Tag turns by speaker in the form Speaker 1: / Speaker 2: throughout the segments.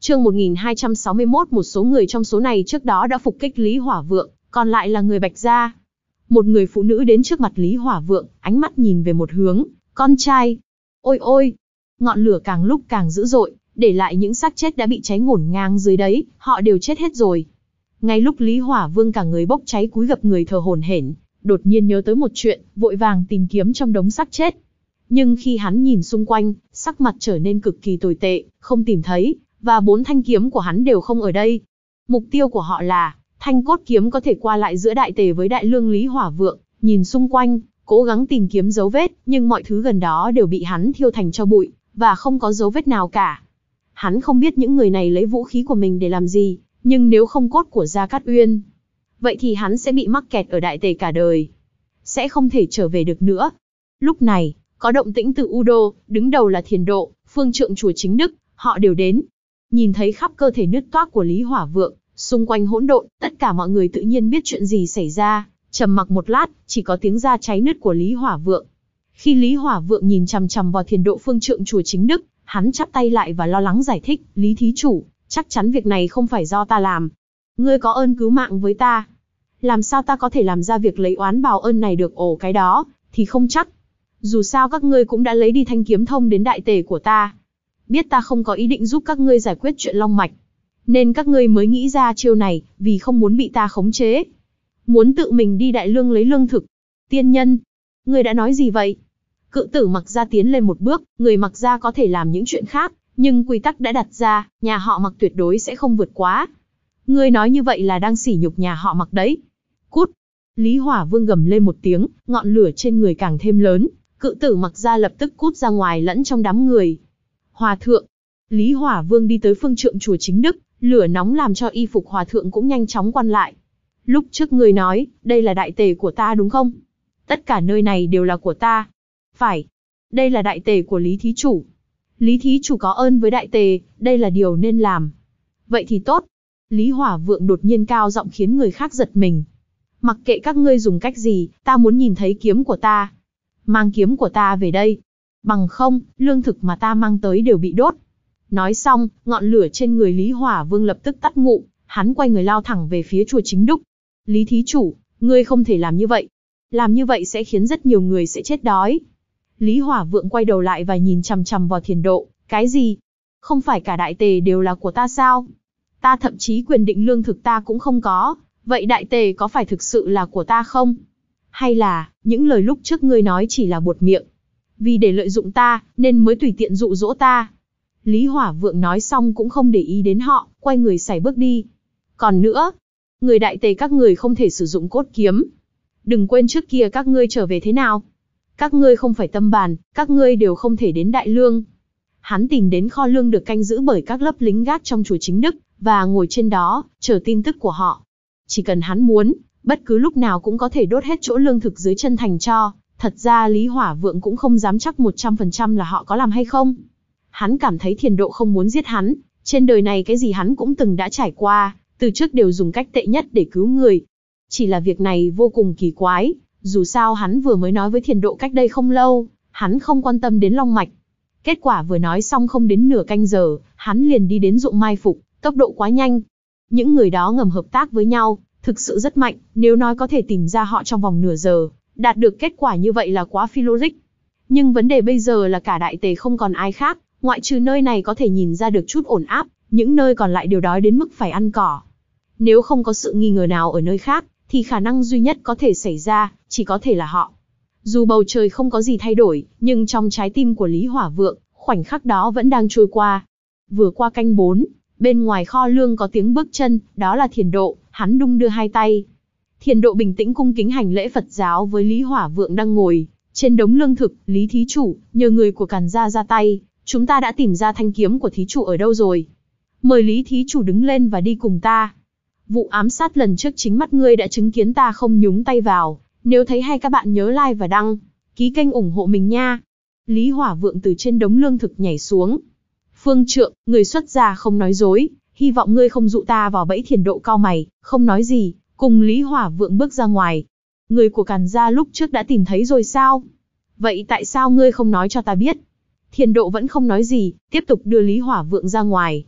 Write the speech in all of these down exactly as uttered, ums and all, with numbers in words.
Speaker 1: Chương một nghìn hai trăm sáu mươi mốt. Một số người trong số này trước đó đã phục kích Lý Hỏa Vượng, còn lại là người Bạch gia. Một người phụ nữ đến trước mặt Lý Hỏa Vượng, ánh mắt nhìn về một hướng, con trai. Ôi ôi! Ngọn lửa càng lúc càng dữ dội, để lại những xác chết đã bị cháy ngổn ngang dưới đấy, họ đều chết hết rồi. Ngay lúc Lý Hỏa Vương cả người bốc cháy cúi gập người thờ hổn hển, đột nhiên nhớ tới một chuyện, vội vàng tìm kiếm trong đống xác chết. Nhưng khi hắn nhìn xung quanh, sắc mặt trở nên cực kỳ tồi tệ, không tìm thấy, và bốn thanh kiếm của hắn đều không ở đây. Mục tiêu của họ là, thanh cốt kiếm có thể qua lại giữa đại tề với đại lương Lý Hỏa Vượng, nhìn xung quanh, cố gắng tìm kiếm dấu vết, nhưng mọi thứ gần đó đều bị hắn thiêu thành tro bụi, và không có dấu vết nào cả. Hắn không biết những người này lấy vũ khí của mình để làm gì, nhưng nếu không cốt của Gia Cát Uyên, vậy thì hắn sẽ bị mắc kẹt ở đại tề cả đời, sẽ không thể trở về được nữa. Lúc này, có động tĩnh từ U Đô, đứng đầu là Thiền Độ, phương trượng chùa Chính Đức, họ đều đến. Nhìn thấy khắp cơ thể nứt toác của Lý Hỏa Vượng, xung quanh hỗn độn, tất cả mọi người tự nhiên biết chuyện gì xảy ra, trầm mặc một lát, chỉ có tiếng da cháy nứt của Lý Hỏa Vượng. Khi Lý Hỏa Vượng nhìn chằm chằm vào Thiền Độ phương trượng chùa Chính Đức, hắn chắp tay lại và lo lắng giải thích, Lý thí chủ, chắc chắn việc này không phải do ta làm. Ngươi có ơn cứu mạng với ta, làm sao ta có thể làm ra việc lấy oán bào ơn này được? Ồ, cái đó thì không chắc. Dù sao các ngươi cũng đã lấy đi thanh kiếm thông đến đại tề của ta, biết ta không có ý định giúp các ngươi giải quyết chuyện long mạch, nên các ngươi mới nghĩ ra chiêu này, vì không muốn bị ta khống chế, muốn tự mình đi đại lương lấy lương thực. Tiên nhân, ngươi đã nói gì vậy? Cự tử Mặc Gia tiến lên một bước, người Mặc Gia có thể làm những chuyện khác, nhưng quy tắc đã đặt ra, nhà họ Mặc tuyệt đối sẽ không vượt quá. Ngươi nói như vậy là đang sỉ nhục nhà họ Mặc đấy. Cút! Lý Hỏa Vương gầm lên một tiếng, ngọn lửa trên người càng thêm lớn, cự tử Mặc Gia lập tức cút ra ngoài lẫn trong đám người. Hòa thượng! Lý Hỏa Vương đi tới phương trượng chùa Chính Đức, lửa nóng làm cho y phục hòa thượng cũng nhanh chóng quăn lại. Lúc trước ngươi nói, đây là đại tề của ta đúng không? Tất cả nơi này đều là của ta. Phải. Đây là đại tề của Lý thí chủ. Lý thí chủ có ơn với đại tề, đây là điều nên làm. Vậy thì tốt. Lý Hỏa Vượng đột nhiên cao giọng khiến người khác giật mình. Mặc kệ các ngươi dùng cách gì, ta muốn nhìn thấy kiếm của ta. Mang kiếm của ta về đây. Bằng không, lương thực mà ta mang tới đều bị đốt. Nói xong, ngọn lửa trên người Lý Hỏa Vương lập tức tắt ngụm, hắn quay người lao thẳng về phía chùa Chính Đức. Lý thí chủ, ngươi không thể làm như vậy. Làm như vậy sẽ khiến rất nhiều người sẽ chết đói. Lý Hỏa Vượng quay đầu lại và nhìn chằm chằm vào Thiền Độ. Cái gì? Không phải cả đại tề đều là của ta sao? Ta thậm chí quyền định lương thực ta cũng không có. Vậy đại tề có phải thực sự là của ta không? Hay là, những lời lúc trước ngươi nói chỉ là buột miệng? Vì để lợi dụng ta, nên mới tùy tiện dụ dỗ ta. Lý Hỏa Vượng nói xong cũng không để ý đến họ, quay người sải bước đi. Còn nữa, người đại tề các người không thể sử dụng cốt kiếm. Đừng quên trước kia các ngươi trở về thế nào. Các ngươi không phải tâm bàn, các ngươi đều không thể đến đại lương. Hắn tìm đến kho lương được canh giữ bởi các lớp lính gác trong chùa Chính Đức, và ngồi trên đó, chờ tin tức của họ. Chỉ cần hắn muốn, bất cứ lúc nào cũng có thể đốt hết chỗ lương thực dưới chân thành tro. Thật ra Lý Hỏa Vượng cũng không dám chắc một trăm phần trăm là họ có làm hay không. Hắn cảm thấy Thiền Độ không muốn giết hắn, trên đời này cái gì hắn cũng từng đã trải qua, từ trước đều dùng cách tệ nhất để cứu người. Chỉ là việc này vô cùng kỳ quái, dù sao hắn vừa mới nói với Thiền Độ cách đây không lâu, hắn không quan tâm đến long mạch. Kết quả vừa nói xong không đến nửa canh giờ, hắn liền đi đến ruộng mai phục, tốc độ quá nhanh. Những người đó ngầm hợp tác với nhau, thực sự rất mạnh, nếu nói có thể tìm ra họ trong vòng nửa giờ, đạt được kết quả như vậy là quá phi logic. Nhưng vấn đề bây giờ là cả đại tề không còn ai khác, ngoại trừ nơi này có thể nhìn ra được chút ổn áp, những nơi còn lại đều đói đến mức phải ăn cỏ. Nếu không có sự nghi ngờ nào ở nơi khác, thì khả năng duy nhất có thể xảy ra, chỉ có thể là họ. Dù bầu trời không có gì thay đổi, nhưng trong trái tim của Lý Hỏa Vượng, khoảnh khắc đó vẫn đang trôi qua. Vừa qua canh bốn, bên ngoài kho lương có tiếng bước chân, đó là Thiền Độ, hắn đung đưa hai tay. Thiền Độ bình tĩnh cung kính hành lễ Phật giáo với Lý Hỏa Vượng đang ngồi trên đống lương thực. Lý thí chủ, nhờ người của Càn gia ra tay, chúng ta đã tìm ra thanh kiếm của thí chủ ở đâu rồi. Mời Lý thí chủ đứng lên và đi cùng ta. Vụ ám sát lần trước chính mắt ngươi đã chứng kiến, ta không nhúng tay vào. Nếu thấy hay các bạn nhớ like và đăng ký kênh ủng hộ mình nha. Lý Hỏa Vượng từ trên đống lương thực nhảy xuống. Phương trượng, người xuất gia không nói dối, hy vọng ngươi không dụ ta vào bẫy. Thiền Độ cau mày, không nói gì, cùng Lý Hỏa Vượng bước ra ngoài. Người của Càn gia lúc trước đã tìm thấy rồi sao? Vậy tại sao ngươi không nói cho ta biết? Thiền Độ vẫn không nói gì, tiếp tục đưa Lý Hỏa Vượng ra ngoài.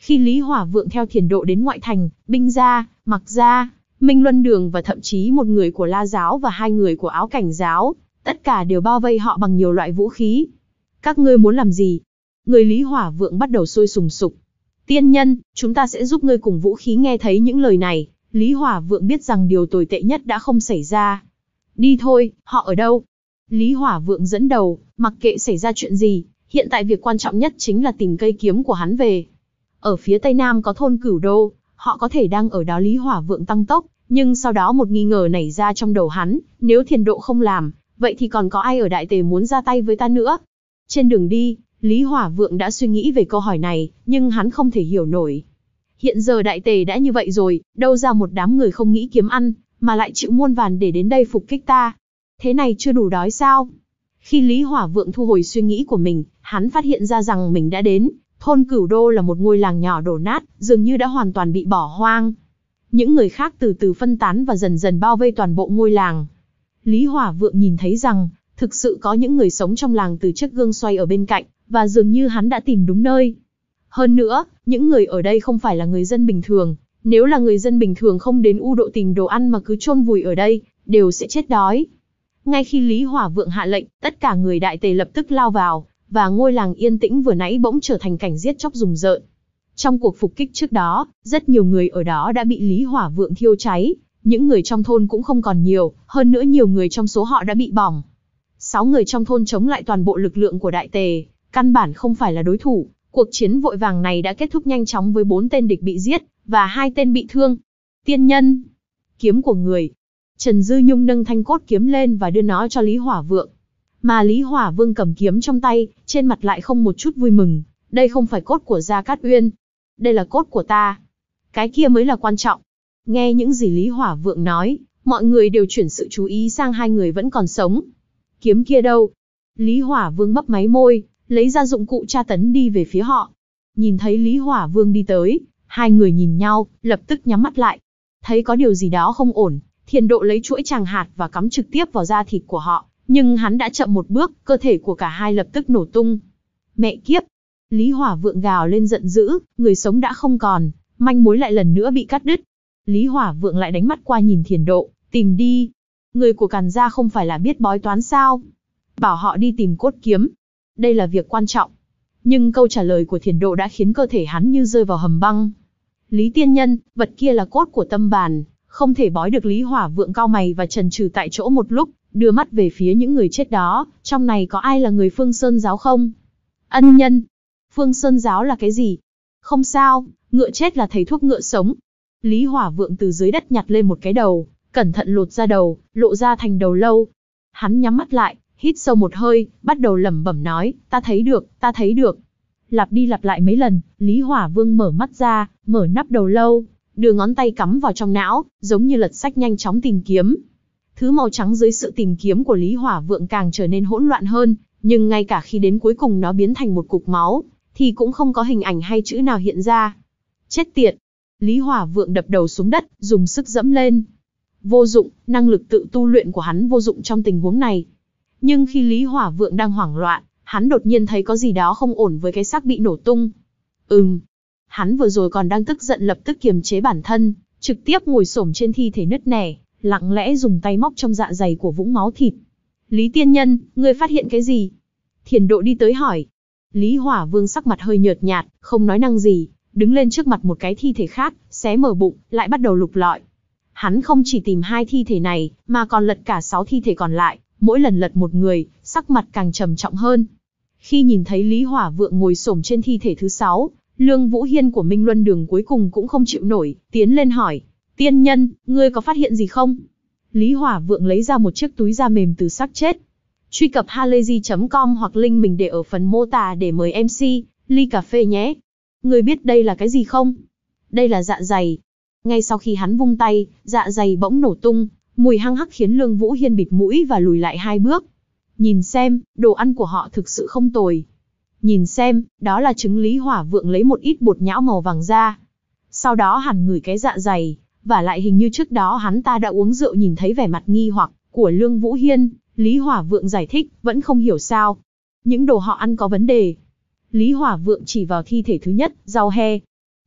Speaker 1: Khi Lý Hỏa Vượng theo Thiền Độ đến ngoại thành, Binh gia, Mặc gia, Minh Luân Đường và thậm chí một người của La giáo và hai người của Áo Cảnh giáo, tất cả đều bao vây họ bằng nhiều loại vũ khí. Các ngươi muốn làm gì? Người Lý Hỏa Vượng bắt đầu sôi sùng sục. Tiên nhân, chúng ta sẽ giúp ngươi cùng vũ khí. Nghe thấy những lời này, Lý Hỏa Vượng biết rằng điều tồi tệ nhất đã không xảy ra. Đi thôi, họ ở đâu? Lý Hỏa Vượng dẫn đầu, mặc kệ xảy ra chuyện gì, hiện tại việc quan trọng nhất chính là tìm cây kiếm của hắn về. Ở phía tây nam có thôn Cửu Đô, họ có thể đang ở đó. Lý Hỏa Vượng tăng tốc, nhưng sau đó một nghi ngờ nảy ra trong đầu hắn, nếu Thiền Độ không làm, vậy thì còn có ai ở Đại Tề muốn ra tay với ta nữa? Trên đường đi, Lý Hỏa Vượng đã suy nghĩ về câu hỏi này, nhưng hắn không thể hiểu nổi. Hiện giờ Đại Tề đã như vậy rồi, đâu ra một đám người không nghĩ kiếm ăn, mà lại chịu muôn vàn để đến đây phục kích ta. Thế này chưa đủ đói sao? Khi Lý Hỏa Vượng thu hồi suy nghĩ của mình, hắn phát hiện ra rằng mình đã đến. Thôn Cửu Đô là một ngôi làng nhỏ đổ nát, dường như đã hoàn toàn bị bỏ hoang. Những người khác từ từ phân tán và dần dần bao vây toàn bộ ngôi làng. Lý Hỏa Vượng nhìn thấy rằng, thực sự có những người sống trong làng từ chiếc gương xoay ở bên cạnh, và dường như hắn đã tìm đúng nơi. Hơn nữa, những người ở đây không phải là người dân bình thường. Nếu là người dân bình thường không đến U Độ tìm đồ ăn mà cứ chôn vùi ở đây, đều sẽ chết đói. Ngay khi Lý Hỏa Vượng hạ lệnh, tất cả người Đại Tề lập tức lao vào, và ngôi làng yên tĩnh vừa nãy bỗng trở thành cảnh giết chóc rùng rợn. Trong cuộc phục kích trước đó, rất nhiều người ở đó đã bị Lý Hỏa Vượng thiêu cháy, những người trong thôn cũng không còn nhiều, hơn nữa nhiều người trong số họ đã bị bỏng. Sáu người trong thôn chống lại toàn bộ lực lượng của Đại Tề, căn bản không phải là đối thủ. Cuộc chiến vội vàng này đã kết thúc nhanh chóng với bốn tên địch bị giết, và hai tên bị thương. Tiên nhân, kiếm của người. Trần Dư Nhung nâng thanh cốt kiếm lên và đưa nó cho Lý Hỏa Vượng. Mà Lý Hỏa Vương cầm kiếm trong tay, trên mặt lại không một chút vui mừng. Đây không phải cốt của Gia Cát Uyên. Đây là cốt của ta. Cái kia mới là quan trọng. Nghe những gì Lý Hỏa Vượng nói, mọi người đều chuyển sự chú ý sang hai người vẫn còn sống. Kiếm kia đâu? Lý Hỏa Vương mấp máy môi, lấy ra dụng cụ tra tấn đi về phía họ. Nhìn thấy Lý Hỏa Vương đi tới, hai người nhìn nhau, lập tức nhắm mắt lại. Thấy có điều gì đó không ổn, Thiền Độ lấy chuỗi tràng hạt và cắm trực tiếp vào da thịt của họ. Nhưng hắn đã chậm một bước, cơ thể của cả hai lập tức nổ tung. Mẹ kiếp! Lý Hỏa Vượng gào lên giận dữ, người sống đã không còn, manh mối lại lần nữa bị cắt đứt. Lý Hỏa Vượng lại đánh mắt qua nhìn Thiền Độ, tìm đi. Người của Càn gia không phải là biết bói toán sao? Bảo họ đi tìm cốt kiếm. Đây là việc quan trọng. Nhưng câu trả lời của Thiền Độ đã khiến cơ thể hắn như rơi vào hầm băng. Lý tiên nhân, vật kia là cốt của Tâm Bàn, không thể bói được. Lý Hỏa Vượng cau mày và chần chừ tại chỗ một lúc, đưa mắt về phía những người chết đó, trong này có ai là người Phương Sơn giáo không? Ân nhân. Phương Sơn giáo là cái gì? Không sao, ngựa chết là thầy thuốc ngựa sống. Lý Hỏa Vượng từ dưới đất nhặt lên một cái đầu, cẩn thận lột ra đầu, lộ ra thành đầu lâu. Hắn nhắm mắt lại, hít sâu một hơi, bắt đầu lẩm bẩm nói, ta thấy được, ta thấy được. Lặp đi lặp lại mấy lần, Lý Hỏa Vương mở mắt ra, mở nắp đầu lâu, đưa ngón tay cắm vào trong não, giống như lật sách nhanh chóng tìm kiếm. Thứ màu trắng dưới sự tìm kiếm của Lý Hỏa Vượng càng trở nên hỗn loạn hơn, nhưng ngay cả khi đến cuối cùng nó biến thành một cục máu, thì cũng không có hình ảnh hay chữ nào hiện ra. Chết tiệt! Lý Hỏa Vượng đập đầu xuống đất, dùng sức dẫm lên. Vô dụng, năng lực tự tu luyện của hắn vô dụng trong tình huống này. Nhưng khi Lý Hỏa Vượng đang hoảng loạn, hắn đột nhiên thấy có gì đó không ổn với cái xác bị nổ tung. Ừm. Hắn vừa rồi còn đang tức giận lập tức kiềm chế bản thân, trực tiếp ngồi xổm trên thi thể nứt nẻ, lặng lẽ dùng tay móc trong dạ dày của vũng máu thịt. Lý tiên nhân, ngươi phát hiện cái gì? Thiền Độ đi tới hỏi. Lý Hỏa Vương sắc mặt hơi nhợt nhạt, không nói năng gì, đứng lên trước mặt một cái thi thể khác, xé mở bụng, lại bắt đầu lục lọi. Hắn không chỉ tìm hai thi thể này, mà còn lật cả sáu thi thể còn lại, mỗi lần lật một người, sắc mặt càng trầm trọng hơn. Khi nhìn thấy Lý Hỏa Vượng ngồi xổm trên thi thể thứ sáu, Lương Vũ Hiên của Minh Luân Đường cuối cùng cũng không chịu nổi, tiến lên hỏi, tiên nhân, ngươi có phát hiện gì không? Lý Hỏa Vượng lấy ra một chiếc túi da mềm từ xác chết. Truy cập halayzi chấm com hoặc link mình để ở phần mô tả để mời em xê, ly cà phê nhé. Ngươi biết đây là cái gì không? Đây là dạ dày. Ngay sau khi hắn vung tay, dạ dày bỗng nổ tung, mùi hăng hắc khiến Lương Vũ Hiên bịt mũi và lùi lại hai bước. Nhìn xem, đồ ăn của họ thực sự không tồi. Nhìn xem, đó là trứng. Lý Hỏa Vượng lấy một ít bột nhão màu vàng ra. Sau đó hắn ngửi cái dạ dày, và lại hình như trước đó hắn ta đã uống rượu. Nhìn thấy vẻ mặt nghi hoặc của Lương Vũ Hiên, Lý Hỏa Vượng giải thích, vẫn không hiểu sao. Những đồ họ ăn có vấn đề. Lý Hỏa Vượng chỉ vào thi thể thứ nhất, rau he.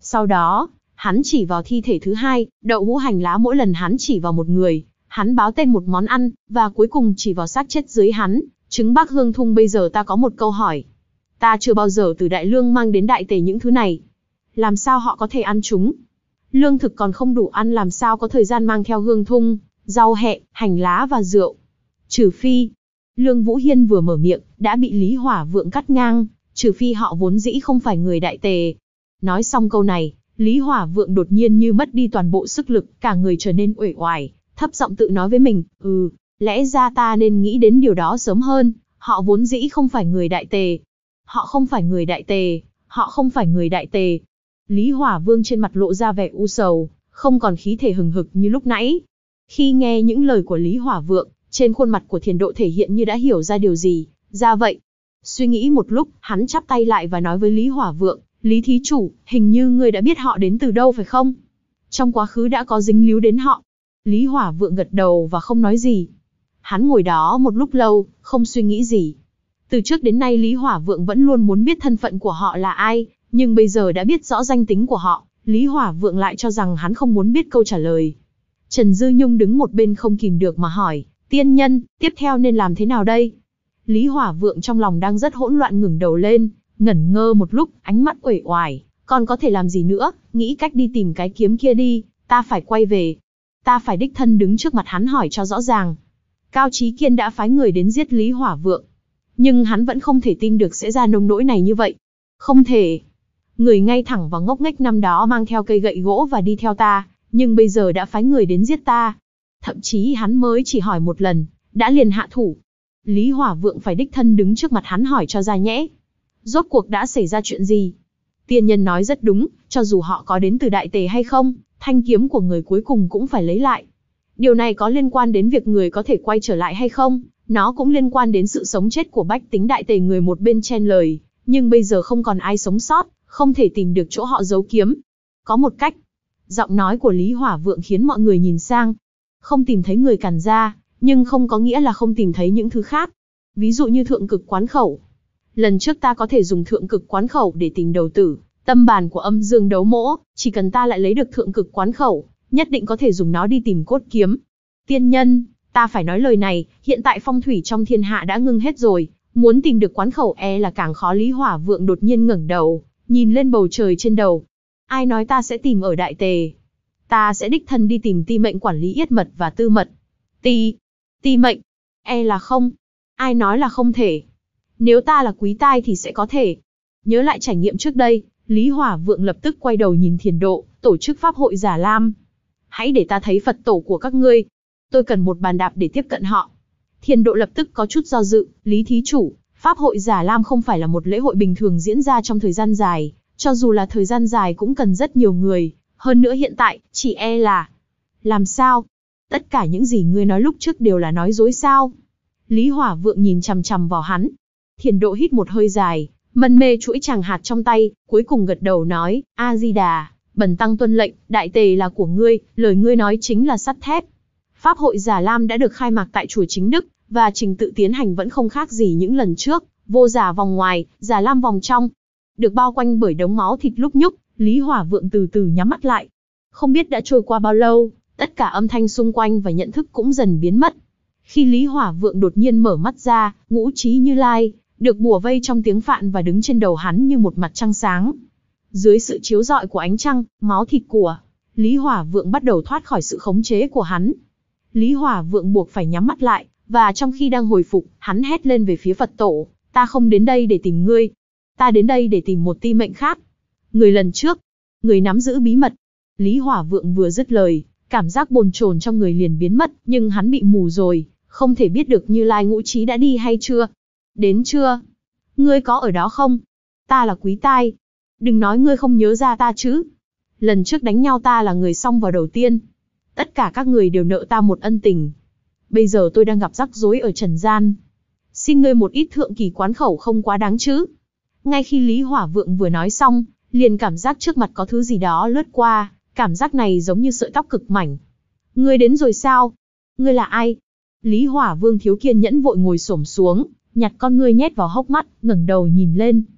Speaker 1: Sau đó, hắn chỉ vào thi thể thứ hai, đậu hũ hành lá mỗi lần hắn chỉ vào một người, hắn báo tên một món ăn, và cuối cùng chỉ vào xác chết dưới hắn, trứng Bắc Hương Thung. Bây giờ ta có một câu hỏi. Ta chưa bao giờ từ Đại Lương mang đến Đại Tề những thứ này. Làm sao họ có thể ăn chúng? Lương thực còn không đủ ăn, làm sao có thời gian mang theo Hương Thung, rau hẹ, hành lá và rượu? Trừ phi... Lương Vũ Hiên vừa mở miệng, đã bị Lý Hỏa Vượng cắt ngang. Trừ phi họ vốn dĩ không phải người Đại Tề. Nói xong câu này, Lý Hỏa Vượng đột nhiên như mất đi toàn bộ sức lực, cả người trở nên uể oải, thấp giọng tự nói với mình, ừ, lẽ ra ta nên nghĩ đến điều đó sớm hơn, họ vốn dĩ không phải người Đại Tề. Họ không phải người Đại Tề, họ không phải người Đại Tề. Lý Hỏa Vương trên mặt lộ ra vẻ u sầu, không còn khí thể hừng hực như lúc nãy. Khi nghe những lời của Lý Hỏa Vượng, trên khuôn mặt của Thiền Độ thể hiện như đã hiểu ra điều gì, ra vậy. Suy nghĩ một lúc, hắn chắp tay lại và nói với Lý Hỏa Vượng, Lý thí chủ, hình như ngươi đã biết họ đến từ đâu phải không? Trong quá khứ đã có dính líu đến họ. Lý Hỏa Vượng gật đầu và không nói gì. Hắn ngồi đó một lúc lâu, không suy nghĩ gì. Từ trước đến nay Lý Hỏa Vượng vẫn luôn muốn biết thân phận của họ là ai, nhưng bây giờ đã biết rõ danh tính của họ, Lý Hỏa Vượng lại cho rằng hắn không muốn biết câu trả lời. Trần Dư Nhung đứng một bên không kìm được mà hỏi, tiên nhân, tiếp theo nên làm thế nào đây? Lý Hỏa Vượng trong lòng đang rất hỗn loạn ngẩng đầu lên, ngẩn ngơ một lúc, ánh mắt uể oải, còn có thể làm gì nữa, nghĩ cách đi tìm cái kiếm kia đi, ta phải quay về. Ta phải đích thân đứng trước mặt hắn hỏi cho rõ ràng. Cao Chí Kiên đã phái người đến giết Lý Hỏa Vượng, nhưng hắn vẫn không thể tin được sẽ ra nông nỗi này như vậy. Không thể. Người ngay thẳng và ngốc nghếch năm đó mang theo cây gậy gỗ và đi theo ta, nhưng bây giờ đã phái người đến giết ta. Thậm chí hắn mới chỉ hỏi một lần, đã liền hạ thủ. Lý Hỏa Vượng phải đích thân đứng trước mặt hắn hỏi cho ra nhẽ. Rốt cuộc đã xảy ra chuyện gì? Tiên nhân nói rất đúng, cho dù họ có đến từ Đại Tề hay không, thanh kiếm của người cuối cùng cũng phải lấy lại. Điều này có liên quan đến việc người có thể quay trở lại hay không, nó cũng liên quan đến sự sống chết của bách tính Đại Tề. Người một bên chen lời, nhưng bây giờ không còn ai sống sót, không thể tìm được chỗ họ giấu kiếm. Có một cách. Giọng nói của Lý Hỏa Vượng khiến mọi người nhìn sang. Không tìm thấy người càn ra, nhưng không có nghĩa là không tìm thấy những thứ khác. Ví dụ như thượng cực quán khẩu. Lần trước ta có thể dùng thượng cực quán khẩu để tìm đầu tử, tâm bàn của âm dương đấu mỗ, chỉ cần ta lại lấy được thượng cực quán khẩu, nhất định có thể dùng nó đi tìm cốt kiếm. Tiên nhân, ta phải nói lời này, hiện tại phong thủy trong thiên hạ đã ngưng hết rồi, muốn tìm được quán khẩu e là càng khó. Lý Hỏa Vượng đột nhiên ngẩng đầu, nhìn lên bầu trời trên đầu. Ai nói ta sẽ tìm ở Đại Tề? Ta sẽ đích thân đi tìm Ti Mệnh quản lý yết mật và tư mật. Ti, Ti Mệnh, e là không. Ai nói là không thể? Nếu ta là Quý Tai thì sẽ có thể. Nhớ lại trải nghiệm trước đây, Lý Hỏa Vượng lập tức quay đầu nhìn Thiền Độ, tổ chức pháp hội Già Lam. Hãy để ta thấy Phật tổ của các ngươi. Tôi cần một bàn đạp để tiếp cận họ. Thiền Độ lập tức có chút do dự, Lý thí chủ, pháp hội Già Lam không phải là một lễ hội bình thường diễn ra trong thời gian dài, cho dù là thời gian dài cũng cần rất nhiều người, hơn nữa hiện tại, chỉ e là... Làm sao? Tất cả những gì ngươi nói lúc trước đều là nói dối sao? Lý Hỏa Vượng nhìn chằm chằm vào hắn. Thiền Độ hít một hơi dài, mân mê chuỗi tràng hạt trong tay, cuối cùng gật đầu nói, A-di-đà, bần tăng tuân lệnh, Đại Tề là của ngươi, lời ngươi nói chính là sắt thép. Pháp hội Già Lam đã được khai mạc tại chùa Chính Đức, và trình tự tiến hành vẫn không khác gì những lần trước, vô giả vòng ngoài, Già Lam vòng trong. Được bao quanh bởi đống máu thịt lúc nhúc, Lý Hỏa Vượng từ từ nhắm mắt lại. Không biết đã trôi qua bao lâu, tất cả âm thanh xung quanh và nhận thức cũng dần biến mất. Khi Lý Hỏa Vượng đột nhiên mở mắt ra, ngũ trí Như Lai được bùa vây trong tiếng Phạn và đứng trên đầu hắn như một mặt trăng sáng. Dưới sự chiếu rọi của ánh trăng, máu thịt của Lý Hỏa Vượng bắt đầu thoát khỏi sự khống chế của hắn. Lý Hỏa Vượng buộc phải nhắm mắt lại, và trong khi đang hồi phục, hắn hét lên về phía Phật tổ, ta không đến đây để tìm ngươi. Ta đến đây để tìm một Ti Mệnh khác. Người lần trước, người nắm giữ bí mật. Lý Hỏa Vượng vừa dứt lời, cảm giác bồn chồn trong người liền biến mất, nhưng hắn bị mù rồi, không thể biết được Như Lai ngũ trí đã đi hay chưa. Đến chưa? Ngươi có ở đó không? Ta là Quý Tai. Đừng nói ngươi không nhớ ra ta chứ. Lần trước đánh nhau ta là người xông vào đầu tiên. Tất cả các người đều nợ ta một ân tình. Bây giờ tôi đang gặp rắc rối ở trần gian. Xin ngươi một ít thượng kỳ quán khẩu không quá đáng chứ. Ngay khi Lý Hỏa Vượng vừa nói xong, liền cảm giác trước mặt có thứ gì đó lướt qua, cảm giác này giống như sợi tóc cực mảnh. Ngươi đến rồi sao? Ngươi là ai? Lý Hỏa Vương thiếu kiên nhẫn vội ngồi xổm xuống, nhặt con ngươi nhét vào hốc mắt, ngẩng đầu nhìn lên.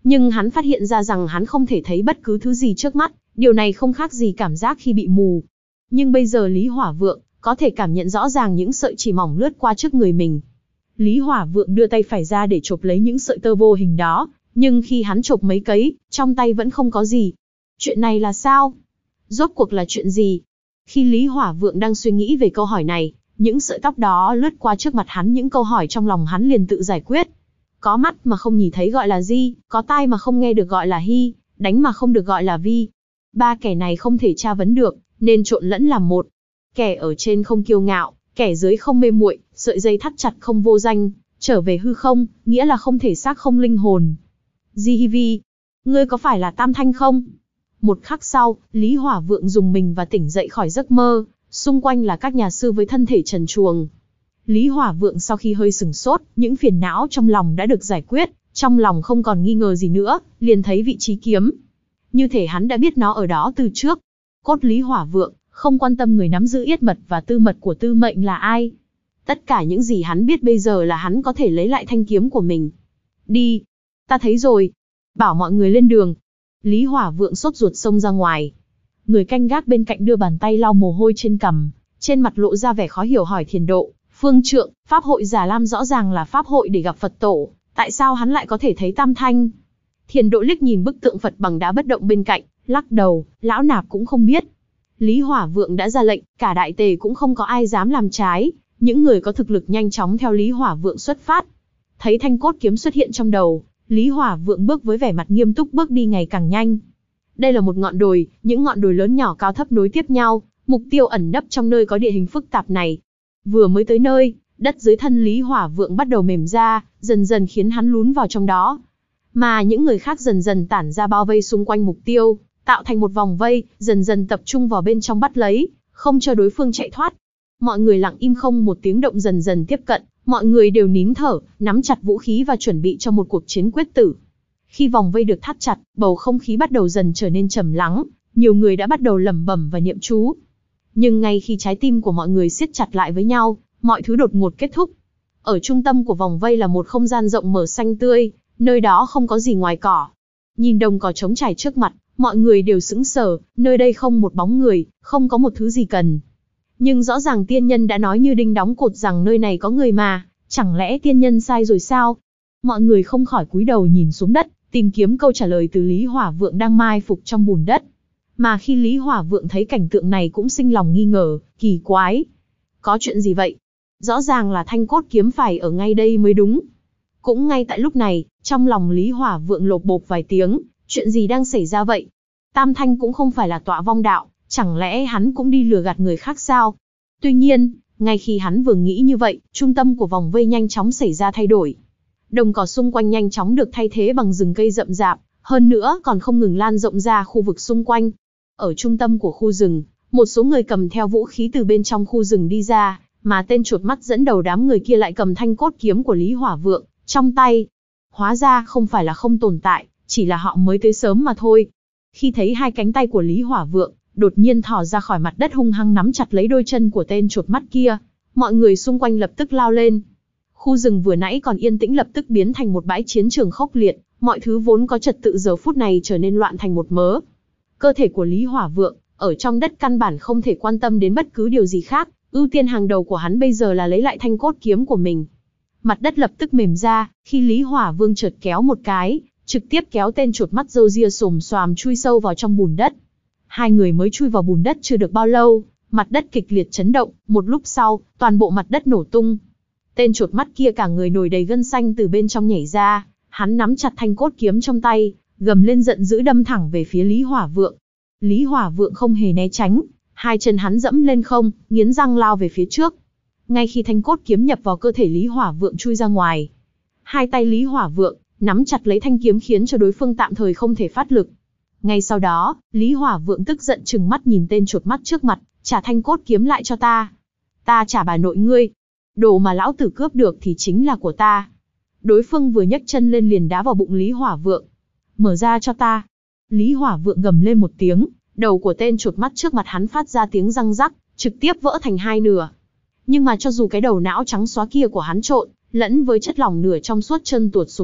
Speaker 1: Nhưng hắn phát hiện ra rằng hắn không thể thấy bất cứ thứ gì trước mắt, điều này không khác gì cảm giác khi bị mù. Nhưng bây giờ Lý Hỏa Vượng có thể cảm nhận rõ ràng những sợi chỉ mỏng lướt qua trước người mình. Lý Hỏa Vượng đưa tay phải ra để chộp lấy những sợi tơ vô hình đó, nhưng khi hắn chộp mấy cấy, trong tay vẫn không có gì. Chuyện này là sao? Rốt cuộc là chuyện gì? Khi Lý Hỏa Vượng đang suy nghĩ về câu hỏi này, những sợi tóc đó lướt qua trước mặt hắn, những câu hỏi trong lòng hắn liền tự giải quyết. Có mắt mà không nhìn thấy gọi là di, có tai mà không nghe được gọi là hi, đánh mà không được gọi là vi. Ba kẻ này không thể tra vấn được, nên trộn lẫn làm một. Kẻ ở trên không kiêu ngạo, kẻ dưới không mê muội, sợi dây thắt chặt không vô danh, trở về hư không, nghĩa là không thể xác không linh hồn. Di hi vi, ngươi có phải là Tam Thanh không? Một khắc sau, Lý Hỏa Vượng dùng mình và tỉnh dậy khỏi giấc mơ, xung quanh là các nhà sư với thân thể trần truồng. Lý Hỏa Vượng sau khi hơi sửng sốt, những phiền não trong lòng đã được giải quyết, trong lòng không còn nghi ngờ gì nữa, liền thấy vị trí kiếm. Như thể hắn đã biết nó ở đó từ trước. Cốt Lý Hỏa Vượng không quan tâm người nắm giữ yết mật và tư mật của tư mệnh là ai. Tất cả những gì hắn biết bây giờ là hắn có thể lấy lại thanh kiếm của mình. Đi, ta thấy rồi. Bảo mọi người lên đường. Lý Hỏa Vượng sốt ruột xông ra ngoài. Người canh gác bên cạnh đưa bàn tay lau mồ hôi trên cằm, trên mặt lộ ra vẻ khó hiểu hỏi Thiền Độ, Phương Trượng, pháp hội Già Lam rõ ràng là pháp hội để gặp Phật tổ, tại sao hắn lại có thể thấy Tam Thanh? Thiền Độ liếc nhìn bức tượng Phật bằng đá bất động bên cạnh, lắc đầu, lão nạp cũng không biết. Lý Hỏa Vượng đã ra lệnh, cả đại tề cũng không có ai dám làm trái, những người có thực lực nhanh chóng theo Lý Hỏa Vượng xuất phát. Thấy thanh cốt kiếm xuất hiện trong đầu, Lý Hỏa Vượng bước với vẻ mặt nghiêm túc, bước đi ngày càng nhanh. Đây là một ngọn đồi, những ngọn đồi lớn nhỏ cao thấp nối tiếp nhau, mục tiêu ẩn nấp trong nơi có địa hình phức tạp này. Vừa mới tới nơi, đất dưới thân Lý Hỏa Vượng bắt đầu mềm ra, dần dần khiến hắn lún vào trong đó. Mà những người khác dần dần tản ra bao vây xung quanh mục tiêu, tạo thành một vòng vây, dần dần tập trung vào bên trong bắt lấy, không cho đối phương chạy thoát. Mọi người lặng im không một tiếng động, dần dần tiếp cận, mọi người đều nín thở, nắm chặt vũ khí và chuẩn bị cho một cuộc chiến quyết tử. Khi vòng vây được thắt chặt, bầu không khí bắt đầu dần trở nên trầm lắng, nhiều người đã bắt đầu lẩm bẩm và niệm chú. Nhưng ngay khi trái tim của mọi người siết chặt lại với nhau, mọi thứ đột ngột kết thúc. Ở trung tâm của vòng vây là một không gian rộng mở xanh tươi, nơi đó không có gì ngoài cỏ. Nhìn đồng cỏ trống trải trước mặt, mọi người đều sững sờ, nơi đây không một bóng người, không có một thứ gì cần. Nhưng rõ ràng tiên nhân đã nói như đinh đóng cột rằng nơi này có người mà, chẳng lẽ tiên nhân sai rồi sao? Mọi người không khỏi cúi đầu nhìn xuống đất, tìm kiếm câu trả lời từ Lý Hỏa Vượng đang mai phục trong bùn đất. Mà khi Lý Hỏa Vượng thấy cảnh tượng này cũng sinh lòng nghi ngờ, kỳ quái. Có chuyện gì vậy? Rõ ràng là thanh cốt kiếm phải ở ngay đây mới đúng. Cũng ngay tại lúc này, trong lòng Lý Hỏa Vượng lột bột vài tiếng, chuyện gì đang xảy ra vậy? Tam Thanh cũng không phải là tọa vong đạo, chẳng lẽ hắn cũng đi lừa gạt người khác sao? Tuy nhiên, ngay khi hắn vừa nghĩ như vậy, trung tâm của vòng vây nhanh chóng xảy ra thay đổi. Đồng cỏ xung quanh nhanh chóng được thay thế bằng rừng cây rậm rạp, hơn nữa còn không ngừng lan rộng ra khu vực xung quanh. Ở trung tâm của khu rừng, một số người cầm theo vũ khí từ bên trong khu rừng đi ra, mà tên chuột mắt dẫn đầu đám người kia lại cầm thanh cốt kiếm của Lý Hỏa Vượng trong tay. Hóa ra không phải là không tồn tại, chỉ là họ mới tới sớm mà thôi. Khi thấy hai cánh tay của Lý Hỏa Vượng đột nhiên thò ra khỏi mặt đất, hung hăng nắm chặt lấy đôi chân của tên chuột mắt kia, mọi người xung quanh lập tức lao lên. Khu rừng vừa nãy còn yên tĩnh lập tức biến thành một bãi chiến trường khốc liệt, mọi thứ vốn có trật tự giờ phút này trở nên loạn thành một mớ. Cơ thể của Lý Hỏa Vượng ở trong đất căn bản không thể quan tâm đến bất cứ điều gì khác, ưu tiên hàng đầu của hắn bây giờ là lấy lại thanh cốt kiếm của mình. Mặt đất lập tức mềm ra, khi Lý Hỏa Vương chợt kéo một cái, trực tiếp kéo tên chuột mắt râu ria xồm xoàm chui sâu vào trong bùn đất. Hai người mới chui vào bùn đất chưa được bao lâu, mặt đất kịch liệt chấn động, một lúc sau, toàn bộ mặt đất nổ tung. Tên chuột mắt kia cả người nổi đầy gân xanh từ bên trong nhảy ra, hắn nắm chặt thanh cốt kiếm trong tay, gầm lên giận dữ đâm thẳng về phía Lý Hỏa Vượng. Lý Hỏa Vượng không hề né tránh, hai chân hắn dẫm lên không, nghiến răng lao về phía trước. Ngay khi thanh cốt kiếm nhập vào cơ thể Lý Hỏa Vượng chui ra ngoài, hai tay Lý Hỏa Vượng nắm chặt lấy thanh kiếm khiến cho đối phương tạm thời không thể phát lực. Ngay sau đó, Lý Hỏa Vượng tức giận trừng mắt nhìn tên chuột mắt trước mặt, trả thanh cốt kiếm lại cho ta. Ta trả bà nội ngươi. Đồ mà lão tử cướp được thì chính là của ta. Đối phương vừa nhấc chân lên liền đá vào bụng Lý Hỏa Vượng. Mở ra cho ta. Lý Hỏa Vượng gầm lên một tiếng, đầu của tên chuột mắt trước mặt hắn phát ra tiếng răng rắc, trực tiếp vỡ thành hai nửa. Nhưng mà cho dù cái đầu não trắng xóa kia của hắn trộn lẫn với chất lỏng nửa trong suốt chân tuột xuống đất,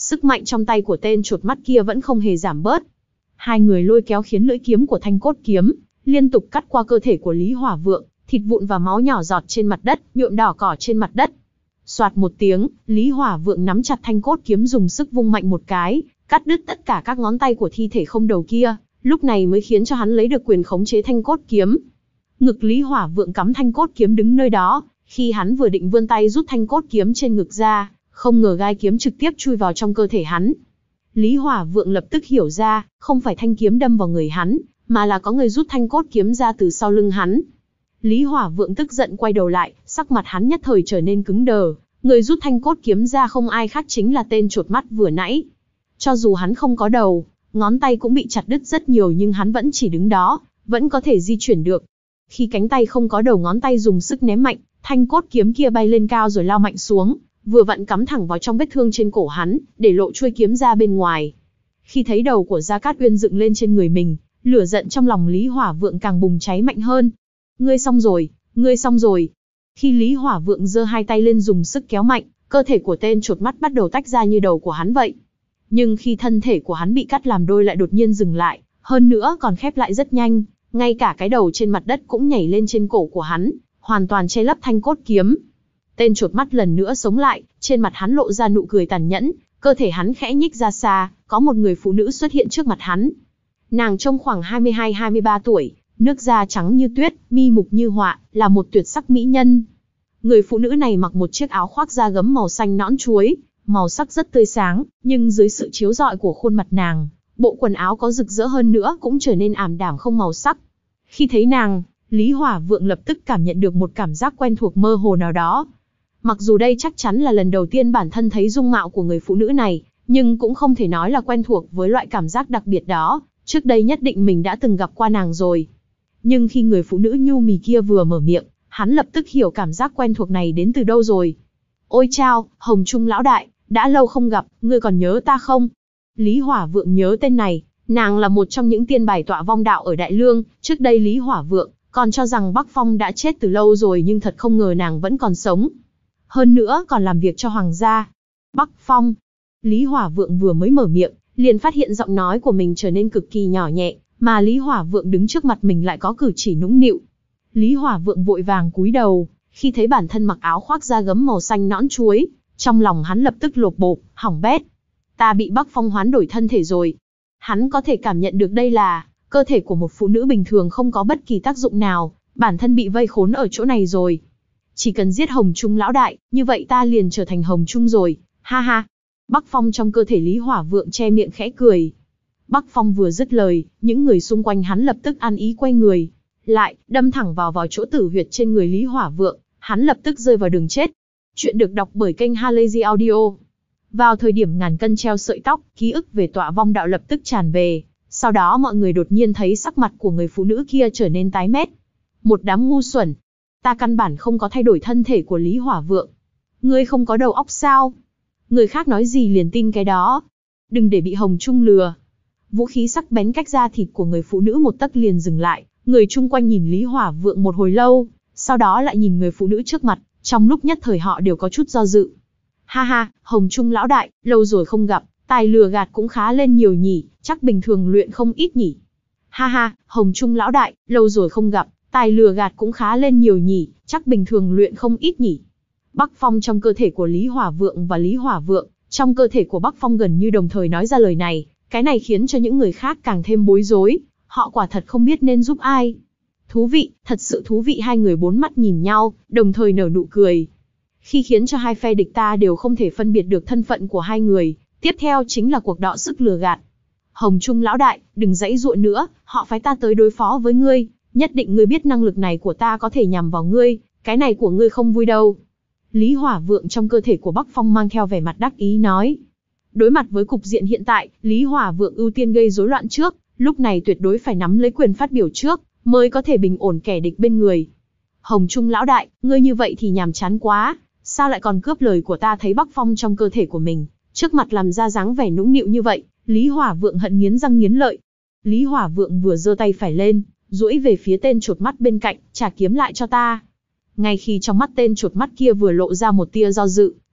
Speaker 1: Sức mạnh trong tay của tên chột mắt kia vẫn không hề giảm bớt. Hai người lôi kéo khiến lưỡi kiếm của thanh cốt kiếm liên tục cắt qua cơ thể của Lý Hỏa Vượng, thịt vụn và máu nhỏ giọt trên mặt đất, nhuộm đỏ cỏ trên mặt đất. Soạt một tiếng, Lý Hỏa Vượng nắm chặt thanh cốt kiếm dùng sức vung mạnh một cái, cắt đứt tất cả các ngón tay của thi thể không đầu kia, lúc này mới khiến cho hắn lấy được quyền khống chế thanh cốt kiếm. Ngực Lý Hỏa Vượng cắm thanh cốt kiếm đứng nơi đó, khi hắn vừa định vươn tay rút thanh cốt kiếm trên ngực ra, không ngờ gai kiếm trực tiếp chui vào trong cơ thể hắn. Lý Hỏa Vượng lập tức hiểu ra, không phải thanh kiếm đâm vào người hắn, mà là có người rút thanh cốt kiếm ra từ sau lưng hắn. Lý Hỏa Vượng tức giận quay đầu lại, sắc mặt hắn nhất thời trở nên cứng đờ, người rút thanh cốt kiếm ra không ai khác chính là tên chột mắt vừa nãy. Cho dù hắn không có đầu, ngón tay cũng bị chặt đứt rất nhiều nhưng hắn vẫn chỉ đứng đó, vẫn có thể di chuyển được. Khi cánh tay không có đầu ngón tay dùng sức ném mạnh, thanh cốt kiếm kia bay lên cao rồi lao mạnh xuống, vừa vặn cắm thẳng vào trong vết thương trên cổ hắn, để lộ chuôi kiếm ra bên ngoài. Khi thấy đầu của Gia Cát Uyên dựng lên trên người mình, lửa giận trong lòng Lý Hỏa Vượng càng bùng cháy mạnh hơn. Ngươi xong rồi, ngươi xong rồi. Khi Lý Hỏa Vượng giơ hai tay lên dùng sức kéo mạnh, cơ thể của tên chột mắt bắt đầu tách ra như đầu của hắn vậy. Nhưng khi thân thể của hắn bị cắt làm đôi lại đột nhiên dừng lại, hơn nữa còn khép lại rất nhanh, ngay cả cái đầu trên mặt đất cũng nhảy lên trên cổ của hắn, hoàn toàn che lấp thanh cốt kiếm. Tên chột mắt lần nữa sống lại, trên mặt hắn lộ ra nụ cười tàn nhẫn, cơ thể hắn khẽ nhích ra xa, có một người phụ nữ xuất hiện trước mặt hắn. Nàng trông khoảng hai mươi hai hai mươi ba tuổi, nước da trắng như tuyết, mi mục như họa, là một tuyệt sắc mỹ nhân. Người phụ nữ này mặc một chiếc áo khoác da gấm màu xanh nõn chuối, màu sắc rất tươi sáng, nhưng dưới sự chiếu rọi của khuôn mặt nàng, bộ quần áo có rực rỡ hơn nữa cũng trở nên ảm đạm không màu sắc. Khi thấy nàng, Lý Hỏa Vượng lập tức cảm nhận được một cảm giác quen thuộc mơ hồ nào đó. Mặc dù đây chắc chắn là lần đầu tiên bản thân thấy dung mạo của người phụ nữ này, nhưng cũng không thể nói là quen thuộc với loại cảm giác đặc biệt đó, trước đây nhất định mình đã từng gặp qua nàng rồi. Nhưng khi người phụ nữ nhu mì kia vừa mở miệng, hắn lập tức hiểu cảm giác quen thuộc này đến từ đâu rồi. Ôi chao, Hồng Trung lão đại, đã lâu không gặp, ngươi còn nhớ ta không? Lý Hỏa Vượng nhớ tên này, nàng là một trong những tiên bài tọa vong đạo ở Đại Lương, trước đây Lý Hỏa Vượng còn cho rằng Bắc Phong đã chết từ lâu rồi nhưng thật không ngờ nàng vẫn còn sống. Hơn nữa còn làm việc cho hoàng gia. Bắc Phong. Lý Hỏa Vượng vừa mới mở miệng, liền phát hiện giọng nói của mình trở nên cực kỳ nhỏ nhẹ, mà Lý Hỏa Vượng đứng trước mặt mình lại có cử chỉ nũng nịu. Lý Hỏa Vượng vội vàng cúi đầu, khi thấy bản thân mặc áo khoác da gấm màu xanh nõn chuối, trong lòng hắn lập tức lột bột, hỏng bét. Ta bị Bắc Phong hoán đổi thân thể rồi. Hắn có thể cảm nhận được đây là cơ thể của một phụ nữ bình thường không có bất kỳ tác dụng nào, bản thân bị vây khốn ở chỗ này rồi. Chỉ cần giết Hồng Trung lão đại, như vậy ta liền trở thành Hồng Trung rồi, ha ha. Bắc Phong trong cơ thể Lý Hỏa Vượng che miệng khẽ cười. Bắc Phong vừa dứt lời, những người xung quanh hắn lập tức ăn ý quay người, lại đâm thẳng vào vào chỗ tử huyệt trên người Lý Hỏa Vượng, hắn lập tức rơi vào đường chết. Chuyện được đọc bởi kênh Halazy Audio. Vào thời điểm ngàn cân treo sợi tóc, ký ức về tọa vong đạo lập tức tràn về, sau đó mọi người đột nhiên thấy sắc mặt của người phụ nữ kia trở nên tái mét. Một đám ngu xuẩn. Ta căn bản không có thay đổi thân thể của Lý Hỏa Vượng. Ngươi không có đầu óc sao? Người khác nói gì liền tin cái đó. Đừng để bị Hồng Trung lừa. Vũ khí sắc bén cách da thịt của người phụ nữ một tấc liền dừng lại, người chung quanh nhìn Lý Hỏa Vượng một hồi lâu, sau đó lại nhìn người phụ nữ trước mặt, trong lúc nhất thời họ đều có chút do dự. Ha ha, Hồng Trung lão đại, lâu rồi không gặp, tài lừa gạt cũng khá lên nhiều nhỉ, chắc bình thường luyện không ít nhỉ. Ha ha, Hồng Trung lão đại, lâu rồi không gặp, tài lừa gạt cũng khá lên nhiều nhỉ, chắc bình thường luyện không ít nhỉ. Bắc Phong trong cơ thể của Lý Hỏa Vượng và Lý Hỏa Vượng trong cơ thể của Bắc Phong gần như đồng thời nói ra lời này, cái này khiến cho những người khác càng thêm bối rối, họ quả thật không biết nên giúp ai. Thú vị, thật sự thú vị. Hai người bốn mắt nhìn nhau, đồng thời nở nụ cười. Khi khiến cho hai phe địch ta đều không thể phân biệt được thân phận của hai người, tiếp theo chính là cuộc đọ sức lừa gạt. Hồng Trung lão đại, đừng giãy giụa nữa, họ phái ta tới đối phó với ngươi, nhất định ngươi biết năng lực này của ta có thể nhằm vào ngươi, cái này của ngươi không vui đâu. Lý Hỏa Vượng trong cơ thể của Bắc Phong mang theo vẻ mặt đắc ý nói. Đối mặt với cục diện hiện tại, Lý Hỏa Vượng ưu tiên gây rối loạn trước, lúc này tuyệt đối phải nắm lấy quyền phát biểu trước, mới có thể bình ổn kẻ địch bên người. Hồng Trung lão đại, ngươi như vậy thì nhàm chán quá, sao lại còn cướp lời của ta? Thấy Bắc Phong trong cơ thể của mình, trước mặt làm ra dáng vẻ nũng nịu như vậy, Lý Hỏa Vượng hận nghiến răng nghiến lợi. Lý Hỏa Vượng vừa giơ tay phải lên, duỗi về phía tên chột mắt bên cạnh, trả kiếm lại cho ta. Ngay khi trong mắt tên chột mắt kia vừa lộ ra một tia do dự,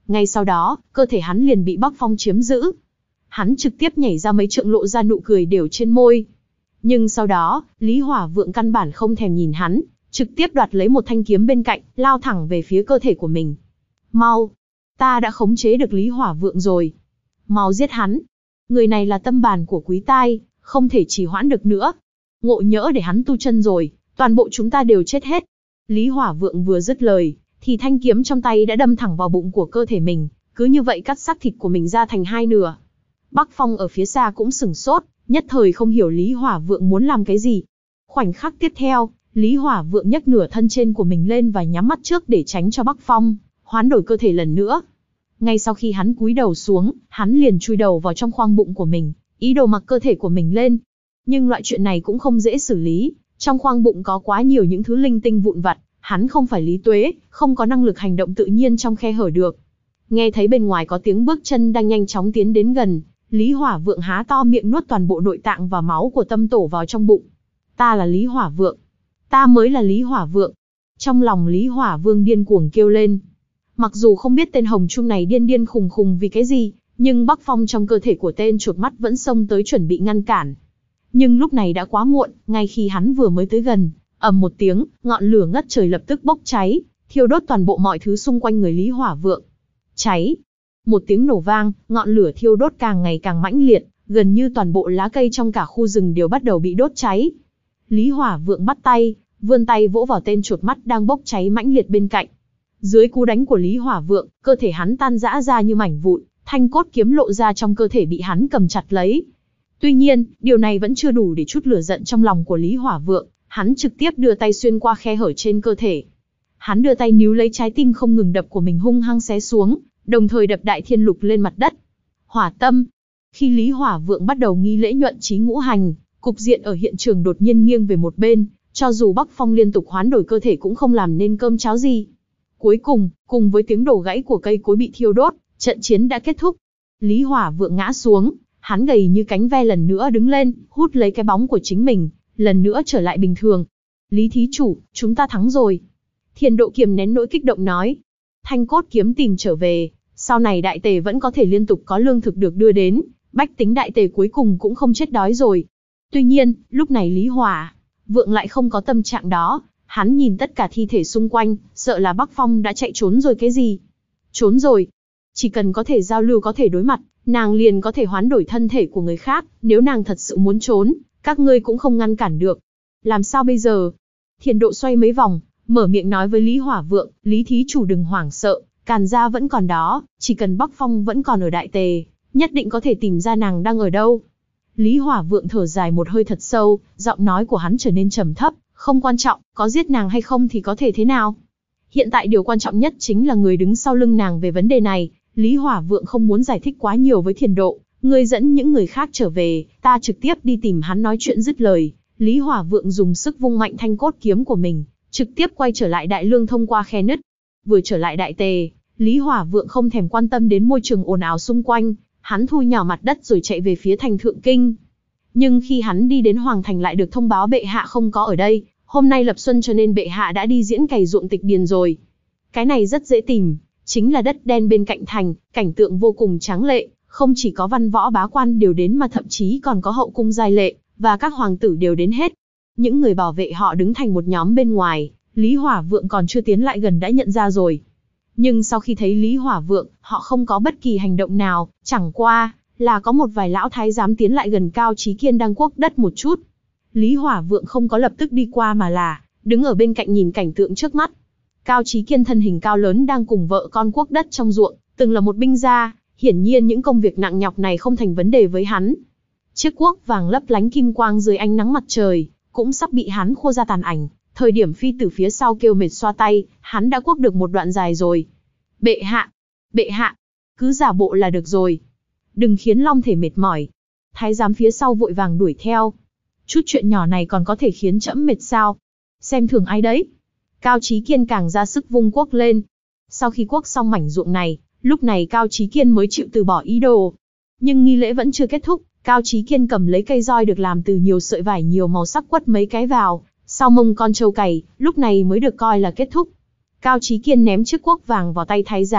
Speaker 1: Ngay sau đó, cơ thể hắn liền bị Bắc Phong chiếm giữ. Hắn trực tiếp nhảy ra mấy trượng lộ ra nụ cười đều trên môi. Nhưng sau đó, Lý Hỏa Vượng căn bản không thèm nhìn hắn, trực tiếp đoạt lấy một thanh kiếm bên cạnh, lao thẳng về phía cơ thể của mình. Mau! Ta đã khống chế được Lý Hỏa Vượng rồi. Mau giết hắn! Người này là tâm bàn của Quý Tai, không thể trì hoãn được nữa. Ngộ nhỡ để hắn tu chân rồi, toàn bộ chúng ta đều chết hết. Lý Hỏa Vượng vừa dứt lời, thì thanh kiếm trong tay đã đâm thẳng vào bụng của cơ thể mình, cứ như vậy cắt xác thịt của mình ra thành hai nửa. Bắc Phong ở phía xa cũng sửng sốt, nhất thời không hiểu Lý Hỏa Vượng muốn làm cái gì. Khoảnh khắc tiếp theo, Lý Hỏa Vượng nhấc nửa thân trên của mình lên và nhắm mắt trước để tránh cho Bắc Phong hoán đổi cơ thể lần nữa. Ngay sau khi hắn cúi đầu xuống, hắn liền chui đầu vào trong khoang bụng của mình, ý đồ mặc cơ thể của mình lên. Nhưng loại chuyện này cũng không dễ xử lý, trong khoang bụng có quá nhiều những thứ linh tinh vụn vặt, hắn không phải Lý Tuế, không có năng lực hành động tự nhiên trong khe hở được. Nghe thấy bên ngoài có tiếng bước chân đang nhanh chóng tiến đến gần, Lý Hỏa Vượng há to miệng nuốt toàn bộ nội tạng và máu của Tâm Tổ vào trong bụng. Ta là Lý Hỏa Vượng. Ta mới là Lý Hỏa Vượng. Trong lòng Lý Hỏa Vương điên cuồng kêu lên. Mặc dù không biết tên Hồng Trung này điên điên khùng khùng vì cái gì, nhưng Bắc Phong trong cơ thể của tên chuột mắt vẫn xông tới chuẩn bị ngăn cản. Nhưng lúc này đã quá muộn, ngay khi hắn vừa mới tới gần, ầm một tiếng, ngọn lửa ngất trời lập tức bốc cháy, thiêu đốt toàn bộ mọi thứ xung quanh người Lý Hỏa Vượng. Cháy! Một tiếng nổ vang, ngọn lửa thiêu đốt càng ngày càng mãnh liệt, gần như toàn bộ lá cây trong cả khu rừng đều bắt đầu bị đốt cháy. Lý Hỏa Vượng bắt tay, vươn tay vỗ vào tên chuột mắt đang bốc cháy mãnh liệt bên cạnh. Dưới cú đánh của Lý Hỏa Vượng, cơ thể hắn tan rã ra như mảnh vụn, thanh cốt kiếm lộ ra trong cơ thể bị hắn cầm chặt lấy. Tuy nhiên, điều này vẫn chưa đủ để trút lửa giận trong lòng của Lý Hỏa Vượng, hắn trực tiếp đưa tay xuyên qua khe hở trên cơ thể. Hắn đưa tay níu lấy trái tim không ngừng đập của mình hung hăng xé xuống, đồng thời đập đại thiên lục lên mặt đất. Hỏa tâm. Khi Lý Hỏa Vượng bắt đầu nghi lễ nhuận chí ngũ hành, cục diện ở hiện trường đột nhiên nghiêng về một bên, cho dù Bắc Phong liên tục hoán đổi cơ thể cũng không làm nên cơm cháo gì. Cuối cùng, cùng với tiếng đổ gãy của cây cối bị thiêu đốt, trận chiến đã kết thúc. Lý Hỏa Vượng ngã xuống, hắn gầy như cánh ve lần nữa đứng lên, hút lấy cái bóng của chính mình, lần nữa trở lại bình thường. Lý thí chủ, chúng ta thắng rồi. Thiền Độ kiềm nén nỗi kích động nói. Thanh cốt kiếm tìm trở về, sau này đại tề vẫn có thể liên tục có lương thực được đưa đến, bách tính đại tề cuối cùng cũng không chết đói rồi. Tuy nhiên, lúc này Lý Hỏa Vượng lại không có tâm trạng đó, hắn nhìn tất cả thi thể xung quanh, sợ là Bắc Phong đã chạy trốn rồi cái gì. Trốn rồi. Chỉ cần có thể giao lưu có thể đối mặt, nàng liền có thể hoán đổi thân thể của người khác, nếu nàng thật sự muốn trốn, các ngươi cũng không ngăn cản được. Làm sao bây giờ? Thiền Độ xoay mấy vòng, mở miệng nói với Lý Hỏa Vượng, Lý thí chủ đừng hoảng sợ, Càn gia vẫn còn đó, chỉ cần Bắc Phong vẫn còn ở đại tề, nhất định có thể tìm ra nàng đang ở đâu. Lý Hỏa Vượng thở dài một hơi thật sâu, giọng nói của hắn trở nên trầm thấp, không quan trọng, có giết nàng hay không thì có thể thế nào. Hiện tại điều quan trọng nhất chính là người đứng sau lưng nàng về vấn đề này. Lý Hỏa Vượng không muốn giải thích quá nhiều với Thiền Độ, ngươi dẫn những người khác trở về, ta trực tiếp đi tìm hắn nói chuyện. Dứt lời, Lý Hỏa Vượng dùng sức vung mạnh thanh cốt kiếm của mình, trực tiếp quay trở lại Đại Lương thông qua khe nứt. Vừa trở lại đại tề, Lý Hỏa Vượng không thèm quan tâm đến môi trường ồn ào xung quanh, hắn thu nhỏ mặt đất rồi chạy về phía thành Thượng Kinh. Nhưng khi hắn đi đến Hoàng Thành lại được thông báo bệ hạ không có ở đây, hôm nay lập xuân cho nên bệ hạ đã đi diễn cày ruộng tịch điền rồi. Cái này rất dễ tìm, chính là đất đen bên cạnh thành, cảnh tượng vô cùng tráng lệ, không chỉ có văn võ bá quan đều đến mà thậm chí còn có hậu cung giai lệ, và các hoàng tử đều đến hết. Những người bảo vệ họ đứng thành một nhóm bên ngoài, Lý Hỏa Vượng còn chưa tiến lại gần đã nhận ra rồi. Nhưng sau khi thấy Lý Hỏa Vượng, họ không có bất kỳ hành động nào, chẳng qua là có một vài lão thái giám tiến lại gần Cao Chí Kiên đang cuốc đất một chút. Lý Hỏa Vượng không có lập tức đi qua mà là đứng ở bên cạnh nhìn cảnh tượng trước mắt. Cao Chí Kiên thân hình cao lớn đang cùng vợ con cuốc đất trong ruộng, từng là một binh gia, hiển nhiên những công việc nặng nhọc này không thành vấn đề với hắn. Chiếc cuốc vàng lấp lánh kim quang dưới ánh nắng mặt trời, cũng sắp bị hắn khô ra tàn ảnh. Thời điểm phi từ phía sau kêu mệt xoa tay, hắn đã cuốc được một đoạn dài rồi. Bệ hạ, bệ hạ, cứ giả bộ là được rồi. Đừng khiến long thể mệt mỏi. Thái giám phía sau vội vàng đuổi theo. Chút chuyện nhỏ này còn có thể khiến trẫm mệt sao? Xem thường ai đấy? Cao Chí Kiên càng ra sức vung cuốc lên. Sau khi cuốc xong mảnh ruộng này, lúc này Cao Chí Kiên mới chịu từ bỏ ý đồ. Nhưng nghi lễ vẫn chưa kết thúc, Cao Chí Kiên cầm lấy cây roi được làm từ nhiều sợi vải nhiều màu sắc quất mấy cái vào, sau mông con trâu cày, lúc này mới được coi là kết thúc. Cao Chí Kiên ném chiếc cuốc vàng vào tay thái giám,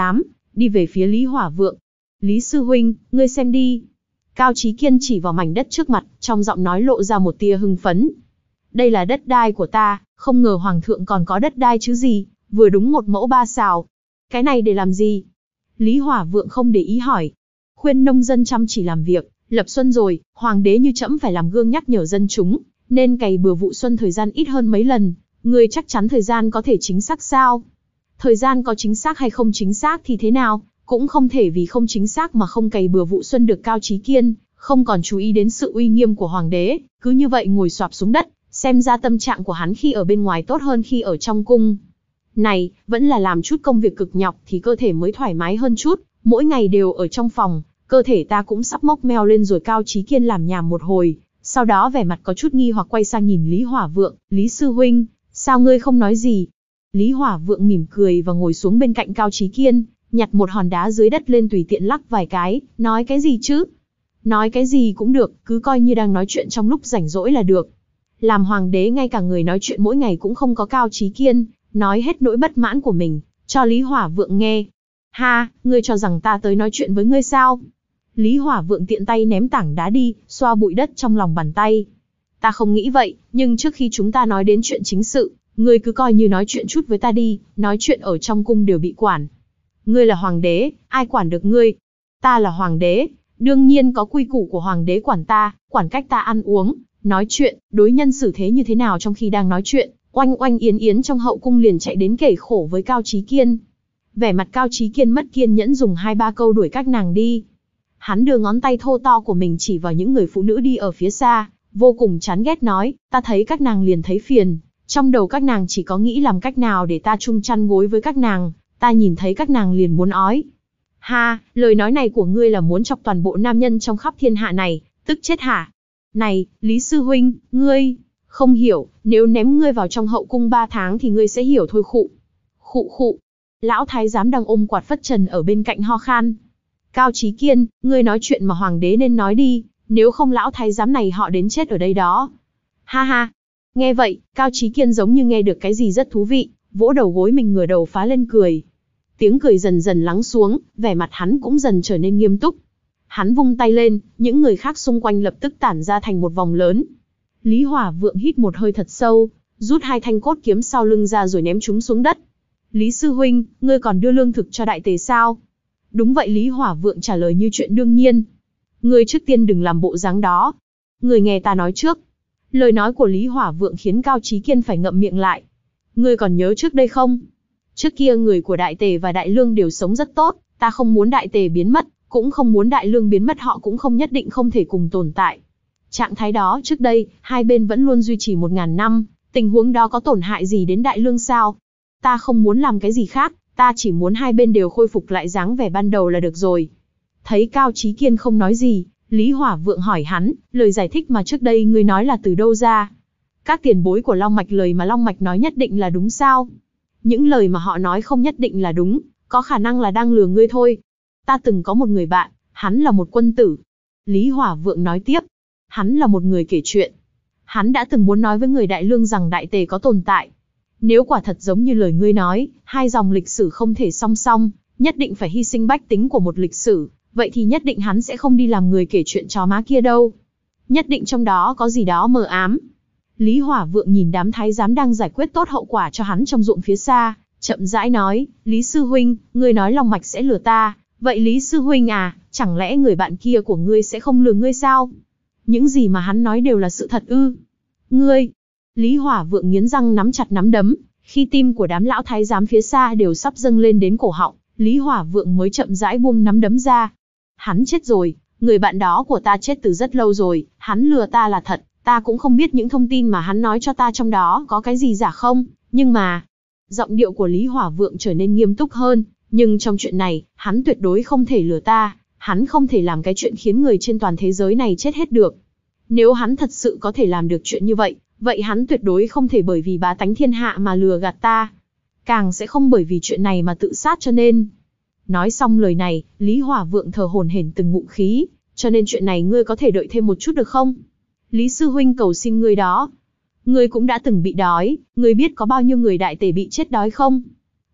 Speaker 1: đi về phía Lý Hỏa Vượng. Lý sư huynh, ngươi xem đi. Cao Chí Kiên chỉ vào mảnh đất trước mặt, trong giọng nói lộ ra một tia hưng phấn. Đây là đất đai của ta, không ngờ hoàng thượng còn có đất đai chứ gì, vừa đúng một mẫu ba sào. Cái này để làm gì? Lý Hỏa Vượng không để ý hỏi. Khuyên nông dân chăm chỉ làm việc, lập xuân rồi, hoàng đế như trẫm phải làm gương nhắc nhở dân chúng, nên cày bừa vụ xuân thời gian ít hơn mấy lần. Ngươi chắc chắn thời gian có thể chính xác sao? Thời gian có chính xác hay không chính xác thì thế nào, cũng không thể vì không chính xác mà không cày bừa vụ xuân được. Cao Chí Kiên không còn chú ý đến sự uy nghiêm của hoàng đế, cứ như vậy ngồi xổm xuống đất, xem ra tâm trạng của hắn khi ở bên ngoài tốt hơn khi ở trong cung. Này, vẫn là làm chút công việc cực nhọc thì cơ thể mới thoải mái hơn chút, mỗi ngày đều ở trong phòng, cơ thể ta cũng sắp mốc meo lên rồi. Cao Chí Kiên làm nhảm một hồi, sau đó vẻ mặt có chút nghi hoặc quay sang nhìn Lý Hỏa Vượng. Lý sư huynh, sao ngươi không nói gì? Lý Hỏa Vượng mỉm cười và ngồi xuống bên cạnh Cao Chí Kiên, nhặt một hòn đá dưới đất lên tùy tiện lắc vài cái, nói cái gì chứ? Nói cái gì cũng được, cứ coi như đang nói chuyện trong lúc rảnh rỗi là được. Làm hoàng đế ngay cả người nói chuyện mỗi ngày cũng không có. Cao Chí Kiên nói hết nỗi bất mãn của mình cho Lý Hỏa Vượng nghe. Ha, ngươi cho rằng ta tới nói chuyện với ngươi sao? Lý Hỏa Vượng tiện tay ném tảng đá đi, xoa bụi đất trong lòng bàn tay. Ta không nghĩ vậy, nhưng trước khi chúng ta nói đến chuyện chính sự, ngươi cứ coi như nói chuyện chút với ta đi, nói chuyện ở trong cung đều bị quản. Ngươi là hoàng đế, ai quản được ngươi? Ta là hoàng đế, đương nhiên có quy củ của hoàng đế quản ta, quản cách ta ăn uống, nói chuyện, đối nhân xử thế như thế nào. Trong khi đang nói chuyện, oanh oanh yến yến trong hậu cung liền chạy đến kể khổ với Cao Chí Kiên. Vẻ mặt Cao Chí Kiên mất kiên nhẫn dùng hai ba câu đuổi các nàng đi. Hắn đưa ngón tay thô to của mình chỉ vào những người phụ nữ đi ở phía xa, vô cùng chán ghét nói, ta thấy các nàng liền thấy phiền, trong đầu các nàng chỉ có nghĩ làm cách nào để ta chung chăn gối với các nàng, ta nhìn thấy các nàng liền muốn ói. Ha, lời nói này của ngươi là muốn chọc toàn bộ nam nhân trong khắp thiên hạ này, tức chết hả? Này, Lý sư huynh, ngươi không hiểu, nếu ném ngươi vào trong hậu cung ba tháng thì ngươi sẽ hiểu thôi. Khụ, khụ khụ. Lão thái giám đang ôm quạt phất trần ở bên cạnh ho khan. Cao Chí Kiên, ngươi nói chuyện mà hoàng đế nên nói đi, nếu không lão thái giám này họ đến chết ở đây đó. Ha ha. Nghe vậy, Cao Chí Kiên giống như nghe được cái gì rất thú vị, vỗ đầu gối mình ngửa đầu phá lên cười. Tiếng cười dần dần lắng xuống, vẻ mặt hắn cũng dần trở nên nghiêm túc. Hắn vung tay lên, những người khác xung quanh lập tức tản ra thành một vòng lớn. Lý Hỏa Vượng hít một hơi thật sâu, rút hai thanh cốt kiếm sau lưng ra rồi ném chúng xuống đất. Lý sư huynh, ngươi còn đưa lương thực cho đại tề sao? Đúng vậy, Lý Hỏa Vượng trả lời như chuyện đương nhiên. Ngươi trước tiên đừng làm bộ dáng đó. Ngươi nghe ta nói trước. Lời nói của Lý Hỏa Vượng khiến Cao Chí Kiên phải ngậm miệng lại. Ngươi còn nhớ trước đây không? Trước kia người của đại tề và đại lương đều sống rất tốt, ta không muốn đại tề biến mất, cũng không muốn đại lương biến mất, họ cũng không nhất định không thể cùng tồn tại. Trạng thái đó trước đây, hai bên vẫn luôn duy trì một ngàn năm, tình huống đó có tổn hại gì đến đại lương sao? Ta không muốn làm cái gì khác, ta chỉ muốn hai bên đều khôi phục lại dáng vẻ ban đầu là được rồi. Thấy Cao Chí Kiên không nói gì, Lý Hỏa Vượng hỏi hắn, lời giải thích mà trước đây ngươi nói là từ đâu ra? Các tiền bối của Long Mạch lời mà Long Mạch nói nhất định là đúng sao? Những lời mà họ nói không nhất định là đúng, có khả năng là đang lừa ngươi thôi. Ta từng có một người bạn, hắn là một quân tử. Lý Hỏa Vượng nói tiếp, hắn là một người kể chuyện. Hắn đã từng muốn nói với người đại lương rằng đại tề có tồn tại. Nếu quả thật giống như lời ngươi nói, hai dòng lịch sử không thể song song, nhất định phải hy sinh bách tính của một lịch sử, vậy thì nhất định hắn sẽ không đi làm người kể chuyện chó má kia đâu. Nhất định trong đó có gì đó mờ ám. Lý Hỏa Vượng nhìn đám thái giám đang giải quyết tốt hậu quả cho hắn trong ruộng phía xa, chậm rãi nói, Lý sư huynh, ngươi nói Long Mạch sẽ lừa ta, vậy Lý sư huynh à, chẳng lẽ người bạn kia của ngươi sẽ không lừa ngươi sao? Những gì mà hắn nói đều là sự thật ư? Ngươi! Lý Hỏa Vượng nghiến răng nắm chặt nắm đấm, khi tim của đám lão thái giám phía xa đều sắp dâng lên đến cổ họng, Lý Hỏa Vượng mới chậm rãi buông nắm đấm ra. Hắn chết rồi, người bạn đó của ta chết từ rất lâu rồi, hắn lừa ta là thật, ta cũng không biết những thông tin mà hắn nói cho ta trong đó có cái gì giả không, nhưng mà... Giọng điệu của Lý Hỏa Vượng trở nên nghiêm túc hơn, nhưng trong chuyện này, hắn tuyệt đối không thể lừa ta, hắn không thể làm cái chuyện khiến người trên toàn thế giới này chết hết được. Nếu hắn thật sự có thể làm được chuyện như vậy, vậy hắn tuyệt đối không thể bởi vì bá tánh thiên hạ mà lừa gạt ta. Càng sẽ không bởi vì chuyện này mà tự sát cho nên. Nói xong lời này, Lý Hỏa Vượng thở hổn hển từng ngụm khí, cho nên chuyện này ngươi có thể đợi thêm một chút được không? Lý sư huynh cầu xin ngươi đó. Ngươi cũng đã từng bị đói, ngươi biết có bao nhiêu người đại tề bị chết đói không?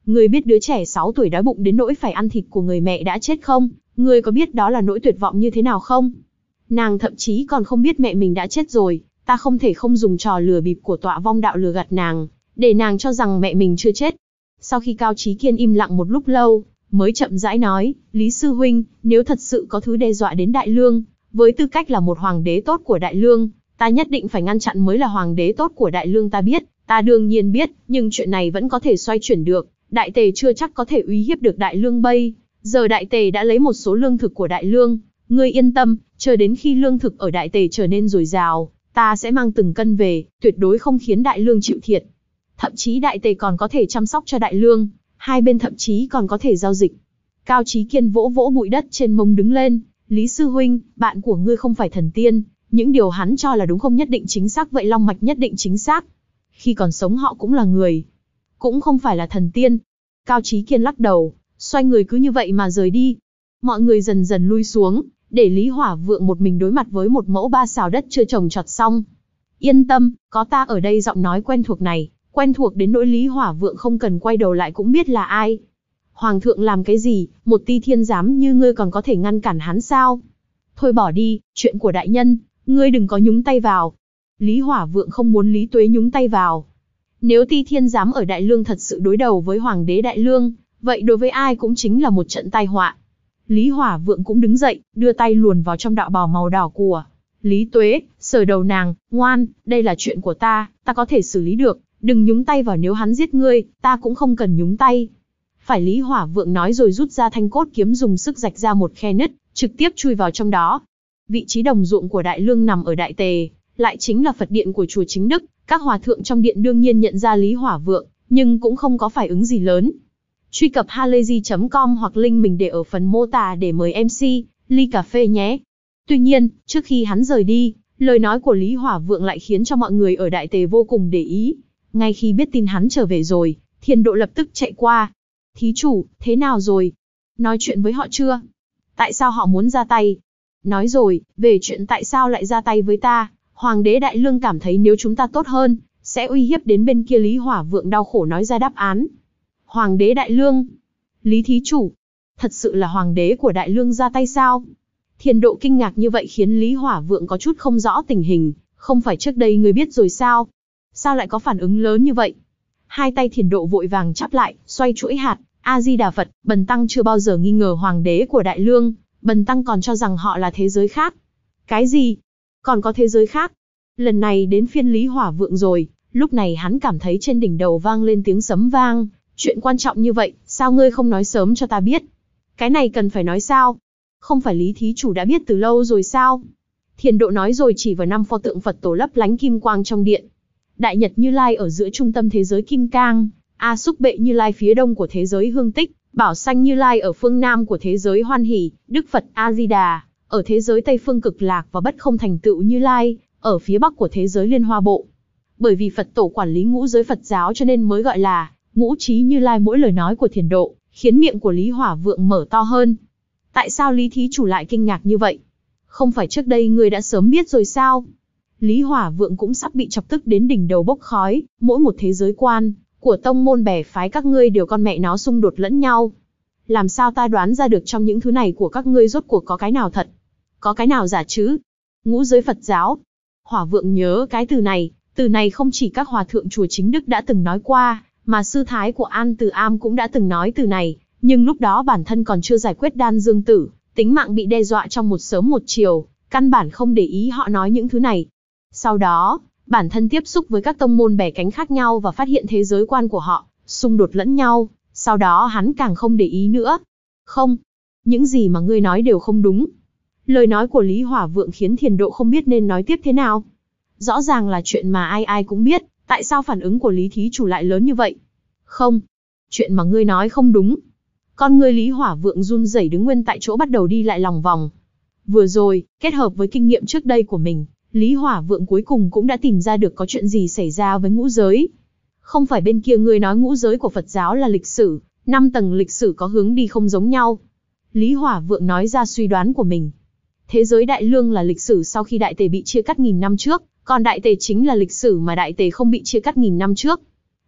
Speaker 1: Ngươi biết đứa trẻ sáu tuổi đói bụng đến nỗi phải ăn thịt của người mẹ đã chết không? Ngươi có biết đó là nỗi tuyệt vọng như thế nào không? Nàng thậm chí còn không biết mẹ mình đã chết rồi, ta không thể không dùng trò lừa bịp của tọa vong đạo lừa gạt nàng, để nàng cho rằng mẹ mình chưa chết. Sau khi Cao Chí Kiên im lặng một lúc lâu, mới chậm rãi nói, Lý Sư Huynh, nếu thật sự có thứ đe dọa đến Đại Lương, với tư cách là một hoàng đế tốt của Đại Lương, ta nhất định phải ngăn chặn mới là hoàng đế tốt của Đại Lương ta biết, ta đương nhiên biết, nhưng chuyện này vẫn có thể xoay chuyển được, Đại Tề chưa chắc có thể uy hiếp được Đại Lương bây. Giờ Đại Tề đã lấy một số lương thực của Đại Lương, ngươi yên tâm, chờ đến khi lương thực ở Đại Tề trở nên dồi dào, ta sẽ mang từng cân về, tuyệt đối không khiến Đại Lương chịu thiệt. Thậm chí Đại Tề còn có thể chăm sóc cho Đại Lương, hai bên thậm chí còn có thể giao dịch. Cao Chí Kiên vỗ vỗ bụi đất trên mông đứng lên, Lý Sư Huynh, bạn của ngươi không phải thần tiên, những điều hắn cho là đúng không nhất định chính xác vậy long mạch nhất định chính xác. Khi còn sống họ cũng là người, cũng không phải là thần tiên. Cao Chí Kiên lắc đầu, xoay người cứ như vậy mà rời đi. Mọi người dần dần lui xuống, để Lý Hỏa Vượng một mình đối mặt với một mẫu ba xào đất chưa trồng trọt xong. Yên tâm, có ta ở đây. Giọng nói quen thuộc này, quen thuộc đến nỗi Lý Hỏa Vượng không cần quay đầu lại cũng biết là ai. Hoàng thượng làm cái gì, một ti thiên giám như ngươi còn có thể ngăn cản hắn sao? Thôi bỏ đi, chuyện của đại nhân, ngươi đừng có nhúng tay vào. Lý Hỏa Vượng không muốn Lý Tuế nhúng tay vào. Nếu ti thiên giám ở Đại Lương thật sự đối đầu với hoàng đế Đại Lương, vậy đối với ai cũng chính là một trận tai họa. Lý Hỏa Vượng cũng đứng dậy, đưa tay luồn vào trong đạo bào màu đỏ của Lý Tuế, sờ đầu nàng, ngoan, đây là chuyện của ta, ta có thể xử lý được, đừng nhúng tay vào, nếu hắn giết ngươi, ta cũng không cần nhúng tay. Phải, Lý Hỏa Vượng nói rồi rút ra thanh cốt kiếm dùng sức rạch ra một khe nứt, trực tiếp chui vào trong đó. Vị trí đồng ruộng của Đại Lương nằm ở Đại Tề, lại chính là Phật điện của chùa Chính Đức, các hòa thượng trong điện đương nhiên nhận ra Lý Hỏa Vượng, nhưng cũng không có phản ứng gì lớn. Truy cập halayzi chấm com hoặc link mình để ở phần mô tả để mời em xê, ly cà phê nhé. Tuy nhiên, trước khi hắn rời đi, lời nói của Lý Hỏa Vượng lại khiến cho mọi người ở Đại Tề vô cùng để ý. Ngay khi biết tin hắn trở về rồi, Thiền Độ lập tức chạy qua. Thí chủ, thế nào rồi? Nói chuyện với họ chưa? Tại sao họ muốn ra tay? Nói rồi, về chuyện tại sao lại ra tay với ta, Hoàng đế Đại Lương cảm thấy nếu chúng ta tốt hơn, sẽ uy hiếp đến bên kia. Lý Hỏa Vượng đau khổ nói ra đáp án. Hoàng đế Đại Lương? Lý thí chủ, thật sự là Hoàng đế của Đại Lương ra tay sao? Thiền Độ kinh ngạc như vậy khiến Lý Hỏa Vượng có chút không rõ tình hình, không phải trước đây người biết rồi sao? Sao lại có phản ứng lớn như vậy? Hai tay Thiền Độ vội vàng chắp lại, xoay chuỗi hạt, A-di-đà Phật, bần tăng chưa bao giờ nghi ngờ Hoàng đế của Đại Lương, bần tăng còn cho rằng họ là thế giới khác. Cái gì? Còn có thế giới khác? Lần này đến phiên Lý Hỏa Vượng rồi, lúc này hắn cảm thấy trên đỉnh đầu vang lên tiếng sấm vang. Chuyện quan trọng như vậy, sao ngươi không nói sớm cho ta biết? Cái này cần phải nói sao? Không phải Lý thí chủ đã biết từ lâu rồi sao? Thiền Độ nói rồi chỉ vào năm pho tượng Phật tổ lấp lánh kim quang trong điện. Đại Nhật Như Lai ở giữa trung tâm thế giới Kim Cang, A Xúc Bệ Như Lai phía đông của thế giới Hương Tích, Bảo Xanh Như Lai ở phương nam của thế giới Hoan Hỷ, Đức Phật A Di Đà ở thế giới Tây phương Cực Lạc và Bất Không Thành Tựu Như Lai ở phía bắc của thế giới Liên Hoa Bộ. Bởi vì Phật tổ quản lý ngũ giới Phật giáo cho nên mới gọi là Ngũ Trí Như Lai. Mỗi lời nói của Thiền Độ khiến miệng của Lý Hỏa Vượng mở to hơn. Tại sao Lý thí chủ lại kinh ngạc như vậy? Không phải trước đây người đã sớm biết rồi sao? Lý Hỏa Vượng cũng sắp bị chọc tức đến đỉnh đầu bốc khói. Mỗi một thế giới quan của tông môn bè phái các ngươi đều con mẹ nó xung đột lẫn nhau. Làm sao ta đoán ra được trong những thứ này của các ngươi rốt cuộc có cái nào thật, có cái nào giả chứ? Ngũ giới Phật giáo. Hỏa Vượng nhớ cái từ này, từ này không chỉ các hòa thượng chùa Chính Đức đã từng nói qua, mà sư thái của An Từ Am cũng đã từng nói từ này, nhưng lúc đó bản thân còn chưa giải quyết đan dương tử, tính mạng bị đe dọa trong một sớm một chiều, căn bản không để ý họ nói những thứ này. Sau đó, bản thân tiếp xúc với các tông môn bè cánh khác nhau và phát hiện thế giới quan của họ xung đột lẫn nhau, sau đó hắn càng không để ý nữa. Không, những gì mà ngươi nói đều không đúng. Lời nói của Lý Hỏa Vượng khiến Thiền Độ không biết nên nói tiếp thế nào. Rõ ràng là chuyện mà ai ai cũng biết, tại sao phản ứng của Lý thí chủ lại lớn như vậy? Không, chuyện mà ngươi nói không đúng. Con ngươi Lý Hỏa Vượng run rẩy đứng nguyên tại chỗ bắt đầu đi lại lòng vòng. Vừa rồi, kết hợp với kinh nghiệm trước đây của mình, Lý Hỏa Vượng cuối cùng cũng đã tìm ra được có chuyện gì xảy ra với ngũ giới. Không phải bên kia ngươi nói ngũ giới của Phật giáo là lịch sử, năm tầng lịch sử có hướng đi không giống nhau. Lý Hỏa Vượng nói ra suy đoán của mình. Thế giới Đại Lương là lịch sử sau khi Đại Tề bị chia cắt nghìn năm trước, còn Đại Tề chính là lịch sử mà Đại Tề không bị chia cắt nghìn năm trước.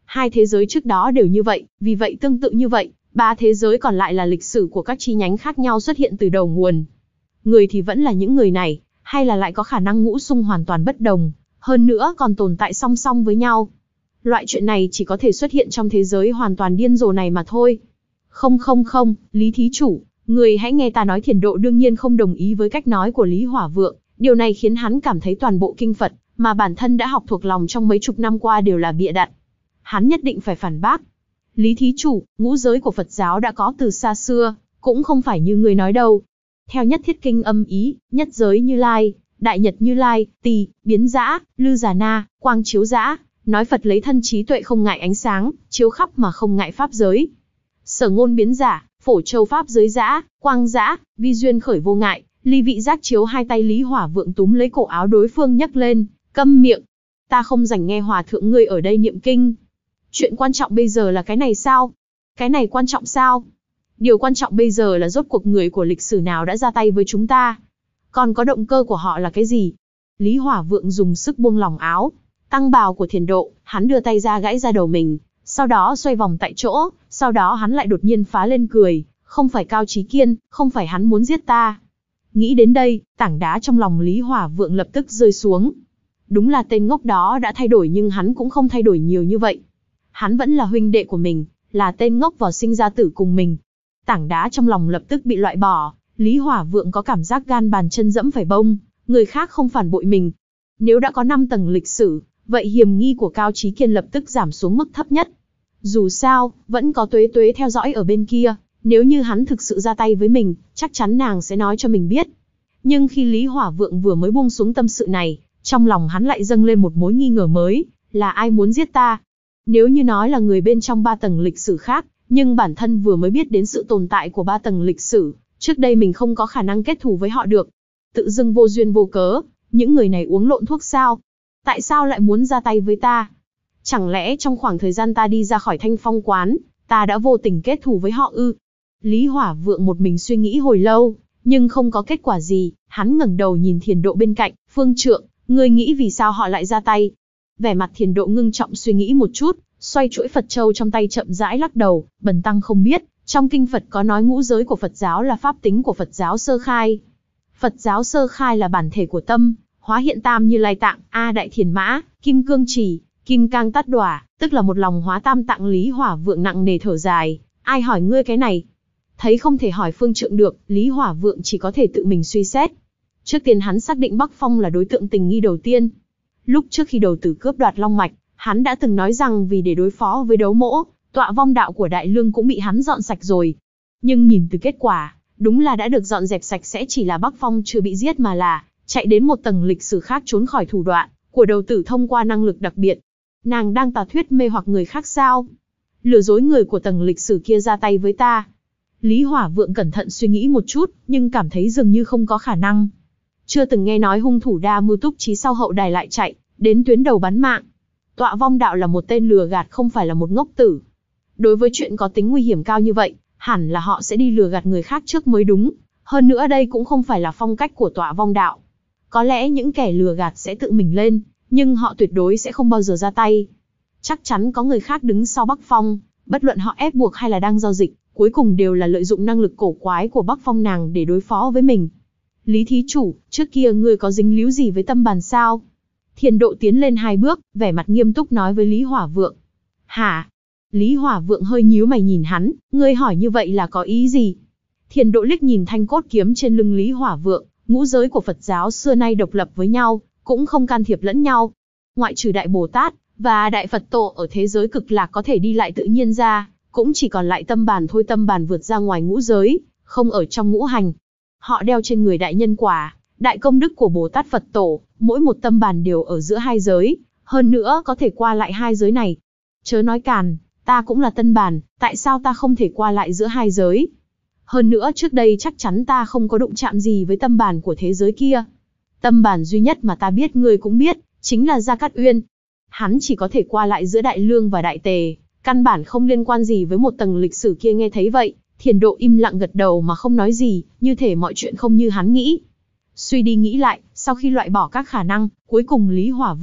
Speaker 1: Hai thế giới trước đó đều như vậy, vì vậy tương tự như vậy, ba thế giới còn lại là lịch sử của các chi nhánh khác nhau xuất hiện từ đầu nguồn. Người thì vẫn là những người này, hay là lại có khả năng ngũ xung hoàn toàn bất đồng, hơn nữa còn tồn tại song song với nhau. Loại chuyện này chỉ có thể xuất hiện trong thế giới hoàn toàn điên rồ này mà thôi. Không không không, Lý thí chủ, người hãy nghe ta nói. Thiền Độ đương nhiên không đồng ý với cách nói của Lý Hỏa Vượng, điều này khiến hắn cảm thấy toàn bộ kinh Phật mà bản thân đã học thuộc lòng trong mấy chục năm qua đều là bịa đặt. Hắn nhất định phải phản bác. Lý thí chủ, ngũ giới của Phật giáo đã có từ xa xưa, cũng không phải như người nói đâu. Theo Nhất Thiết Kinh âm ý, nhất giới Như Lai, Đại Nhật Như Lai, Tỳ, Biến Dã, Lư Già Na, Quang Chiếu Dã, nói Phật lấy thân trí tuệ không ngại ánh sáng, chiếu khắp mà không ngại pháp giới. Sở ngôn biến giả, phổ châu pháp giới dã, quang dã, vi duyên khởi vô ngại, ly vị giác chiếu. Hai tay Lý Hỏa Vượng túm lấy cổ áo đối phương nhấc lên, câm miệng. Ta không rảnh nghe hòa thượng ngươi ở đây niệm kinh. Chuyện quan trọng bây giờ là cái này sao? Cái này quan trọng sao? Điều quan trọng bây giờ là rốt cuộc người của lịch sử nào đã ra tay với chúng ta? Còn có động cơ của họ là cái gì? Lý Hỏa Vượng dùng sức buông lỏng áo tăng bào của Thiền Độ, hắn đưa tay ra gãi ra đầu mình, sau đó xoay vòng tại chỗ, sau đó hắn lại đột nhiên phá lên cười, không phải Cao Chí Kiên, không phải hắn muốn giết ta. Nghĩ đến đây, tảng đá trong lòng Lý Hỏa Vượng lập tức rơi xuống. Đúng là tên ngốc đó đã thay đổi nhưng hắn cũng không thay đổi nhiều như vậy. Hắn vẫn là huynh đệ của mình, là tên ngốc vào sinh ra tử cùng mình. Tảng đá trong lòng lập tức bị loại bỏ, Lý Hỏa Vượng có cảm giác gan bàn chân dẫm phải bông, người khác không phản bội mình. Nếu đã có năm tầng lịch sử, vậy hiểm nghi của Cao Chí Kiên lập tức giảm xuống mức thấp nhất. Dù sao, vẫn có Tuế Tuế theo dõi ở bên kia, nếu như hắn thực sự ra tay với mình, chắc chắn nàng sẽ nói cho mình biết. Nhưng khi Lý Hỏa Vượng vừa mới buông xuống tâm sự này, trong lòng hắn lại dâng lên một mối nghi ngờ mới, là ai muốn giết ta? Nếu như nói là người bên trong ba tầng lịch sử khác, nhưng bản thân vừa mới biết đến sự tồn tại của ba tầng lịch sử, trước đây mình không có khả năng kết thù với họ được. Tự dưng vô duyên vô cớ, những người này uống lộn thuốc sao? Tại sao lại muốn ra tay với ta? Chẳng lẽ trong khoảng thời gian ta đi ra khỏi Thanh Phong quán, ta đã vô tình kết thù với họ ư? Lý Hỏa Vượng một mình suy nghĩ hồi lâu, nhưng không có kết quả gì. Hắn ngẩng đầu nhìn Thiền Độ bên cạnh, Phương Trượng, ngươi nghĩ vì sao họ lại ra tay? Vẻ mặt Thiền Độ ngưng trọng suy nghĩ một chút, xoay chuỗi Phật châu trong tay chậm rãi lắc đầu, bần tăng không biết, trong kinh Phật có nói ngũ giới của Phật giáo là pháp tính của Phật giáo sơ khai. Phật giáo sơ khai là bản thể của tâm, hóa hiện tam Như Lai tạng, A Đại Thiền Mã, Kim Cương Chỉ, Kim Cang Tát Đỏa, tức là một lòng hóa tam tạng. Lý Hỏa Vượng nặng nề thở dài, ai hỏi ngươi cái này? Thấy không thể hỏi Phương Trượng được, Lý Hỏa Vượng chỉ có thể tự mình suy xét. Trước tiên hắn xác định Bắc Phong là đối tượng tình nghi đầu tiên. Lúc trước khi đầu tử cướp đoạt Long Mạch, hắn đã từng nói rằng vì để đối phó với Đấu Mỗ, tọa vong đạo của Đại Lương cũng bị hắn dọn sạch rồi. Nhưng nhìn từ kết quả, đúng là đã được dọn dẹp sạch sẽ, chỉ là Bắc Phong chưa bị giết mà là chạy đến một tầng lịch sử khác trốn khỏi thủ đoạn của đầu tử thông qua năng lực đặc biệt. Nàng đang tà thuyết mê hoặc người khác sao? Lừa dối người của tầng lịch sử kia ra tay với ta. Lý Hỏa Vượng cẩn thận suy nghĩ một chút, nhưng cảm thấy dường như không có khả năng. Chưa từng nghe nói hung thủ đa mưu túc trí sau hậu đài lại chạy đến tuyến đầu bán mạng. Tọa vong đạo là một tên lừa gạt, không phải là một ngốc tử. Đối với chuyện có tính nguy hiểm cao như vậy, hẳn là họ sẽ đi lừa gạt người khác trước mới đúng. Hơn nữa đây cũng không phải là phong cách của tọa vong đạo. Có lẽ những kẻ lừa gạt sẽ tự mình lên, nhưng họ tuyệt đối sẽ không bao giờ ra tay. Chắc chắn có người khác đứng sau Bắc Phong, bất luận họ ép buộc hay là đang giao dịch, cuối cùng đều là lợi dụng năng lực cổ quái của Bắc Phong nàng để đối phó với mình. Lý thí chủ, trước kia ngươi có dính líu gì với tâm bàn sao? Thiền Độ tiến lên hai bước, vẻ mặt nghiêm túc nói với Lý Hỏa Vượng. Hả? Lý Hỏa Vượng hơi nhíu mày nhìn hắn, ngươi hỏi như vậy là có ý gì? Thiền Độ liếc nhìn thanh cốt kiếm trên lưng Lý Hỏa Vượng, ngũ giới của Phật giáo xưa nay độc lập với nhau, cũng không can thiệp lẫn nhau. Ngoại trừ Đại Bồ Tát và Đại Phật Tổ ở thế giới cực lạc có thể đi lại tự nhiên ra, cũng chỉ còn lại tâm bàn thôi. Tâm bàn vượt ra ngoài ngũ giới, không ở trong ngũ hành. Họ đeo trên người đại nhân quả, đại công đức của Bồ Tát Phật Tổ, mỗi một tâm bàn đều ở giữa hai giới, hơn nữa có thể qua lại hai giới này. Chớ nói càn, ta cũng là tân bàn, tại sao ta không thể qua lại giữa hai giới? Hơn nữa trước đây chắc chắn ta không có đụng chạm gì với tâm bàn của thế giới kia. Tâm bàn duy nhất mà ta biết ngươi cũng biết, chính là Gia Cát Uyên. Hắn chỉ có thể qua lại giữa Đại Lương và Đại Tề, căn bản không liên quan gì với một tầng lịch sử kia. Nghe thấy vậy, Thiền Độ im lặng gật đầu mà không nói gì, như thể mọi chuyện không như hắn nghĩ. Suy đi nghĩ lại, sau khi loại bỏ các khả năng, cuối cùng Lý Hỏa Vượng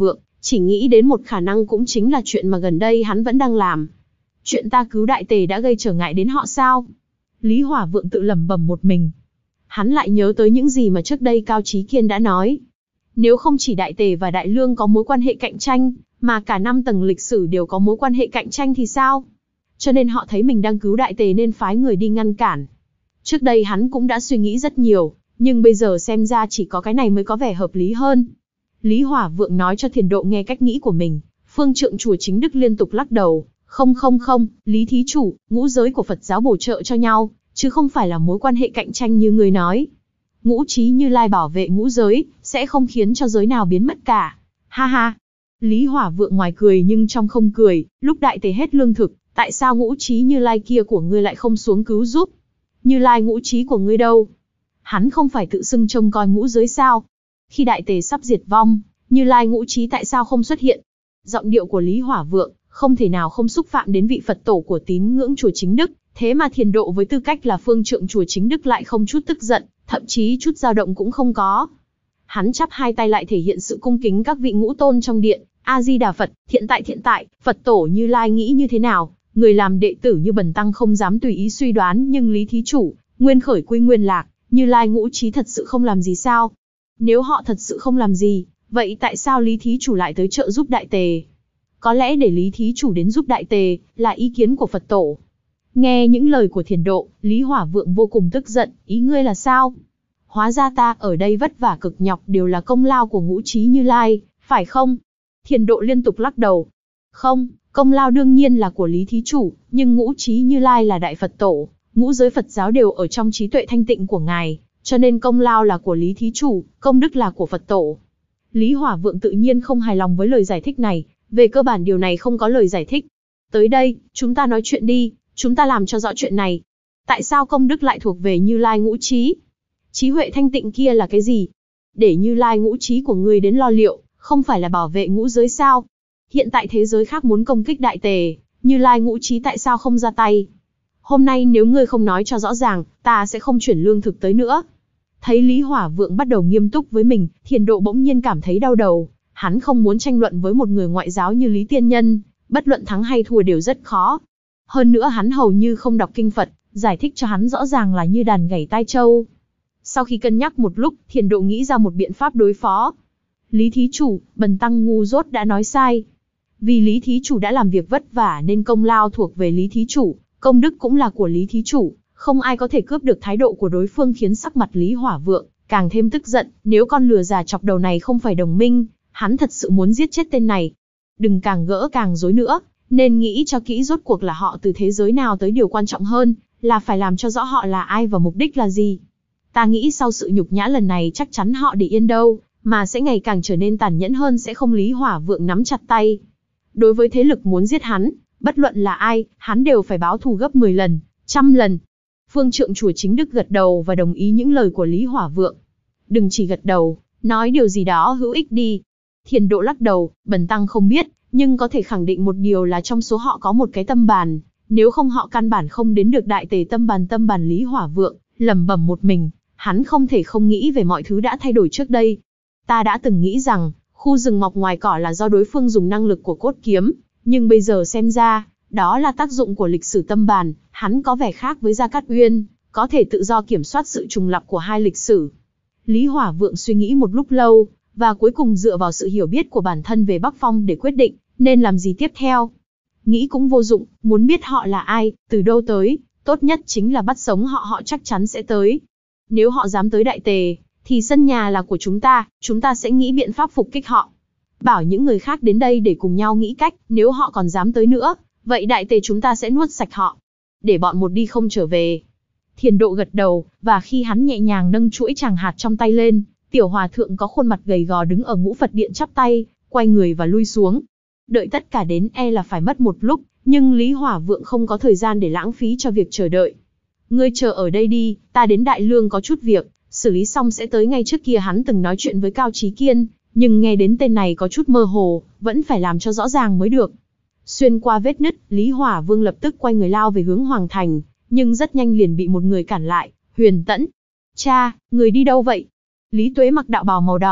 Speaker 1: chỉ nghĩ đến một khả năng cũng chính là chuyện mà gần đây hắn vẫn đang làm. Chuyện ta cứu đại tề đã gây trở ngại đến họ sao? Lý Hỏa Vượng tự lẩm bẩm một mình. Hắn lại nhớ tới những gì mà trước đây Cao Chí Kiên đã nói. Nếu không chỉ đại tề và đại lương có mối quan hệ cạnh tranh, mà cả năm tầng lịch sử đều có mối quan hệ cạnh tranh thì sao? Cho nên họ thấy mình đang cứu đại tề nên phái người đi ngăn cản. Trước đây hắn cũng đã suy nghĩ rất nhiều, nhưng bây giờ xem ra chỉ có cái này mới có vẻ hợp lý hơn. Lý Hỏa Vượng nói cho Thiền Độ nghe cách nghĩ của mình. Phương trượng chùa Chính Đức liên tục lắc đầu. Không không không, Lý thí chủ, ngũ giới của Phật giáo bổ trợ cho nhau, chứ không phải là mối quan hệ cạnh tranh như người nói. Ngũ trí Như Lai bảo vệ ngũ giới, sẽ không khiến cho giới nào biến mất cả. Ha ha. Lý Hỏa Vượng ngoài cười nhưng trong không cười, lúc đại tề hết lương thực, tại sao ngũ trí Như Lai kia của ngươi lại không xuống cứu giúp? Như Lai ngũ trí của ngươi đâu? Hắn không phải tự xưng trông coi ngũ giới sao? Khi đại tề sắp diệt vong, Như Lai ngũ trí tại sao không xuất hiện? Giọng điệu của Lý Hỏa Vượng không thể nào không xúc phạm đến vị Phật tổ của tín ngưỡng chùa Chính Đức, thế mà Thiền Độ với tư cách là phương trượng chùa Chính Đức lại không chút tức giận, thậm chí chút dao động cũng không có. Hắn chắp hai tay lại thể hiện sự cung kính các vị ngũ tôn trong điện. A Di Đà Phật, thiện tại thiện tại, Phật tổ Như Lai nghĩ như thế nào? Người làm đệ tử như bần tăng không dám tùy ý suy đoán, nhưng Lý thí chủ, nguyên khởi quy nguyên lạc, Như Lai ngũ trí thật sự không làm gì sao? Nếu họ thật sự không làm gì, vậy tại sao Lý thí chủ lại tới trợ giúp đại tề? Có lẽ để Lý thí chủ đến giúp đại tề là ý kiến của Phật tổ. Nghe những lời của Thiền Độ, Lý Hỏa Vượng vô cùng tức giận. Ý ngươi là sao? Hóa ra ta ở đây vất vả cực nhọc đều là công lao của ngũ trí Như Lai, phải không? Thiền Độ liên tục lắc đầu. Không, công lao đương nhiên là của Lý thí chủ, nhưng ngũ trí Như Lai là đại Phật tổ, ngũ giới Phật giáo đều ở trong trí tuệ thanh tịnh của ngài, cho nên công lao là của Lý thí chủ, công đức là của Phật tổ. Lý Hỏa Vượng tự nhiên không hài lòng với lời giải thích này, về cơ bản điều này không có lời giải thích. Tới đây, chúng ta nói chuyện đi, chúng ta làm cho rõ chuyện này. Tại sao công đức lại thuộc về Như Lai ngũ trí? Trí huệ thanh tịnh kia là cái gì? Để Như Lai ngũ trí của ngươi đến lo liệu, không phải là bảo vệ ngũ giới sao? Hiện tại thế giới khác muốn công kích đại tề, Như Lai ngũ trí tại sao không ra tay? Hôm nay nếu ngươi không nói cho rõ ràng, ta sẽ không chuyển lương thực tới nữa. Thấy Lý Hỏa Vượng bắt đầu nghiêm túc với mình, Thiền Độ bỗng nhiên cảm thấy đau đầu. Hắn không muốn tranh luận với một người ngoại giáo như Lý Tiên Nhân, bất luận thắng hay thua đều rất khó. Hơn nữa hắn hầu như không đọc kinh Phật, giải thích cho hắn rõ ràng là như đàn gảy tai trâu. Sau khi cân nhắc một lúc, Thiền Độ nghĩ ra một biện pháp đối phó. Lý thí chủ, bần tăng ngu dốt đã nói sai. Vì Lý thí chủ đã làm việc vất vả nên công lao thuộc về Lý thí chủ, công đức cũng là của Lý thí chủ, không ai có thể cướp được. Thái độ của đối phương khiến sắc mặt Lý Hỏa Vượng càng thêm tức giận. Nếu con lừa già chọc đầu này không phải đồng minh, hắn thật sự muốn giết chết tên này. Đừng càng gỡ càng rối nữa, nên nghĩ cho kỹ rốt cuộc là họ từ thế giới nào tới, điều quan trọng hơn là phải làm cho rõ họ là ai và mục đích là gì. Ta nghĩ sau sự nhục nhã lần này chắc chắn họ để yên đâu, mà sẽ ngày càng trở nên tàn nhẫn hơn sẽ không. Lý Hỏa Vượng nắm chặt tay. Đối với thế lực muốn giết hắn, bất luận là ai, hắn đều phải báo thù gấp mười lần, trăm lần. Phương trượng chùa Chính Đức gật đầu và đồng ý những lời của Lý Hỏa Vượng. Đừng chỉ gật đầu, nói điều gì đó hữu ích đi. Thiền Độ lắc đầu, bần tăng không biết, nhưng có thể khẳng định một điều là trong số họ có một cái tâm bàn, nếu không họ căn bản không đến được đại tề tâm bàn. Tâm bàn Lý Hỏa Vượng lẩm bẩm một mình, hắn không thể không nghĩ về mọi thứ đã thay đổi trước đây. Ta đã từng nghĩ rằng, khu rừng mọc ngoài cỏ là do đối phương dùng năng lực của cốt kiếm, nhưng bây giờ xem ra, đó là tác dụng của lịch sử tâm bàn. Hắn có vẻ khác với Gia Cát Uyên, có thể tự do kiểm soát sự trùng lặp của hai lịch sử. Lý Hỏa Vượng suy nghĩ một lúc lâu, và cuối cùng dựa vào sự hiểu biết của bản thân về Bắc Phong để quyết định nên làm gì tiếp theo. Nghĩ cũng vô dụng, muốn biết họ là ai, từ đâu tới, tốt nhất chính là bắt sống họ. Họ chắc chắn sẽ tới. Nếu họ dám tới đại tề, thì sân nhà là của chúng ta, chúng ta sẽ nghĩ biện pháp phục kích họ. Bảo những người khác đến đây để cùng nhau nghĩ cách, nếu họ còn dám tới nữa, vậy đại tề chúng ta sẽ nuốt sạch họ. Để bọn một đi không trở về. Thiền Độ gật đầu, và khi hắn nhẹ nhàng nâng chuỗi tràng hạt trong tay lên, tiểu hòa thượng có khuôn mặt gầy gò đứng ở ngũ Phật điện chắp tay, quay người và lui xuống. Đợi tất cả đến e là phải mất một lúc, nhưng Lý Hỏa Vượng không có thời gian để lãng phí cho việc chờ đợi. Ngươi chờ ở đây đi, ta đến Đại Lương có chút việc, xử lý xong sẽ tới ngay. Trước kia hắn từng nói chuyện với Cao Chí Kiên, nhưng nghe đến tên này có chút mơ hồ, vẫn phải làm cho rõ ràng mới được. Xuyên qua vết nứt, Lý Hỏa Vương lập tức quay người lao về hướng Hoàng Thành, nhưng rất nhanh liền bị một người cản lại. Huyền Tẫn. Cha, người đi đâu vậy? Lý Tuế mặc đạo bào màu đỏ,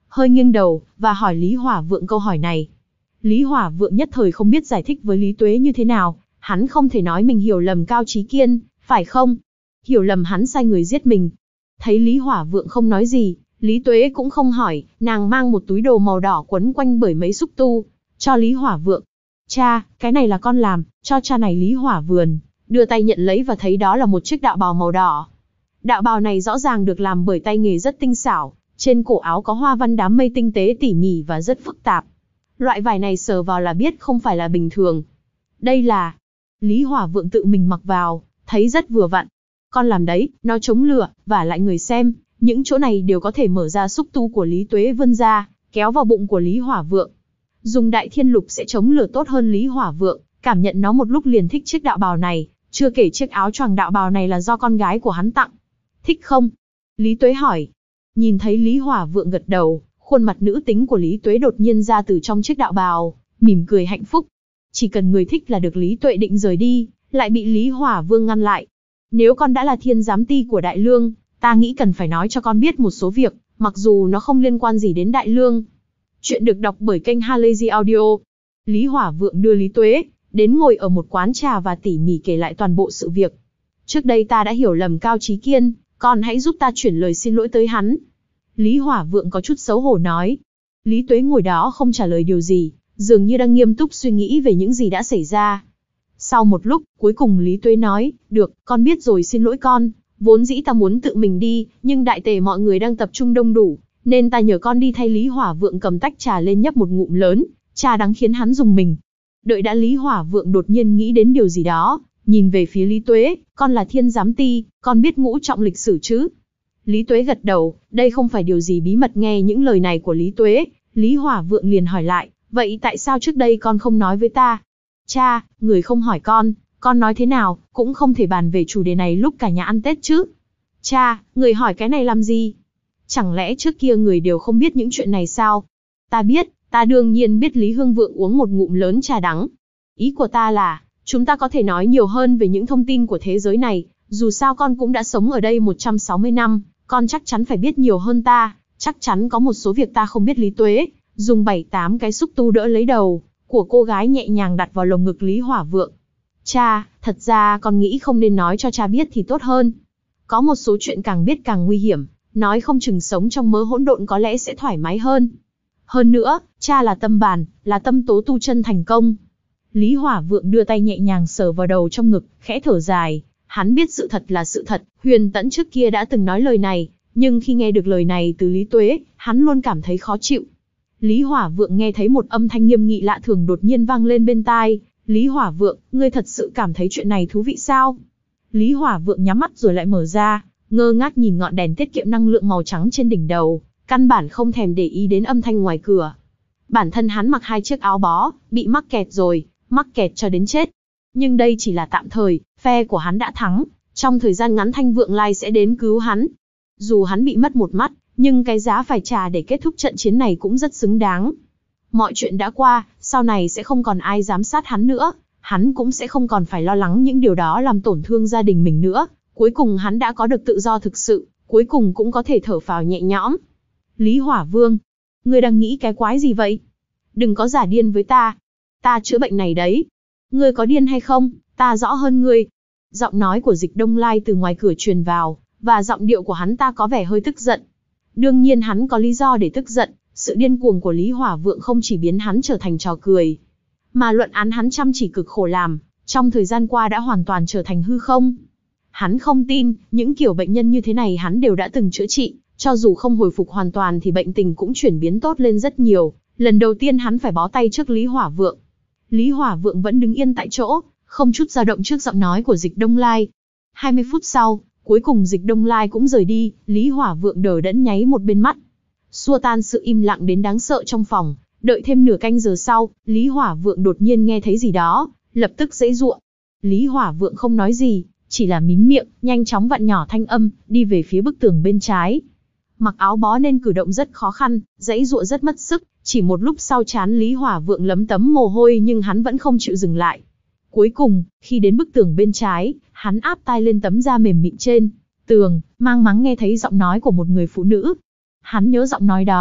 Speaker 1: hơi nghiêng đầu, và hỏi Lý Hỏa Vượng câu hỏi này. Lý Hỏa Vượng nhất thời không biết giải thích với Lý Tuế như thế nào, hắn không thể nói mình hiểu lầm Cao Chí Kiên, phải không? Hiểu lầm hắn sai người giết mình. Thấy Lý Hỏa Vượng không nói gì, Lý Tuế cũng không hỏi, nàng mang một túi đồ màu đỏ quấn quanh bởi mấy xúc tu, cho Lý Hỏa Vượng. Cha, cái này là con làm, cho cha này. Lý Hỏa Vườn đưa tay nhận lấy và thấy đó là một chiếc đạo bào màu đỏ. Đạo bào này rõ ràng được làm bởi tay nghề rất tinh xảo, trên cổ áo có hoa văn đám mây tinh tế tỉ mỉ và rất phức tạp. Loại vải này sờ vào là biết không phải là bình thường. Đây là... Lý Hỏa Vượng tự mình mặc vào, thấy rất vừa vặn. Con làm đấy, nó chống lửa, và lại người xem, những chỗ này đều có thể mở ra. Xúc tu của Lý Tuế vươn ra, kéo vào bụng của Lý Hỏa Vượng. Dùng đại thiên lục sẽ chống lửa tốt hơn. Lý Hỏa Vượng cảm nhận nó một lúc liền thích chiếc đạo bào này, chưa kể chiếc áo choàng đạo bào này là do con gái của hắn tặng. Thích không? Lý Tuế hỏi. Nhìn thấy Lý Hỏa Vượng gật đầu, khuôn mặt nữ tính của Lý Tuế đột nhiên ra từ trong chiếc đạo bào, mỉm cười hạnh phúc. Chỉ cần người thích là được. Lý Tuệ định rời đi, lại bị Lý Hỏa Vương ngăn lại. Nếu con đã là thiên giám ty của Đại Lương, ta nghĩ cần phải nói cho con biết một số việc, mặc dù nó không liên quan gì đến Đại Lương. Chuyện được đọc bởi kênh Halazy Audio. Lý Hỏa Vượng đưa Lý Tuế đến ngồi ở một quán trà và tỉ mỉ kể lại toàn bộ sự việc. Trước đây ta đã hiểu lầm Cao Chí Kiên, con hãy giúp ta chuyển lời xin lỗi tới hắn. Lý Hỏa Vượng có chút xấu hổ nói. Lý Tuế ngồi đó không trả lời điều gì, dường như đang nghiêm túc suy nghĩ về những gì đã xảy ra. Sau một lúc, cuối cùng Lý Tuế nói, được, con biết rồi, xin lỗi con. Vốn dĩ ta muốn tự mình đi, nhưng đại tề mọi người đang tập trung đông đủ, nên ta nhờ con đi thay. Lý Hỏa Vượng cầm tách trà lên nhấp một ngụm lớn, trà đắng khiến hắn rùng mình. Đợi đã, Lý Hỏa Vượng đột nhiên nghĩ đến điều gì đó, nhìn về phía Lý Tuế, con là thiên giám ty, con biết ngũ trọng lịch sử chứ? Lý Tuế gật đầu, đây không phải điều gì bí mật. Nghe những lời này của Lý Tuế, Lý Hỏa Vượng liền hỏi lại, vậy tại sao trước đây con không nói với ta? Cha, người không hỏi con, con nói thế nào, cũng không thể bàn về chủ đề này lúc cả nhà ăn Tết chứ. Cha, người hỏi cái này làm gì? Chẳng lẽ trước kia người đều không biết những chuyện này sao? Ta biết, ta đương nhiên biết. Lý Hương Vượng uống một ngụm lớn trà đắng. Ý của ta là, chúng ta có thể nói nhiều hơn về những thông tin của thế giới này, dù sao con cũng đã sống ở đây một trăm sáu mươi năm, con chắc chắn phải biết nhiều hơn ta, chắc chắn có một số việc ta không biết. Lý Tuế dùng bảy tám cái xúc tu đỡ lấy đầu của cô gái, nhẹ nhàng đặt vào lồng ngực Lý Hỏa Vượng. Cha, thật ra con nghĩ không nên nói cho cha biết thì tốt hơn. Có một số chuyện càng biết càng nguy hiểm, nói không chừng sống trong mớ hỗn độn có lẽ sẽ thoải mái hơn. Hơn nữa, cha là tâm bàn, là tâm tố tu chân thành công. Lý Hỏa Vượng đưa tay nhẹ nhàng sờ vào đầu trong ngực, khẽ thở dài. Hắn biết sự thật là sự thật, Huyền Tẫn trước kia đã từng nói lời này, nhưng khi nghe được lời này từ Lý Tuế, hắn luôn cảm thấy khó chịu. Lý Hỏa Vượng nghe thấy một âm thanh nghiêm nghị lạ thường đột nhiên vang lên bên tai. Lý Hỏa Vượng, ngươi thật sự cảm thấy chuyện này thú vị sao? Lý Hỏa Vượng nhắm mắt rồi lại mở ra, ngơ ngác nhìn ngọn đèn tiết kiệm năng lượng màu trắng trên đỉnh đầu, căn bản không thèm để ý đến âm thanh ngoài cửa. Bản thân hắn mặc hai chiếc áo bó, bị mắc kẹt rồi, mắc kẹt cho đến chết. Nhưng đây chỉ là tạm thời, phe của hắn đã thắng, trong thời gian ngắn Thanh Vượng Lai sẽ đến cứu hắn. Dù hắn bị mất một mắt, nhưng cái giá phải trả để kết thúc trận chiến này cũng rất xứng đáng. Mọi chuyện đã qua, sau này sẽ không còn ai giám sát hắn nữa, hắn cũng sẽ không còn phải lo lắng những điều đó làm tổn thương gia đình mình nữa. Cuối cùng hắn đã có được tự do thực sự, cuối cùng cũng có thể thở phào nhẹ nhõm. Lý Hỏa Vương, ngươi đang nghĩ cái quái gì vậy? Đừng có giả điên với ta. Ta chữa bệnh này đấy. Ngươi có điên hay không, ta rõ hơn ngươi. Giọng nói của Dịch Đông Lai từ ngoài cửa truyền vào, và giọng điệu của hắn ta có vẻ hơi tức giận. Đương nhiên hắn có lý do để tức giận, sự điên cuồng của Lý Hỏa Vượng không chỉ biến hắn trở thành trò cười, mà luận án hắn chăm chỉ cực khổ làm, trong thời gian qua đã hoàn toàn trở thành hư không. Hắn không tin, những kiểu bệnh nhân như thế này hắn đều đã từng chữa trị, cho dù không hồi phục hoàn toàn thì bệnh tình cũng chuyển biến tốt lên rất nhiều. Lần đầu tiên hắn phải bó tay trước Lý Hỏa Vượng. Lý Hỏa Vượng vẫn đứng yên tại chỗ, không chút dao động trước giọng nói của Dịch Đông Lai. hai mươi phút sau, cuối cùng Dịch Đông Lai cũng rời đi, Lý Hỏa Vượng đờ đẫn nháy một bên mắt, xua tan sự im lặng đến đáng sợ trong phòng. Đợi thêm nửa canh giờ sau, Lý Hỏa Vượng đột nhiên nghe thấy gì đó, lập tức giãy giụa. Lý Hỏa Vượng không nói gì, chỉ là mím miệng, nhanh chóng vặn nhỏ thanh âm, đi về phía bức tường bên trái. Mặc áo bó nên cử động rất khó khăn, giãy giụa rất mất sức, chỉ một lúc sau trán Lý Hỏa Vượng lấm tấm mồ hôi nhưng hắn vẫn không chịu dừng lại. Cuối cùng, khi đến bức tường bên trái, hắn áp tai lên tấm da mềm mịn trên tường, mang máng nghe thấy giọng nói của một người phụ nữ. Hắn nhớ giọng nói đó,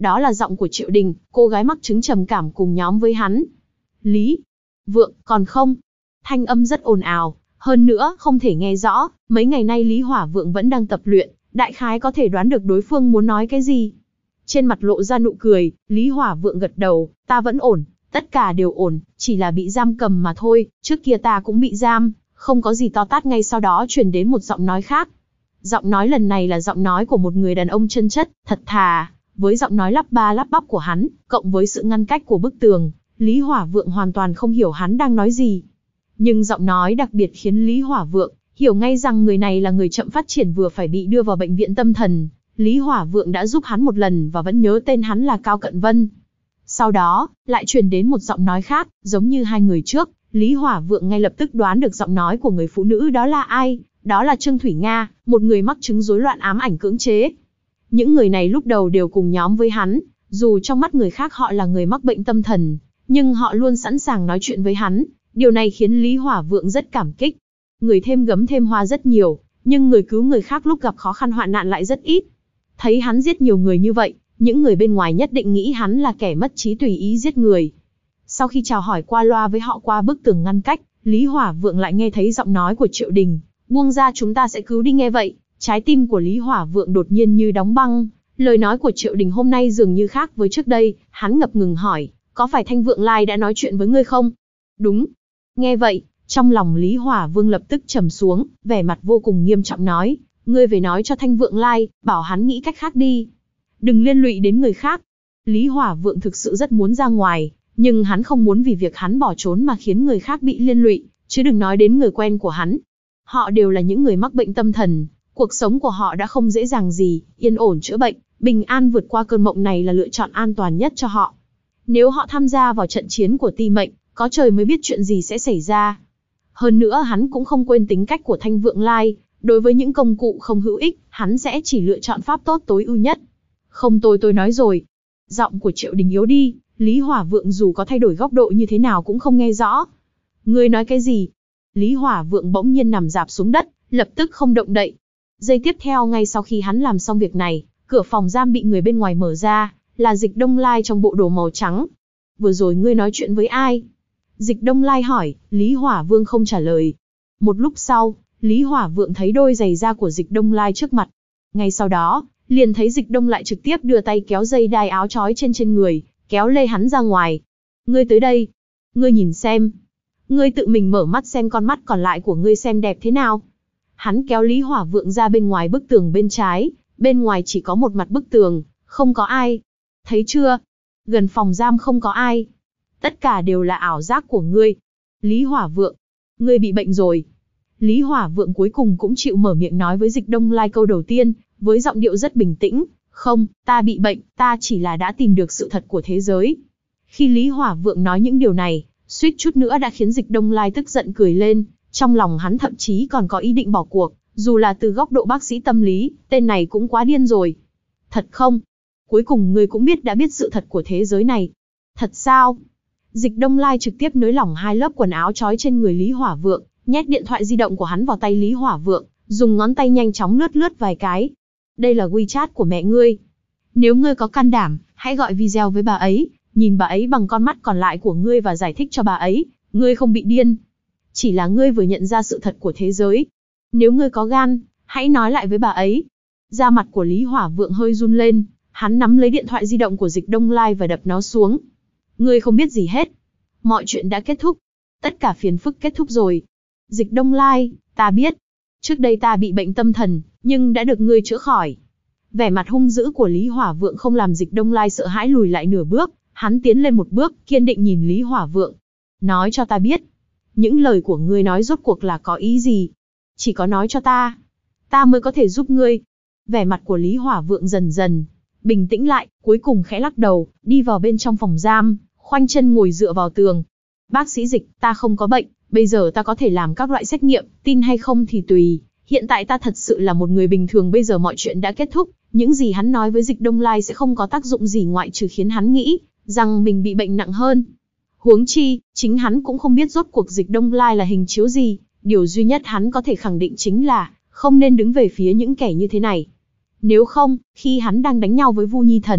Speaker 1: Đó là giọng của Triệu Đình, cô gái mắc chứng trầm cảm cùng nhóm với hắn. Lý Vượng, còn không? Thanh âm rất ồn ào, hơn nữa không thể nghe rõ, mấy ngày nay Lý Hỏa Vượng vẫn đang tập luyện, đại khái có thể đoán được đối phương muốn nói cái gì. Trên mặt lộ ra nụ cười, Lý Hỏa Vượng gật đầu, ta vẫn ổn, tất cả đều ổn, chỉ là bị giam cầm mà thôi, trước kia ta cũng bị giam, không có gì to tát. Ngay sau đó truyền đến một giọng nói khác. Giọng nói lần này là giọng nói của một người đàn ông chân chất, thật thà, với giọng nói lắp ba lắp bắp của hắn, cộng với sự ngăn cách của bức tường, Lý Hỏa Vượng hoàn toàn không hiểu hắn đang nói gì. Nhưng giọng nói đặc biệt khiến Lý Hỏa Vượng hiểu ngay rằng người này là người chậm phát triển vừa phải bị đưa vào bệnh viện tâm thần. Lý Hỏa Vượng đã giúp hắn một lần và vẫn nhớ tên hắn là Cao Cận Vân. Sau đó, lại truyền đến một giọng nói khác, giống như hai người trước, Lý Hỏa Vượng ngay lập tức đoán được giọng nói của người phụ nữ đó là ai, đó là Trương Thủy Nga, một người mắc chứng rối loạn ám ảnh cưỡng chế. Những người này lúc đầu đều cùng nhóm với hắn, dù trong mắt người khác họ là người mắc bệnh tâm thần, nhưng họ luôn sẵn sàng nói chuyện với hắn, điều này khiến Lý Hỏa Vượng rất cảm kích. Người thêm gấm thêm hoa rất nhiều, nhưng người cứu người khác lúc gặp khó khăn hoạn nạn lại rất ít. Thấy hắn giết nhiều người như vậy, những người bên ngoài nhất định nghĩ hắn là kẻ mất trí tùy ý giết người. Sau khi chào hỏi qua loa với họ qua bức tường ngăn cách, Lý Hỏa Vượng lại nghe thấy giọng nói của Triệu Đình, buông ra chúng ta sẽ cứu đi. Nghe vậy, trái tim của Lý Hỏa Vượng đột nhiên như đóng băng, lời nói của Triệu Đình hôm nay dường như khác với trước đây, hắn ngập ngừng hỏi, có phải Thanh Vượng Lai đã nói chuyện với ngươi không? Đúng. Nghe vậy, trong lòng Lý Hỏa Vương lập tức trầm xuống, vẻ mặt vô cùng nghiêm trọng nói, ngươi về nói cho Thanh Vượng Lai, bảo hắn nghĩ cách khác đi. Đừng liên lụy đến người khác. Lý Hỏa Vượng thực sự rất muốn ra ngoài, nhưng hắn không muốn vì việc hắn bỏ trốn mà khiến người khác bị liên lụy, chứ đừng nói đến người quen của hắn. Họ đều là những người mắc bệnh tâm thần, cuộc sống của họ đã không dễ dàng gì, yên ổn chữa bệnh, bình an vượt qua cơn mộng này là lựa chọn an toàn nhất cho họ. Nếu họ tham gia vào trận chiến của ti mệnh, có trời mới biết chuyện gì sẽ xảy ra. Hơn nữa hắn cũng không quên tính cách của Thanh Vượng Lai, đối với những công cụ không hữu ích, hắn sẽ chỉ lựa chọn pháp tốt tối ưu nhất. Không tôi tôi nói rồi. Giọng của Triệu Đình yếu đi, Lý Hỏa Vượng dù có thay đổi góc độ như thế nào cũng không nghe rõ. Ngươi nói cái gì? Lý Hỏa Vượng bỗng nhiên nằm rạp xuống đất, lập tức không động đậy. Giây tiếp theo ngay sau khi hắn làm xong việc này, cửa phòng giam bị người bên ngoài mở ra, là Dịch Đông Lai trong bộ đồ màu trắng. Vừa rồi ngươi nói chuyện với ai? Dịch Đông Lai hỏi, Lý Hỏa Vương không trả lời. Một lúc sau, Lý Hỏa Vượng thấy đôi giày da của Dịch Đông Lai trước mặt. Ngay sau đó, liền thấy Dịch Đông lại trực tiếp đưa tay kéo dây đai áo trói trên trên người, kéo lê hắn ra ngoài. Ngươi tới đây. Ngươi nhìn xem. Ngươi tự mình mở mắt xem con mắt còn lại của ngươi xem đẹp thế nào. Hắn kéo Lý Hỏa Vượng ra bên ngoài bức tường bên trái, bên ngoài chỉ có một mặt bức tường, không có ai. Thấy chưa? Gần phòng giam không có ai. Tất cả đều là ảo giác của ngươi. Lý Hỏa Vượng, ngươi bị bệnh rồi. Lý Hỏa Vượng cuối cùng cũng chịu mở miệng nói với Dịch Đông Lai câu đầu tiên, với giọng điệu rất bình tĩnh. Không, ta bị bệnh, ta chỉ là đã tìm được sự thật của thế giới. Khi Lý Hỏa Vượng nói những điều này, suýt chút nữa đã khiến Dịch Đông Lai tức giận cười lên. Trong lòng hắn thậm chí còn có ý định bỏ cuộc, dù là từ góc độ bác sĩ tâm lý, tên này cũng quá điên rồi. Thật không? Cuối cùng ngươi cũng biết đã biết sự thật của thế giới này. Thật sao? Dịch Đông Lai trực tiếp nới lỏng hai lớp quần áo trói trên người Lý Hỏa Vượng, nhét điện thoại di động của hắn vào tay Lý Hỏa Vượng, dùng ngón tay nhanh chóng lướt lướt vài cái. Đây là WeChat của mẹ ngươi. Nếu ngươi có can đảm, hãy gọi video với bà ấy, nhìn bà ấy bằng con mắt còn lại của ngươi và giải thích cho bà ấy, ngươi không bị điên. Chỉ là ngươi vừa nhận ra sự thật của thế giới. Nếu ngươi có gan, hãy nói lại với bà ấy. Da mặt của Lý Hỏa Vượng hơi run lên, hắn nắm lấy điện thoại di động của Dịch Đông Lai và đập nó xuống. Ngươi không biết gì hết. Mọi chuyện đã kết thúc. Tất cả phiền phức kết thúc rồi. Dịch Đông Lai, ta biết. Trước đây ta bị bệnh tâm thần, nhưng đã được ngươi chữa khỏi. Vẻ mặt hung dữ của Lý Hỏa Vượng không làm Dịch Đông Lai sợ hãi lùi lại nửa bước. Hắn tiến lên một bước, kiên định nhìn Lý Hỏa Vượng. Nói cho ta biết. Những lời của ngươi nói rốt cuộc là có ý gì? Chỉ có nói cho ta. Ta mới có thể giúp ngươi. Vẻ mặt của Lý Hỏa Vượng dần dần bình tĩnh lại, cuối cùng khẽ lắc đầu, đi vào bên trong phòng giam, khoanh chân ngồi dựa vào tường. Bác sĩ Dịch, ta không có bệnh, bây giờ ta có thể làm các loại xét nghiệm, tin hay không thì tùy. Hiện tại ta thật sự là một người bình thường, bây giờ mọi chuyện đã kết thúc, những gì hắn nói với Dịch Đông Lai sẽ không có tác dụng gì ngoại trừ khiến hắn nghĩ rằng mình bị bệnh nặng hơn. Huống chi, chính hắn cũng không biết rốt cuộc Dịch Đông Lai là hình chiếu gì, điều duy nhất hắn có thể khẳng định chính là không nên đứng về phía những kẻ như thế này. Nếu không, khi hắn đang đánh nhau với Vu Nhi Thần,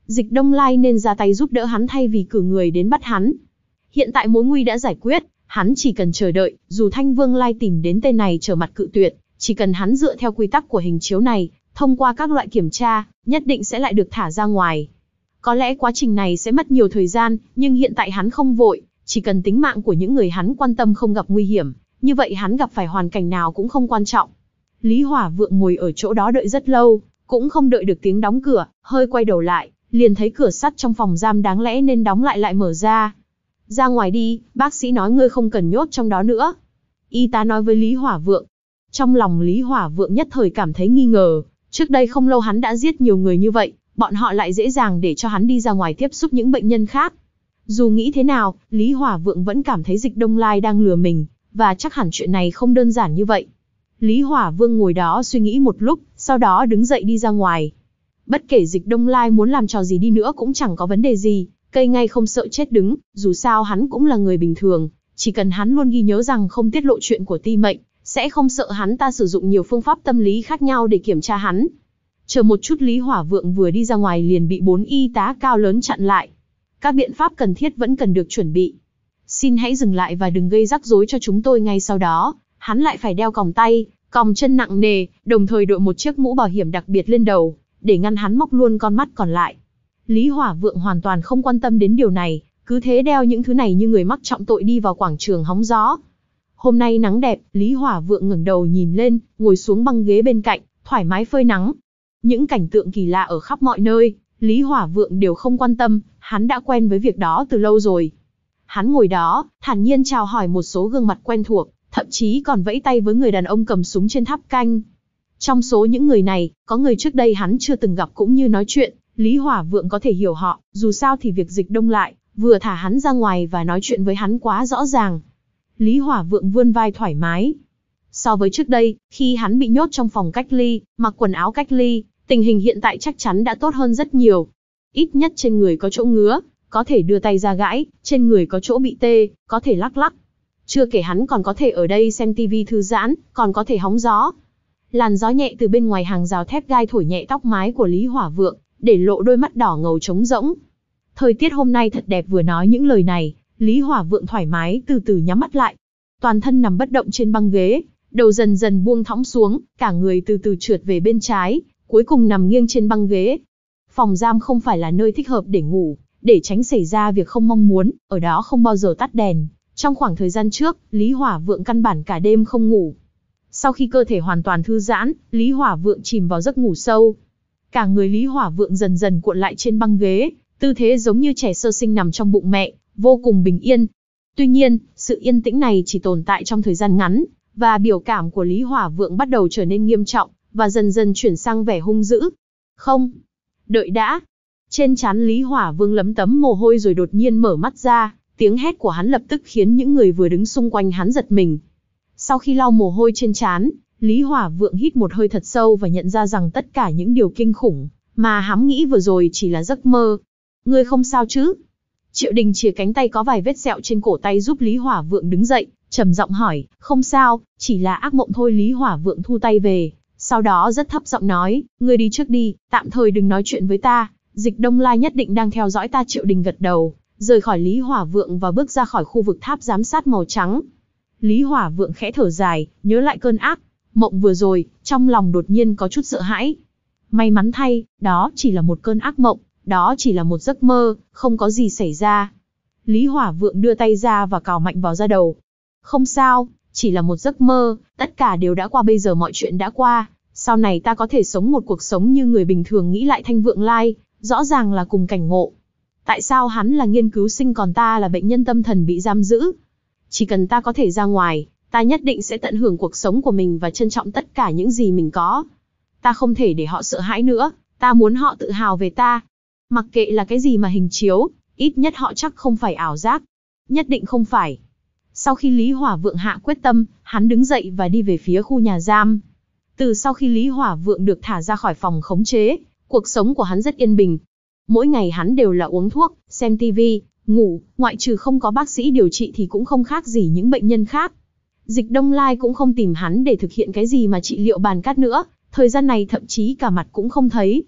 Speaker 1: Dịch Đông Lai nên ra tay giúp đỡ hắn thay vì cử người đến bắt hắn. Hiện tại mối nguy đã giải quyết, hắn chỉ cần chờ đợi, dù Thanh Vương Lai tìm đến tên này trở mặt cự tuyệt, chỉ cần hắn dựa theo quy tắc của hình chiếu này, thông qua các loại kiểm tra, nhất định sẽ lại được thả ra ngoài. Có lẽ quá trình này sẽ mất nhiều thời gian, nhưng hiện tại hắn không vội, chỉ cần tính mạng của những người hắn quan tâm không gặp nguy hiểm, như vậy hắn gặp phải hoàn cảnh nào cũng không quan trọng. Lý Hỏa Vượng ngồi ở chỗ đó đợi rất lâu, cũng không đợi được tiếng đóng cửa, hơi quay đầu lại, liền thấy cửa sắt trong phòng giam đáng lẽ nên đóng lại lại mở ra. Ra ngoài đi, bác sĩ nói ngươi không cần nhốt trong đó nữa. Y tá nói với Lý Hỏa Vượng. Trong lòng Lý Hỏa Vượng nhất thời cảm thấy nghi ngờ, trước đây không lâu hắn đã giết nhiều người như vậy, bọn họ lại dễ dàng để cho hắn đi ra ngoài tiếp xúc những bệnh nhân khác. Dù nghĩ thế nào, Lý Hỏa Vượng vẫn cảm thấy Dịch Đông Lai đang lừa mình, và chắc hẳn chuyện này không đơn giản như vậy. Lý Hỏa Vương ngồi đó suy nghĩ một lúc, sau đó đứng dậy đi ra ngoài. Bất kể Dịch Đông Lai muốn làm trò gì đi nữa cũng chẳng có vấn đề gì, cây ngay không sợ chết đứng, dù sao hắn cũng là người bình thường, chỉ cần hắn luôn ghi nhớ rằng không tiết lộ chuyện của Ti Mệnh, sẽ không sợ hắn ta sử dụng nhiều phương pháp tâm lý khác nhau để kiểm tra hắn. Chờ một chút, Lý Hỏa Vượng vừa đi ra ngoài liền bị bốn y tá cao lớn chặn lại. Các biện pháp cần thiết vẫn cần được chuẩn bị. Xin hãy dừng lại và đừng gây rắc rối cho chúng tôi. Ngay sau đó, hắn lại phải đeo còng tay, còng chân nặng nề, đồng thời đội một chiếc mũ bảo hiểm đặc biệt lên đầu, để ngăn hắn móc luôn con mắt còn lại. Lý Hỏa Vượng hoàn toàn không quan tâm đến điều này, cứ thế đeo những thứ này như người mắc trọng tội đi vào quảng trường hóng gió. Hôm nay nắng đẹp, Lý Hỏa Vượng ngẩng đầu nhìn lên, ngồi xuống băng ghế bên cạnh, thoải mái phơi nắng. Những cảnh tượng kỳ lạ ở khắp mọi nơi, Lý Hỏa Vượng đều không quan tâm, hắn đã quen với việc đó từ lâu rồi. Hắn ngồi đó, thản nhiên chào hỏi một số gương mặt quen thuộc, thậm chí còn vẫy tay với người đàn ông cầm súng trên tháp canh. Trong số những người này, có người trước đây hắn chưa từng gặp cũng như nói chuyện, Lý Hỏa Vượng có thể hiểu họ, dù sao thì việc Dịch Đông lại, vừa thả hắn ra ngoài và nói chuyện với hắn quá rõ ràng. Lý Hỏa Vượng vươn vai thoải mái. So với trước đây, khi hắn bị nhốt trong phòng cách ly, mặc quần áo cách ly, tình hình hiện tại chắc chắn đã tốt hơn rất nhiều. Ít nhất trên người có chỗ ngứa, có thể đưa tay ra gãi, trên người có chỗ bị tê, có thể lắc lắc. Chưa kể hắn còn có thể ở đây xem tivi thư giãn, còn có thể hóng gió. Làn gió nhẹ từ bên ngoài hàng rào thép gai thổi nhẹ tóc mái của Lý Hỏa Vượng, để lộ đôi mắt đỏ ngầu trống rỗng. Thời tiết hôm nay thật đẹp. Vừa nói những lời này, Lý Hỏa Vượng thoải mái từ từ nhắm mắt lại. Toàn thân nằm bất động trên băng ghế, đầu dần dần buông thõng xuống, cả người từ từ trượt về bên trái, cuối cùng nằm nghiêng trên băng ghế. Phòng giam không phải là nơi thích hợp để ngủ, để tránh xảy ra việc không mong muốn, ở đó không bao giờ tắt đèn. Trong khoảng thời gian trước, Lý Hỏa Vượng căn bản cả đêm không ngủ. Sau khi cơ thể hoàn toàn thư giãn, Lý Hỏa Vượng chìm vào giấc ngủ sâu. Cả người Lý Hỏa Vượng dần dần cuộn lại trên băng ghế, tư thế giống như trẻ sơ sinh nằm trong bụng mẹ, vô cùng bình yên. Tuy nhiên, sự yên tĩnh này chỉ tồn tại trong thời gian ngắn, và biểu cảm của Lý Hỏa Vượng bắt đầu trở nên nghiêm trọng, và dần dần chuyển sang vẻ hung dữ. Không, đợi đã. Trên trán Lý Hỏa Vương lấm tấm mồ hôi rồi đột nhiên mở mắt ra, tiếng hét của hắn lập tức khiến những người vừa đứng xung quanh hắn giật mình. Sau khi lau mồ hôi trên trán, Lý Hỏa Vượng hít một hơi thật sâu và nhận ra rằng tất cả những điều kinh khủng mà hắn nghĩ vừa rồi chỉ là giấc mơ. Ngươi không sao chứ? Triệu Đình chìa cánh tay có vài vết sẹo trên cổ tay giúp Lý Hỏa Vượng đứng dậy, trầm giọng hỏi. Không sao, chỉ là ác mộng thôi. Lý Hỏa Vượng thu tay về, sau đó rất thấp giọng nói, ngươi đi trước đi, tạm thời đừng nói chuyện với ta, Dịch Đông Lai nhất định đang theo dõi ta. Triệu Đình gật đầu, rời khỏi Lý Hỏa Vượng và bước ra khỏi khu vực tháp giám sát màu trắng. Lý Hỏa Vượng khẽ thở dài, nhớ lại cơn ác mộng vừa rồi, trong lòng đột nhiên có chút sợ hãi. May mắn thay, đó chỉ là một cơn ác mộng, đó chỉ là một giấc mơ, không có gì xảy ra. Lý Hỏa Vượng đưa tay ra và cào mạnh vào da đầu. Không sao, chỉ là một giấc mơ, tất cả đều đã qua, bây giờ mọi chuyện đã qua, sau này ta có thể sống một cuộc sống như người bình thường. Nghĩ lại Thanh Vượng Lai, rõ ràng là cùng cảnh ngộ. Tại sao hắn là nghiên cứu sinh còn ta là bệnh nhân tâm thần bị giam giữ? Chỉ cần ta có thể ra ngoài, ta nhất định sẽ tận hưởng cuộc sống của mình và trân trọng tất cả những gì mình có. Ta không thể để họ sợ hãi nữa, ta muốn họ tự hào về ta. Mặc kệ là cái gì mà hình chiếu, ít nhất họ chắc không phải ảo giác. Nhất định không phải. Sau khi Lý Hỏa Vượng hạ quyết tâm, hắn đứng dậy và đi về phía khu nhà giam. Từ sau khi Lý Hỏa Vượng được thả ra khỏi phòng khống chế, cuộc sống của hắn rất yên bình. Mỗi ngày hắn đều là uống thuốc, xem tivi, ngủ, ngoại trừ không có bác sĩ điều trị thì cũng không khác gì những bệnh nhân khác. Dịch Đông Lai cũng không tìm hắn để thực hiện cái gì mà trị liệu bàn cát nữa, thời gian này thậm chí cả mặt cũng không thấy.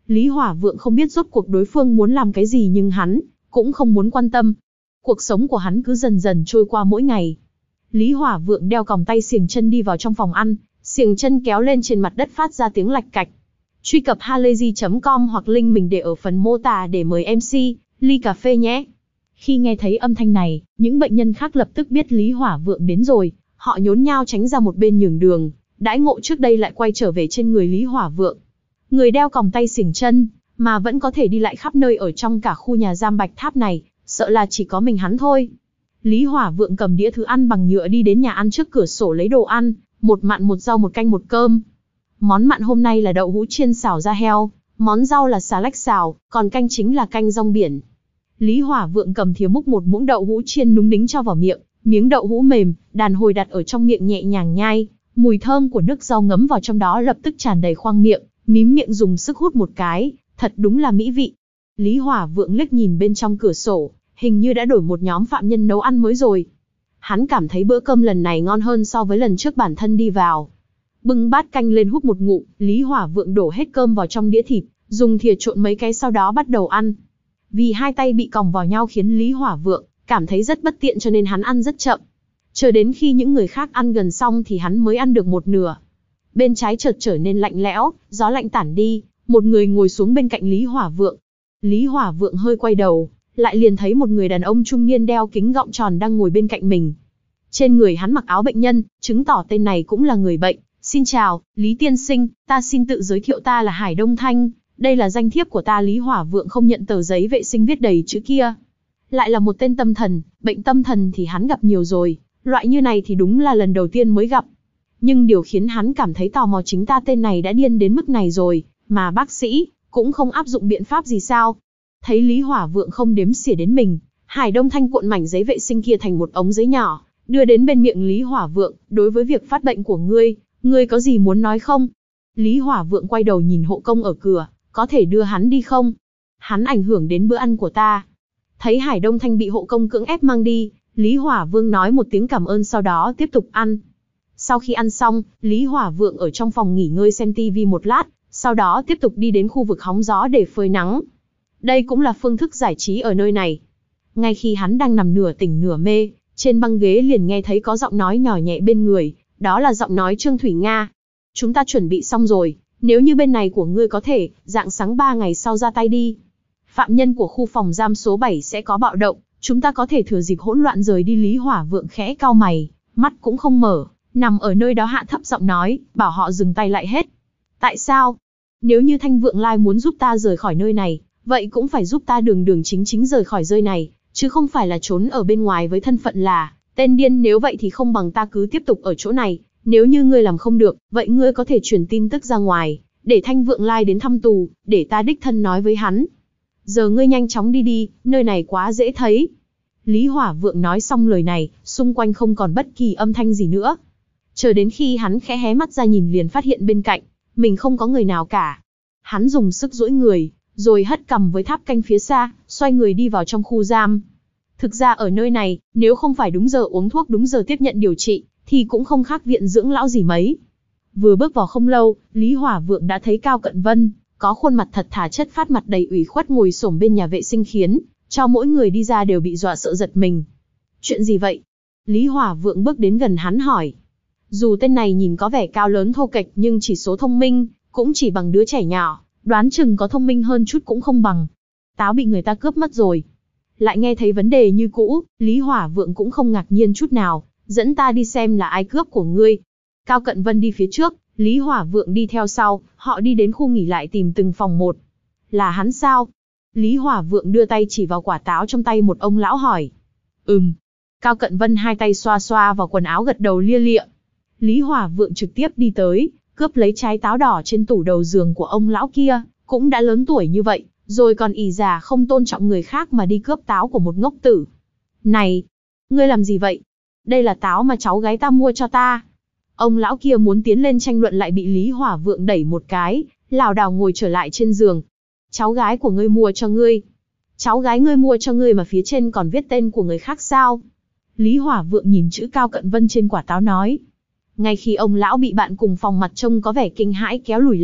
Speaker 1: Lý Hỏa Vượng không biết rốt cuộc đối phương muốn làm cái gì nhưng hắn cũng không muốn quan tâm. Cuộc sống của hắn cứ dần dần trôi qua mỗi ngày. Lý Hỏa Vượng đeo còng tay xiềng chân đi vào trong phòng ăn, xiềng chân kéo lên trên mặt đất phát ra tiếng lạch cạch. Truy cập halayzi chấm com hoặc link mình để ở phần mô tả để mời em xê, ly cà phê nhé. Khi nghe thấy âm thanh này, những bệnh nhân khác lập tức biết Lý Hỏa Vượng đến rồi, họ nhốn nhao tránh ra một bên nhường đường, đãi ngộ trước đây lại quay trở về trên người Lý Hỏa Vượng. Người đeo còng tay xiềng chân, mà vẫn có thể đi lại khắp nơi ở trong cả khu nhà giam Bạch Tháp này, sợ là chỉ có mình hắn thôi. Lý Hỏa Vượng cầm đĩa thứ ăn bằng nhựa đi đến nhà ăn trước cửa sổ lấy đồ ăn, một mặn một rau một canh một cơm. Món mặn hôm nay là đậu hũ chiên xào da heo, món rau là xà lách xào, còn canh chính là canh rong biển. Lý Hỏa Vượng cầm thìa múc một muỗng đậu hũ chiên núng nính cho vào miệng, miếng đậu hũ mềm, đàn hồi đặt ở trong miệng nhẹ nhàng nhai, mùi thơm của nước rau ngấm vào trong đó lập tức tràn đầy khoang miệng, mím miệng dùng sức hút một cái, thật đúng là mỹ vị. Lý Hỏa Vượng liếc nhìn bên trong cửa sổ, hình như đã đổi một nhóm phạm nhân nấu ăn mới rồi. Hắn cảm thấy bữa cơm lần này ngon hơn so với lần trước bản thân đi vào. Bưng bát canh lên húp một ngụm, Lý Hỏa Vượng đổ hết cơm vào trong đĩa thịt, dùng thìa trộn mấy cái sau đó bắt đầu ăn. Vì hai tay bị còng vào nhau khiến Lý Hỏa Vượng cảm thấy rất bất tiện cho nên hắn ăn rất chậm. Chờ đến khi những người khác ăn gần xong thì hắn mới ăn được một nửa. Bên trái chợt trở nên lạnh lẽo, gió lạnh tản đi, một người ngồi xuống bên cạnh Lý Hỏa Vượng. Lý Hỏa Vượng hơi quay đầu, lại liền thấy một người đàn ông trung niên đeo kính gọng tròn đang ngồi bên cạnh mình. Trên người hắn mặc áo bệnh nhân, chứng tỏ tên này cũng là người bệnh. Xin chào, Lý tiên sinh, ta xin tự giới thiệu ta là Hải Đông Thanh, đây là danh thiếp của ta. Lý Hỏa Vượng không nhận tờ giấy vệ sinh viết đầy chữ kia. Lại là một tên tâm thần, bệnh tâm thần thì hắn gặp nhiều rồi, loại như này thì đúng là lần đầu tiên mới gặp. Nhưng điều khiến hắn cảm thấy tò mò chính ta tên này đã điên đến mức này rồi, mà bác sĩ cũng không áp dụng biện pháp gì sao? Thấy Lý Hỏa Vượng không đếm xỉa đến mình, Hải Đông Thanh cuộn mảnh giấy vệ sinh kia thành một ống giấy nhỏ, đưa đến bên miệng Lý Hỏa Vượng. Đối với việc phát bệnh của ngươi, ngươi có gì muốn nói không? Lý Hỏa Vượng quay đầu nhìn hộ công ở cửa, có thể đưa hắn đi không? Hắn ảnh hưởng đến bữa ăn của ta. Thấy Hải Đông Thanh bị hộ công cưỡng ép mang đi, Lý Hỏa Vượng nói một tiếng cảm ơn sau đó tiếp tục ăn. Sau khi ăn xong, Lý Hỏa Vượng ở trong phòng nghỉ ngơi xem tivi một lát, sau đó tiếp tục đi đến khu vực hóng gió để phơi nắng. Đây cũng là phương thức giải trí ở nơi này. Ngay khi hắn đang nằm nửa tỉnh nửa mê, trên băng ghế liền nghe thấy có giọng nói nhỏ nhẹ bên người, đó là giọng nói Trương Thủy Nga. Chúng ta chuẩn bị xong rồi, nếu như bên này của ngươi có thể, rạng sáng ba ngày sau ra tay đi. Phạm nhân của khu phòng giam số bảy sẽ có bạo động, chúng ta có thể thừa dịp hỗn loạn rời đi. Lý Hỏa Vượng khẽ cau mày, mắt cũng không mở, nằm ở nơi đó hạ thấp giọng nói, bảo họ dừng tay lại hết. Tại sao? Nếu như Thanh Vượng Lai muốn giúp ta rời khỏi nơi này, vậy cũng phải giúp ta đường đường chính chính rời khỏi nơi này, chứ không phải là trốn ở bên ngoài với thân phận là tên điên. Nếu vậy thì không bằng ta cứ tiếp tục ở chỗ này, nếu như ngươi làm không được, vậy ngươi có thể truyền tin tức ra ngoài, để Thanh Vượng Lai đến thăm tù, để ta đích thân nói với hắn. Giờ ngươi nhanh chóng đi đi, nơi này quá dễ thấy. Lý Hỏa Vượng nói xong lời này, xung quanh không còn bất kỳ âm thanh gì nữa. Chờ đến khi hắn khẽ hé mắt ra nhìn liền phát hiện bên cạnh mình không có người nào cả. Hắn dùng sức duỗi người, rồi hất cằm với tháp canh phía xa, xoay người đi vào trong khu giam. Thực ra ở nơi này, nếu không phải đúng giờ uống thuốc đúng giờ tiếp nhận điều trị, thì cũng không khác viện dưỡng lão gì mấy. Vừa bước vào không lâu, Lý Hỏa Vượng đã thấy Cao Cận Vân, có khuôn mặt thật thà chất phát mặt đầy ủy khuất ngồi xổm bên nhà vệ sinh khiến cho mỗi người đi ra đều bị dọa sợ giật mình. Chuyện gì vậy? Lý Hỏa Vượng bước đến gần hắn hỏi. Dù tên này nhìn có vẻ cao lớn thô kệch nhưng chỉ số thông minh cũng chỉ bằng đứa trẻ nhỏ, đoán chừng có thông minh hơn chút cũng không bằng. Táo bị người ta cướp mất rồi. Lại nghe thấy vấn đề như cũ, Lý Hỏa Vượng cũng không ngạc nhiên chút nào, dẫn ta đi xem là ai cướp của ngươi. Cao Cận Vân đi phía trước, Lý Hỏa Vượng đi theo sau, họ đi đến khu nghỉ lại tìm từng phòng một. Là hắn sao? Lý Hỏa Vượng đưa tay chỉ vào quả táo trong tay một ông lão hỏi. Ừm. Cao Cận Vân hai tay xoa xoa vào quần áo gật đầu lia lịa. Lý Hỏa Vượng trực tiếp đi tới, cướp lấy trái táo đỏ trên tủ đầu giường của ông lão kia, cũng đã lớn tuổi như vậy, rồi còn ỷ già không tôn trọng người khác mà đi cướp táo của một ngốc tử. Này, ngươi làm gì vậy? Đây là táo mà cháu gái ta mua cho ta. Ông lão kia muốn tiến lên tranh luận lại bị Lý Hỏa Vượng đẩy một cái, lảo đảo ngồi trở lại trên giường. Cháu gái của ngươi mua cho ngươi? Cháu gái ngươi mua cho ngươi mà phía trên còn viết tên của người khác sao? Lý Hỏa Vượng nhìn chữ Cao Cận Vân trên quả táo nói. Ngay khi ông lão bị bạn cùng phòng mặt trông có vẻ kinh hãi kéo lùi lại,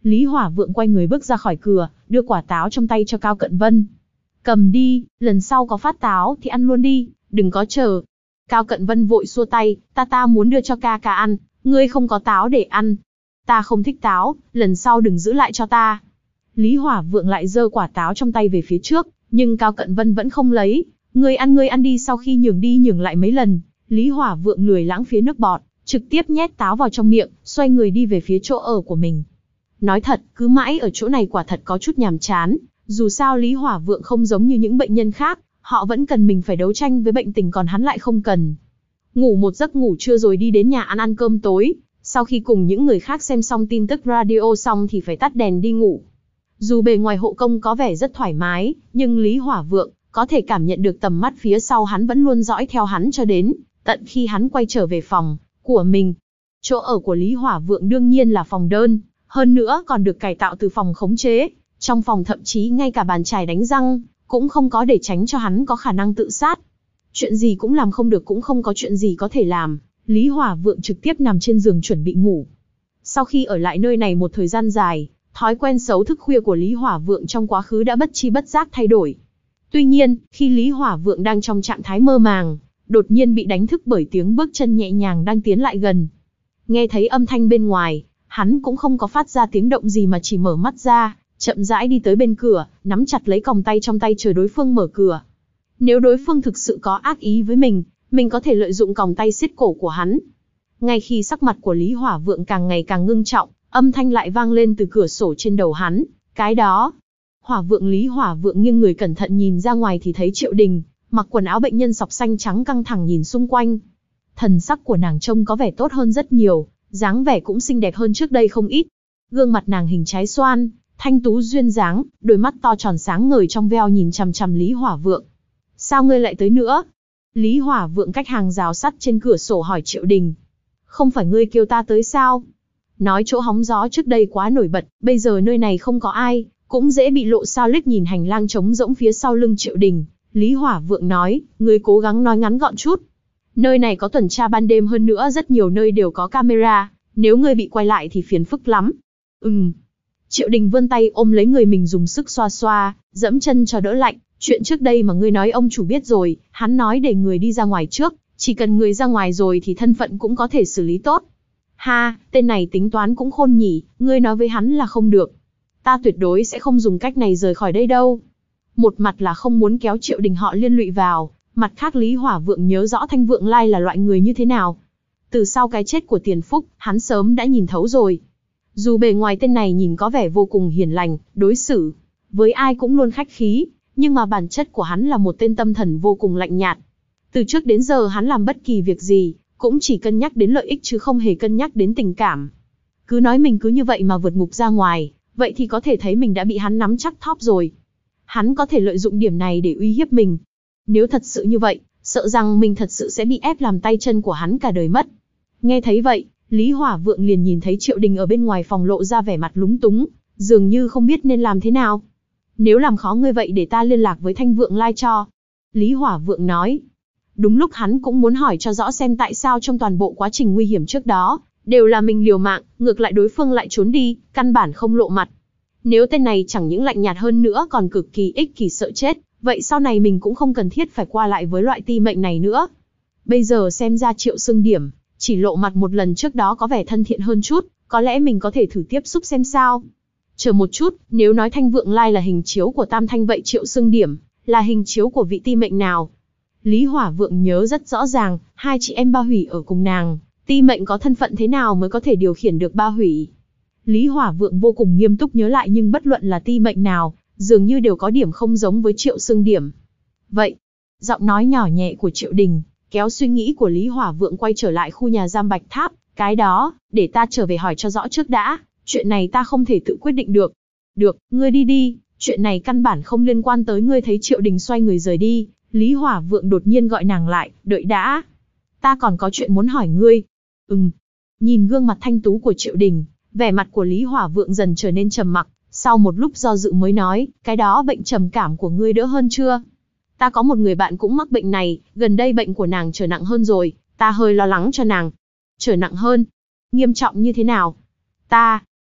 Speaker 1: Lý Hỏa Vượng quay người bước ra khỏi cửa, đưa quả táo trong tay cho Cao Cận Vân. Cầm đi, lần sau có phát táo thì ăn luôn đi, đừng có chờ. Cao Cận Vân vội xua tay, ta ta muốn đưa cho ca ca ăn, ngươi không có táo để ăn. Ta không thích táo, lần sau đừng giữ lại cho ta. Lý Hỏa Vượng lại giơ quả táo trong tay về phía trước, nhưng Cao Cận Vân vẫn không lấy. Ngươi ăn ngươi ăn đi. Sau khi nhường đi nhường lại mấy lần, Lý Hỏa Vượng lười lãng phí nước bọt, trực tiếp nhét táo vào trong miệng, xoay người đi về phía chỗ ở của mình. Nói thật, cứ mãi ở chỗ này quả thật có chút nhàm chán, dù sao Lý Hỏa Vượng không giống như những bệnh nhân khác, họ vẫn cần mình phải đấu tranh với bệnh tình còn hắn lại không cần. Ngủ một giấc ngủ trưa rồi đi đến nhà ăn ăn cơm tối, sau khi cùng những người khác xem xong tin tức radio xong thì phải tắt đèn đi ngủ. Dù bề ngoài hộ công có vẻ rất thoải mái, nhưng Lý Hỏa Vượng có thể cảm nhận được tầm mắt phía sau hắn vẫn luôn dõi theo hắn cho đến tận khi hắn quay trở về phòng của mình. Chỗ ở của Lý Hỏa Vượng đương nhiên là phòng đơn, hơn nữa còn được cải tạo từ phòng khống chế. Trong phòng thậm chí ngay cả bàn chải đánh răng cũng không có để tránh cho hắn có khả năng tự sát. Chuyện gì cũng làm không được, cũng không có chuyện gì có thể làm. Lý Hỏa Vượng trực tiếp nằm trên giường chuẩn bị ngủ. Sau khi ở lại nơi này một thời gian dài, thói quen xấu thức khuya của Lý Hỏa Vượng trong quá khứ đã bất chi bất giác thay đổi. Tuy nhiên, khi Lý Hỏa Vượng đang trong trạng thái mơ màng, đột nhiên bị đánh thức bởi tiếng bước chân nhẹ nhàng đang tiến lại gần. Nghe thấy âm thanh bên ngoài, hắn cũng không có phát ra tiếng động gì mà chỉ mở mắt ra, chậm rãi đi tới bên cửa, nắm chặt lấy còng tay trong tay chờ đối phương mở cửa. Nếu đối phương thực sự có ác ý với mình, mình có thể lợi dụng còng tay siết cổ của hắn. Ngay khi sắc mặt của Lý Hỏa Vượng càng ngày càng ngưng trọng, âm thanh lại vang lên từ cửa sổ trên đầu hắn. Cái đó, Hỏa Vượng Lý Hỏa Vượng nghiêng người cẩn thận nhìn ra ngoài thì thấy Triệu Đình, mặc quần áo bệnh nhân sọc xanh trắng căng thẳng nhìn xung quanh. Thần sắc của nàng trông có vẻ tốt hơn rất nhiều, dáng vẻ cũng xinh đẹp hơn trước đây không ít. Gương mặt nàng hình trái xoan, thanh tú duyên dáng, đôi mắt to tròn sáng ngời trong veo nhìn chằm chằm Lý Hỏa Vượng. Sao ngươi lại tới nữa? Lý Hỏa Vượng cách hàng rào sắt trên cửa sổ hỏi Triệu Đình. Không phải ngươi kêu ta tới sao? Nói chỗ hóng gió trước đây quá nổi bật, bây giờ nơi này không có ai, cũng dễ bị lộ sao. Liếc nhìn hành lang trống rỗng phía sau lưng Triệu Đình, Lý Hỏa Vượng nói, ngươi cố gắng nói ngắn gọn chút. Nơi này có tuần tra ban đêm, hơn nữa rất nhiều nơi đều có camera, nếu ngươi bị quay lại thì phiền phức lắm. Ừm. Triệu Đình vươn tay ôm lấy người mình dùng sức xoa xoa, dẫm chân cho đỡ lạnh. Chuyện trước đây mà ngươi nói ông chủ biết rồi, hắn nói để người đi ra ngoài trước, chỉ cần người ra ngoài rồi thì thân phận cũng có thể xử lý tốt. Ha, tên này tính toán cũng khôn nhỉ, ngươi nói với hắn là không được. Ta tuyệt đối sẽ không dùng cách này rời khỏi đây đâu. Một mặt là không muốn kéo Triệu Đình họ liên lụy vào, mặt khác Lý Hỏa Vượng nhớ rõ Thanh Vượng Lai là loại người như thế nào. Từ sau cái chết của Tiền Phúc, hắn sớm đã nhìn thấu rồi. Dù bề ngoài tên này nhìn có vẻ vô cùng hiền lành, đối xử với ai cũng luôn khách khí, nhưng mà bản chất của hắn là một tên tâm thần vô cùng lạnh nhạt. Từ trước đến giờ hắn làm bất kỳ việc gì, cũng chỉ cân nhắc đến lợi ích chứ không hề cân nhắc đến tình cảm. Cứ nói mình cứ như vậy mà vượt ngục ra ngoài, vậy thì có thể thấy mình đã bị hắn nắm chắc thóp rồi. Hắn có thể lợi dụng điểm này để uy hiếp mình. Nếu thật sự như vậy, sợ rằng mình thật sự sẽ bị ép làm tay chân của hắn cả đời mất. Nghe thấy vậy, Lý Hỏa Vượng liền nhìn thấy Triệu Đình ở bên ngoài phòng lộ ra vẻ mặt lúng túng, dường như không biết nên làm thế nào. Nếu làm khó ngươi vậy để ta liên lạc với Thanh Vượng Lai cho. Lý Hỏa Vượng nói. Đúng lúc hắn cũng muốn hỏi cho rõ xem tại sao trong toàn bộ quá trình nguy hiểm trước đó, đều là mình liều mạng, ngược lại đối phương lại trốn đi, căn bản không lộ mặt. Nếu tên này chẳng những lạnh nhạt hơn nữa còn cực kỳ ích kỷ sợ chết, vậy sau này mình cũng không cần thiết phải qua lại với loại ti mệnh này nữa. Bây giờ xem ra Triệu Sương Điểm, chỉ lộ mặt một lần trước đó có vẻ thân thiện hơn chút, có lẽ mình có thể thử tiếp xúc xem sao. Chờ một chút, nếu nói Thanh Vượng Lai là hình chiếu của Tam Thanh vậy Triệu Sương Điểm là hình chiếu của vị ti mệnh nào? Lý Hỏa Vượng nhớ rất rõ ràng, hai chị em Ba Hủy ở cùng nàng, ti mệnh có thân phận thế nào mới có thể điều khiển được Ba Hủy? Lý Hỏa Vượng vô cùng nghiêm túc nhớ lại, nhưng bất luận là ti mệnh nào, dường như đều có điểm không giống với Triệu Sương Điểm. Vậy, giọng nói nhỏ nhẹ của Triệu Đình kéo suy nghĩ của Lý Hỏa Vượng quay trở lại khu nhà giam Bạch Tháp. Cái đó, để ta trở về hỏi cho rõ trước đã, chuyện này ta không thể tự quyết định được. Được, ngươi đi đi, chuyện này căn bản không liên quan tới ngươi. Thấy Triệu Đình xoay người rời đi, Lý Hỏa Vượng đột nhiên gọi nàng lại, đợi đã. Ta còn có chuyện muốn hỏi ngươi. Ừm. Nhìn gương mặt thanh tú của Triệu Đình, vẻ mặt của Lý Hỏa Vượng dần trở nên trầm mặc, sau một lúc do dự mới nói, cái đó bệnh trầm cảm của ngươi đỡ hơn chưa? Ta có một người bạn cũng mắc bệnh này, gần đây bệnh của nàng trở nặng hơn rồi, ta hơi lo lắng cho nàng. Trở nặng hơn? Nghiêm trọng như thế nào? Ta,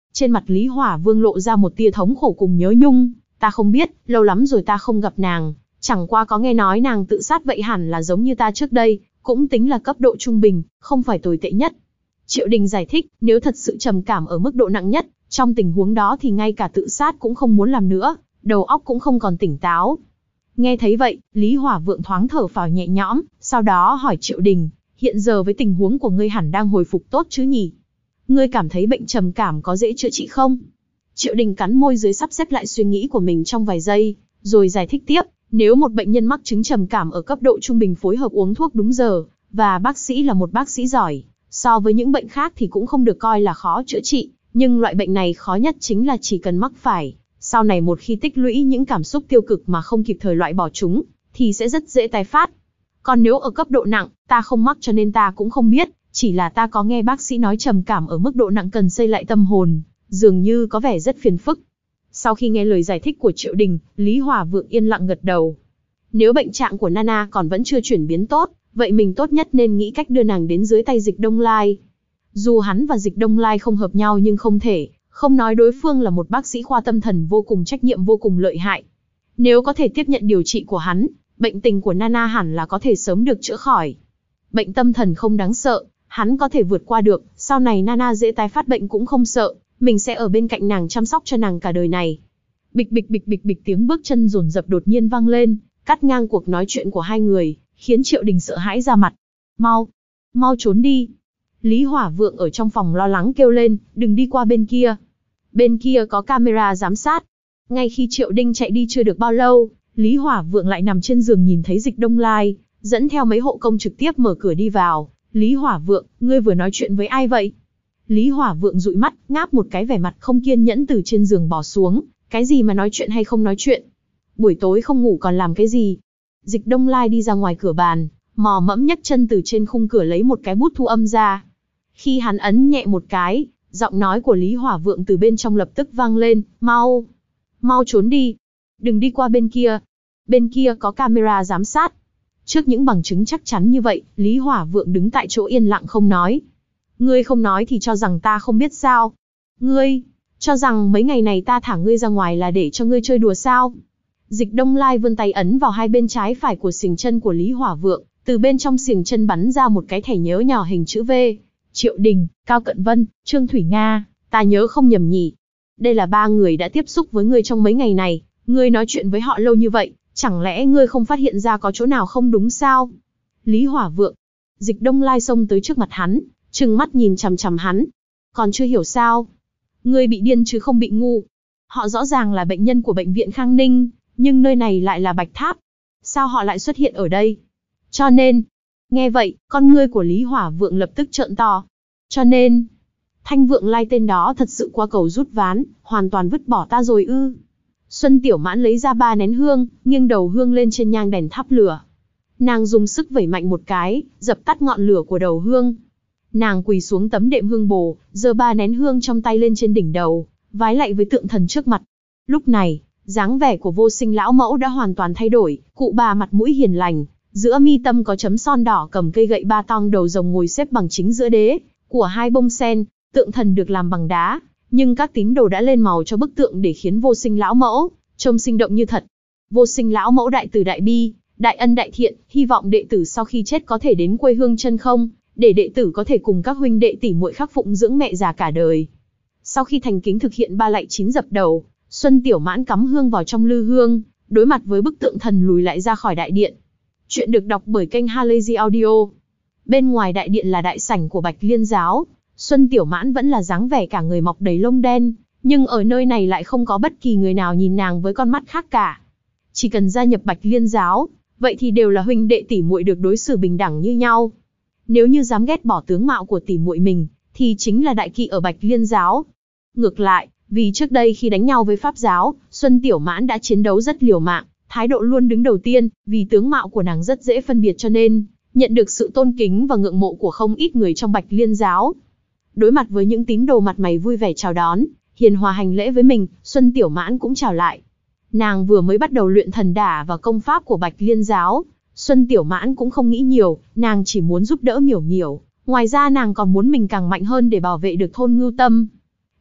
Speaker 1: Trên mặt Lý Hỏa Vương lộ ra một tia thống khổ cùng nhớ nhung, ta không biết, lâu lắm rồi ta không gặp nàng, chẳng qua có nghe nói nàng tự sát vậy hẳn là giống như ta trước đây, cũng tính là cấp độ trung bình, không phải tồi tệ nhất. Triệu Đình giải thích, nếu thật sự trầm cảm ở mức độ nặng nhất, trong tình huống đó thì ngay cả tự sát cũng không muốn làm nữa, đầu óc cũng không còn tỉnh táo. Nghe thấy vậy, Lý Hỏa Vượng thoáng thở phào nhẹ nhõm, sau đó hỏi Triệu Đình, hiện giờ với tình huống của ngươi hẳn đang hồi phục tốt chứ nhỉ? Ngươi cảm thấy bệnh trầm cảm có dễ chữa trị không? Triệu Đình cắn môi dưới sắp xếp lại suy nghĩ của mình trong vài giây, rồi giải thích tiếp, nếu một bệnh nhân mắc chứng trầm cảm ở cấp độ trung bình phối hợp uống thuốc đúng giờ, và bác sĩ là một bác sĩ giỏi, so với những bệnh khác thì cũng không được coi là khó chữa trị, nhưng loại bệnh này khó nhất chính là chỉ cần mắc phải, sau này một khi tích lũy những cảm xúc tiêu cực mà không kịp thời loại bỏ chúng, thì sẽ rất dễ tái phát. Còn nếu ở cấp độ nặng, ta không mắc cho nên ta cũng không biết, chỉ là ta có nghe bác sĩ nói trầm cảm ở mức độ nặng cần xây lại tâm hồn, dường như có vẻ rất phiền phức. Sau khi nghe lời giải thích của Triệu Đình, Lý Hỏa Vượng yên lặng gật đầu. Nếu bệnh trạng của Nana còn vẫn chưa chuyển biến tốt, vậy mình tốt nhất nên nghĩ cách đưa nàng đến dưới tay Dịch Đông Lai. Dù hắn và Dịch Đông Lai không hợp nhau nhưng không thể, không nói đối phương là một bác sĩ khoa tâm thần vô cùng trách nhiệm vô cùng lợi hại. Nếu có thể tiếp nhận điều trị của hắn, bệnh tình của Nana hẳn là có thể sớm được chữa khỏi. Bệnh tâm thần không đáng sợ, hắn có thể vượt qua được, sau này Nana dễ tái phát bệnh cũng không sợ, mình sẽ ở bên cạnh nàng chăm sóc cho nàng cả đời này. Bịch bịch bịch bịch bịch tiếng bước chân dồn dập đột nhiên vang lên, cắt ngang cuộc nói chuyện của hai người, khiến Triệu Đình sợ hãi ra mặt. Mau, mau trốn đi. Lý Hỏa Vượng ở trong phòng lo lắng kêu lên, đừng đi qua bên kia. Bên kia có camera giám sát. Ngay khi Triệu Đình chạy đi chưa được bao lâu, Lý Hỏa Vượng lại nằm trên giường nhìn thấy Dịch Đông Lai, dẫn theo mấy hộ công trực tiếp mở cửa đi vào. Lý Hỏa Vượng, ngươi vừa nói chuyện với ai vậy? Lý Hỏa Vượng dụi mắt, ngáp một cái vẻ mặt không kiên nhẫn từ trên giường bò xuống. Cái gì mà nói chuyện hay không nói chuyện? Buổi tối không ngủ còn làm cái gì? Dịch Đông Lai đi ra ngoài cửa bàn, mò mẫm nhấc chân từ trên khung cửa lấy một cái bút thu âm ra. Khi hắn ấn nhẹ một cái, giọng nói của Lý Hỏa Vượng từ bên trong lập tức vang lên, mau, mau trốn đi, đừng đi qua bên kia, bên kia có camera giám sát. Trước những bằng chứng chắc chắn như vậy, Lý Hỏa Vượng đứng tại chỗ yên lặng không nói. Ngươi không nói thì cho rằng ta không biết sao? Ngươi, cho rằng mấy ngày này ta thả ngươi ra ngoài là để cho ngươi chơi đùa sao? Dịch Đông Lai vươn tay ấn vào hai bên trái phải của xiềng chân của Lý Hỏa Vượng, từ bên trong xiềng chân bắn ra một cái thẻ nhớ nhỏ hình chữ V. Triệu Đình, Cao Cận Vân, Trương Thủy Nga, ta nhớ không nhầm nhỉ. Đây là ba người đã tiếp xúc với ngươi trong mấy ngày này, ngươi nói chuyện với họ lâu như vậy, chẳng lẽ ngươi không phát hiện ra có chỗ nào không đúng sao? Lý Hỏa Vượng. Dịch Đông Lai xông tới trước mặt hắn, trừng mắt nhìn chằm chằm hắn. Còn chưa hiểu sao? Ngươi bị điên chứ không bị ngu. Họ rõ ràng là bệnh nhân của bệnh viện Khang Ninh, nhưng nơi này lại là Bạch Tháp. Sao họ lại xuất hiện ở đây? Cho nên, nghe vậy, con ngươi của Lý Hỏa Vượng lập tức trợn to. Cho nên, Thanh Vượng Lai tên đó thật sự qua cầu rút ván, hoàn toàn vứt bỏ ta rồi ư? Xuân Tiểu Mãn lấy ra ba nén hương, nghiêng đầu hương lên trên nhang đèn thắp lửa. Nàng dùng sức vẩy mạnh một cái, dập tắt ngọn lửa của đầu hương. Nàng quỳ xuống tấm đệm hương bồ, giơ ba nén hương trong tay lên trên đỉnh đầu, vái lạy với tượng thần trước mặt. Lúc này, dáng vẻ của Vô Sinh lão mẫu đã hoàn toàn thay đổi, cụ bà mặt mũi hiền lành, giữa mi tâm có chấm son đỏ, cầm cây gậy ba tong đầu rồng ngồi xếp bằng chính giữa đế của hai bông sen. Tượng thần được làm bằng đá, nhưng các tín đồ đã lên màu cho bức tượng để khiến Vô Sinh lão mẫu trông sinh động như thật. Vô Sinh lão mẫu đại từ đại bi, đại ân đại thiện, hy vọng đệ tử sau khi chết có thể đến quê hương chân không, để đệ tử có thể cùng các huynh đệ tỷ muội khắc phụng dưỡng mẹ già cả đời. Sau khi thành kính thực hiện ba lạy chín dập đầu, Xuân Tiểu Mãn cắm hương vào trong lư hương, đối mặt với bức tượng thần lùi lại ra khỏi đại điện. Chuyện được đọc bởi kênh Halazy Audio. Bên ngoài đại điện là đại sảnh của Bạch Liên giáo. Xuân Tiểu Mãn vẫn là dáng vẻ cả người mọc đầy lông đen, nhưng ở nơi này lại không có bất kỳ người nào nhìn nàng với con mắt khác cả. Chỉ cần gia nhập Bạch Liên giáo, vậy thì đều là huynh đệ tỷ muội được đối xử bình đẳng như nhau. Nếu như dám ghét bỏ tướng mạo của tỷ muội mình, thì chính là đại kỵ ở Bạch Liên giáo. Ngược lại, vì trước đây khi đánh nhau với Pháp giáo, Xuân Tiểu Mãn đã chiến đấu rất liều mạng, thái độ luôn đứng đầu tiên, vì tướng mạo của nàng rất dễ phân biệt cho nên, nhận được sự tôn kính và ngưỡng mộ của không ít người trong Bạch Liên giáo. Đối mặt với những tín đồ mặt mày vui vẻ chào đón, hiền hòa hành lễ với mình, Xuân Tiểu Mãn cũng chào lại. Nàng vừa mới bắt đầu luyện thần đả và công pháp của Bạch Liên giáo, Xuân Tiểu Mãn cũng không nghĩ nhiều, nàng chỉ muốn giúp đỡ Miểu Miểu, ngoài ra nàng còn muốn mình càng mạnh hơn để bảo vệ được thôn Ngưu Tâm.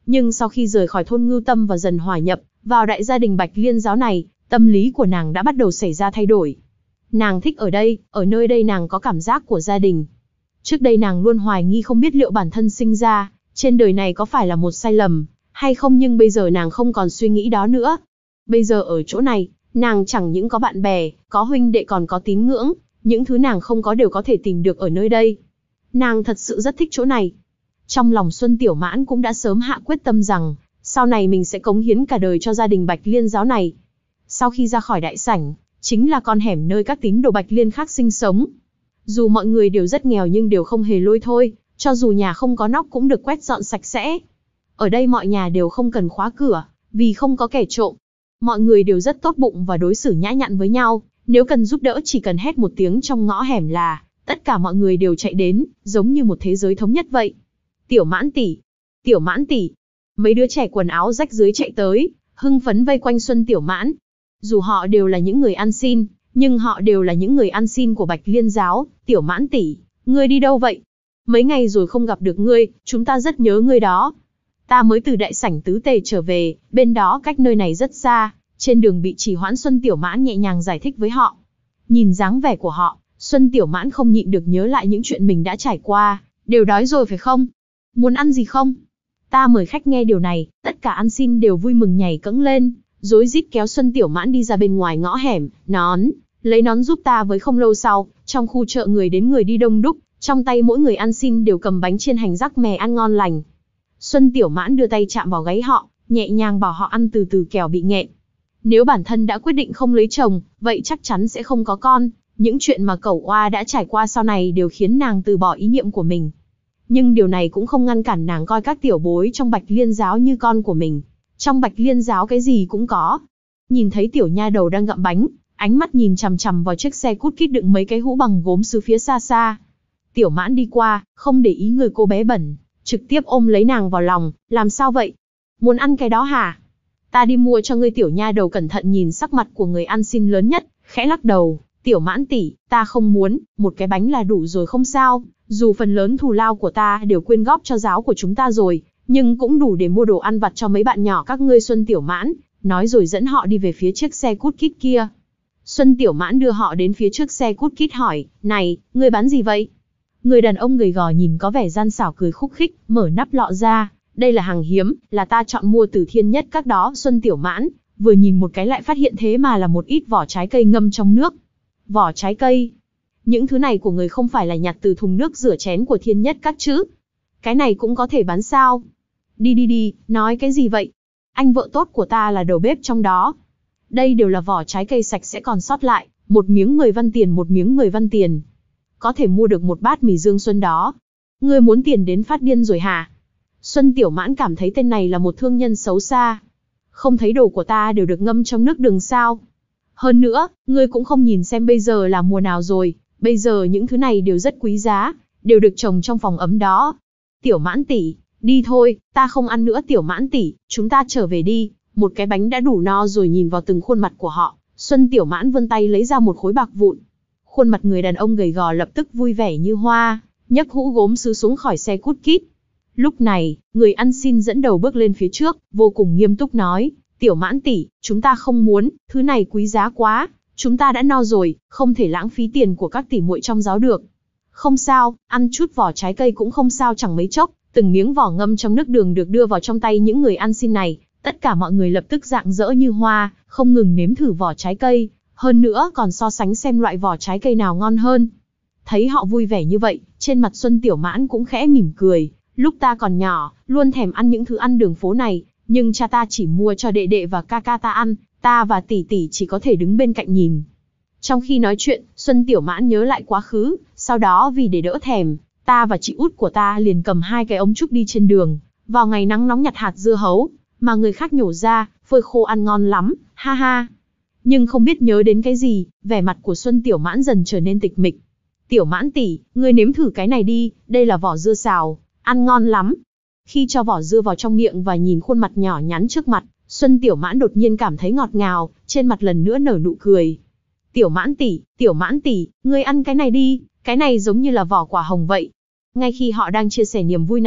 Speaker 1: Nhưng sau khi rời khỏi thôn Ngưu Tâm và dần hòa nhập vào đại gia đình Bạch Liên giáo này, tâm lý của nàng đã bắt đầu xảy ra thay đổi. Nàng thích ở đây, ở nơi đây nàng có cảm giác của gia đình. Trước đây nàng luôn hoài nghi không biết liệu bản thân sinh ra trên đời này có phải là một sai lầm hay không, nhưng bây giờ nàng không còn suy nghĩ đó nữa. Bây giờ ở chỗ này, nàng chẳng những có bạn bè, có huynh đệ còn có tín ngưỡng, những thứ nàng không có đều có thể tìm được ở nơi đây. Nàng thật sự rất thích chỗ này. Trong lòng Xuân Tiểu Mãn cũng đã sớm hạ quyết tâm rằng, sau này mình sẽ cống hiến cả đời cho gia đình Bạch Liên giáo này. Sau khi ra khỏi đại sảnh, chính là con hẻm nơi các tín đồ Bạch Liên khác sinh sống. Dù mọi người đều rất nghèo nhưng đều không hề lôi thôi, cho dù nhà không có nóc cũng được quét dọn sạch sẽ. Ở đây mọi nhà đều không cần khóa cửa, vì không có kẻ trộm. Mọi người đều rất tốt bụng và đối xử nhã nhặn với nhau, nếu cần giúp đỡ chỉ cần hét một tiếng trong ngõ hẻm là tất cả mọi người đều chạy đến, giống như một thế giới thống nhất vậy. Tiểu Mãn tỷ, Tiểu Mãn tỷ. Mấy đứa trẻ quần áo rách rưới chạy tới, hưng phấn vây quanh Xuân Tiểu Mãn. Dù họ đều là những người ăn xin, nhưng họ đều là những người ăn xin của Bạch Liên giáo. Tiểu Mãn tỷ, ngươi đi đâu vậy? Mấy ngày rồi không gặp được ngươi, chúng ta rất nhớ ngươi đó. Ta mới từ đại sảnh tứ tề trở về, bên đó cách nơi này rất xa, trên đường bị trì hoãn. Xuân Tiểu Mãn nhẹ nhàng giải thích với họ. Nhìn dáng vẻ của họ, Xuân Tiểu Mãn không nhịn được nhớ lại những chuyện mình đã trải qua. Đều đói rồi phải không? Muốn ăn gì không? Ta mời khách. Nghe điều này, tất cả ăn xin đều vui mừng nhảy cẫng lên, rối rít kéo Xuân Tiểu Mãn đi ra bên ngoài ngõ hẻm. Nón, lấy nón giúp ta với. Không lâu sau, trong khu chợ người đến người đi đông đúc, trong tay mỗi người ăn xin đều cầm bánh chiên hành rắc mè ăn ngon lành. Xuân Tiểu Mãn đưa tay chạm vào gáy họ, nhẹ nhàng bảo họ ăn từ từ kẻo bị nghẹn. Nếu bản thân đã quyết định không lấy chồng, vậy chắc chắn sẽ không có con. Những chuyện mà cẩu oa đã trải qua sau này đều khiến nàng từ bỏ ý niệm của mình. Nhưng điều này cũng không ngăn cản nàng coi các tiểu bối trong Bạch Liên giáo như con của mình. Trong Bạch Liên giáo cái gì cũng có. Nhìn thấy tiểu nha đầu đang gặm bánh, ánh mắt nhìn chằm chằm vào chiếc xe cút kít đựng mấy cái hũ bằng gốm sứ phía xa xa. Tiểu Mãn đi qua, không để ý người cô bé bẩn, trực tiếp ôm lấy nàng vào lòng. Làm sao vậy? Muốn ăn cái đó hả? Ta đi mua cho ngươi. Tiểu nha đầu cẩn thận nhìn sắc mặt của người ăn xin lớn nhất, khẽ lắc đầu. Tiểu Mãn tỷ, ta không muốn, một cái bánh là đủ rồi. Không sao, dù phần lớn thù lao của ta đều quyên góp cho giáo của chúng ta rồi, nhưng cũng đủ để mua đồ ăn vặt cho mấy bạn nhỏ các ngươi. Xuân Tiểu Mãn nói rồi dẫn họ đi về phía chiếc xe cút kít kia. Xuân Tiểu Mãn đưa họ đến phía trước xe cút kít hỏi, này, ngươi bán gì vậy? Người đàn ông gầy gò nhìn có vẻ gian xảo cười khúc khích, mở nắp lọ ra. Đây là hàng hiếm, là ta chọn mua từ Thiên Nhất Các đó. Xuân Tiểu Mãn vừa nhìn một cái lại phát hiện thế mà là một ít vỏ trái cây ngâm trong nước. Vỏ trái cây? Những thứ này của người không phải là nhặt từ thùng nước rửa chén của Thiên Nhất Các chứ? Cái này cũng có thể bán sao? Đi đi đi, nói cái gì vậy? Anh vợ tốt của ta là đầu bếp trong đó. Đây đều là vỏ trái cây sạch sẽ còn sót lại, một miếng mười văn tiền, một miếng mười văn tiền. Có thể mua được một bát mì Dương Xuân đó. Ngươi muốn tiền đến phát điên rồi hả? Xuân Tiểu Mãn cảm thấy tên này là một thương nhân xấu xa. Không thấy đồ của ta đều được ngâm trong nước đường sao? Hơn nữa, ngươi cũng không nhìn xem bây giờ là mùa nào rồi, bây giờ những thứ này đều rất quý giá, đều được trồng trong phòng ấm đó. Tiểu Mãn tỷ, đi thôi, ta không ăn nữa. Tiểu Mãn tỷ, chúng ta trở về đi, một cái bánh đã đủ no rồi. Nhìn vào từng khuôn mặt của họ, Xuân Tiểu Mãn vươn tay lấy ra một khối bạc vụn. Khuôn mặt người đàn ông gầy gò lập tức vui vẻ như hoa, nhấc hũ gốm sứ xuống khỏi xe cút kít. Lúc này, người ăn xin dẫn đầu bước lên phía trước, vô cùng nghiêm túc nói, Tiểu Mãn tỷ, chúng ta không muốn, thứ này quý giá quá, chúng ta đã no rồi, không thể lãng phí tiền của các tỷ muội trong giáo được. Không sao, ăn chút vỏ trái cây cũng không sao. Chẳng mấy chốc, từng miếng vỏ ngâm trong nước đường được đưa vào trong tay những người ăn xin này, tất cả mọi người lập tức rạng rỡ như hoa, không ngừng nếm thử vỏ trái cây, hơn nữa còn so sánh xem loại vỏ trái cây nào ngon hơn. Thấy họ vui vẻ như vậy, trên mặt Xuân Tiểu Mãn cũng khẽ mỉm cười. Lúc ta còn nhỏ, luôn thèm ăn những thứ ăn đường phố này, nhưng cha ta chỉ mua cho đệ đệ và ca ca ta ăn, ta và tỷ tỷ chỉ có thể đứng bên cạnh nhìn. Trong khi nói chuyện, Xuân Tiểu Mãn nhớ lại quá khứ, sau đó vì để đỡ thèm, ta và chị út của ta liền cầm hai cái ống trúc đi trên đường, vào ngày nắng nóng nhặt hạt dưa hấu, mà người khác nhổ ra, phơi khô ăn ngon lắm, ha ha. Nhưng không biết nhớ đến cái gì, vẻ mặt của Xuân Tiểu Mãn dần trở nên tịch mịch. Tiểu Mãn tỷ, ngươi nếm thử cái này đi, đây là vỏ dưa xào, ăn ngon lắm. Khi cho vỏ dưa vào trong miệng và nhìn khuôn mặt nhỏ nhắn trước mặt, Xuân Tiểu Mãn đột nhiên cảm thấy ngọt ngào, trên mặt lần nữa nở nụ cười. Tiểu Mãn tỷ, Tiểu Mãn tỷ, ngươi ăn cái này đi, cái này giống như là vỏ quả hồng vậy. Ngay khi họ đang chia sẻ niềm vui này,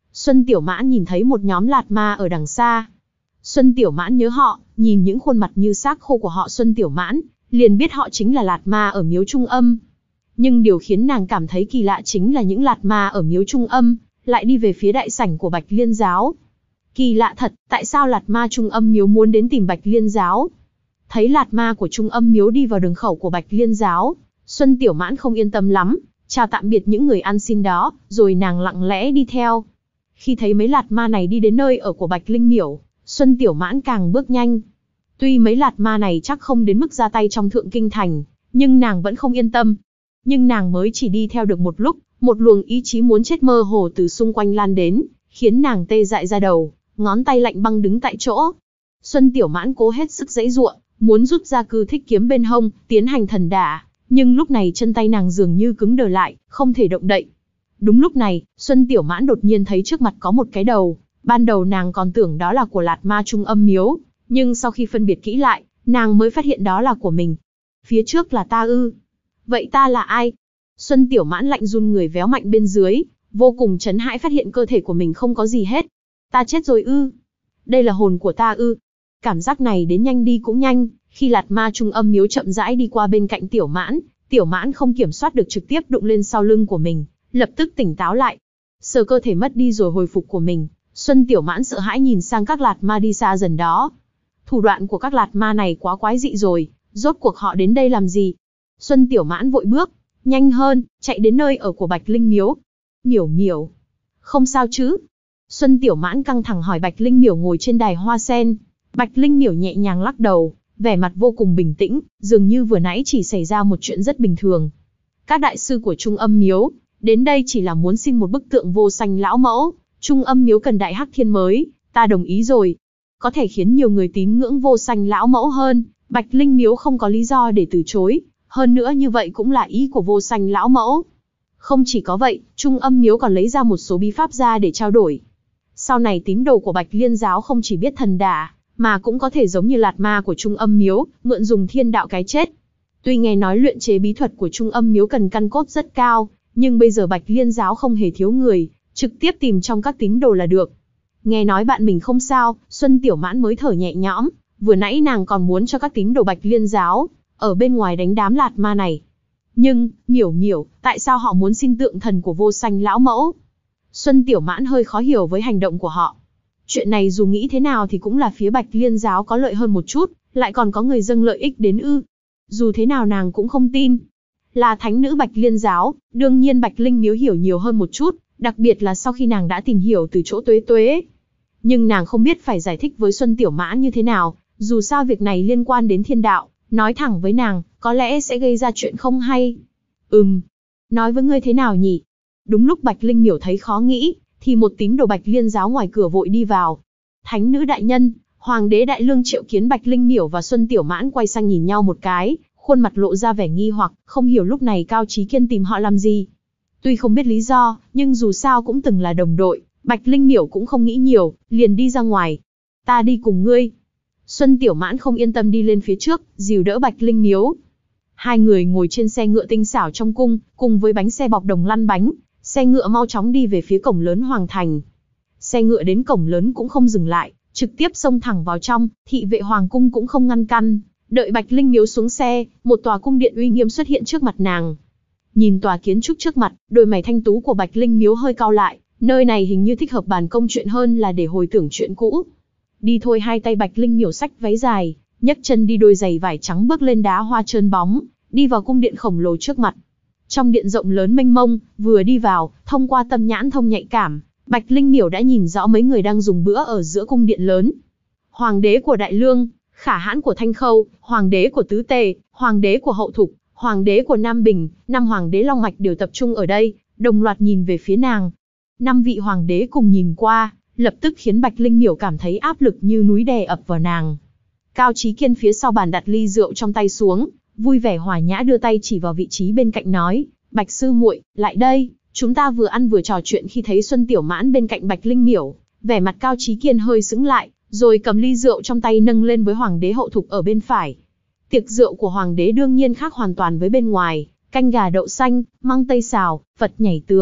Speaker 1: Xuân Tiểu Mãn nhìn thấy một nhóm lạt ma ở đằng xa. Xuân Tiểu Mãn nhớ họ, nhìn những khuôn mặt như xác khô của họ Xuân Tiểu Mãn, liền biết họ chính là lạt ma ở miếu Trung Âm. Nhưng điều khiến nàng cảm thấy kỳ lạ chính là những lạt ma ở miếu Trung Âm lại đi về phía đại sảnh của Bạch Liên giáo. Kỳ lạ thật, tại sao lạt ma Trung Âm miếu muốn đến tìm Bạch Liên giáo? Thấy lạt ma của Trung Âm miếu đi vào đường khẩu của Bạch Liên giáo, Xuân Tiểu Mãn không yên tâm lắm, chào tạm biệt những người ăn xin đó, rồi nàng lặng lẽ đi theo. Khi thấy mấy lạt ma này đi đến nơi ở của Bạch Linh Miểu, Xuân Tiểu Mãn càng bước nhanh. Tuy mấy lạt ma này chắc không đến mức ra tay trong Thượng Kinh Thành, nhưng nàng vẫn không yên tâm. Nhưng nàng mới chỉ đi theo được một lúc, một luồng ý chí muốn chết mơ hồ từ xung quanh lan đến, khiến nàng tê dại ra đầu, ngón tay lạnh băng đứng tại chỗ. Xuân Tiểu Mãn cố hết sức giãy giụa, muốn rút ra cư thích kiếm bên hông, tiến hành thần đả, nhưng lúc này chân tay nàng dường như cứng đờ lại, không thể động đậy. Đúng lúc này, Xuân Tiểu Mãn đột nhiên thấy trước mặt có một cái đầu, ban đầu nàng còn tưởng đó là của lạt ma Trung Âm miếu, nhưng sau khi phân biệt kỹ lại, nàng mới phát hiện đó là của mình. Phía trước là ta ư? Vậy ta là ai? Xuân Tiểu Mãn lạnh run người véo mạnh bên dưới, vô cùng chấn hãi phát hiện cơ thể của mình không có gì hết. Ta chết rồi ư? Đây là hồn của ta ư? Cảm giác này đến nhanh đi cũng nhanh, khi lạt ma Trung Âm miếu chậm rãi đi qua bên cạnh Tiểu Mãn, Tiểu Mãn không kiểm soát được trực tiếp đụng lên sau lưng của mình, lập tức tỉnh táo lại. Sờ cơ thể mất đi rồi hồi phục của mình, Xuân Tiểu Mãn sợ hãi nhìn sang các lạt ma đi xa dần đó. Thủ đoạn của các lạt ma này quá quái dị rồi, rốt cuộc họ đến đây làm gì? Xuân Tiểu Mãn vội bước, nhanh hơn, chạy đến nơi ở của Bạch Linh miếu. Miểu miểu, không sao chứ? Xuân Tiểu Mãn căng thẳng hỏi Bạch Linh miểu ngồi trên đài hoa sen. Bạch Linh miểu nhẹ nhàng lắc đầu, vẻ mặt vô cùng bình tĩnh, dường như vừa nãy chỉ xảy ra một chuyện rất bình thường. Các đại sư của Trung Âm miếu, đến đây chỉ là muốn xin một bức tượng vô sanh lão mẫu, Trung Âm miếu cần đại hắc thiên mới, ta đồng ý rồi. Có thể khiến nhiều người tín ngưỡng vô sanh lão mẫu hơn, Bạch Linh miếu không có lý do để từ chối, hơn nữa như vậy cũng là ý của vô sanh lão mẫu. Không chỉ có vậy, Trung Âm miếu còn lấy ra một số bí pháp ra để trao đổi. Sau này tín đồ của Bạch Liên giáo không chỉ biết thần đả, mà cũng có thể giống như lạt ma của Trung Âm miếu, mượn dùng thiên đạo cái chết. Tuy nghe nói luyện chế bí thuật của Trung Âm miếu cần căn cốt rất cao, nhưng bây giờ Bạch Liên giáo không hề thiếu người, trực tiếp tìm trong các tín đồ là được. Nghe nói bạn mình không sao, Xuân Tiểu Mãn mới thở nhẹ nhõm, vừa nãy nàng còn muốn cho các tín đồ Bạch Liên giáo ở bên ngoài đánh đám lạt ma này. Nhưng, miểu miểu, tại sao họ muốn xin tượng thần của vô sanh lão mẫu? Xuân Tiểu Mãn hơi khó hiểu với hành động của họ. Chuyện này dù nghĩ thế nào thì cũng là phía Bạch Liên giáo có lợi hơn một chút, lại còn có người dâng lợi ích đến ư. Dù thế nào nàng cũng không tin. Là thánh nữ Bạch Liên giáo, đương nhiên Bạch Linh miếu hiểu nhiều hơn một chút, đặc biệt là sau khi nàng đã tìm hiểu từ chỗ Tuế Tuế. Nhưng nàng không biết phải giải thích với Xuân Tiểu Mãn như thế nào, dù sao việc này liên quan đến thiên đạo, nói thẳng với nàng, có lẽ sẽ gây ra chuyện không hay. Ừm, nói với ngươi thế nào nhỉ? Đúng lúc Bạch Linh miểu thấy khó nghĩ, thì một tín đồ Bạch Liên giáo ngoài cửa vội đi vào. Thánh nữ đại nhân, Hoàng đế Đại Lương triệu kiến Bạch Linh miểu và Xuân Tiểu Mãn quay sang nhìn nhau một cái, khuôn mặt lộ ra vẻ nghi hoặc, không hiểu lúc này Cao Chí Kiên tìm họ làm gì. Tuy không biết lý do, nhưng dù sao cũng từng là đồng đội, Bạch Linh miểu cũng không nghĩ nhiều, liền đi ra ngoài. Ta đi cùng ngươi. Xuân Tiểu Mãn không yên tâm đi lên phía trước, dìu đỡ Bạch Linh miếu. Hai người ngồi trên xe ngựa tinh xảo trong cung, cùng với bánh xe bọc đồng lăn bánh, xe ngựa mau chóng đi về phía cổng lớn Hoàng thành. Xe ngựa đến cổng lớn cũng không dừng lại, trực tiếp xông thẳng vào trong, thị vệ Hoàng cung cũng không ngăn căn. Đợi Bạch Linh miếu xuống xe, một tòa cung điện uy nghiêm xuất hiện trước mặt nàng. Nhìn tòa kiến trúc trước mặt, đôi mày thanh tú của Bạch Linh miếu hơi cau lại, nơi này hình như thích hợp bàn công chuyện hơn là để hồi tưởng chuyện cũ. Đi thôi, hai tay Bạch Linh miểu xách váy dài, nhấc chân đi đôi giày vải trắng bước lên đá hoa trơn bóng, đi vào cung điện khổng lồ trước mặt. Trong điện rộng lớn mênh mông, vừa đi vào, thông qua tâm nhãn thông nhạy cảm, Bạch Linh miểu đã nhìn rõ mấy người đang dùng bữa ở giữa cung điện lớn. Hoàng đế của Đại Lương, Khả Hãn của Thanh Khâu, Hoàng đế của Tứ Tề, Hoàng đế của Hậu Thục, Hoàng đế của Nam Bình, năm Hoàng đế Long Mạch đều tập trung ở đây, đồng loạt nhìn về phía nàng. Năm vị Hoàng đế cùng nhìn qua, lập tức khiến Bạch Linh miểu cảm thấy áp lực như núi đè ập vào nàng. Cao Chí Kiên phía sau bàn đặt ly rượu trong tay xuống, vui vẻ hòa nhã đưa tay chỉ vào vị trí bên cạnh nói, Bạch sư muội, lại đây, chúng ta vừa ăn vừa trò chuyện. Khi thấy Xuân Tiểu Mãn bên cạnh Bạch Linh miểu, vẻ mặt Cao Chí Kiên hơi sững lại, rồi cầm ly rượu trong tay nâng lên với Hoàng đế Hậu Thục ở bên phải. Tiệc rượu của Hoàng đế đương nhiên khác hoàn toàn với bên ngoài, canh gà đậu xanh, măng tây xào, Phật nhảy tường,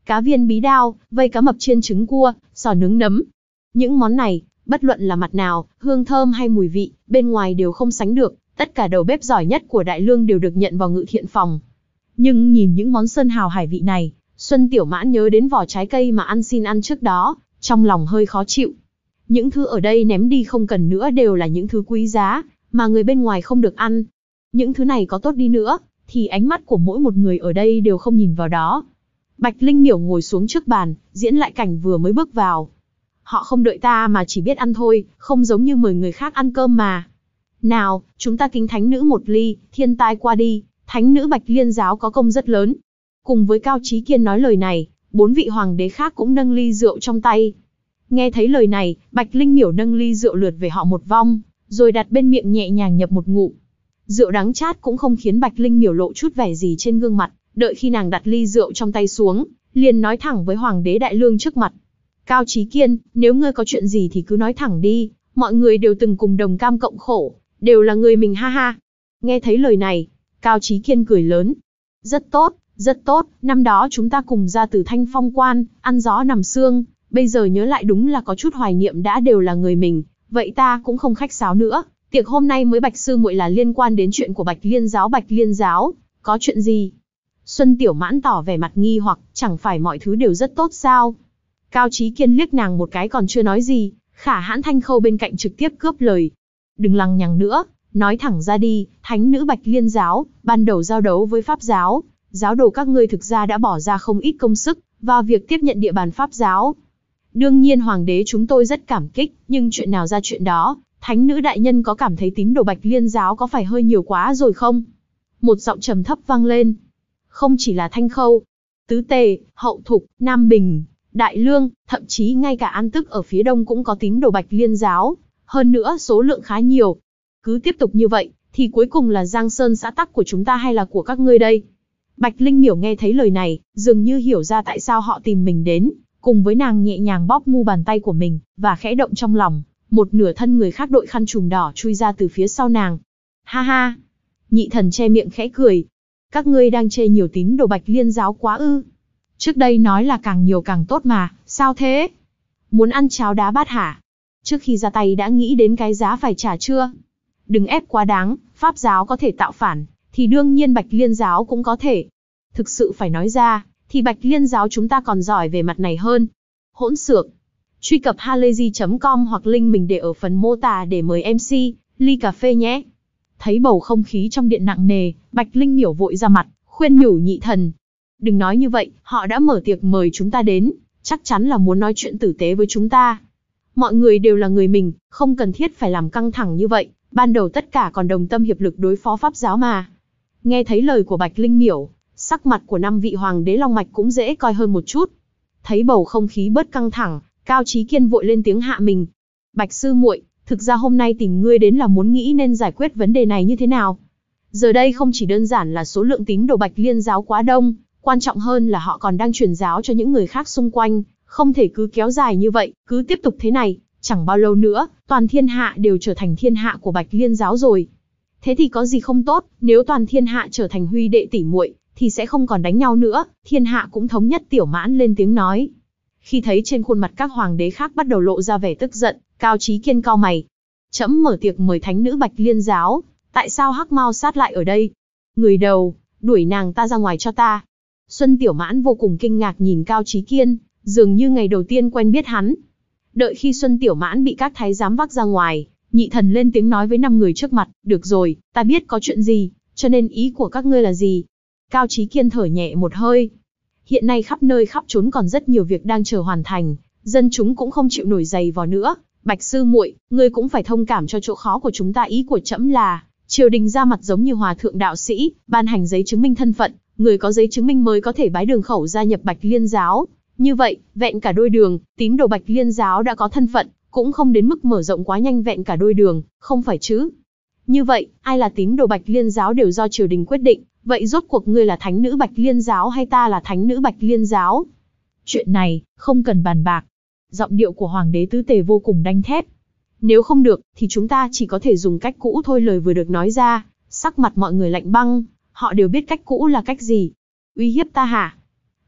Speaker 1: cá viên bí đao, vây cá mập chiên trứng cua, sò nướng nấm. Những món này, bất luận là mặt nào, hương thơm hay mùi vị, bên ngoài đều không sánh được, tất cả đầu bếp giỏi nhất của Đại Lương đều được nhận vào ngự thiện phòng. Nhưng nhìn những món sơn hào hải vị này, Xuân Tiểu Mãn nhớ đến vỏ trái cây mà ăn xin ăn trước đó, trong lòng hơi khó chịu. Những thứ ở đây ném đi không cần nữa đều là những thứ quý giá, mà người bên ngoài không được ăn. Những thứ này có tốt đi nữa, thì ánh mắt của mỗi một người ở đây đều không nhìn vào đó. Bạch Linh Miểu ngồi xuống trước bàn, diễn lại cảnh vừa mới bước vào. Họ không đợi ta mà chỉ biết ăn thôi, không giống như mời người khác ăn cơm mà. Nào, chúng ta kính thánh nữ một ly, thiên tai qua đi, thánh nữ Bạch Liên giáo có công rất lớn. Cùng với Cao Chí Kiên nói lời này, bốn vị hoàng đế khác cũng nâng ly rượu trong tay. Nghe thấy lời này, Bạch Linh Miểu nâng ly rượu lượt về họ một vong, rồi đặt bên miệng nhẹ nhàng nhập một ngụm. Rượu đắng chát cũng không khiến Bạch Linh Miểu lộ chút vẻ gì trên gương mặt, đợi khi nàng đặt ly rượu trong tay xuống, liền nói thẳng với hoàng đế Đại Lương trước mặt. Cao Chí Kiên, nếu ngươi có chuyện gì thì cứ nói thẳng đi, mọi người đều từng cùng đồng cam cộng khổ, đều là người mình ha ha. Nghe thấy lời này, Cao Chí Kiên cười lớn. Rất tốt, rất tốt, năm đó chúng ta cùng ra từ Thanh Phong Quan, ăn gió nằm sương, bây giờ nhớ lại đúng là có chút hoài niệm, đã đều là người mình, vậy ta cũng không khách sáo nữa. Tiệc hôm nay mới Bạch sư muội là liên quan đến chuyện của Bạch Liên giáo. Bạch Liên giáo, có chuyện gì? Xuân Tiểu Mãn tỏ vẻ mặt nghi hoặc, chẳng phải mọi thứ đều rất tốt sao? Cao Chí Kiên liếc nàng một cái còn chưa nói gì, Khả Hãn Thanh Khâu bên cạnh trực tiếp cướp lời. Đừng lằng nhằng nữa, nói thẳng ra đi, thánh nữ Bạch Liên giáo, ban đầu giao đấu với Pháp giáo, giáo đồ các ngươi thực ra đã bỏ ra không ít công sức vào việc tiếp nhận địa bàn Pháp giáo. Đương nhiên hoàng đế chúng tôi rất cảm kích, nhưng chuyện nào ra chuyện đó, thánh nữ đại nhân có cảm thấy tín đồ Bạch Liên giáo có phải hơi nhiều quá rồi không? Một giọng trầm thấp vang lên. Không chỉ là Thanh Khâu, Tứ Tề, Hậu Thục, Nam Bình, Đại Lương, thậm chí ngay cả An Tức ở phía đông cũng có tín đồ Bạch Liên giáo, hơn nữa số lượng khá nhiều. Cứ tiếp tục như vậy, thì cuối cùng là Giang Sơn xã tắc của chúng ta hay là của các ngươi đây? Bạch Linh Miểu nghe thấy lời này, dường như hiểu ra tại sao họ tìm mình đến, cùng với nàng nhẹ nhàng bóp mu bàn tay của mình, và khẽ động trong lòng, một nửa thân người khác đội khăn trùm đỏ chui ra từ phía sau nàng. Ha ha! Nhị thần che miệng khẽ cười. Các ngươi đang chê nhiều tín đồ Bạch Liên giáo quá ư? Trước đây nói là càng nhiều càng tốt mà, sao thế? Muốn ăn cháo đá bát hả? Trước khi ra tay đã nghĩ đến cái giá phải trả chưa? Đừng ép quá đáng, Pháp giáo có thể tạo phản, thì đương nhiên Bạch Liên giáo cũng có thể. Thực sự phải nói ra, thì Bạch Liên giáo chúng ta còn giỏi về mặt này hơn. Hỗn xược. Truy cập halayzi chấm com hoặc link mình để ở phần mô tả để mời em xê, ly cà phê nhé. Thấy bầu không khí trong điện nặng nề, Bạch Linh Miểu vội ra mặt, khuyên nhủ nhị thần. Đừng nói như vậy, họ đã mở tiệc mời chúng ta đến, chắc chắn là muốn nói chuyện tử tế với chúng ta. Mọi người đều là người mình, không cần thiết phải làm căng thẳng như vậy, ban đầu tất cả còn đồng tâm hiệp lực đối phó Pháp giáo mà. Nghe thấy lời của Bạch Linh Miểu, sắc mặt của năm vị hoàng đế Long Mạch cũng dễ coi hơn một chút. Thấy bầu không khí bớt căng thẳng, Cao Chí Kiên vội lên tiếng hạ mình. Bạch sư muội, thực ra hôm nay tìm ngươi đến là muốn nghĩ nên giải quyết vấn đề này như thế nào. Giờ đây không chỉ đơn giản là số lượng tín đồ Bạch Liên giáo quá đông, quan trọng hơn là họ còn đang truyền giáo cho những người khác xung quanh, không thể cứ kéo dài như vậy, cứ tiếp tục thế này, chẳng bao lâu nữa, toàn thiên hạ đều trở thành thiên hạ của Bạch Liên giáo rồi. Thế thì có gì không tốt, nếu toàn thiên hạ trở thành huy đệ tỷ muội, thì sẽ không còn đánh nhau nữa, thiên hạ cũng thống nhất. Tiểu Mãn lên tiếng nói. Khi thấy trên khuôn mặt các hoàng đế khác bắt đầu lộ ra vẻ tức giận, Cao Chí Kiên cau mày. Trẫm mở tiệc mời thánh nữ Bạch Liên giáo, tại sao Hắc Mao Sát lại ở đây? Người đầu, đuổi nàng ta ra ngoài cho ta. Xuân Tiểu Mãn vô cùng kinh ngạc nhìn Cao Chí Kiên, dường như ngày đầu tiên quen biết hắn. Đợi khi Xuân Tiểu Mãn bị các thái giám vác ra ngoài, nhị thần lên tiếng nói với năm người trước mặt, được rồi, ta biết có chuyện gì, cho nên ý của các ngươi là gì? Cao Chí Kiên thở nhẹ một hơi. Hiện nay khắp nơi khắp trốn còn rất nhiều việc đang chờ hoàn thành, dân chúng cũng không chịu nổi giày vò nữa. Bạch sư muội, ngươi cũng phải thông cảm cho chỗ khó của chúng ta. Ý của trẫm là, triều đình ra mặt giống như hòa thượng đạo sĩ, ban hành giấy chứng minh thân phận, người có giấy chứng minh mới có thể bái đường khẩu gia nhập Bạch Liên giáo. Như vậy, vẹn cả đôi đường, tín đồ Bạch Liên giáo đã có thân phận, cũng không đến mức mở rộng quá nhanh. Vẹn cả đôi đường, không phải chứ? Như vậy, ai là tín đồ Bạch Liên giáo đều do triều đình quyết định. Vậy rốt cuộc ngươi là thánh nữ Bạch Liên giáo hay ta là thánh nữ Bạch Liên giáo? Chuyện này, không cần bàn bạc. Giọng điệu của Hoàng đế Tứ Tề vô cùng đanh thép. Nếu không được, thì chúng ta chỉ có thể dùng cách cũ thôi. Lời vừa được nói ra, sắc mặt mọi người lạnh băng, họ đều biết cách cũ là cách gì. Uy hiếp ta hả?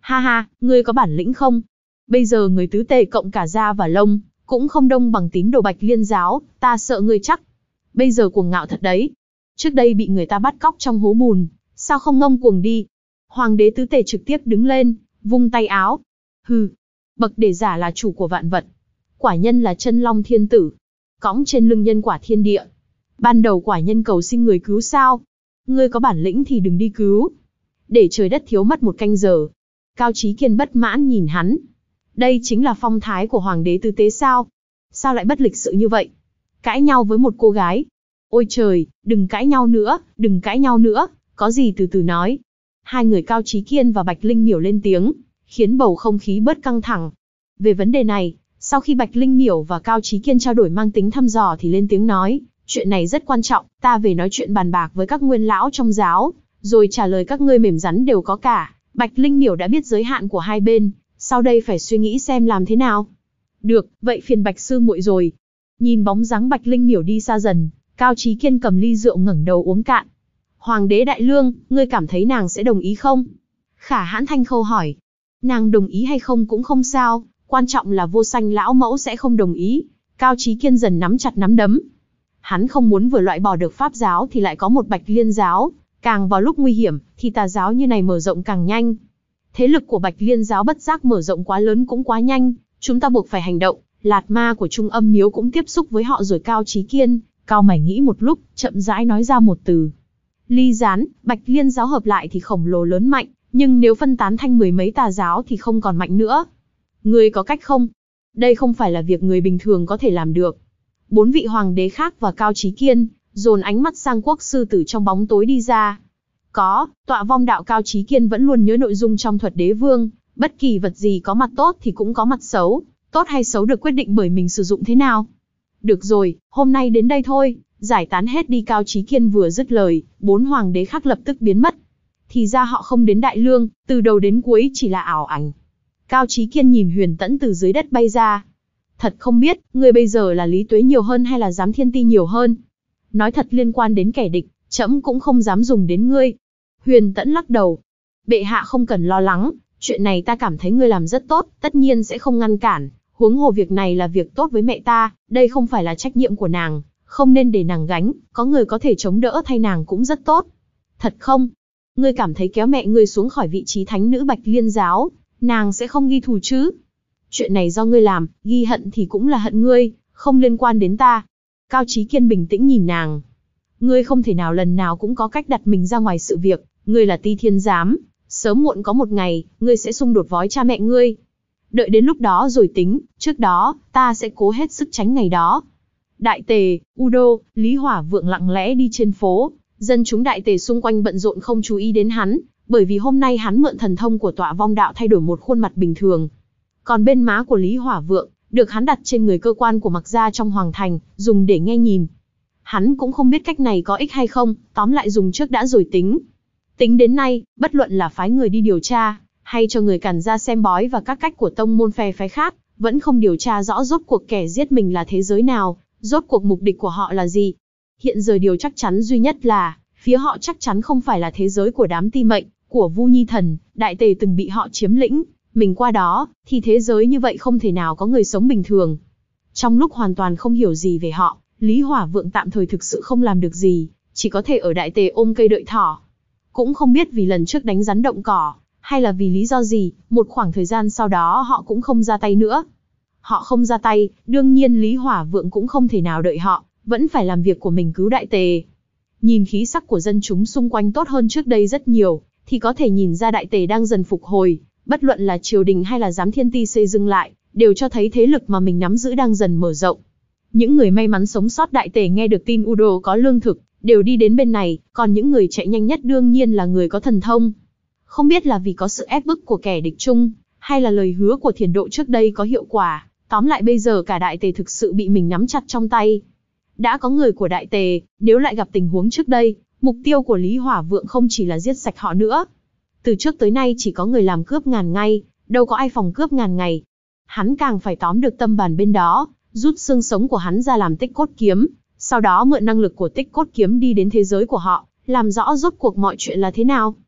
Speaker 1: Ha ha, ngươi có bản lĩnh không? Bây giờ người tứ tề cộng cả da và lông, cũng không đông bằng tín đồ Bạch Liên giáo, ta sợ ngươi chắc. Bây giờ cuồng ngạo thật đấy. Trước đây bị người ta bắt cóc trong hố bùn, sao không ngông cuồng đi? Hoàng đế tứ tề trực tiếp đứng lên, vung tay áo. Hừ, bậc để giả là chủ của vạn vật. Quả nhân là chân long thiên tử, cõng trên lưng nhân quả thiên địa. Ban đầu quả nhân cầu xin người cứu sao? Ngươi có bản lĩnh thì đừng đi cứu. Để trời đất thiếu mất một canh giờ. Cao Chí Kiên bất mãn nhìn hắn. Đây chính là phong thái của hoàng đế tứ tế sao? Sao lại bất lịch sự như vậy? Cãi nhau với một cô gái. Ôi trời, đừng cãi nhau nữa, đừng cãi nhau nữa, có gì từ từ nói. Hai người Cao Chí Kiên và Bạch Linh Miểu lên tiếng, khiến bầu không khí bớt căng thẳng. Về vấn đề này, sau khi Bạch Linh Miểu và Cao Chí Kiên trao đổi mang tính thăm dò thì lên tiếng nói, chuyện này rất quan trọng, ta về nói chuyện bàn bạc với các nguyên lão trong giáo, rồi trả lời các ngươi mềm rắn đều có cả. Bạch Linh Miểu đã biết giới hạn của hai bên, sau đây phải suy nghĩ xem làm thế nào. Được, vậy phiền Bạch sư muội rồi. Nhìn bóng dáng Bạch Linh Miểu đi xa dần, Cao Chí Kiên cầm ly rượu ngẩng đầu uống cạn. Hoàng đế đại lương, ngươi cảm thấy nàng sẽ đồng ý không? Khả Hãn Thanh Khâu hỏi. Nàng đồng ý hay không cũng không sao, quan trọng là Vô Sanh lão mẫu sẽ không đồng ý. Cao Chí Kiên dần nắm chặt nắm đấm. Hắn không muốn vừa loại bỏ được Pháp giáo thì lại có một Bạch Liên giáo, càng vào lúc nguy hiểm thì tà giáo như này mở rộng càng nhanh. Thế lực của Bạch Liên giáo bất giác mở rộng quá lớn cũng quá nhanh, chúng ta buộc phải hành động. Lạt ma của Trung Âm miếu cũng tiếp xúc với họ rồi. Cao Chí Kiên cao mày nghĩ một lúc, chậm rãi nói ra một từ. Ly gián. Bạch Liên giáo hợp lại thì khổng lồ lớn mạnh, nhưng nếu phân tán thành mười mấy tà giáo thì không còn mạnh nữa. Ngươi có cách không? Đây không phải là việc người bình thường có thể làm được. Bốn vị hoàng đế khác và Cao Chí Kiên dồn ánh mắt sang Quốc sư tử trong bóng tối đi ra. Có, tọa vong đạo. Cao Chí Kiên vẫn luôn nhớ nội dung trong Thuật Đế Vương, bất kỳ vật gì có mặt tốt thì cũng có mặt xấu, tốt hay xấu được quyết định bởi mình sử dụng thế nào. Được rồi, hôm nay đến đây thôi, giải tán hết đi. Cao Chí Kiên vừa dứt lời, bốn hoàng đế khác lập tức biến mất. Thì ra họ không đến Đại Lương, từ đầu đến cuối chỉ là ảo ảnh. Cao Chí Kiên nhìn Huyền Tẫn từ dưới đất bay ra. Thật không biết, ngươi bây giờ là Lý Tuế nhiều hơn hay là Giám Thiên Ti nhiều hơn? Nói thật, liên quan đến kẻ địch, trẫm cũng không dám dùng đến ngươi. Huyền Tẫn lắc đầu. Bệ hạ không cần lo lắng, chuyện này ta cảm thấy ngươi làm rất tốt, tất nhiên sẽ không ngăn cản. Huống hồ việc này là việc tốt với mẹ ta, đây không phải là trách nhiệm của nàng, không nên để nàng gánh, có người có thể chống đỡ thay nàng cũng rất tốt. Thật không? Ngươi cảm thấy kéo mẹ ngươi xuống khỏi vị trí thánh nữ Bạch Liên giáo, nàng sẽ không ghi thù chứ? Chuyện này do ngươi làm, ghi hận thì cũng là hận ngươi, không liên quan đến ta. Cao Chí Kiên bình tĩnh nhìn nàng. Ngươi không thể nào lần nào cũng có cách đặt mình ra ngoài sự việc, ngươi là Ti Thiên giám, sớm muộn có một ngày, ngươi sẽ xung đột với cha mẹ ngươi. Đợi đến lúc đó rồi tính, trước đó, ta sẽ cố hết sức tránh ngày đó. Đại Tề, Udo, Lý Hỏa Vượng lặng lẽ đi trên phố, dân chúng Đại Tề xung quanh bận rộn không chú ý đến hắn, bởi vì hôm nay hắn mượn thần thông của tọa vong đạo thay đổi một khuôn mặt bình thường. Còn bên má của Lý Hỏa Vượng, được hắn đặt trên người cơ quan của Mặc gia trong hoàng thành, dùng để nghe nhìn. Hắn cũng không biết cách này có ích hay không, tóm lại dùng trước đã rồi tính. Tính đến nay, bất luận là phái người đi điều tra, hay cho người càn ra xem bói và các cách của tông môn phe phái khác, vẫn không điều tra rõ rốt cuộc kẻ giết mình là thế giới nào, rốt cuộc mục đích của họ là gì. Hiện giờ điều chắc chắn duy nhất là, phía họ chắc chắn không phải là thế giới của đám ti mệnh, của Vu Nhi Thần, Đại Tề từng bị họ chiếm lĩnh. Mình qua đó, thì thế giới như vậy không thể nào có người sống bình thường. Trong lúc hoàn toàn không hiểu gì về họ, Lý Hỏa Vượng tạm thời thực sự không làm được gì, chỉ có thể ở Đại Tề ôm cây đợi thỏ. Cũng không biết vì lần trước đánh rắn động cỏ, hay là vì lý do gì, một khoảng thời gian sau đó họ cũng không ra tay nữa. Họ không ra tay, đương nhiên Lý Hỏa Vượng cũng không thể nào đợi họ, vẫn phải làm việc của mình cứu Đại Tề. Nhìn khí sắc của dân chúng xung quanh tốt hơn trước đây rất nhiều, thì có thể nhìn ra Đại Tề đang dần phục hồi, bất luận là triều đình hay là Giám Thiên Ti xây dựng lại, đều cho thấy thế lực mà mình nắm giữ đang dần mở rộng. Những người may mắn sống sót Đại Tề nghe được tin Udo có lương thực, đều đi đến bên này, còn những người chạy nhanh nhất đương nhiên là người có thần thông. Không biết là vì có sự ép bức của kẻ địch chung, hay là lời hứa của Thiền Độ trước đây có hiệu quả, tóm lại bây giờ cả Đại Tề thực sự bị mình nắm chặt trong tay. Đã có người của Đại Tề, nếu lại gặp tình huống trước đây, mục tiêu của Lý Hỏa Vượng không chỉ là giết sạch họ nữa. Từ trước tới nay chỉ có người làm cướp ngàn ngày, đâu có ai phòng cướp ngàn ngày. Hắn càng phải tóm được tâm bàn bên đó, rút xương sống của hắn ra làm Tích Cốt Kiếm, sau đó mượn năng lực của Tích Cốt Kiếm đi đến thế giới của họ, làm rõ rốt cuộc mọi chuyện là thế nào.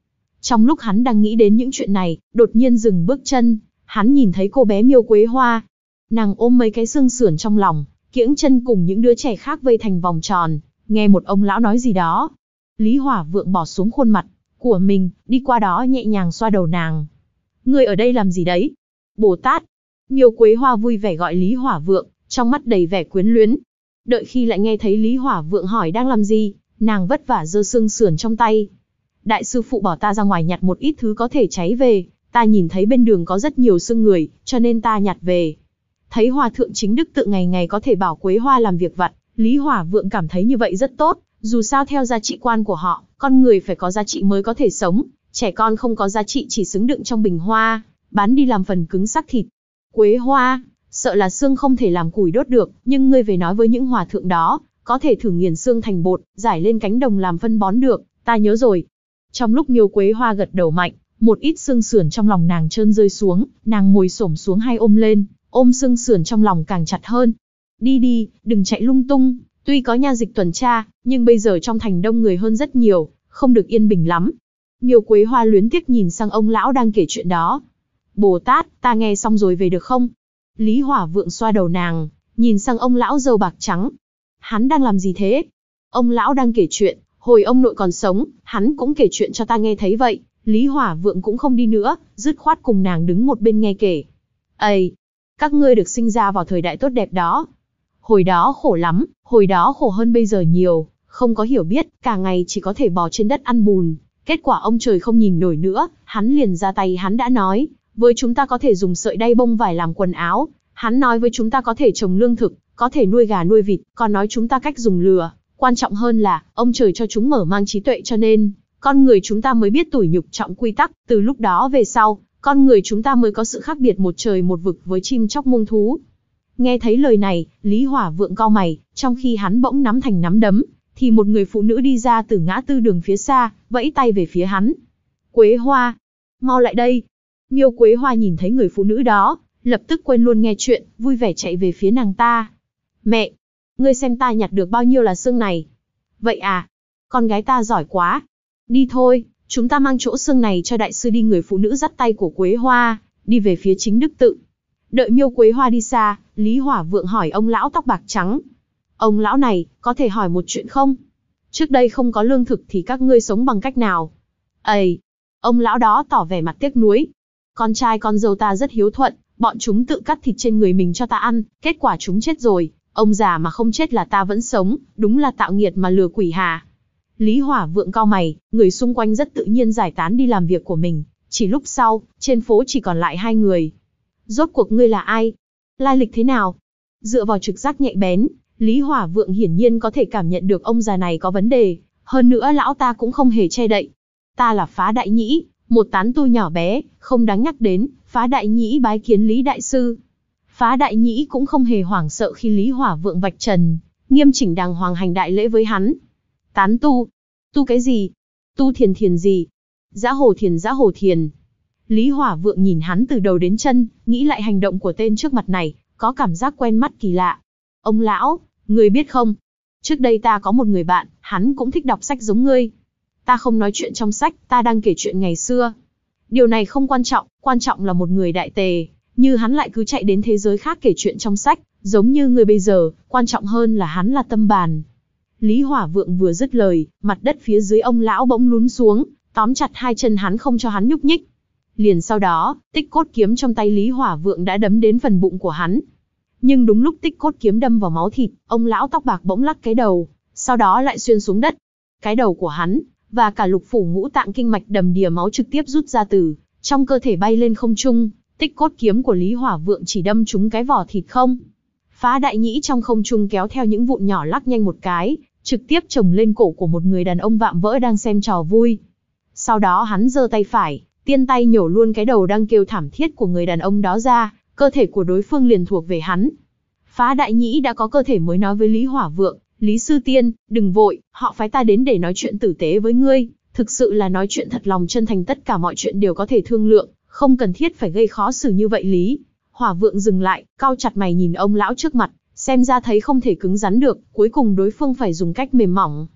Speaker 1: Trong lúc hắn đang nghĩ đến những chuyện này, đột nhiên dừng bước chân, hắn nhìn thấy cô bé Miêu Quế Hoa. Nàng ôm mấy cái xương sườn trong lòng, kiễng chân cùng những đứa trẻ khác vây thành vòng tròn, nghe một ông lão nói gì đó. Lý Hỏa Vượng bỏ xuống khuôn mặt của mình, đi qua đó nhẹ nhàng xoa đầu nàng. Ngươi ở đây làm gì đấy? Bồ Tát. Miêu Quế Hoa vui vẻ gọi Lý Hỏa Vượng, trong mắt đầy vẻ quyến luyến. Đợi khi lại nghe thấy Lý Hỏa Vượng hỏi đang làm gì, nàng vất vả giơ xương sườn trong tay. Đại sư phụ bảo ta ra ngoài nhặt một ít thứ có thể cháy về, ta nhìn thấy bên đường có rất nhiều xương người, cho nên ta nhặt về. Thấy Hòa thượng chính đức tự ngày ngày có thể bảo Quế Hoa làm việc vặt, Lý Hỏa Vượng cảm thấy như vậy rất tốt, dù sao theo giá trị quan của họ, con người phải có giá trị mới có thể sống, trẻ con không có giá trị chỉ xứng đựng trong bình hoa, bán đi làm phần cứng xác thịt. Quế Hoa, sợ là xương không thể làm củi đốt được, nhưng ngươi về nói với những hòa thượng đó, có thể thử nghiền xương thành bột, giải lên cánh đồng làm phân bón được, ta nhớ rồi. Trong lúc Miêu Quế Hoa gật đầu mạnh, một ít xương sườn trong lòng nàng trơn rơi xuống, nàng ngồi xổm xuống hay ôm lên, ôm xương sườn trong lòng càng chặt hơn. Đi đi, đừng chạy lung tung, tuy có nha dịch tuần tra, nhưng bây giờ trong thành đông người hơn rất nhiều, không được yên bình lắm. Miêu Quế Hoa luyến tiếc nhìn sang ông lão đang kể chuyện đó. Bồ Tát, ta nghe xong rồi về được không? Lý Hỏa Vượng xoa đầu nàng, nhìn sang ông lão râu bạc trắng. Hắn đang làm gì thế? Ông lão đang kể chuyện, hồi ông nội còn sống, hắn cũng kể chuyện cho ta nghe thấy vậy. Lý Hỏa Vượng cũng không đi nữa, dứt khoát cùng nàng đứng một bên nghe kể. Ây, các ngươi được sinh ra vào thời đại tốt đẹp đó. Hồi đó khổ lắm, hồi đó khổ hơn bây giờ nhiều, không có hiểu biết, cả ngày chỉ có thể bò trên đất ăn bùn. Kết quả ông trời không nhìn nổi nữa, hắn liền ra tay hắn đã nói, với chúng ta có thể dùng sợi đay bông vải làm quần áo, hắn nói với chúng ta có thể trồng lương thực, có thể nuôi gà nuôi vịt, còn nói chúng ta cách dùng lừa, quan trọng hơn là, ông trời cho chúng mở mang trí tuệ cho nên, con người chúng ta mới biết tủi nhục trọng quy tắc, từ lúc đó về sau, con người chúng ta mới có sự khác biệt một trời một vực với chim chóc muông thú. Nghe thấy lời này, Lý Hỏa Vượng cau mày, trong khi hắn bỗng nắm thành nắm đấm, thì một người phụ nữ đi ra từ ngã tư đường phía xa, vẫy tay về phía hắn. Quế Hoa, mau lại đây. Miêu Quế Hoa nhìn thấy người phụ nữ đó, lập tức quên luôn nghe chuyện, vui vẻ chạy về phía nàng ta. Mẹ, ngươi xem ta nhặt được bao nhiêu là xương này. Vậy à, con gái ta giỏi quá. Đi thôi, chúng ta mang chỗ xương này cho đại sư đi. Người phụ nữ dắt tay của Quế Hoa, đi về phía chính đức tự. Đợi Miêu Quế Hoa đi xa, Lý Hỏa Vượng hỏi ông lão tóc bạc trắng. Ông lão này, có thể hỏi một chuyện không? Trước đây không có lương thực thì các ngươi sống bằng cách nào? Ây, ông lão đó tỏ vẻ mặt tiếc nuối. Con trai con dâu ta rất hiếu thuận, bọn chúng tự cắt thịt trên người mình cho ta ăn, kết quả chúng chết rồi. Ông già mà không chết là ta vẫn sống, đúng là tạo nghiệt mà lừa quỷ hà. Lý Hỏa Vượng cau mày, người xung quanh rất tự nhiên giải tán đi làm việc của mình. Chỉ lúc sau, trên phố chỉ còn lại hai người. Rốt cuộc ngươi là ai? Lai lịch thế nào? Dựa vào trực giác nhạy bén, Lý Hỏa Vượng hiển nhiên có thể cảm nhận được ông già này có vấn đề. Hơn nữa lão ta cũng không hề che đậy. Ta là Phá Đại Nhĩ, một tán tu nhỏ bé, không đáng nhắc đến. Phá Đại Nhĩ bái kiến Lý Đại Sư. Phá Đại Nhĩ cũng không hề hoảng sợ khi Lý Hỏa Vượng vạch trần, nghiêm chỉnh đàng hoàng hành đại lễ với hắn. Tán tu? Tu cái gì? Tu thiền thiền gì? Dã hồ thiền dã hồ thiền. Lý Hỏa Vượng nhìn hắn từ đầu đến chân, nghĩ lại hành động của tên trước mặt này, có cảm giác quen mắt kỳ lạ. Ông lão, ngươi biết không? Trước đây ta có một người bạn, hắn cũng thích đọc sách giống ngươi. Ta không nói chuyện trong sách, ta đang kể chuyện ngày xưa. Điều này không quan trọng, quan trọng là một người đại tề, như hắn lại cứ chạy đến thế giới khác kể chuyện trong sách, giống như người bây giờ, quan trọng hơn là hắn là tâm bàn. Lý Hỏa Vượng vừa dứt lời, mặt đất phía dưới ông lão bỗng lún xuống, tóm chặt hai chân hắn không cho hắn nhúc nhích. Liền sau đó, tích cốt kiếm trong tay Lý Hỏa Vượng đã đấm đến phần bụng của hắn. Nhưng đúng lúc tích cốt kiếm đâm vào máu thịt, ông lão tóc bạc bỗng lắc cái đầu, sau đó lại xuyên xuống đất. Cái đầu của hắn, và cả lục phủ ngũ tạng kinh mạch đầm đìa máu trực tiếp rút ra từ trong cơ thể bay lên không trung. Tích cốt kiếm của Lý Hỏa Vượng chỉ đâm trúng cái vỏ thịt không. Phá Đại Nhĩ trong không trung kéo theo những vụn nhỏ lắc nhanh một cái, trực tiếp chồng lên cổ của một người đàn ông vạm vỡ đang xem trò vui. Sau đó hắn giơ tay phải, tiên tay nhổ luôn cái đầu đang kêu thảm thiết của người đàn ông đó ra, cơ thể của đối phương liền thuộc về hắn. Phá Đại Nhĩ đã có cơ thể mới nói với Lý Hỏa Vượng, Lý Sư Tiên, đừng vội, họ phái ta đến để nói chuyện tử tế với ngươi, thực sự là nói chuyện thật lòng chân thành, tất cả mọi chuyện đều có thể thương lượng, không cần thiết phải gây khó xử như vậy. Lý Hỏa Vượng dừng lại, cau chặt mày nhìn ông lão trước mặt, xem ra thấy không thể cứng rắn được, cuối cùng đối phương phải dùng cách mềm mỏng.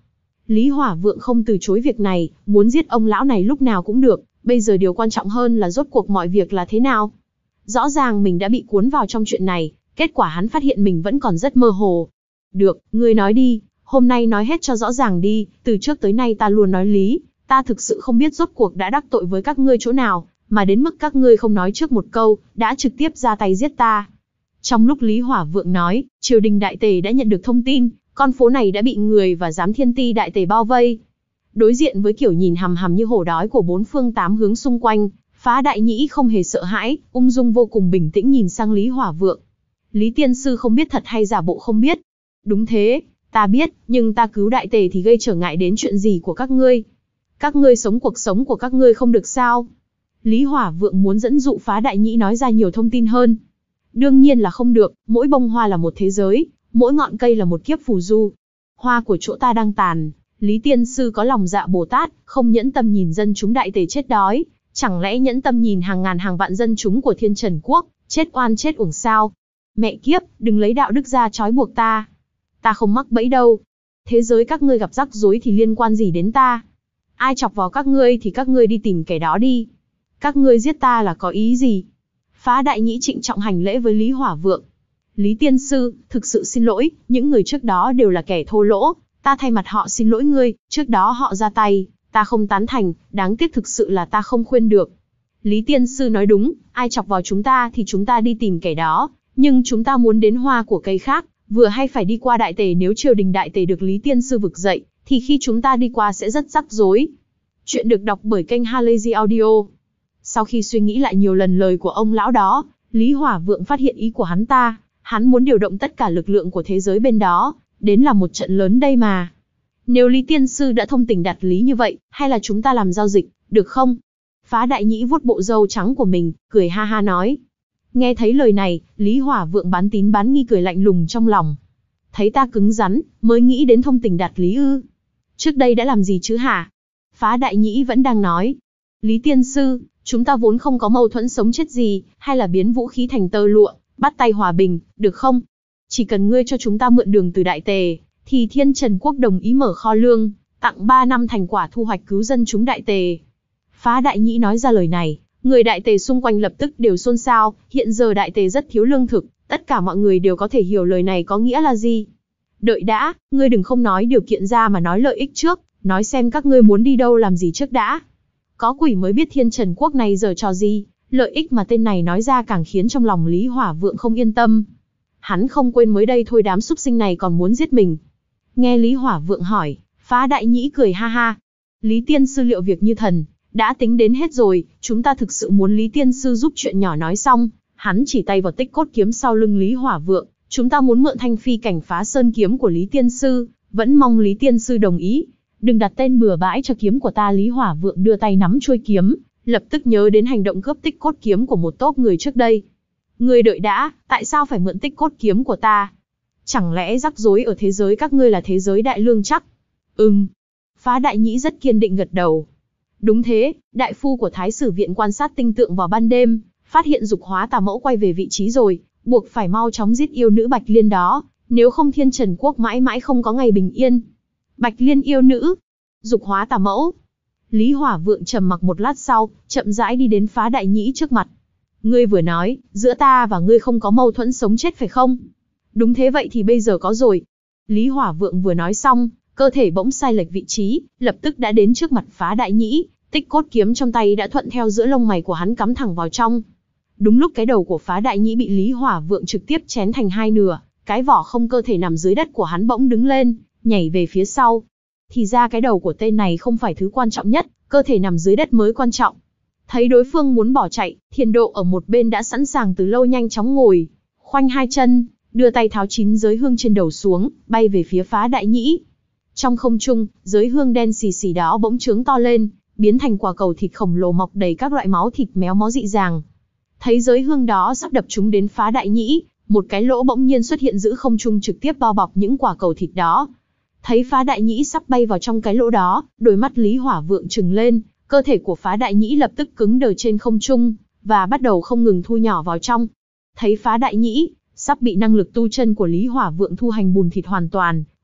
Speaker 1: Lý Hỏa Vượng không từ chối việc này, muốn giết ông lão này lúc nào cũng được, bây giờ điều quan trọng hơn là rốt cuộc mọi việc là thế nào. Rõ ràng mình đã bị cuốn vào trong chuyện này, kết quả hắn phát hiện mình vẫn còn rất mơ hồ. Được, ngươi nói đi, hôm nay nói hết cho rõ ràng đi, từ trước tới nay ta luôn nói lý, ta thực sự không biết rốt cuộc đã đắc tội với các ngươi chỗ nào, mà đến mức các ngươi không nói trước một câu, đã trực tiếp ra tay giết ta. Trong lúc Lý Hỏa Vượng nói, triều đình đại tề đã nhận được thông tin, con phố này đã bị người và giám thiên ti đại tề bao vây. Đối diện với kiểu nhìn hằm hằm như hổ đói của bốn phương tám hướng xung quanh, Phá Đại Nhĩ không hề sợ hãi, ung dung vô cùng bình tĩnh nhìn sang Lý Hỏa Vượng. Lý tiên sư không biết thật hay giả bộ không biết? Đúng thế, ta biết, nhưng ta cứu đại tề thì gây trở ngại đến chuyện gì của các ngươi? Các ngươi sống cuộc sống của các ngươi không được sao? Lý Hỏa Vượng muốn dẫn dụ Phá Đại Nhĩ nói ra nhiều thông tin hơn. Đương nhiên là không được, mỗi bông hoa là một thế giới, mỗi ngọn cây là một kiếp phù du. Hoa của chỗ ta đang tàn, Lý tiên sư có lòng dạ Bồ Tát, không nhẫn tâm nhìn dân chúng đại tề chết đói, chẳng lẽ nhẫn tâm nhìn hàng ngàn hàng vạn dân chúng của Thiên Trần Quốc, chết oan chết uổng sao? Mẹ kiếp, đừng lấy đạo đức ra trói buộc ta. Ta không mắc bẫy đâu. Thế giới các ngươi gặp rắc rối thì liên quan gì đến ta? Ai chọc vào các ngươi thì các ngươi đi tìm kẻ đó đi. Các ngươi giết ta là có ý gì? Phá Đại Nhĩ trịnh trọng hành lễ với Lý Hỏa Vượng. Lý tiên sư, thực sự xin lỗi, những người trước đó đều là kẻ thô lỗ, ta thay mặt họ xin lỗi ngươi, trước đó họ ra tay, ta không tán thành, đáng tiếc thực sự là ta không khuyên được. Lý tiên sư nói đúng, ai chọc vào chúng ta thì chúng ta đi tìm kẻ đó, nhưng chúng ta muốn đến hoa của cây khác, vừa hay phải đi qua đại tề, nếu triều đình đại tề được Lý tiên sư vực dậy, thì khi chúng ta đi qua sẽ rất rắc rối. Chuyện được đọc bởi kênh Halazy Audio. Sau khi suy nghĩ lại nhiều lần lời của ông lão đó, Lý Hỏa Vượng phát hiện ý của hắn ta, hắn muốn điều động tất cả lực lượng của thế giới bên đó, đến là một trận lớn đây mà. Nếu Lý tiên sư đã thông tình đạt lý như vậy, hay là chúng ta làm giao dịch, được không? Phá Đại Nhĩ vuốt bộ râu trắng của mình, cười ha ha nói. Nghe thấy lời này, Lý Hỏa Vượng bán tín bán nghi cười lạnh lùng trong lòng. Thấy ta cứng rắn, mới nghĩ đến thông tình đạt lý ư? Trước đây đã làm gì chứ hả? Phá Đại Nhĩ vẫn đang nói. Lý tiên sư, chúng ta vốn không có mâu thuẫn sống chết gì, hay là biến vũ khí thành tơ lụa, bắt tay hòa bình, được không? Chỉ cần ngươi cho chúng ta mượn đường từ đại tề, thì Thiên Trần Quốc đồng ý mở kho lương, tặng ba năm thành quả thu hoạch cứu dân chúng đại tề. Phá Đại Nhĩ nói ra lời này, người đại tề xung quanh lập tức đều xôn xao, hiện giờ đại tề rất thiếu lương thực, tất cả mọi người đều có thể hiểu lời này có nghĩa là gì. Đợi đã, ngươi đừng không nói điều kiện ra mà nói lợi ích trước, nói xem các ngươi muốn đi đâu làm gì trước đã. Có quỷ mới biết Thiên Trần Quốc này giờ trò gì, lợi ích mà tên này nói ra càng khiến trong lòng Lý Hỏa Vượng không yên tâm. Hắn không quên mới đây thôi đám súc sinh này còn muốn giết mình. Nghe Lý Hỏa Vượng hỏi, Phá Đại Nhĩ cười ha ha. Lý tiên sư liệu việc như thần, đã tính đến hết rồi, chúng ta thực sự muốn Lý tiên sư giúp chuyện nhỏ. Nói xong, hắn chỉ tay vào tích cốt kiếm sau lưng Lý Hỏa Vượng, chúng ta muốn mượn thanh phi cảnh phá sơn kiếm của Lý tiên sư, vẫn mong Lý tiên sư đồng ý. Đừng đặt tên bừa bãi cho kiếm của ta. Lý Hỏa Vượng đưa tay nắm chuôi kiếm, lập tức nhớ đến hành động cướp tích cốt kiếm của một tốp người trước đây. Ngươi đợi đã, tại sao phải mượn tích cốt kiếm của ta? Chẳng lẽ rắc rối ở thế giới các ngươi là thế giới đại lương chắc? Ừm. Phá Đại Nhĩ rất kiên định gật đầu. Đúng thế, đại phu của Thái Sử Viện quan sát tinh tượng vào ban đêm, phát hiện dục hóa tà mẫu quay về vị trí rồi, buộc phải mau chóng giết yêu nữ Bạch Liên đó, nếu không Thiên Trần Quốc mãi mãi không có ngày bình yên. Bạch Liên yêu nữ, dục hóa tà mẫu. Lý Hỏa Vượng trầm mặc một lát sau, chậm rãi đi đến Phá Đại Nhĩ trước mặt. Ngươi vừa nói, giữa ta và ngươi không có mâu thuẫn sống chết phải không? Đúng thế, vậy thì bây giờ có rồi. Lý Hỏa Vượng vừa nói xong, cơ thể bỗng sai lệch vị trí, lập tức đã đến trước mặt Phá Đại Nhĩ, tích cốt kiếm trong tay đã thuận theo giữa lông mày của hắn cắm thẳng vào trong. Đúng lúc cái đầu của Phá Đại Nhĩ bị Lý Hỏa Vượng trực tiếp chém thành hai nửa, cái vỏ không cơ thể nằm dưới đất của hắn bỗng đứng lên, nhảy về phía sau. Thì ra cái đầu của tên này không phải thứ quan trọng nhất, cơ thể nằm dưới đất mới quan trọng. Thấy đối phương muốn bỏ chạy, Thiên Độ ở một bên đã sẵn sàng từ lâu nhanh chóng ngồi, khoanh hai chân, đưa tay tháo chín giới hương trên đầu xuống, bay về phía Phá Đại Nhĩ. Trong không trung, giới hương đen xì xì đó bỗng trướng to lên, biến thành quả cầu thịt khổng lồ mọc đầy các loại máu thịt méo mó dị dàng. Thấy giới hương đó sắp đập trúng đến Phá Đại Nhĩ, một cái lỗ bỗng nhiên xuất hiện giữa không trung trực tiếp bao bọc những quả cầu thịt đó. Thấy Phá Đại Nhĩ sắp bay vào trong cái lỗ đó, đôi mắt Lý Hỏa Vượng trừng lên, cơ thể của Phá Đại Nhĩ lập tức cứng đờ trên không trung, và bắt đầu không ngừng thu nhỏ vào trong. Thấy Phá Đại Nhĩ sắp bị năng lực tu chân của Lý Hỏa Vượng thu hành bùn thịt hoàn toàn,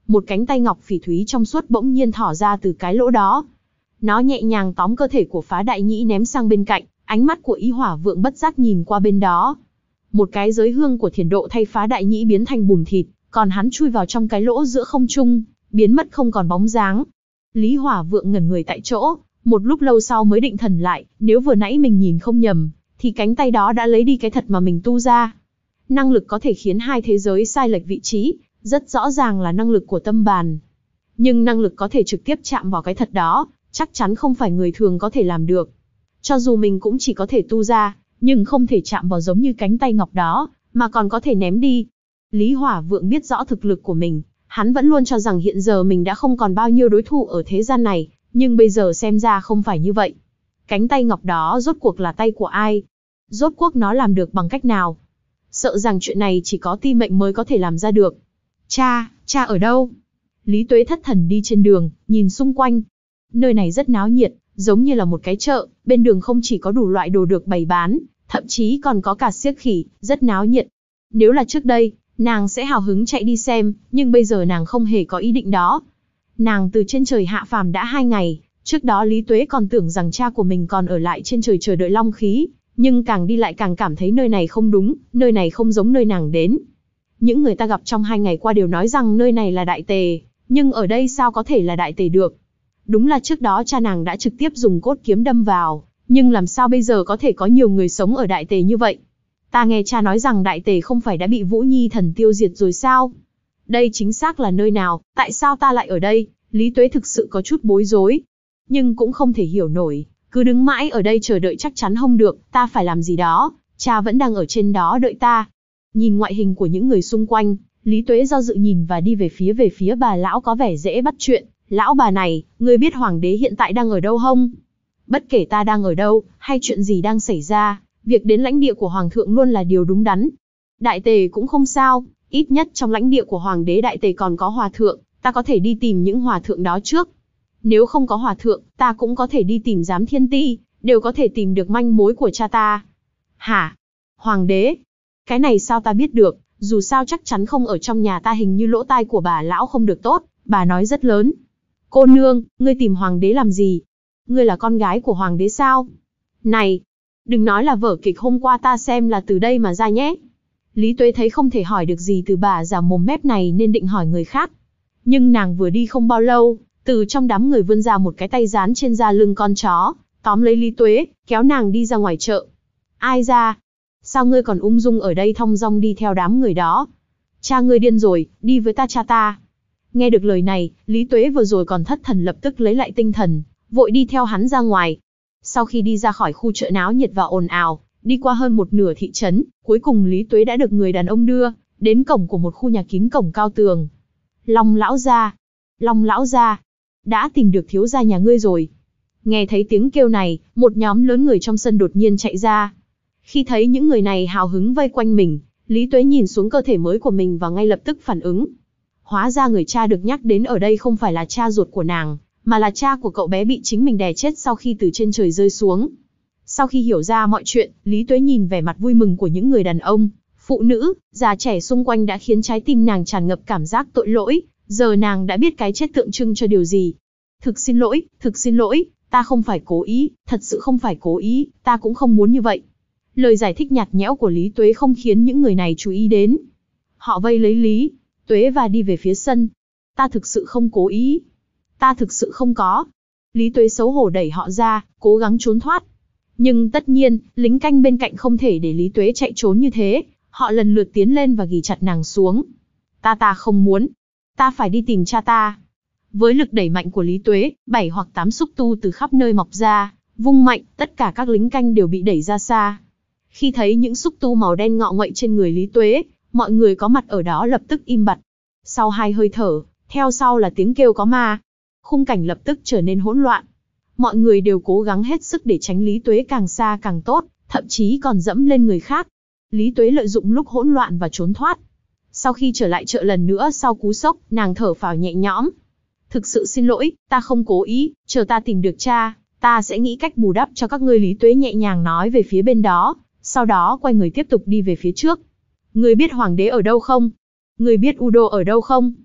Speaker 1: Một cánh tay ngọc phỉ thúy trong suốt bỗng nhiên thỏ ra từ cái lỗ đó. Nó nhẹ nhàng tóm cơ thể của Phá Đại Nhĩ ném sang bên cạnh, ánh mắt của Y Hỏa Vượng bất giác nhìn qua bên đó. Một cái giới hương của thiền độ thay Phá Đại Nhĩ biến thành bùn thịt, còn hắn chui vào trong cái lỗ giữa không trung, biến mất không còn bóng dáng. Lý Hỏa Vượng ngẩn người tại chỗ, một lúc lâu sau mới định thần lại, nếu vừa nãy mình nhìn không nhầm, thì cánh tay đó đã lấy đi cái thật mà mình tu ra. Năng lực có thể khiến hai thế giới sai lệch vị trí, rất rõ ràng là năng lực của tâm bàn. Nhưng năng lực có thể trực tiếp chạm vào cái thật đó, chắc chắn không phải người thường có thể làm được. Cho dù mình cũng chỉ có thể tu ra, nhưng không thể chạm vào giống như cánh tay ngọc đó, mà còn có thể ném đi. Lý Hỏa Vượng biết rõ thực lực của mình, hắn vẫn luôn cho rằng hiện giờ mình đã không còn bao nhiêu đối thủ ở thế gian này, nhưng bây giờ xem ra không phải như vậy. Cánh tay ngọc đó rốt cuộc là tay của ai? Rốt cuộc nó làm được bằng cách nào? Sợ rằng chuyện này chỉ có Ti Mệnh mới có thể làm ra được. Cha, cha ở đâu? Lý Tuế thất thần đi trên đường, nhìn xung quanh. Nơi này rất náo nhiệt, giống như là một cái chợ, bên đường không chỉ có đủ loại đồ được bày bán, thậm chí còn có cả xiếc khỉ, rất náo nhiệt. Nếu là trước đây, nàng sẽ hào hứng chạy đi xem, nhưng bây giờ nàng không hề có ý định đó. Nàng từ trên trời hạ phàm đã hai ngày, trước đó Lý Tuế còn tưởng rằng cha của mình còn ở lại trên trời chờ đợi long khí, nhưng càng đi lại càng cảm thấy nơi này không đúng, nơi này không giống nơi nàng đến. Những người ta gặp trong hai ngày qua đều nói rằng nơi này là Đại Tề, nhưng ở đây sao có thể là Đại Tề được? Đúng là trước đó cha nàng đã trực tiếp dùng cốt kiếm đâm vào, nhưng làm sao bây giờ có thể có nhiều người sống ở Đại Tề như vậy? Ta nghe cha nói rằng Đại Tề không phải đã bị Vũ Nhi thần tiêu diệt rồi sao? Đây chính xác là nơi nào, tại sao ta lại ở đây? Lý Tuế thực sự có chút bối rối, nhưng cũng không thể hiểu nổi, cứ đứng mãi ở đây chờ đợi chắc chắn không được, ta phải làm gì đó, cha vẫn đang ở trên đó đợi ta. Nhìn ngoại hình của những người xung quanh, Lý Tuế do dự nhìn và đi về phía về phía bà lão có vẻ dễ bắt chuyện. Lão bà này, ngươi biết hoàng đế hiện tại đang ở đâu không? Bất kể ta đang ở đâu, hay chuyện gì đang xảy ra, việc đến lãnh địa của hoàng thượng luôn là điều đúng đắn. Đại Tề cũng không sao, ít nhất trong lãnh địa của hoàng đế Đại Tề còn có hòa thượng, ta có thể đi tìm những hòa thượng đó trước. Nếu không có hòa thượng, ta cũng có thể đi tìm Giám Thiên Ti, đều có thể tìm được manh mối của cha ta. Hả? Hoàng đế? Cái này sao ta biết được, dù sao chắc chắn không ở trong nhà ta, hình như lỗ tai của bà lão không được tốt, bà nói rất lớn. Cô nương, ngươi tìm hoàng đế làm gì? Ngươi là con gái của hoàng đế sao? Này, đừng nói là vở kịch hôm qua ta xem là từ đây mà ra nhé. Lý Tuế thấy không thể hỏi được gì từ bà già mồm mép này nên định hỏi người khác. Nhưng nàng vừa đi không bao lâu, từ trong đám người vươn ra một cái tay dán trên da lưng con chó, tóm lấy Lý Tuế, kéo nàng đi ra ngoài chợ. Ai ra? Sao ngươi còn ung dung ở đây thong dong đi theo đám người đó? Cha ngươi điên rồi, đi với ta cha ta. Nghe được lời này, Lý Tuế vừa rồi còn thất thần lập tức lấy lại tinh thần, vội đi theo hắn ra ngoài. Sau khi đi ra khỏi khu chợ náo nhiệt và ồn ào, đi qua hơn một nửa thị trấn, cuối cùng Lý Tuế đã được người đàn ông đưa đến cổng của một khu nhà kín cổng cao tường. Long lão gia, Long lão gia, đã tìm được thiếu gia nhà ngươi rồi. Nghe thấy tiếng kêu này, một nhóm lớn người trong sân đột nhiên chạy ra. Khi thấy những người này hào hứng vây quanh mình, Lý Tuế nhìn xuống cơ thể mới của mình và ngay lập tức phản ứng. Hóa ra người cha được nhắc đến ở đây không phải là cha ruột của nàng, mà là cha của cậu bé bị chính mình đè chết sau khi từ trên trời rơi xuống. Sau khi hiểu ra mọi chuyện, Lý Tuế nhìn vẻ mặt vui mừng của những người đàn ông, phụ nữ, già trẻ xung quanh đã khiến trái tim nàng tràn ngập cảm giác tội lỗi, giờ nàng đã biết cái chết tượng trưng cho điều gì. Thực xin lỗi, thực xin lỗi, ta không phải cố ý, thật sự không phải cố ý, ta cũng không muốn như vậy. Lời giải thích nhạt nhẽo của Lý Tuế không khiến những người này chú ý đến. Họ vây lấy Lý Tuế và đi về phía sân. Ta thực sự không cố ý. Ta thực sự không có. Lý Tuế xấu hổ đẩy họ ra, cố gắng trốn thoát. Nhưng tất nhiên, lính canh bên cạnh không thể để Lý Tuế chạy trốn như thế. Họ lần lượt tiến lên và ghì chặt nàng xuống. Ta ta không muốn. Ta phải đi tìm cha ta. Với lực đẩy mạnh của Lý Tuế, bảy hoặc tám xúc tu từ khắp nơi mọc ra, vung mạnh, tất cả các lính canh đều bị đẩy ra xa. Khi thấy những xúc tu màu đen ngọ nguậy trên người Lý Tuế, mọi người có mặt ở đó lập tức im bặt. Sau hai hơi thở, theo sau là tiếng kêu có ma. Khung cảnh lập tức trở nên hỗn loạn. Mọi người đều cố gắng hết sức để tránh Lý Tuế càng xa càng tốt, thậm chí còn dẫm lên người khác. Lý Tuế lợi dụng lúc hỗn loạn và trốn thoát. Sau khi trở lại chợ lần nữa sau cú sốc, nàng thở phào nhẹ nhõm. Thực sự xin lỗi, ta không cố ý, chờ ta tìm được cha, ta sẽ nghĩ cách bù đắp cho các ngươi. Lý Tuế nhẹ nhàng nói về phía bên đó, sau đó quay người tiếp tục đi về phía trước. Ngươi biết hoàng đế ở đâu không? Ngươi biết Udo ở đâu không?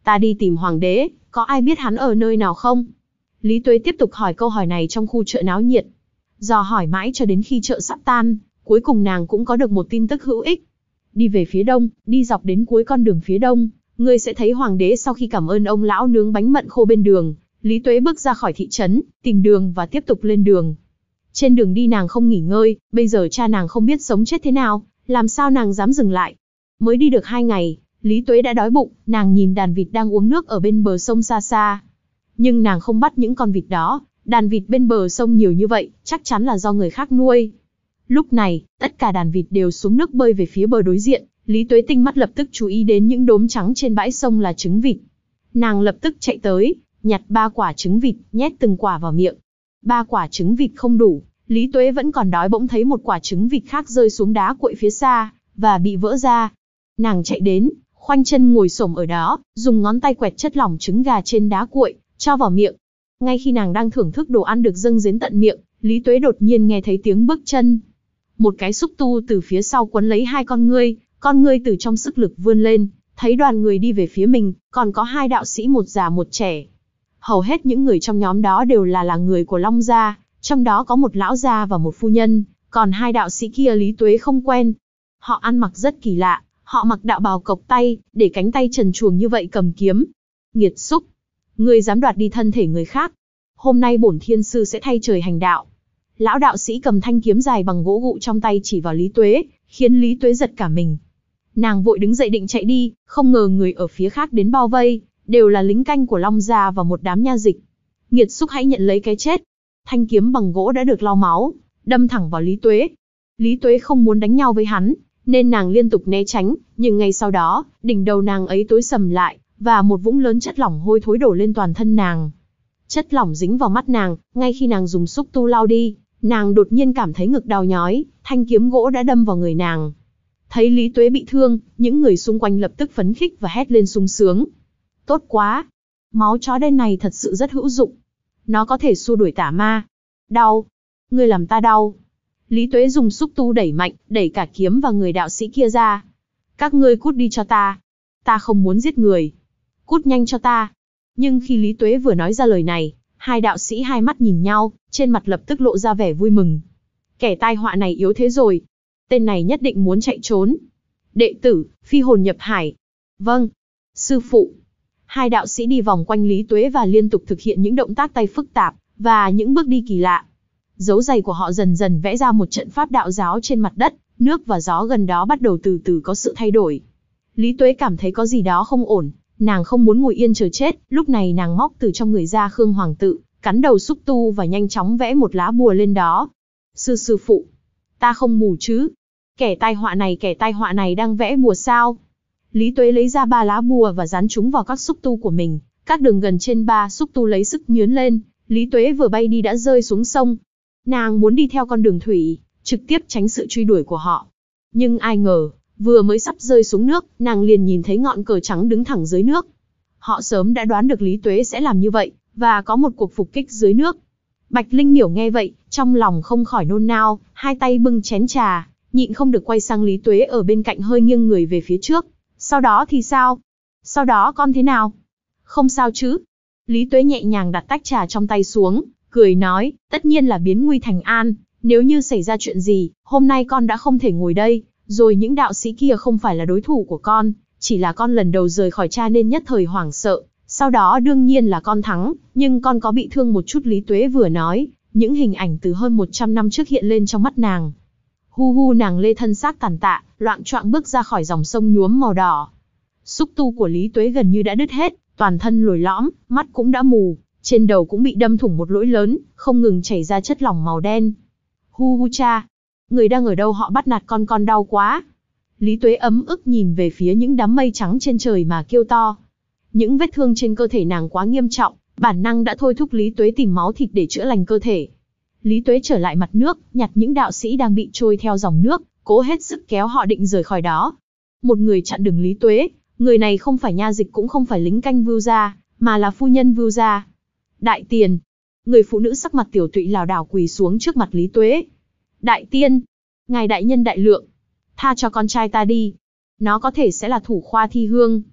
Speaker 1: Ta đi tìm hoàng đế, có ai biết hắn ở nơi nào không? Lý Tuế tiếp tục hỏi câu hỏi này trong khu chợ náo nhiệt. Dò hỏi mãi cho đến khi chợ sắp tan, cuối cùng nàng cũng có được một tin tức hữu ích. Đi về phía đông, đi dọc đến cuối con đường phía đông, ngươi sẽ thấy hoàng đế sau khi cảm ơn ông lão nướng bánh mận khô bên đường. Lý Tuế bước ra khỏi thị trấn, tìm đường và tiếp tục lên đường. Trên đường đi nàng không nghỉ ngơi, bây giờ cha nàng không biết sống chết thế nào, làm sao nàng dám dừng lại. Mới đi được hai ngày, Lý Tuế đã đói bụng, nàng nhìn đàn vịt đang uống nước ở bên bờ sông xa xa. Nhưng nàng không bắt những con vịt đó, đàn vịt bên bờ sông nhiều như vậy, chắc chắn là do người khác nuôi. Lúc này, tất cả đàn vịt đều xuống nước bơi về phía bờ đối diện, Lý Tuế tinh mắt lập tức chú ý đến những đốm trắng trên bãi sông là trứng vịt. Nàng lập tức chạy tới, nhặt ba quả trứng vịt, nhét từng quả vào miệng. Ba quả trứng vịt không đủ, Lý Tuế vẫn còn đói bỗng thấy một quả trứng vịt khác rơi xuống đá cuội phía xa, và bị vỡ ra. Nàng chạy đến, khoanh chân ngồi xổm ở đó, dùng ngón tay quẹt chất lỏng trứng gà trên đá cuội, cho vào miệng. Ngay khi nàng đang thưởng thức đồ ăn được dâng đến tận miệng, Lý Tuế đột nhiên nghe thấy tiếng bước chân. Một cái xúc tu từ phía sau quấn lấy hai con ngươi, con ngươi từ trong sức lực vươn lên, thấy đoàn người đi về phía mình, còn có hai đạo sĩ một già một trẻ. Hầu hết những người trong nhóm đó đều là là người của Long gia, trong đó có một lão gia và một phu nhân, còn hai đạo sĩ kia Lý Tuế không quen. Họ ăn mặc rất kỳ lạ, họ mặc đạo bào cộc tay, để cánh tay trần truồng như vậy cầm kiếm. Nghiệt xúc! Ngươi dám đoạt đi thân thể người khác. Hôm nay bổn thiên sư sẽ thay trời hành đạo. Lão đạo sĩ cầm thanh kiếm dài bằng gỗ gụ trong tay chỉ vào Lý Tuế, khiến Lý Tuế giật cả mình. Nàng vội đứng dậy định chạy đi, không ngờ người ở phía khác đến bao vây, đều là lính canh của Long gia và một đám nha dịch. Nghiệt xúc hãy nhận lấy cái chết. Thanh kiếm bằng gỗ đã được lau máu, đâm thẳng vào Lý Tuế. Lý Tuế không muốn đánh nhau với hắn, nên nàng liên tục né tránh, nhưng ngay sau đó, đỉnh đầu nàng ấy tối sầm lại, và một vũng lớn chất lỏng hôi thối đổ lên toàn thân nàng. Chất lỏng dính vào mắt nàng, ngay khi nàng dùng xúc tu lau đi, nàng đột nhiên cảm thấy ngực đau nhói, thanh kiếm gỗ đã đâm vào người nàng. Thấy Lý Tuế bị thương, những người xung quanh lập tức phấn khích và hét lên sung sướng. Tốt quá! Máu chó đen này thật sự rất hữu dụng. Nó có thể xua đuổi tà ma. Đau! Ngươi làm ta đau! Lý Tuế dùng xúc tu đẩy mạnh, đẩy cả kiếm và người đạo sĩ kia ra. Các ngươi cút đi cho ta! Ta không muốn giết người! Cút nhanh cho ta! Nhưng khi Lý Tuế vừa nói ra lời này, hai đạo sĩ hai mắt nhìn nhau, trên mặt lập tức lộ ra vẻ vui mừng. Kẻ tai họa này yếu thế rồi. Tên này nhất định muốn chạy trốn. Đệ tử, phi hồn nhập hải. Vâng. Sư phụ. Hai đạo sĩ đi vòng quanh Lý Tuế và liên tục thực hiện những động tác tay phức tạp, và những bước đi kỳ lạ. Dấu giày của họ dần dần vẽ ra một trận pháp đạo giáo trên mặt đất, nước và gió gần đó bắt đầu từ từ có sự thay đổi. Lý Tuế cảm thấy có gì đó không ổn, nàng không muốn ngồi yên chờ chết, lúc này nàng móc từ trong người ra Khương Hoàng tự, cắn đầu xúc tu và nhanh chóng vẽ một lá bùa lên đó. Sư sư phụ, ta không mù chứ? Kẻ tai họa này kẻ tai họa này đang vẽ bùa sao? Lý Tuế lấy ra ba lá bùa và dán chúng vào các xúc tu của mình, các đường gần trên ba xúc tu lấy sức nhướn lên, Lý Tuế vừa bay đi đã rơi xuống sông. Nàng muốn đi theo con đường thủy, trực tiếp tránh sự truy đuổi của họ. Nhưng ai ngờ, vừa mới sắp rơi xuống nước, nàng liền nhìn thấy ngọn cờ trắng đứng thẳng dưới nước. Họ sớm đã đoán được Lý Tuế sẽ làm như vậy, và có một cuộc phục kích dưới nước. Bạch Linh Miểu nghe vậy, trong lòng không khỏi nôn nao, hai tay bưng chén trà, nhịn không được quay sang Lý Tuế ở bên cạnh hơi nghiêng người về phía trước. Sau đó thì sao? Sau đó con thế nào? Không sao chứ? Lý Tuế nhẹ nhàng đặt tách trà trong tay xuống, cười nói, tất nhiên là biến nguy thành an. Nếu như xảy ra chuyện gì, hôm nay con đã không thể ngồi đây, rồi những đạo sĩ kia không phải là đối thủ của con, chỉ là con lần đầu rời khỏi cha nên nhất thời hoảng sợ. Sau đó đương nhiên là con thắng, nhưng con có bị thương một chút. Lý Tuế vừa nói, những hình ảnh từ hơn một trăm năm trước hiện lên trong mắt nàng. Hu hu nàng lê thân xác tàn tạ, loạng choạng bước ra khỏi dòng sông nhuốm màu đỏ. Xúc tu của Lý Tuế gần như đã đứt hết, toàn thân lồi lõm, mắt cũng đã mù, trên đầu cũng bị đâm thủng một lỗ lớn, không ngừng chảy ra chất lỏng màu đen. Hu hu cha, người đang ở đâu, họ bắt nạt con con đau quá. Lý Tuế ấm ức nhìn về phía những đám mây trắng trên trời mà kêu to. Những vết thương trên cơ thể nàng quá nghiêm trọng, bản năng đã thôi thúc Lý Tuế tìm máu thịt để chữa lành cơ thể. Lý Tuế trở lại mặt nước, nhặt những đạo sĩ đang bị trôi theo dòng nước, cố hết sức kéo họ định rời khỏi đó. Một người chặn đường Lý Tuế, người này không phải nha dịch cũng không phải lính canh Vưu gia, mà là phu nhân Vưu gia. Đại tiền, người phụ nữ sắc mặt tiểu tụy lảo đảo quỳ xuống trước mặt Lý Tuế. Đại tiên, ngài đại nhân đại lượng, tha cho con trai ta đi. Nó có thể sẽ là thủ khoa thi hương.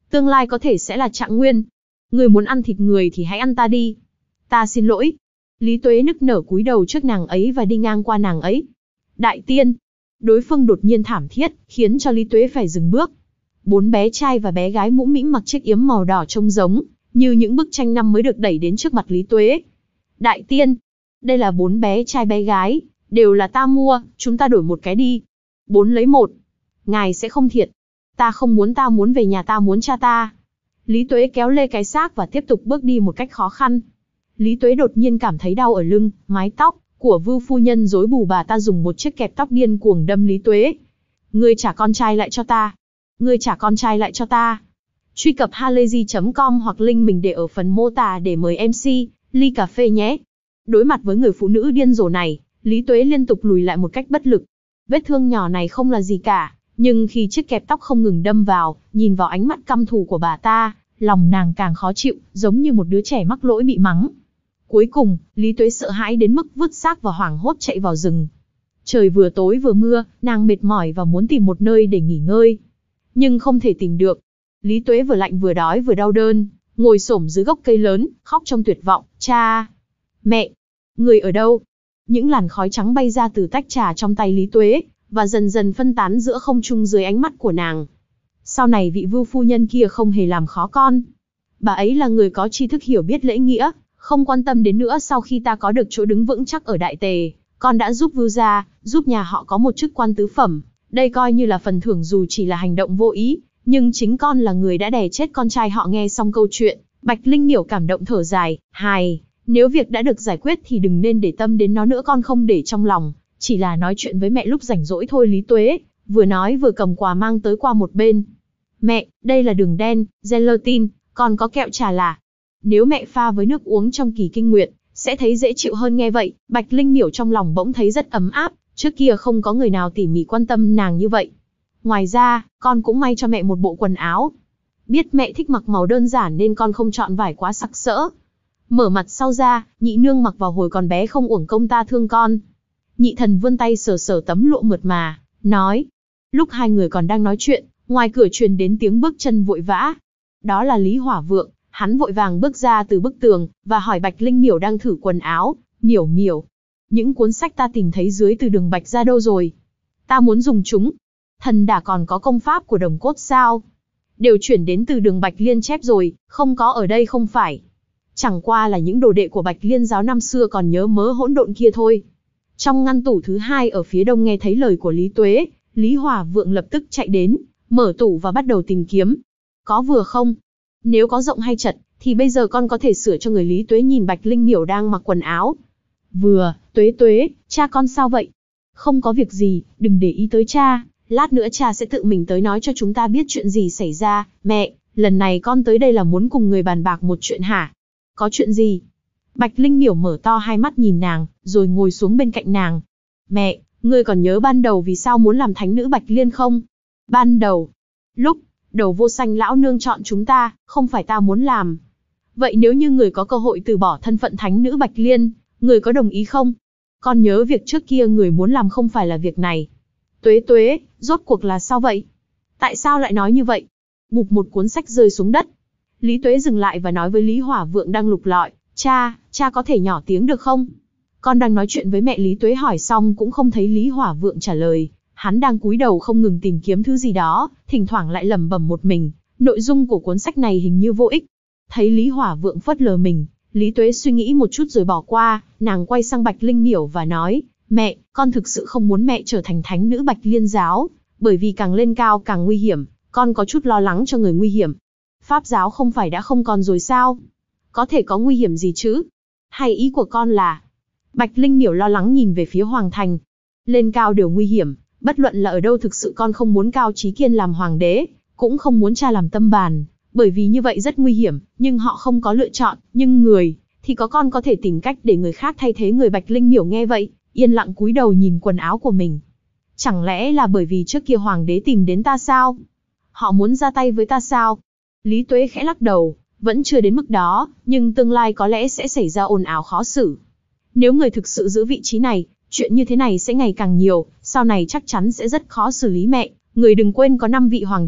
Speaker 1: Tương lai có thể sẽ là Trạng Nguyên. Người muốn ăn thịt người thì hãy ăn ta đi. Ta xin lỗi. Lý Tuế nức nở cúi đầu trước nàng ấy và đi ngang qua nàng ấy. Đại tiên. Đối phương đột nhiên thảm thiết, khiến cho Lý Tuế phải dừng bước. Bốn bé trai và bé gái mũm mĩm mặc chiếc yếm màu đỏ trông giống như những bức tranh năm mới được đẩy đến trước mặt Lý Tuế. Đại tiên. Đây là bốn bé trai bé gái, đều là ta mua, chúng ta đổi một cái đi. Bốn lấy một. Ngài sẽ không thiệt. Ta không muốn, ta muốn về nhà, ta muốn cha ta. Lý Tuế kéo lê cái xác và tiếp tục bước đi một cách khó khăn. Lý Tuế đột nhiên cảm thấy đau ở lưng, mái tóc của Vưu phu nhân rối bù, bà ta dùng một chiếc kẹp tóc điên cuồng đâm Lý Tuế. Ngươi trả con trai lại cho ta. Ngươi trả con trai lại cho ta. Truy cập halayzi chấm com hoặc link mình để ở phần mô tả để mời em xê, ly cà phê nhé. Đối mặt với người phụ nữ điên rồ này, Lý Tuế liên tục lùi lại một cách bất lực. Vết thương nhỏ này không là gì cả, nhưng khi chiếc kẹp tóc không ngừng đâm vào, nhìn vào ánh mắt căm thù của bà ta, lòng nàng càng khó chịu, giống như một đứa trẻ mắc lỗi bị mắng. Cuối cùng, Lý Tuế sợ hãi đến mức vứt xác và hoảng hốt chạy vào rừng. Trời vừa tối vừa mưa, nàng mệt mỏi và muốn tìm một nơi để nghỉ ngơi. Nhưng không thể tìm được. Lý Tuế vừa lạnh vừa đói vừa đau đớn, ngồi xổm dưới gốc cây lớn, khóc trong tuyệt vọng. Cha! Mẹ! Người ở đâu? Những làn khói trắng bay ra từ tách trà trong tay Lý Tuế, và dần dần phân tán giữa không trung dưới ánh mắt của nàng. Sau này vị Vưu phu nhân kia không hề làm khó con. Bà ấy là người có tri thức, hiểu biết lễ nghĩa, không quan tâm đến nữa. Sau khi ta có được chỗ đứng vững chắc ở Đại Tề, con đã giúp Vưu gia, giúp nhà họ có một chức quan tứ phẩm. Đây coi như là phần thưởng, dù chỉ là hành động vô ý, nhưng chính con là người đã đè chết con trai họ. Nghe xong câu chuyện, Bạch Linh Miểu cảm động thở dài. Hài, nếu việc đã được giải quyết thì đừng nên để tâm đến nó nữa, con không để trong lòng, chỉ là nói chuyện với mẹ lúc rảnh rỗi thôi. Lý Tuế vừa nói vừa cầm quà mang tới qua một bên. Mẹ, đây là đường đen, gelatin, còn có kẹo trà là. Nếu mẹ pha với nước uống trong kỳ kinh nguyệt, sẽ thấy dễ chịu hơn. Nghe vậy, Bạch Linh Miểu trong lòng bỗng thấy rất ấm áp, trước kia không có người nào tỉ mỉ quan tâm nàng như vậy. Ngoài ra, con cũng may cho mẹ một bộ quần áo. Biết mẹ thích mặc màu đơn giản nên con không chọn vải quá sặc sỡ. Mở mặt sau ra, nhị nương mặc vào hồi còn bé, không uổng công ta thương con. Nhị thần vươn tay sờ sờ tấm lụa mượt mà, nói. Lúc hai người còn đang nói chuyện, ngoài cửa truyền đến tiếng bước chân vội vã. Đó là Lý Hỏa Vượng, hắn vội vàng bước ra từ bức tường, và hỏi Bạch Linh Miểu đang thử quần áo. Miểu miểu, những cuốn sách ta tìm thấy dưới từ đường Bạch ra đâu rồi? Ta muốn dùng chúng. Thần đả còn có công pháp của Đồng Cốt sao? Đều chuyển đến từ đường Bạch Liên chép rồi, không có ở đây không phải. Chẳng qua là những đồ đệ của Bạch Liên giáo năm xưa còn nhớ mớ hỗn độn kia thôi. Trong ngăn tủ thứ hai ở phía đông, nghe thấy lời của Lý Tuế, Lý Hỏa Vượng lập tức chạy đến, mở tủ và bắt đầu tìm kiếm. Có vừa không? Nếu có rộng hay chật, thì bây giờ con có thể sửa cho người. Lý Tuế nhìn Bạch Linh Miểu đang mặc quần áo. Vừa. Tuế Tuế, cha con sao vậy? Không có việc gì, đừng để ý tới cha, lát nữa cha sẽ tự mình tới nói cho chúng ta biết chuyện gì xảy ra. Mẹ, lần này con tới đây là muốn cùng người bàn bạc một chuyện hả? Có chuyện gì? Bạch Linh Miểu mở to hai mắt nhìn nàng, rồi ngồi xuống bên cạnh nàng. Mẹ, ngươi còn nhớ ban đầu vì sao muốn làm thánh nữ Bạch Liên không? Ban đầu, lúc đầu vô sanh lão nương chọn chúng ta, không phải ta muốn làm. Vậy nếu như người có cơ hội từ bỏ thân phận thánh nữ Bạch Liên, người có đồng ý không? Con nhớ việc trước kia người muốn làm không phải là việc này. Tuế Tuế, rốt cuộc là sao vậy? Tại sao lại nói như vậy? Bụp, một cuốn sách rơi xuống đất. Lý Tuế dừng lại và nói với Lý Hỏa Vượng đang lục lọi. Cha, cha có thể nhỏ tiếng được không? Con đang nói chuyện với mẹ. Lý Tuế hỏi xong cũng không thấy Lý Hỏa Vượng trả lời. Hắn đang cúi đầu không ngừng tìm kiếm thứ gì đó, thỉnh thoảng lại lẩm bẩm một mình. Nội dung của cuốn sách này hình như vô ích. Thấy Lý Hỏa Vượng phớt lờ mình, Lý Tuế suy nghĩ một chút rồi bỏ qua. Nàng quay sang Bạch Linh Miểu và nói, mẹ, con thực sự không muốn mẹ trở thành thánh nữ Bạch Liên giáo, bởi vì càng lên cao càng nguy hiểm, con có chút lo lắng cho người nguy hiểm. Pháp giáo không phải đã không còn rồi sao? Có thể có nguy hiểm gì chứ? Hay ý của con là... Bạch Linh Miểu lo lắng nhìn về phía Hoàng Thành. Lên cao đều nguy hiểm, bất luận là ở đâu. Thực sự con không muốn Cao Chí Kiên làm hoàng đế, cũng không muốn cha làm tâm bàn, bởi vì như vậy rất nguy hiểm, nhưng họ không có lựa chọn. Nhưng người, thì có, con có thể tìm cách để người khác thay thế người. Bạch Linh Miểu nghe vậy, yên lặng cúi đầu nhìn quần áo của mình. Chẳng lẽ là bởi vì trước kia hoàng đế tìm đến ta sao? Họ muốn ra tay với ta sao? Lý Tuế khẽ lắc đầu, vẫn chưa đến mức đó, nhưng tương lai có lẽ sẽ xảy ra ồn ào khó xử. Nếu người thực sự giữ vị trí này, chuyện như thế này sẽ ngày càng nhiều, sau này chắc chắn sẽ rất khó xử lý. Mẹ, người đừng quên có năm vị hoàng đế,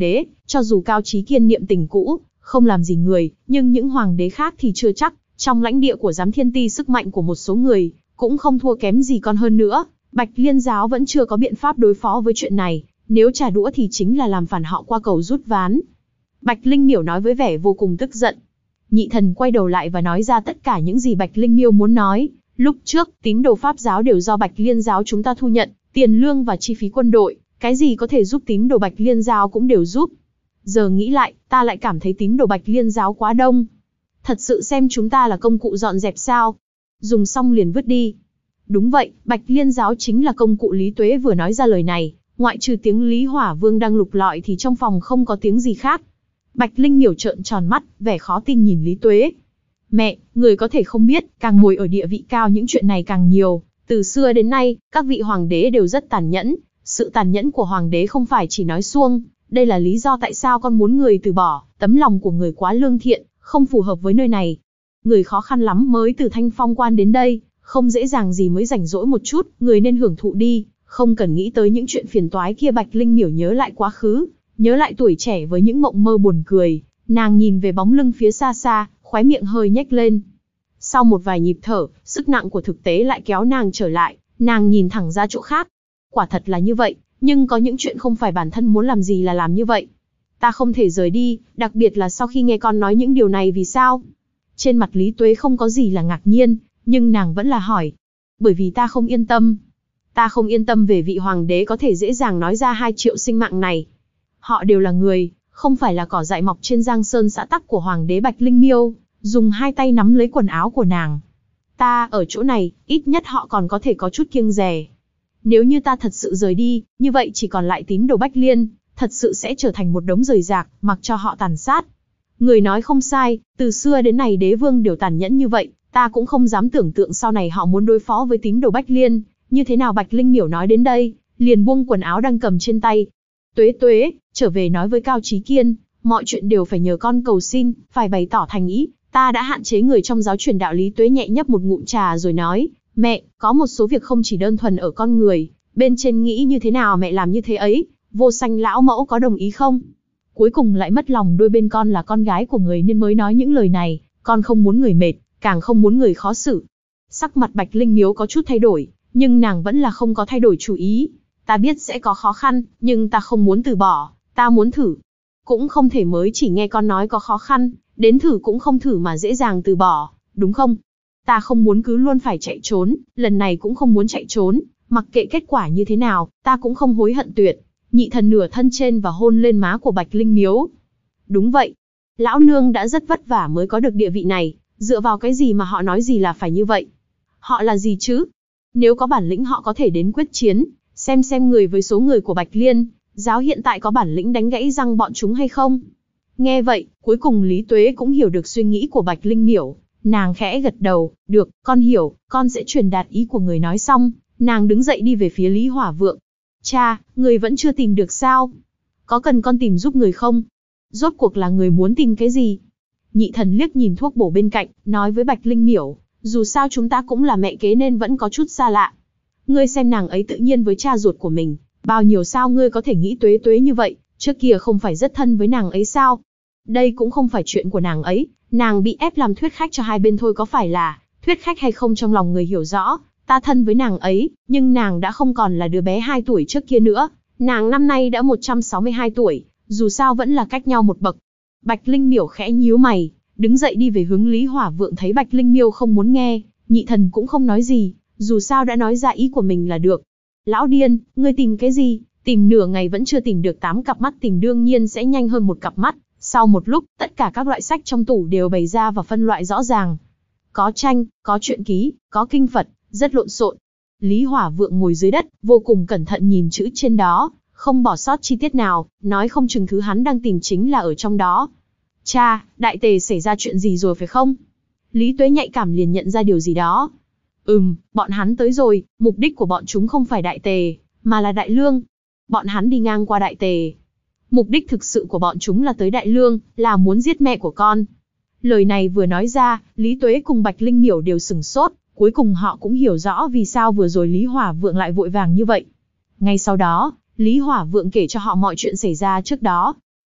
Speaker 1: Cho dù Cao Chí Kiên niệm tình cũ, không làm gì người, nhưng những hoàng đế khác thì chưa chắc. Trong lãnh địa của Giám Thiên Ti, sức mạnh của một số người cũng không thua kém gì con hơn nữa. Bạch Liên giáo vẫn chưa có biện pháp đối phó với chuyện này, nếu trả đũa thì chính là làm phản họ qua cầu rút ván. Bạch Linh Miểu nói với vẻ vô cùng tức giận. Nhị thần quay đầu lại và nói ra tất cả những gì Bạch Linh Miêu muốn nói. Lúc trước, tín đồ Pháp giáo đều do Bạch Liên giáo chúng ta thu nhận, tiền lương và chi phí quân đội, cái gì có thể giúp tín đồ Bạch Liên giáo cũng đều giúp. Giờ nghĩ lại, ta lại cảm thấy tín đồ Bạch Liên giáo quá đông. Thật sự xem chúng ta là công cụ dọn dẹp sao? Dùng xong liền vứt đi. Đúng vậy, Bạch Liên giáo chính là công cụ. Lý Tuế vừa nói ra lời này, ngoại trừ tiếng Lý Hỏa Vương đang lục lọi thì trong phòng không có tiếng gì khác. Bạch Linh Miểu trợn tròn mắt, vẻ khó tin nhìn Lý Tuế. Mẹ, người có thể không biết, càng ngồi ở địa vị cao những chuyện này càng nhiều. Từ xưa đến nay, các vị hoàng đế đều rất tàn nhẫn. Sự tàn nhẫn của hoàng đế không phải chỉ nói suông. Đây là lý do tại sao con muốn người từ bỏ. Tấm lòng của người quá lương thiện, không phù hợp với nơi này. Người khó khăn lắm mới từ Thanh Phong Quan đến đây, không dễ dàng gì mới rảnh rỗi một chút, người nên hưởng thụ đi, không cần nghĩ tới những chuyện phiền toái kia. Bạch Linh Miểu nhớ lại quá khứ, nhớ lại tuổi trẻ với những mộng mơ buồn cười, nàng nhìn về bóng lưng phía xa xa, khóe miệng hơi nhếch lên. Sau một vài nhịp thở, sức nặng của thực tế lại kéo nàng trở lại, nàng nhìn thẳng ra chỗ khác. Quả thật là như vậy, nhưng có những chuyện không phải bản thân muốn làm gì là làm như vậy. Ta không thể rời đi, đặc biệt là sau khi nghe con nói những điều này. Vì sao? Trên mặt Lý Tuế không có gì là ngạc nhiên, nhưng nàng vẫn là hỏi. Bởi vì ta không yên tâm. Ta không yên tâm về vị hoàng đế có thể dễ dàng nói ra hai triệu sinh mạng này. Họ đều là người, không phải là cỏ dại mọc trên giang sơn xã tắc của hoàng đế. Bạch Linh Miêu dùng hai tay nắm lấy quần áo của nàng. Ta ở chỗ này, ít nhất họ còn có thể có chút kiêng dè. Nếu như ta thật sự rời đi, như vậy chỉ còn lại tín đồ Bách Liên, thật sự sẽ trở thành một đống rời rạc, mặc cho họ tàn sát. Người nói không sai, từ xưa đến nay đế vương đều tàn nhẫn như vậy, ta cũng không dám tưởng tượng sau này họ muốn đối phó với tín đồ Bách Liên như thế nào. Bạch Linh Miểu nói đến đây, liền buông quần áo đang cầm trên tay. Tuế Tuế, trở về nói với Cao Chí Kiên, mọi chuyện đều phải nhờ con cầu xin, phải bày tỏ thành ý, ta đã hạn chế người trong giáo truyền đạo. Lý Tuế nhẹ nhấp một ngụm trà rồi nói, mẹ, có một số việc không chỉ đơn thuần ở con người, bên trên nghĩ như thế nào mẹ làm như thế ấy. Vô Sanh lão mẫu có đồng ý không? Cuối cùng lại mất lòng đôi bên, con là con gái của người nên mới nói những lời này, con không muốn người mệt, càng không muốn người khó xử. Sắc mặt Bạch Linh Miếu có chút thay đổi, nhưng nàng vẫn là không có thay đổi chủ ý. Ta biết sẽ có khó khăn, nhưng ta không muốn từ bỏ, ta muốn thử. Cũng không thể mới chỉ nghe con nói có khó khăn, đến thử cũng không thử mà dễ dàng từ bỏ, đúng không? Ta không muốn cứ luôn phải chạy trốn, lần này cũng không muốn chạy trốn, mặc kệ kết quả như thế nào, ta cũng không hối hận tuyệt. Nhị thần nửa thân trên và hôn lên má của Bạch Linh Miếu. Đúng vậy, lão nương đã rất vất vả mới có được địa vị này, dựa vào cái gì mà họ nói gì là phải như vậy? Họ là gì chứ? Nếu có bản lĩnh họ có thể đến quyết chiến, xem xem người với số người của Bạch Liên giáo hiện tại có bản lĩnh đánh gãy răng bọn chúng hay không. Nghe vậy, cuối cùng Lý Tuế cũng hiểu được suy nghĩ của Bạch Linh Miểu, nàng khẽ gật đầu, được, con hiểu, con sẽ truyền đạt ý của người. Nói xong, nàng đứng dậy đi về phía Lý Hỏa Vượng. Cha, người vẫn chưa tìm được sao? Có cần con tìm giúp người không? Rốt cuộc là người muốn tìm cái gì? Nhị thần liếc nhìn thuốc bổ bên cạnh, nói với Bạch Linh Miểu, dù sao chúng ta cũng là mẹ kế nên vẫn có chút xa lạ. Ngươi xem nàng ấy tự nhiên với cha ruột của mình, bao nhiêu sao ngươi có thể nghĩ Tuế Tuế như vậy, trước kia không phải rất thân với nàng ấy sao? Đây cũng không phải chuyện của nàng ấy, nàng bị ép làm thuyết khách cho hai bên thôi, có phải là thuyết khách hay không trong lòng người hiểu rõ. Ta thân với nàng ấy, nhưng nàng đã không còn là đứa bé hai tuổi trước kia nữa, nàng năm nay đã một trăm sáu mươi hai tuổi, dù sao vẫn là cách nhau một bậc. Bạch Linh Miểu khẽ nhíu mày, đứng dậy đi về hướng Lý Hỏa Vượng. Thấy Bạch Linh Miêu không muốn nghe, nhị thần cũng không nói gì, dù sao đã nói ra ý của mình là được. Lão điên, ngươi tìm cái gì? Tìm nửa ngày vẫn chưa tìm được tám cặp mắt, tìm đương nhiên sẽ nhanh hơn một cặp mắt. Sau một lúc, tất cả các loại sách trong tủ đều bày ra và phân loại rõ ràng. Có tranh, có truyện ký, có kinh Phật, rất lộn xộn. Lý Hỏa Vượng ngồi dưới đất, vô cùng cẩn thận nhìn chữ trên đó, không bỏ sót chi tiết nào, nói không chừng thứ hắn đang tìm chính là ở trong đó. Cha, đại tề xảy ra chuyện gì rồi phải không? Lý Tuế nhạy cảm liền nhận ra điều gì đó. Ừm, bọn hắn tới rồi, mục đích của bọn chúng không phải đại tề, mà là đại lương. Bọn hắn đi ngang qua đại tề. Mục đích thực sự của bọn chúng là tới đại lương, là muốn giết mẹ của con. Lời này vừa nói ra, Lý Tuế cùng Bạch Linh Miểu đều sửng sốt, cuối cùng họ cũng hiểu rõ vì sao vừa rồi Lý Hỏa Vượng lại vội vàng như vậy. Ngay sau đó, Lý Hỏa Vượng kể cho họ mọi chuyện xảy ra trước đó.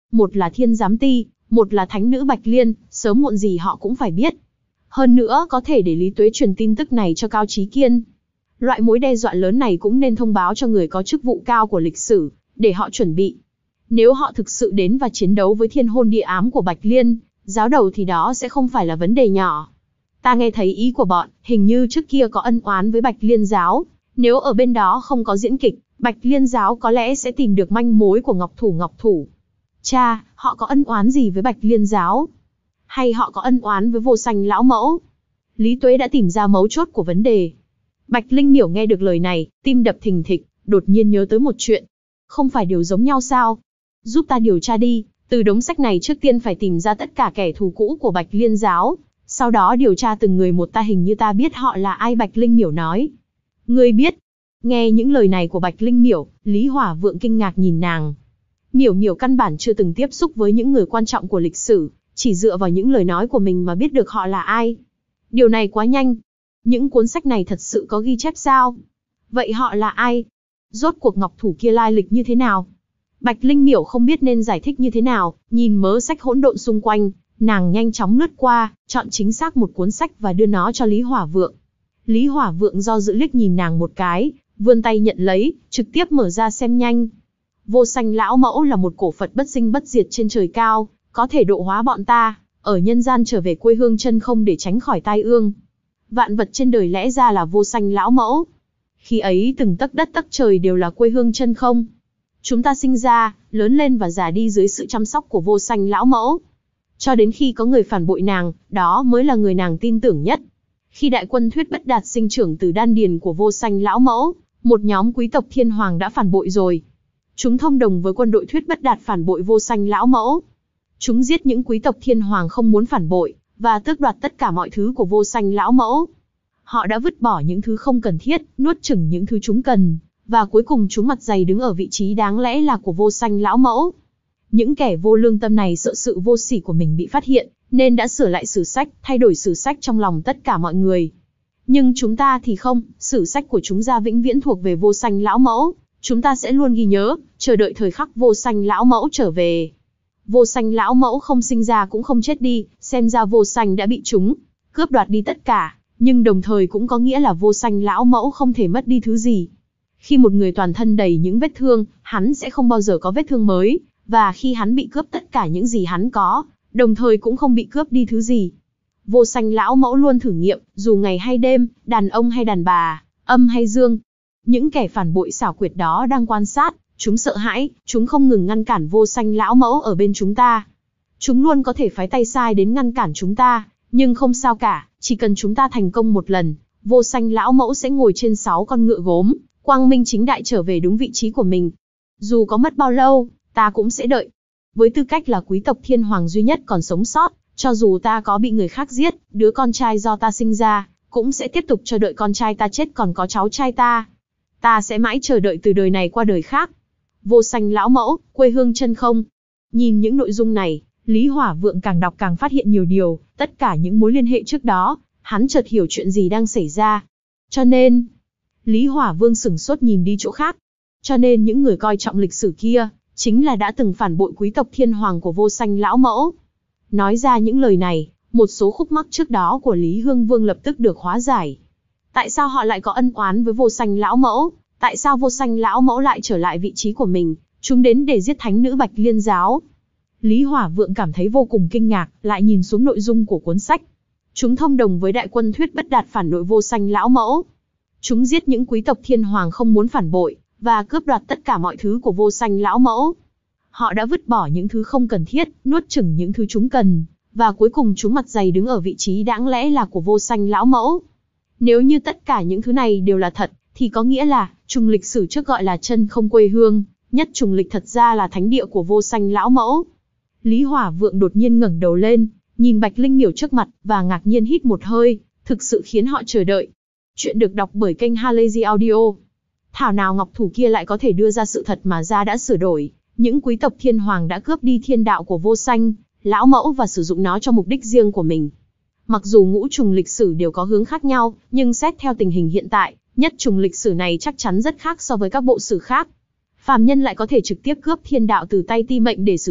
Speaker 1: Một là thiên giám ti, một là thánh nữ Bạch Liên, sớm muộn gì họ cũng phải biết. Hơn nữa có thể để Lý Tuế truyền tin tức này cho Cao Chí Kiên. Loại mối đe dọa lớn này cũng nên thông báo cho người có chức vụ cao của lịch sử, để họ chuẩn bị. Nếu họ thực sự đến và chiến đấu với thiên hôn địa ám của Bạch Liên, giáo đầu thì đó sẽ không phải là vấn đề nhỏ. Ta nghe thấy ý của bọn, hình như trước kia có ân oán với Bạch Liên giáo. Nếu ở bên đó không có diễn kịch, Bạch Liên giáo có lẽ sẽ tìm được manh mối của Ngọc Thủ Ngọc Thủ. Cha, họ có ân oán gì với Bạch Liên giáo? Hay họ có ân oán với Vô Sanh lão mẫu? Lý Tuế đã tìm ra mấu chốt của vấn đề. Bạch Linh Miểu nghe được lời này, tim đập thình thịch, đột nhiên nhớ tới một chuyện. Không phải đều giống nhau sao? Giúp ta điều tra đi, từ đống sách này trước tiên phải tìm ra tất cả kẻ thù cũ của Bạch Liên giáo. Sau đó điều tra từng người một, ta hình như ta biết họ là ai. Bạch Linh Miểu nói. Ngươi biết? Nghe những lời này của Bạch Linh Miểu, Lý Hỏa Vượng kinh ngạc nhìn nàng. Miểu Miểu căn bản chưa từng tiếp xúc với những người quan trọng của lịch sử, chỉ dựa vào những lời nói của mình mà biết được họ là ai. Điều này quá nhanh. Những cuốn sách này thật sự có ghi chép sao? Vậy họ là ai? Rốt cuộc Ngọc Thủ kia lai lịch như thế nào? Bạch Linh Miểu không biết nên giải thích như thế nào, nhìn mớ sách hỗn độn xung quanh, nàng nhanh chóng lướt qua, chọn chính xác một cuốn sách và đưa nó cho Lý Hỏa Vượng. Lý Hỏa Vượng do dự liếc nhìn nàng một cái, vươn tay nhận lấy, trực tiếp mở ra xem nhanh. Vô Sanh lão mẫu là một cổ Phật bất sinh bất diệt trên trời cao, có thể độ hóa bọn ta, ở nhân gian trở về quê hương chân không để tránh khỏi tai ương. Vạn vật trên đời lẽ ra là Vô Sanh lão mẫu. Khi ấy từng tấc đất tấc trời đều là quê hương chân không. Chúng ta sinh ra, lớn lên và già đi dưới sự chăm sóc của Vô Sanh lão mẫu. Cho đến khi có người phản bội nàng, đó mới là người nàng tin tưởng nhất. Khi đại quân Thuyết Bất Đạt sinh trưởng từ đan điền của Vô Sanh lão mẫu, một nhóm quý tộc thiên hoàng đã phản bội rồi. Chúng thông đồng với quân đội Thuyết Bất Đạt phản bội Vô Sanh lão mẫu. Chúng giết những quý tộc thiên hoàng không muốn phản bội, và tước đoạt tất cả mọi thứ của Vô Sanh lão mẫu. Họ đã vứt bỏ những thứ không cần thiết, nuốt chửng những thứ chúng cần, và cuối cùng chúng mặt dày đứng ở vị trí đáng lẽ là của Vô Sanh lão mẫu. Những kẻ vô lương tâm này sợ sự vô sỉ của mình bị phát hiện, nên đã sửa lại sử sách, thay đổi sử sách trong lòng tất cả mọi người. Nhưng chúng ta thì không, sử sách của chúng ta vĩnh viễn thuộc về Vô Sanh lão mẫu. Chúng ta sẽ luôn ghi nhớ, chờ đợi thời khắc Vô Sanh lão mẫu trở về. Vô Sanh lão mẫu không sinh ra cũng không chết đi, xem ra Vô Sanh đã bị chúng cướp đoạt đi tất cả, nhưng đồng thời cũng có nghĩa là Vô Sanh lão mẫu không thể mất đi thứ gì. Khi một người toàn thân đầy những vết thương, hắn sẽ không bao giờ có vết thương mới, và khi hắn bị cướp tất cả những gì hắn có, đồng thời cũng không bị cướp đi thứ gì. Vô Sanh lão mẫu luôn thử nghiệm, dù ngày hay đêm, đàn ông hay đàn bà, âm hay dương. Những kẻ phản bội xảo quyệt đó đang quan sát, chúng sợ hãi, chúng không ngừng ngăn cản Vô Sanh lão mẫu ở bên chúng ta. Chúng luôn có thể phái tay sai đến ngăn cản chúng ta, nhưng không sao cả, chỉ cần chúng ta thành công một lần, Vô Sanh lão mẫu sẽ ngồi trên sáu con ngựa gốm, quang minh chính đại trở về đúng vị trí của mình. Dù có mất bao lâu, ta cũng sẽ đợi. Với tư cách là quý tộc thiên hoàng duy nhất còn sống sót, cho dù ta có bị người khác giết, đứa con trai do ta sinh ra, cũng sẽ tiếp tục chờ đợi con trai ta chết còn có cháu trai ta. Ta sẽ mãi chờ đợi từ đời này qua đời khác. Vô Sanh lão mẫu, quê hương chân không. Nhìn những nội dung này, Lý Hỏa Vượng càng đọc càng phát hiện nhiều điều, tất cả những mối liên hệ trước đó, hắn chợt hiểu chuyện gì đang xảy ra. Cho nên, Lý Hỏa Vương sửng sốt nhìn đi chỗ khác. Cho nên những người coi trọng lịch sử kia, chính là đã từng phản bội quý tộc thiên hoàng của Vô Sanh lão mẫu. Nói ra những lời này, một số khúc mắc trước đó của Lý Hương Vương lập tức được hóa giải. Tại sao họ lại có ân oán với Vô Sanh lão mẫu? Tại sao Vô Sanh lão mẫu lại trở lại vị trí của mình? Chúng đến để giết thánh nữ Bạch Liên giáo. Lý Hỏa Vượng cảm thấy vô cùng kinh ngạc, lại nhìn xuống nội dung của cuốn sách. Chúng thông đồng với đại quân Thuyết Bất Đạt phản nội Vô Sanh lão mẫu. Chúng giết những quý tộc thiên hoàng không muốn phản bội, và cướp đoạt tất cả mọi thứ của Vô Sanh lão mẫu. Họ đã vứt bỏ những thứ không cần thiết, nuốt chửng những thứ chúng cần, và cuối cùng chúng mặt dày đứng ở vị trí đáng lẽ là của Vô Sanh lão mẫu. Nếu như tất cả những thứ này đều là thật, thì có nghĩa là, trùng lịch sử trước gọi là chân không quê hương, nhất trùng lịch thật ra là thánh địa của Vô Sanh lão mẫu. Lý Hỏa Vượng đột nhiên ngẩng đầu lên, nhìn Bạch Linh Miểu trước mặt, và ngạc nhiên hít một hơi, thực sự khiến họ chờ đợi. Chuyện được đọc bởi kênh Halazy Audio. Thảo nào Ngọc Thủ kia lại có thể đưa ra sự thật mà ra đã sửa đổi, những quý tộc thiên hoàng đã cướp đi thiên đạo của Vô Sanh lão mẫu và sử dụng nó cho mục đích riêng của mình. Mặc dù ngũ trùng lịch sử đều có hướng khác nhau, nhưng xét theo tình hình hiện tại, nhất trùng lịch sử này chắc chắn rất khác so với các bộ sử khác. Phàm nhân lại có thể trực tiếp cướp thiên đạo từ tay Ti Mệnh để sử dụng,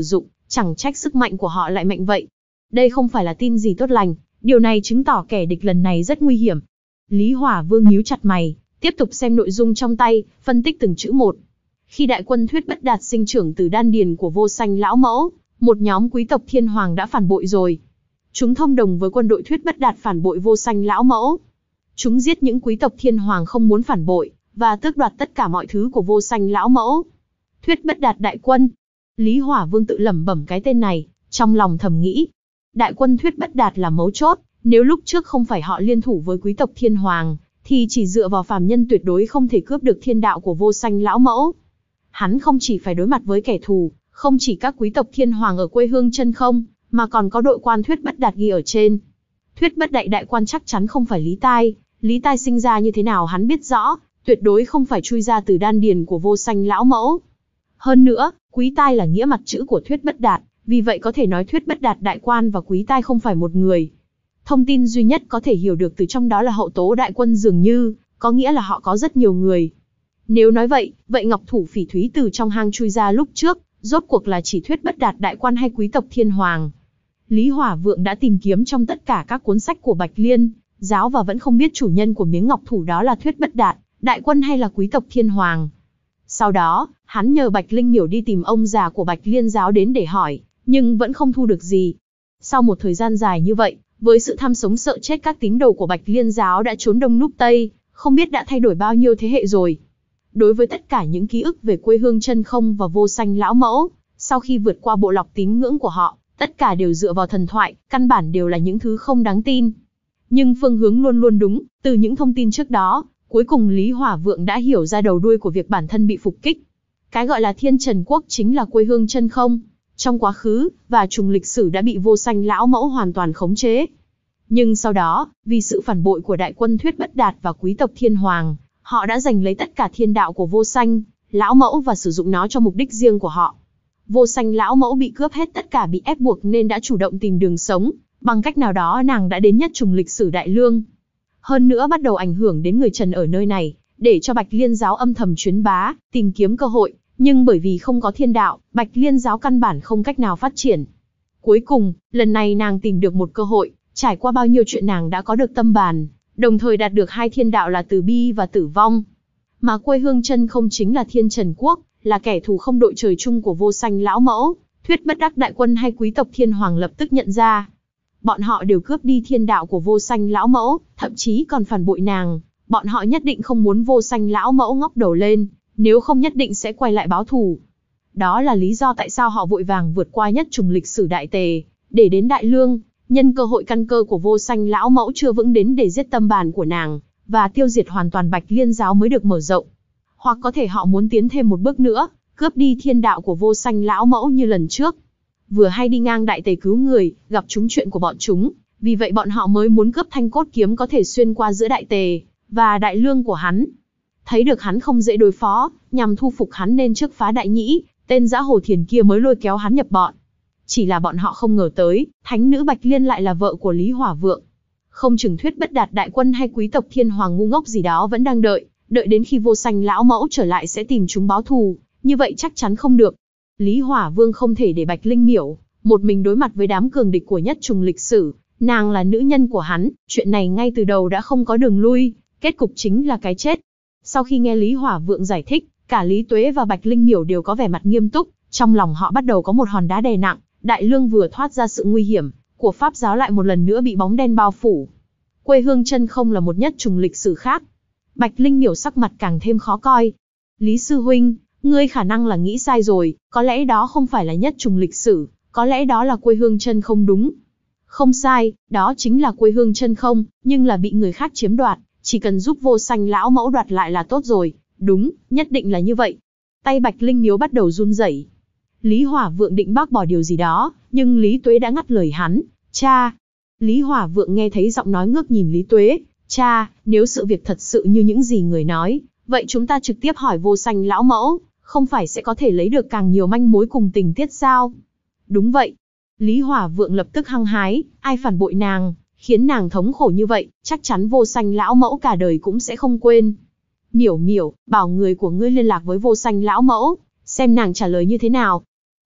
Speaker 1: Chẳng trách sức mạnh của họ lại mạnh vậy. Đây không phải là tin gì tốt lành, điều này chứng tỏ kẻ địch lần này rất nguy hiểm. Lý Hỏa Vương nhíu chặt mày, tiếp tục xem nội dung trong tay, phân tích từng chữ một. Khi đại quân Thuyết Bất Đạt sinh trưởng từ đan điền của Vô Sanh lão mẫu, một nhóm quý tộc thiên hoàng đã phản bội rồi. Chúng thông đồng với quân đội Thuyết Bất Đạt phản bội Vô Sanh lão mẫu. Chúng giết những quý tộc thiên hoàng không muốn phản bội, và tước đoạt tất cả mọi thứ của Vô Sanh lão mẫu. Thuyết Bất Đạt đại quân. Lý Hỏa Vương tự lẩm bẩm cái tên này, trong lòng thầm nghĩ. Đại quân Thuyết Bất Đạt là mấu chốt, nếu lúc trước không phải họ liên thủ với quý tộc thiên hoàng, thì chỉ dựa vào phàm nhân tuyệt đối không thể cướp được thiên đạo của Vô Sanh lão mẫu. Hắn không chỉ phải đối mặt với kẻ thù, không chỉ các quý tộc thiên hoàng ở quê hương chân không, mà còn có đội quan Thuyết Bất Đạt ghi ở trên. Thuyết Bất Đại đại quan chắc chắn không phải Lý Tai, Lý Tai sinh ra như thế nào hắn biết rõ, tuyệt đối không phải chui ra từ đan điền của Vô Sanh lão mẫu. Hơn nữa, Quý Tai là nghĩa mặt chữ của Thuyết Bất Đạt, vì vậy có thể nói Thuyết Bất Đạt đại quan và Quý Tai không phải một người. Thông tin duy nhất có thể hiểu được từ trong đó là hậu tố đại quân dường như, có nghĩa là họ có rất nhiều người. Nếu nói vậy, vậy Ngọc Thủ Phỉ Thúy từ trong hang chui ra lúc trước, rốt cuộc là chỉ Thuyết Bất Đạt đại quan hay quý tộc thiên hoàng? Lý Hỏa Vượng đã tìm kiếm trong tất cả các cuốn sách của Bạch Liên giáo và vẫn không biết chủ nhân của miếng ngọc thủ đó là Thuyết Bất Đạt, đại quân hay là quý tộc thiên hoàng. Sau đó, hắn nhờ Bạch Linh Miểu đi tìm ông già của Bạch Liên giáo đến để hỏi, nhưng vẫn không thu được gì. Sau một thời gian dài như vậy, với sự tham sống sợ chết các tín đồ của Bạch Liên giáo đã trốn đông núp tây, không biết đã thay đổi bao nhiêu thế hệ rồi. Đối với tất cả những ký ức về quê hương chân không và Vô Sanh lão mẫu, sau khi vượt qua bộ lọc tín ngưỡng của họ, tất cả đều dựa vào thần thoại, căn bản đều là những thứ không đáng tin. Nhưng phương hướng luôn luôn đúng, từ những thông tin trước đó, cuối cùng Lý Hỏa Vượng đã hiểu ra đầu đuôi của việc bản thân bị phục kích. Cái gọi là Thiên Trần Quốc chính là quê hương chân không, trong quá khứ, và trùng lịch sử đã bị Vô Sanh lão mẫu hoàn toàn khống chế. Nhưng sau đó, vì sự phản bội của đại quân Thuyết Bất Đạt và quý tộc thiên hoàng, họ đã giành lấy tất cả thiên đạo của Vô Sanh lão mẫu và sử dụng nó cho mục đích riêng của họ. Vô Sanh lão mẫu bị cướp hết tất cả, bị ép buộc nên đã chủ động tìm đường sống, bằng cách nào đó nàng đã đến nhất trùng lịch sử Đại Lương. Hơn nữa bắt đầu ảnh hưởng đến người Trần ở nơi này, để cho Bạch Liên giáo âm thầm truyền bá, tìm kiếm cơ hội, nhưng bởi vì không có thiên đạo, Bạch Liên giáo căn bản không cách nào phát triển. Cuối cùng, lần này nàng tìm được một cơ hội, trải qua bao nhiêu chuyện nàng đã có được tâm bàn, đồng thời đạt được hai thiên đạo là Từ Bi và Tử Vong. Mà quê hương chân không chính là Thiên Trần Quốc, là kẻ thù không đội trời chung của Vô Sanh lão mẫu. Thuyết Bất Đắc đại quân hay quý tộc thiên hoàng lập tức nhận ra. Bọn họ đều cướp đi thiên đạo của Vô Sanh lão mẫu, thậm chí còn phản bội nàng. Bọn họ nhất định không muốn Vô Sanh lão mẫu ngóc đầu lên, nếu không nhất định sẽ quay lại báo thù. Đó là lý do tại sao họ vội vàng vượt qua nhất trùng lịch sử Đại Tề, để đến Đại Lương, nhân cơ hội căn cơ của Vô Sanh lão mẫu chưa vững đến để giết tâm bàn của nàng, và tiêu diệt hoàn toàn Bạch Liên giáo mới được mở rộng. Hoặc có thể họ muốn tiến thêm một bước nữa, cướp đi thiên đạo của Vô Sanh lão mẫu như lần trước. Vừa hay đi ngang Đại Tề cứu người, gặp trúng chuyện của bọn chúng, vì vậy bọn họ mới muốn cướp thanh cốt kiếm có thể xuyên qua giữa Đại Tề và Đại Lương của hắn. Thấy được hắn không dễ đối phó, nhằm thu phục hắn nên trước phá Đại Nhĩ, tên dã Hồ Thiền kia mới lôi kéo hắn nhập bọn. Chỉ là bọn họ không ngờ tới, thánh nữ Bạch Liên lại là vợ của Lý Hỏa Vượng. Không chừng Thuyết Bất Đạt đại quân hay quý tộc thiên hoàng ngu ngốc gì đó vẫn đang đợi, đợi đến khi Vô Sanh lão mẫu trở lại sẽ tìm chúng báo thù, như vậy chắc chắn không được. Lý Hỏa Vương không thể để Bạch Linh Miểu một mình đối mặt với đám cường địch của nhất trùng lịch sử, nàng là nữ nhân của hắn, chuyện này ngay từ đầu đã không có đường lui, kết cục chính là cái chết. Sau khi nghe Lý Hỏa Vượng giải thích, cả Lý Tuế và Bạch Linh Miểu đều có vẻ mặt nghiêm túc, trong lòng họ bắt đầu có một hòn đá đè nặng. Đại Lương vừa thoát ra sự nguy hiểm của Pháp giáo lại một lần nữa bị bóng đen bao phủ. Quê hương chân không là một nhất trùng lịch sử khác. Bạch Linh Miểu sắc mặt càng thêm khó coi. Lý sư huynh, ngươi khả năng là nghĩ sai rồi, có lẽ đó không phải là nhất trùng lịch sử, có lẽ đó là quê hương chân không đúng. Không sai, đó chính là quê hương chân không, nhưng là bị người khác chiếm đoạt, chỉ cần giúp Vô Sanh lão mẫu đoạt lại là tốt rồi. Đúng, nhất định là như vậy. Tay Bạch Linh Miếu bắt đầu run rẩy. Lý Hỏa Vượng định bác bỏ điều gì đó, nhưng Lý Tuế đã ngắt lời hắn. Cha! Lý Hỏa Vượng nghe thấy giọng nói ngước nhìn Lý Tuế. Cha, nếu sự việc thật sự như những gì người nói, vậy chúng ta trực tiếp hỏi Vô Sanh lão mẫu, không phải sẽ có thể lấy được càng nhiều manh mối cùng tình tiết sao? Đúng vậy. Lý Hỏa Vượng lập tức hăng hái, ai phản bội nàng, khiến nàng thống khổ như vậy, chắc chắn Vô Sanh lão mẫu cả đời cũng sẽ không quên. Miểu Miểu, bảo người của ngươi liên lạc với Vô Sanh lão mẫu, xem nàng trả lời như thế nào.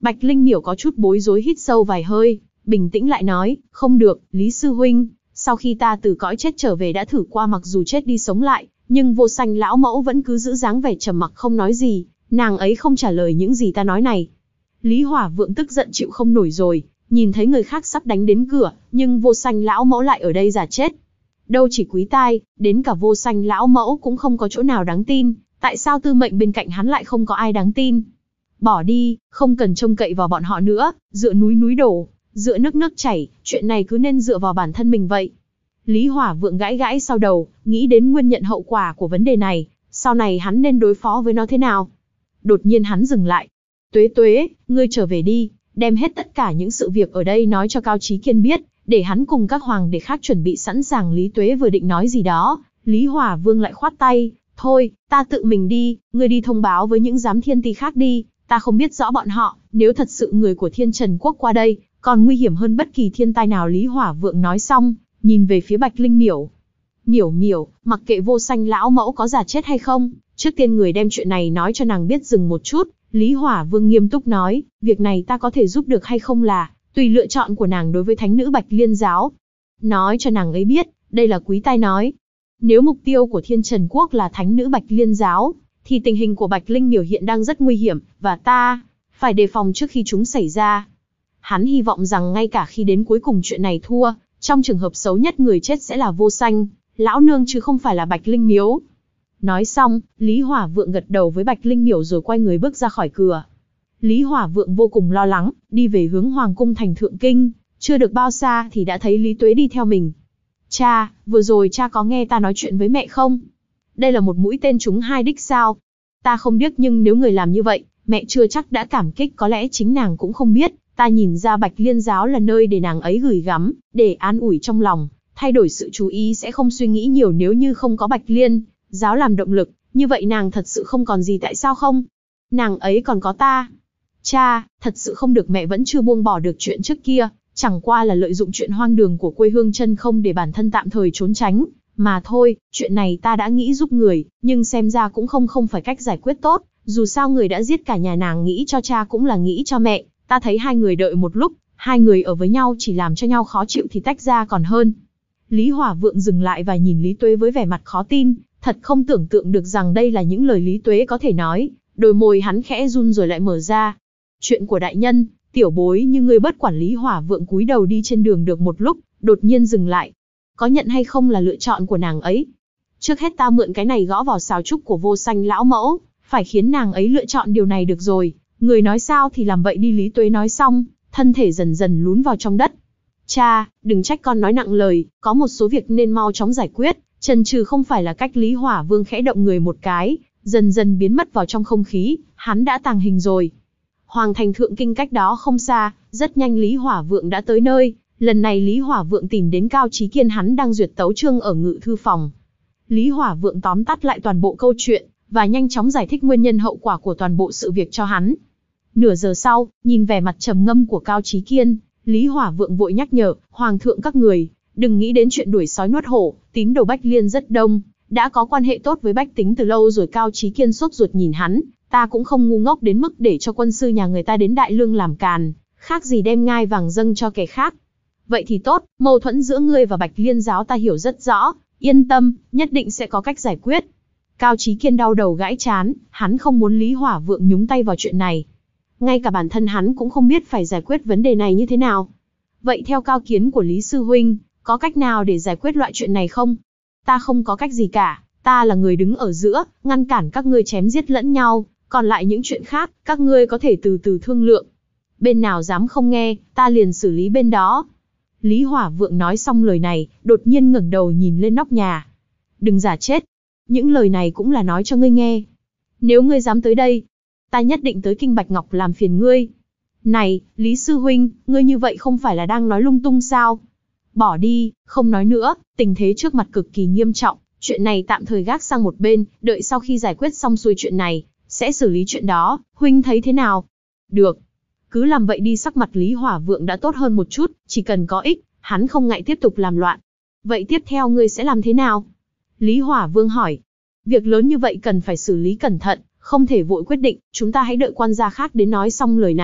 Speaker 1: Bạch Linh Miểu có chút bối rối hít sâu vài hơi, bình tĩnh lại nói, không được, Lý Sư Huynh, sau khi ta từ cõi chết trở về đã thử qua mặc dù chết đi sống lại, nhưng Vô Sanh lão mẫu vẫn cứ giữ dáng vẻ trầm mặc không nói gì, nàng ấy không trả lời những gì ta nói này. Lý Hỏa Vượng tức giận chịu không nổi rồi, nhìn thấy người khác sắp đánh đến cửa, nhưng Vô Sanh lão mẫu lại ở đây giả chết. Đâu chỉ Quý Tai, đến cả Vô Sanh lão mẫu cũng không có chỗ nào đáng tin, tại sao tư mệnh bên cạnh hắn lại không có ai đáng tin? Bỏ đi, không cần trông cậy vào bọn họ nữa, dựa núi núi đổ, dựa nước nước chảy, chuyện này cứ nên dựa vào bản thân mình vậy. Lý Hỏa Vượng gãi gãi sau đầu, nghĩ đến nguyên nhân hậu quả của vấn đề này, sau này hắn nên đối phó với nó thế nào. Đột nhiên hắn dừng lại. Tuế Tuế, ngươi trở về đi, đem hết tất cả những sự việc ở đây nói cho Cao Chí Kiên biết, để hắn cùng các hoàng đệ khác chuẩn bị sẵn sàng. Lý Tuế vừa định nói gì đó, Lý Hỏa Vương lại khoát tay, thôi, ta tự mình đi, ngươi đi thông báo với những giám thiên ti khác đi, ta không biết rõ bọn họ, nếu thật sự người của Thiên Trần Quốc qua đây, còn nguy hiểm hơn bất kỳ thiên tai nào. Lý Hỏa Vượng nói xong, nhìn về phía Bạch Linh Miểu. Miểu Miểu, mặc kệ Vô Sanh lão mẫu có giả chết hay không, trước tiên người đem chuyện này nói cho nàng biết. Dừng một chút, Lý Hỏa Vương nghiêm túc nói, việc này ta có thể giúp được hay không là tùy lựa chọn của nàng đối với thánh nữ Bạch Liên giáo. Nói cho nàng ấy biết, đây là Quý Tai nói. Nếu mục tiêu của Thiên Trần Quốc là thánh nữ Bạch Liên giáo, thì tình hình của Bạch Linh Miểu hiện đang rất nguy hiểm, và ta phải đề phòng trước khi chúng xảy ra. Hắn hy vọng rằng ngay cả khi đến cuối cùng chuyện này thua, trong trường hợp xấu nhất người chết sẽ là Vô Sanh lão nương chứ không phải là Bạch Linh Miếu. Nói xong, Lý Hỏa Vượng gật đầu với Bạch Linh Miểu rồi quay người bước ra khỏi cửa. Lý Hỏa Vượng vô cùng lo lắng, đi về hướng Hoàng cung thành Thượng Kinh, chưa được bao xa thì đã thấy Lý Tuế đi theo mình. Cha, vừa rồi cha có nghe ta nói chuyện với mẹ không? Đây là một mũi tên trúng hai đích sao? Ta không biết, nhưng nếu người làm như vậy, mẹ chưa chắc đã cảm kích, có lẽ chính nàng cũng không biết. Ta nhìn ra Bạch Liên giáo là nơi để nàng ấy gửi gắm, để an ủi trong lòng, thay đổi sự chú ý sẽ không suy nghĩ nhiều. Nếu như không có Bạch Liên giáo làm động lực, như vậy nàng thật sự không còn gì. Tại sao không? Nàng ấy còn có ta. Cha, thật sự không được, mẹ vẫn chưa buông bỏ được chuyện trước kia, chẳng qua là lợi dụng chuyện hoang đường của quê hương chân không để bản thân tạm thời trốn tránh, mà thôi. Chuyện này ta đã nghĩ giúp người, nhưng xem ra cũng không không phải cách giải quyết tốt, dù sao người đã giết cả nhà nàng, nghĩ cho cha cũng là nghĩ cho mẹ. Ta thấy hai người đợi một lúc, hai người ở với nhau chỉ làm cho nhau khó chịu thì tách ra còn hơn. Lý Hỏa Vượng dừng lại và nhìn Lý Tuế với vẻ mặt khó tin, thật không tưởng tượng được rằng đây là những lời Lý Tuế có thể nói. Đôi môi hắn khẽ run rồi lại mở ra. Chuyện của đại nhân, tiểu bối như ngươi bất quản. Lý Hỏa Vượng cúi đầu đi trên đường được một lúc, đột nhiên dừng lại. Có nhận hay không là lựa chọn của nàng ấy. Trước hết ta mượn cái này gõ vào sáo trúc của Vô Sanh lão mẫu, phải khiến nàng ấy lựa chọn điều này được rồi. Người nói sao thì làm vậy đi. Lý Tuế nói xong, thân thể dần dần lún vào trong đất. Cha, đừng trách con nói nặng lời, có một số việc nên mau chóng giải quyết. Chần chừ không phải là cách. Lý Hỏa Vương khẽ động người một cái, dần dần biến mất vào trong không khí. Hắn đã tàng hình rồi. Hoàng thành Thượng Kinh cách đó không xa, rất nhanh Lý Hỏa Vượng đã tới nơi. Lần này Lý Hỏa Vượng tìm đến Cao Chí Kiên, hắn đang duyệt tấu chương ở ngự thư phòng. Lý Hỏa Vượng tóm tắt lại toàn bộ câu chuyện, và nhanh chóng giải thích nguyên nhân hậu quả của toàn bộ sự việc cho hắn. Nửa giờ sau, nhìn vẻ mặt trầm ngâm của Cao Chí Kiên, Lý Hỏa Vượng vội nhắc nhở, Hoàng thượng các người, đừng nghĩ đến chuyện đuổi sói nuốt hổ, tín đồ Bách Liên rất đông, đã có quan hệ tốt với bách tính từ lâu rồi. Cao Chí Kiên sốt ruột nhìn hắn, ta cũng không ngu ngốc đến mức để cho quân sư nhà người ta đến Đại Lương làm càn, khác gì đem ngai vàng dâng cho kẻ khác. Vậy thì tốt, mâu thuẫn giữa ngươi và Bạch Liên giáo ta hiểu rất rõ, yên tâm, nhất định sẽ có cách giải quyết. Cao Chí Kiên đau đầu gãi chán, hắn không muốn Lý Hỏa Vượng nhúng tay vào chuyện này. Ngay cả bản thân hắn cũng không biết phải giải quyết vấn đề này như thế nào. Vậy theo cao kiến của Lý Sư Huynh, có cách nào để giải quyết loại chuyện này không? Ta không có cách gì cả, ta là người đứng ở giữa, ngăn cản các ngươi chém giết lẫn nhau, còn lại những chuyện khác, các ngươi có thể từ từ thương lượng. Bên nào dám không nghe, ta liền xử lý bên đó. Lý Hỏa Vượng nói xong lời này, đột nhiên ngẩng đầu nhìn lên nóc nhà. Đừng giả chết. Những lời này cũng là nói cho ngươi nghe. Nếu ngươi dám tới đây, ta nhất định tới Kinh Bạch Ngọc làm phiền ngươi. Này, Lý Sư Huynh, ngươi như vậy không phải là đang nói lung tung sao? Bỏ đi, không nói nữa, tình thế trước mặt cực kỳ nghiêm trọng, chuyện này tạm thời gác sang một bên, đợi sau khi giải quyết xong xuôi chuyện này, sẽ xử lý chuyện đó, Huynh thấy thế nào? Được. Cứ làm vậy đi. Sắc mặt Lý Hỏa Vượng đã tốt hơn một chút, chỉ cần có ích, hắn không ngại tiếp tục làm loạn. Vậy tiếp theo ngươi sẽ làm thế nào? Lý Hỏa Vương hỏi. Việc lớn như vậy cần phải xử lý cẩn thận, không thể vội quyết định, chúng ta hãy đợi quan gia khác đến. Nói xong lời này,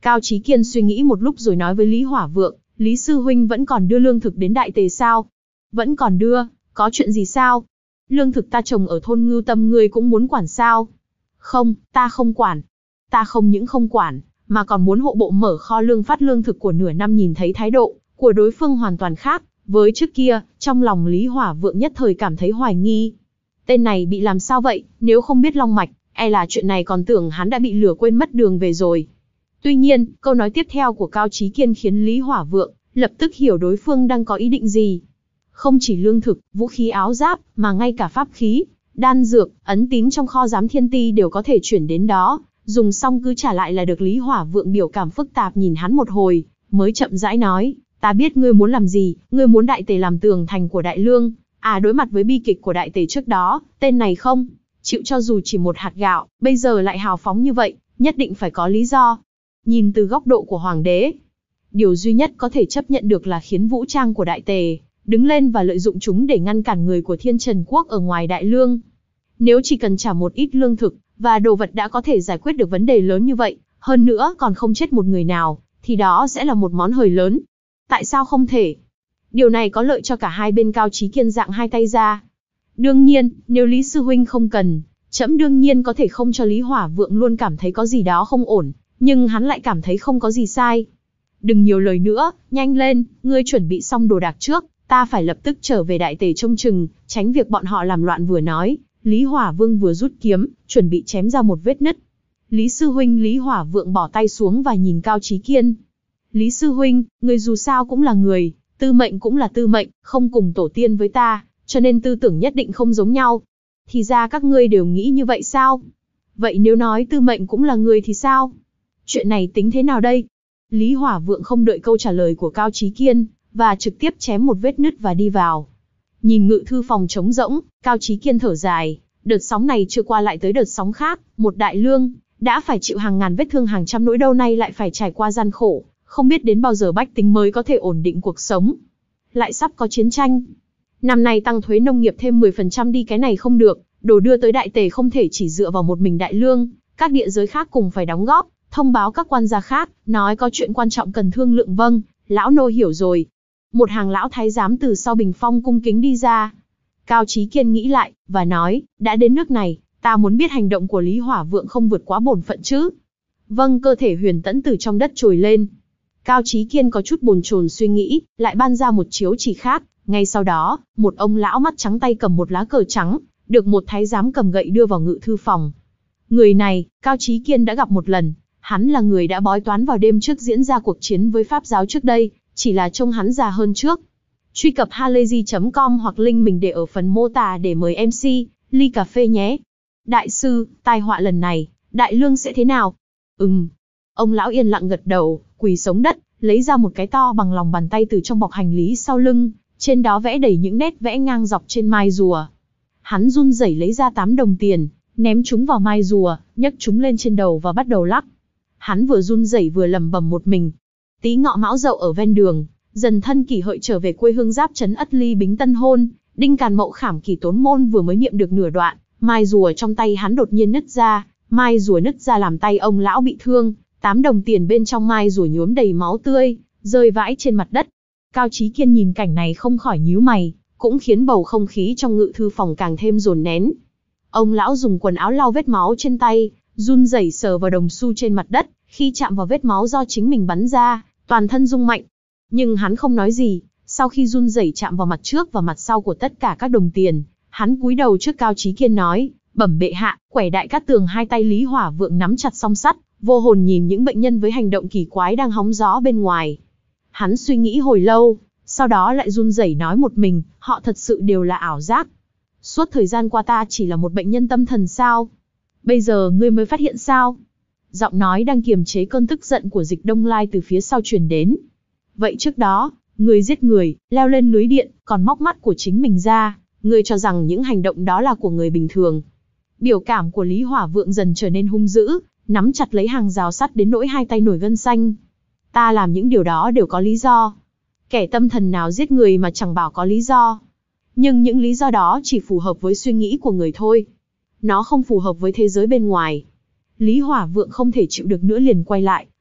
Speaker 1: Cao Chí Kiên suy nghĩ một lúc rồi nói với Lý Hỏa Vượng, Lý Sư Huynh vẫn còn đưa lương thực đến Đại Tề sao? Vẫn còn đưa, có chuyện gì sao? Lương thực ta trồng ở thôn Ngưu Tâm ngươi cũng muốn quản sao? Không, ta không quản. Ta không những không quản, mà còn muốn hộ bộ mở kho lương phát lương thực của nửa năm. Nhìn thấy thái độ của đối phương hoàn toàn khác với trước kia, trong lòng Lý Hỏa Vượng nhất thời cảm thấy hoài nghi. Tên này bị làm sao vậy, nếu không biết long mạch, e là chuyện này còn tưởng hắn đã bị lừa quên mất đường về rồi. Tuy nhiên, câu nói tiếp theo của Cao Chí Kiên khiến Lý Hỏa Vượng lập tức hiểu đối phương đang có ý định gì. Không chỉ lương thực, vũ khí áo giáp, mà ngay cả pháp khí, đan dược, ấn tín trong kho giám thiên ti đều có thể chuyển đến đó, dùng xong cứ trả lại là được. Lý Hỏa Vượng biểu cảm phức tạp nhìn hắn một hồi, mới chậm rãi nói, ta biết ngươi muốn làm gì, ngươi muốn Đại Tề làm tường thành của Đại Lương, à đối mặt với bi kịch của Đại Tề trước đó, tên này không chịu cho dù chỉ một hạt gạo, bây giờ lại hào phóng như vậy, nhất định phải có lý do. Nhìn từ góc độ của Hoàng đế, điều duy nhất có thể chấp nhận được là khiến vũ trang của Đại Tề đứng lên và lợi dụng chúng để ngăn cản người của Thiên Trần Quốc ở ngoài Đại Lương. Nếu chỉ cần trả một ít lương thực và đồ vật đã có thể giải quyết được vấn đề lớn như vậy, hơn nữa còn không chết một người nào, thì đó sẽ là một món hời lớn. Tại sao không thể? Điều này có lợi cho cả hai bên. Cao Chí Kiên dạng hai tay ra. Đương nhiên, nếu Lý Sư Huynh không cần, trẫm đương nhiên có thể không cho. Lý Hỏa Vượng luôn cảm thấy có gì đó không ổn, nhưng hắn lại cảm thấy không có gì sai. Đừng nhiều lời nữa, nhanh lên, ngươi chuẩn bị xong đồ đạc trước, ta phải lập tức trở về Đại Tề trông chừng, tránh việc bọn họ làm loạn. Vừa nói, Lý Hỏa Vương vừa rút kiếm, chuẩn bị chém ra một vết nứt. Lý Sư Huynh. Lý Hỏa Vượng bỏ tay xuống và nhìn Cao Chí Kiên. Lý Sư Huynh, người dù sao cũng là người, tư mệnh cũng là tư mệnh, không cùng tổ tiên với ta, cho nên tư tưởng nhất định không giống nhau. Thì ra các ngươi đều nghĩ như vậy sao? Vậy nếu nói tư mệnh cũng là người thì sao? Chuyện này tính thế nào đây? Lý Hỏa Vượng không đợi câu trả lời của Cao Chí Kiên, và trực tiếp chém một vết nứt và đi vào. Nhìn ngự thư phòng trống rỗng, Cao Chí Kiên thở dài, đợt sóng này chưa qua lại tới đợt sóng khác, một Đại Lương đã phải chịu hàng ngàn vết thương hàng trăm nỗi đau, nay lại phải trải qua gian khổ, không biết đến bao giờ bách tính mới có thể ổn định cuộc sống. Lại sắp có chiến tranh. Năm nay tăng thuế nông nghiệp thêm mười phần trăm đi, cái này không được, đồ đưa tới Đại Tề không thể chỉ dựa vào một mình Đại Lương, các địa giới khác cùng phải đóng góp, thông báo các quan gia khác, nói có chuyện quan trọng cần thương lượng. Vâng, lão nô hiểu rồi. Một hàng lão thái giám từ sau bình phong cung kính đi ra. Cao Chí Kiên nghĩ lại, và nói, đã đến nước này, ta muốn biết hành động của Lý Hỏa Vượng không vượt quá bổn phận chứ. Vâng. Cơ thể Huyền Tẫn từ trong đất trồi lên. Cao Chí Kiên có chút bồn chồn suy nghĩ, lại ban ra một chiếu chỉ khác. Ngay sau đó, một ông lão mắt trắng tay cầm một lá cờ trắng, được một thái giám cầm gậy đưa vào ngự thư phòng. Người này, Cao Chí Kiên đã gặp một lần, hắn là người đã bói toán vào đêm trước diễn ra cuộc chiến với Pháp giáo trước đây, chỉ là trông hắn già hơn trước. Truy cập halayzi chấm com hoặc link mình để ở phần mô tả để mời em xê, ly cà phê nhé. Đại sư, tai họa lần này, Đại Lương sẽ thế nào? Ừm. Ông lão yên lặng gật đầu, quỳ sống đất, lấy ra một cái to bằng lòng bàn tay từ trong bọc hành lý sau lưng, trên đó vẽ đầy những nét vẽ ngang dọc trên mai rùa. Hắn run rẩy lấy ra tám đồng tiền, ném chúng vào mai rùa, nhấc chúng lên trên đầu và bắt đầu lắc. Hắn vừa run rẩy vừa lẩm bẩm một mình. Tí ngọ mão dậu ở ven đường, dần thân kỷ hợi trở về quê hương giáp trấn Ất Ly Bính Tân Hôn, đinh càn mậu khảm kỷ tốn môn vừa mới niệm được nửa đoạn, mai rùa trong tay hắn đột nhiên nứt ra, mai rùa nứt ra làm tay ông lão bị thương, tám đồng tiền bên trong mai rùa nhuốm đầy máu tươi, rơi vãi trên mặt đất. Cao Chí Kiên nhìn cảnh này không khỏi nhíu mày, cũng khiến bầu không khí trong ngự thư phòng càng thêm dồn nén. Ông lão dùng quần áo lau vết máu trên tay, run rẩy sờ vào đồng xu trên mặt đất, khi chạm vào vết máu do chính mình bắn ra, toàn thân rung mạnh. Nhưng hắn không nói gì, sau khi run rẩy chạm vào mặt trước và mặt sau của tất cả các đồng tiền, hắn cúi đầu trước Cao Chí Kiên nói, bẩm bệ hạ. Quẻ Đại Cát Tường hai tay Lý Hỏa Vượng nắm chặt song sắt, vô hồn nhìn những bệnh nhân với hành động kỳ quái đang hóng gió bên ngoài. Hắn suy nghĩ hồi lâu, sau đó lại run rẩy nói một mình, họ thật sự đều là ảo giác. Suốt thời gian qua ta chỉ là một bệnh nhân tâm thần sao? Bây giờ ngươi mới phát hiện sao? Giọng nói đang kiềm chế cơn tức giận của Dịch Đông Lai từ phía sau truyền đến. Vậy trước đó, ngươi giết người, leo lên lưới điện, còn móc mắt của chính mình ra, ngươi cho rằng những hành động đó là của người bình thường. Biểu cảm của Lý Hỏa Vượng dần trở nên hung dữ, nắm chặt lấy hàng rào sắt đến nỗi hai tay nổi gân xanh. Ta làm những điều đó đều có lý do. Kẻ tâm thần nào giết người mà chẳng bảo có lý do. Nhưng những lý do đó chỉ phù hợp với suy nghĩ của người thôi. Nó không phù hợp với thế giới bên ngoài. Lý Hỏa Vượng không thể chịu được nữa liền quay lại,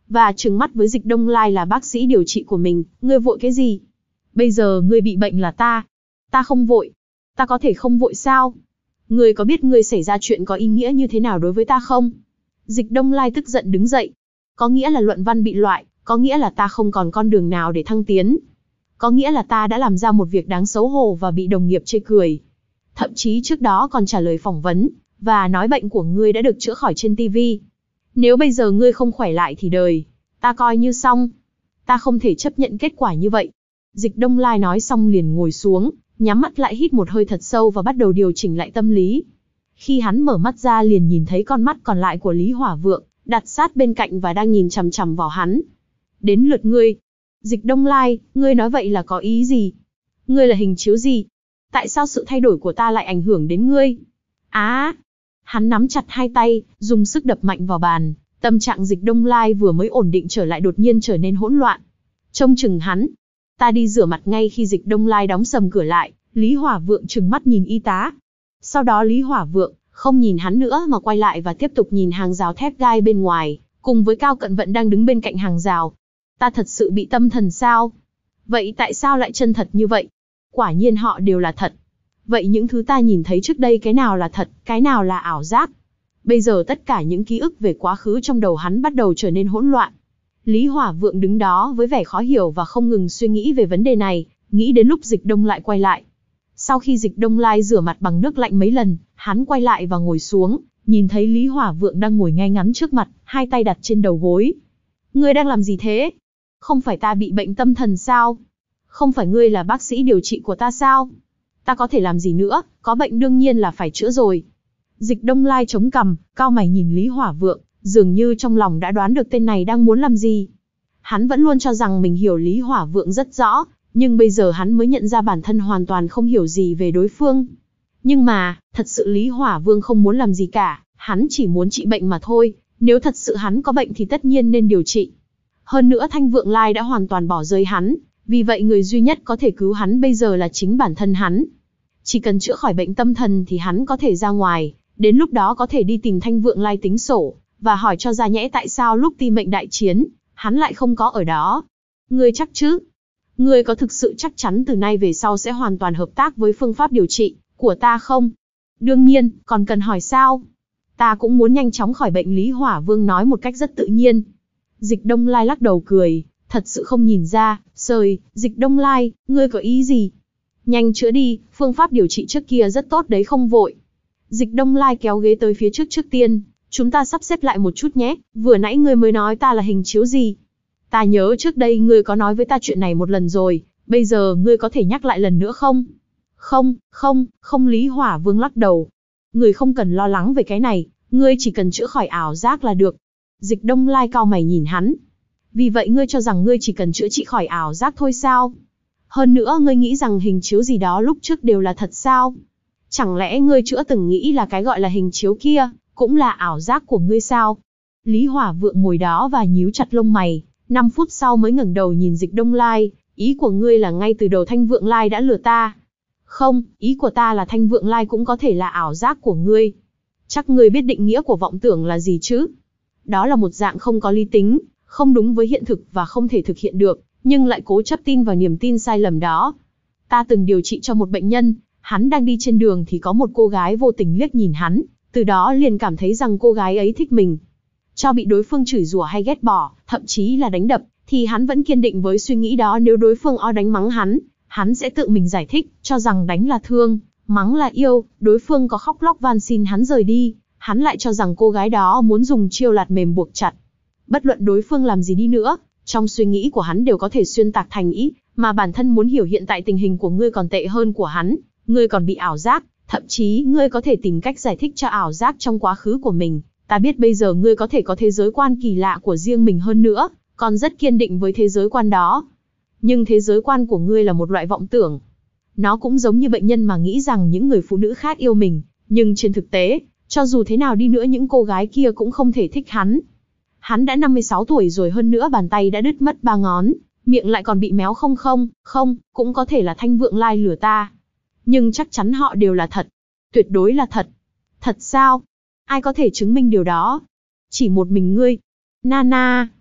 Speaker 1: và trừng mắt với Dịch Đông Lai là bác sĩ điều trị của mình, ngươi vội cái gì? Bây giờ ngươi bị bệnh là ta. Ta không vội. Ta có thể không vội sao? Ngươi có biết ngươi xảy ra chuyện có ý nghĩa như thế nào đối với ta không? Dịch Đông Lai tức giận đứng dậy. Có nghĩa là luận văn bị loại, có nghĩa là ta không còn con đường nào để thăng tiến. Có nghĩa là ta đã làm ra một việc đáng xấu hổ và bị đồng nghiệp chê cười. Thậm chí trước đó còn trả lời phỏng vấn, và nói bệnh của ngươi đã được chữa khỏi trên ti vi. Nếu bây giờ ngươi không khỏe lại thì đời, ta coi như xong. Ta không thể chấp nhận kết quả như vậy. Dịch Đông Lai nói xong liền ngồi xuống, nhắm mắt lại hít một hơi thật sâu và bắt đầu điều chỉnh lại tâm lý. Khi hắn mở mắt ra liền nhìn thấy con mắt còn lại của Lý Hỏa Vượng, đặt sát bên cạnh và đang nhìn chằm chằm vào hắn. Đến lượt ngươi. Dịch Đông Lai, ngươi nói vậy là có ý gì? Ngươi là hình chiếu gì? Tại sao sự thay đổi của ta lại ảnh hưởng đến ngươi? Á! À, hắn nắm chặt hai tay, dùng sức đập mạnh vào bàn. Tâm trạng Dịch Đông Lai vừa mới ổn định trở lại đột nhiên trở nên hỗn loạn. Trông chừng hắn. Ta đi rửa mặt. Ngay khi Dịch Đông Lai đóng sầm cửa lại, Lý Hỏa Vượng trừng mắt nhìn y tá. Sau đó Lý Hỏa Vượng không nhìn hắn nữa mà quay lại và tiếp tục nhìn hàng rào thép gai bên ngoài, cùng với Cao Cận Vận đang đứng bên cạnh hàng rào. Ta thật sự bị tâm thần sao? Vậy tại sao lại chân thật như vậy? Quả nhiên họ đều là thật. Vậy những thứ ta nhìn thấy trước đây cái nào là thật, cái nào là ảo giác? Bây giờ tất cả những ký ức về quá khứ trong đầu hắn bắt đầu trở nên hỗn loạn. Lý Hỏa Vượng đứng đó với vẻ khó hiểu và không ngừng suy nghĩ về vấn đề này, nghĩ đến lúc Dịch Đông lại quay lại. Sau khi Dịch Đông Lai rửa mặt bằng nước lạnh mấy lần, hắn quay lại và ngồi xuống, nhìn thấy Lý Hỏa Vượng đang ngồi ngay ngắn trước mặt, hai tay đặt trên đầu gối. Ngươi đang làm gì thế? Không phải ta bị bệnh tâm thần sao? Không phải ngươi là bác sĩ điều trị của ta sao? Ta có thể làm gì nữa, có bệnh đương nhiên là phải chữa rồi. Dịch Đông Lai chống cằm, cau mày nhìn Lý Hỏa Vượng, dường như trong lòng đã đoán được tên này đang muốn làm gì. Hắn vẫn luôn cho rằng mình hiểu Lý Hỏa Vượng rất rõ, nhưng bây giờ hắn mới nhận ra bản thân hoàn toàn không hiểu gì về đối phương. Nhưng mà, thật sự Lý Hỏa Vương không muốn làm gì cả, hắn chỉ muốn trị bệnh mà thôi, nếu thật sự hắn có bệnh thì tất nhiên nên điều trị. Hơn nữa Thanh Vượng Lai đã hoàn toàn bỏ rơi hắn, vì vậy người duy nhất có thể cứu hắn bây giờ là chính bản thân hắn. Chỉ cần chữa khỏi bệnh tâm thần thì hắn có thể ra ngoài, đến lúc đó có thể đi tìm Thanh Vượng Lai tính sổ, và hỏi cho ra nhẽ tại sao lúc ti mệnh đại chiến, hắn lại không có ở đó. Ngươi chắc chứ? Ngươi có thực sự chắc chắn từ nay về sau sẽ hoàn toàn hợp tác với phương pháp điều trị của ta không? Đương nhiên, còn cần hỏi sao? Ta cũng muốn nhanh chóng khỏi bệnh. Lý Hỏa Vương nói một cách rất tự nhiên. Dịch Đông Lai lắc đầu cười, thật sự không nhìn ra. Sời, Dịch Đông Lai, ngươi có ý gì? Nhanh chữa đi, phương pháp điều trị trước kia rất tốt đấy, không vội. Dịch Đông Lai kéo ghế tới phía trước. Trước tiên, chúng ta sắp xếp lại một chút nhé, vừa nãy ngươi mới nói ta là hình chiếu gì? Ta nhớ trước đây ngươi có nói với ta chuyện này một lần rồi, bây giờ ngươi có thể nhắc lại lần nữa không? Không, không, không. Lý Hỏa Vương lắc đầu. Ngươi không cần lo lắng về cái này, ngươi chỉ cần chữa khỏi ảo giác là được. Dịch Đông Lai cau mày nhìn hắn. Vì vậy ngươi cho rằng ngươi chỉ cần chữa trị khỏi ảo giác thôi sao? Hơn nữa ngươi nghĩ rằng hình chiếu gì đó lúc trước đều là thật sao? Chẳng lẽ ngươi chưa từng nghĩ là cái gọi là hình chiếu kia, cũng là ảo giác của ngươi sao? Lý Hỏa Vượng ngồi đó và nhíu chặt lông mày, năm phút sau mới ngẩng đầu nhìn Dịch Đông Lai. Ý của ngươi là ngay từ đầu Thanh Vượng Lai đã lừa ta? Không, ý của ta là Thanh Vượng Lai cũng có thể là ảo giác của ngươi. Chắc ngươi biết định nghĩa của vọng tưởng là gì chứ? Đó là một dạng không có lý tính, không đúng với hiện thực và không thể thực hiện được, nhưng lại cố chấp tin vào niềm tin sai lầm đó. Ta từng điều trị cho một bệnh nhân, hắn đang đi trên đường thì có một cô gái vô tình liếc nhìn hắn, từ đó liền cảm thấy rằng cô gái ấy thích mình. Cho bị đối phương chửi rủa hay ghét bỏ, thậm chí là đánh đập, thì hắn vẫn kiên định với suy nghĩ đó. Nếu đối phương o đánh mắng hắn, hắn sẽ tự mình giải thích, cho rằng đánh là thương, mắng là yêu. Đối phương có khóc lóc van xin hắn rời đi, hắn lại cho rằng cô gái đó muốn dùng chiêu lạt mềm buộc chặt. Bất luận đối phương làm gì đi nữa, trong suy nghĩ của hắn đều có thể xuyên tạc thành ý, mà bản thân muốn hiểu hiện tại tình hình của ngươi còn tệ hơn của hắn, ngươi còn bị ảo giác, thậm chí ngươi có thể tìm cách giải thích cho ảo giác trong quá khứ của mình. Ta biết bây giờ ngươi có thể có thế giới quan kỳ lạ của riêng mình, hơn nữa, còn rất kiên định với thế giới quan đó. Nhưng thế giới quan của ngươi là một loại vọng tưởng. Nó cũng giống như bệnh nhân mà nghĩ rằng những người phụ nữ khác yêu mình, nhưng trên thực tế, cho dù thế nào đi nữa những cô gái kia cũng không thể thích hắn. Hắn đã năm mươi sáu tuổi rồi, hơn nữa bàn tay đã đứt mất ba ngón, miệng lại còn bị méo. Không không, không, cũng có thể là Thanh Vượng Lai lừa ta. Nhưng chắc chắn họ đều là thật. Tuyệt đối là thật. Thật sao? Ai có thể chứng minh điều đó? Chỉ một mình ngươi. Nana.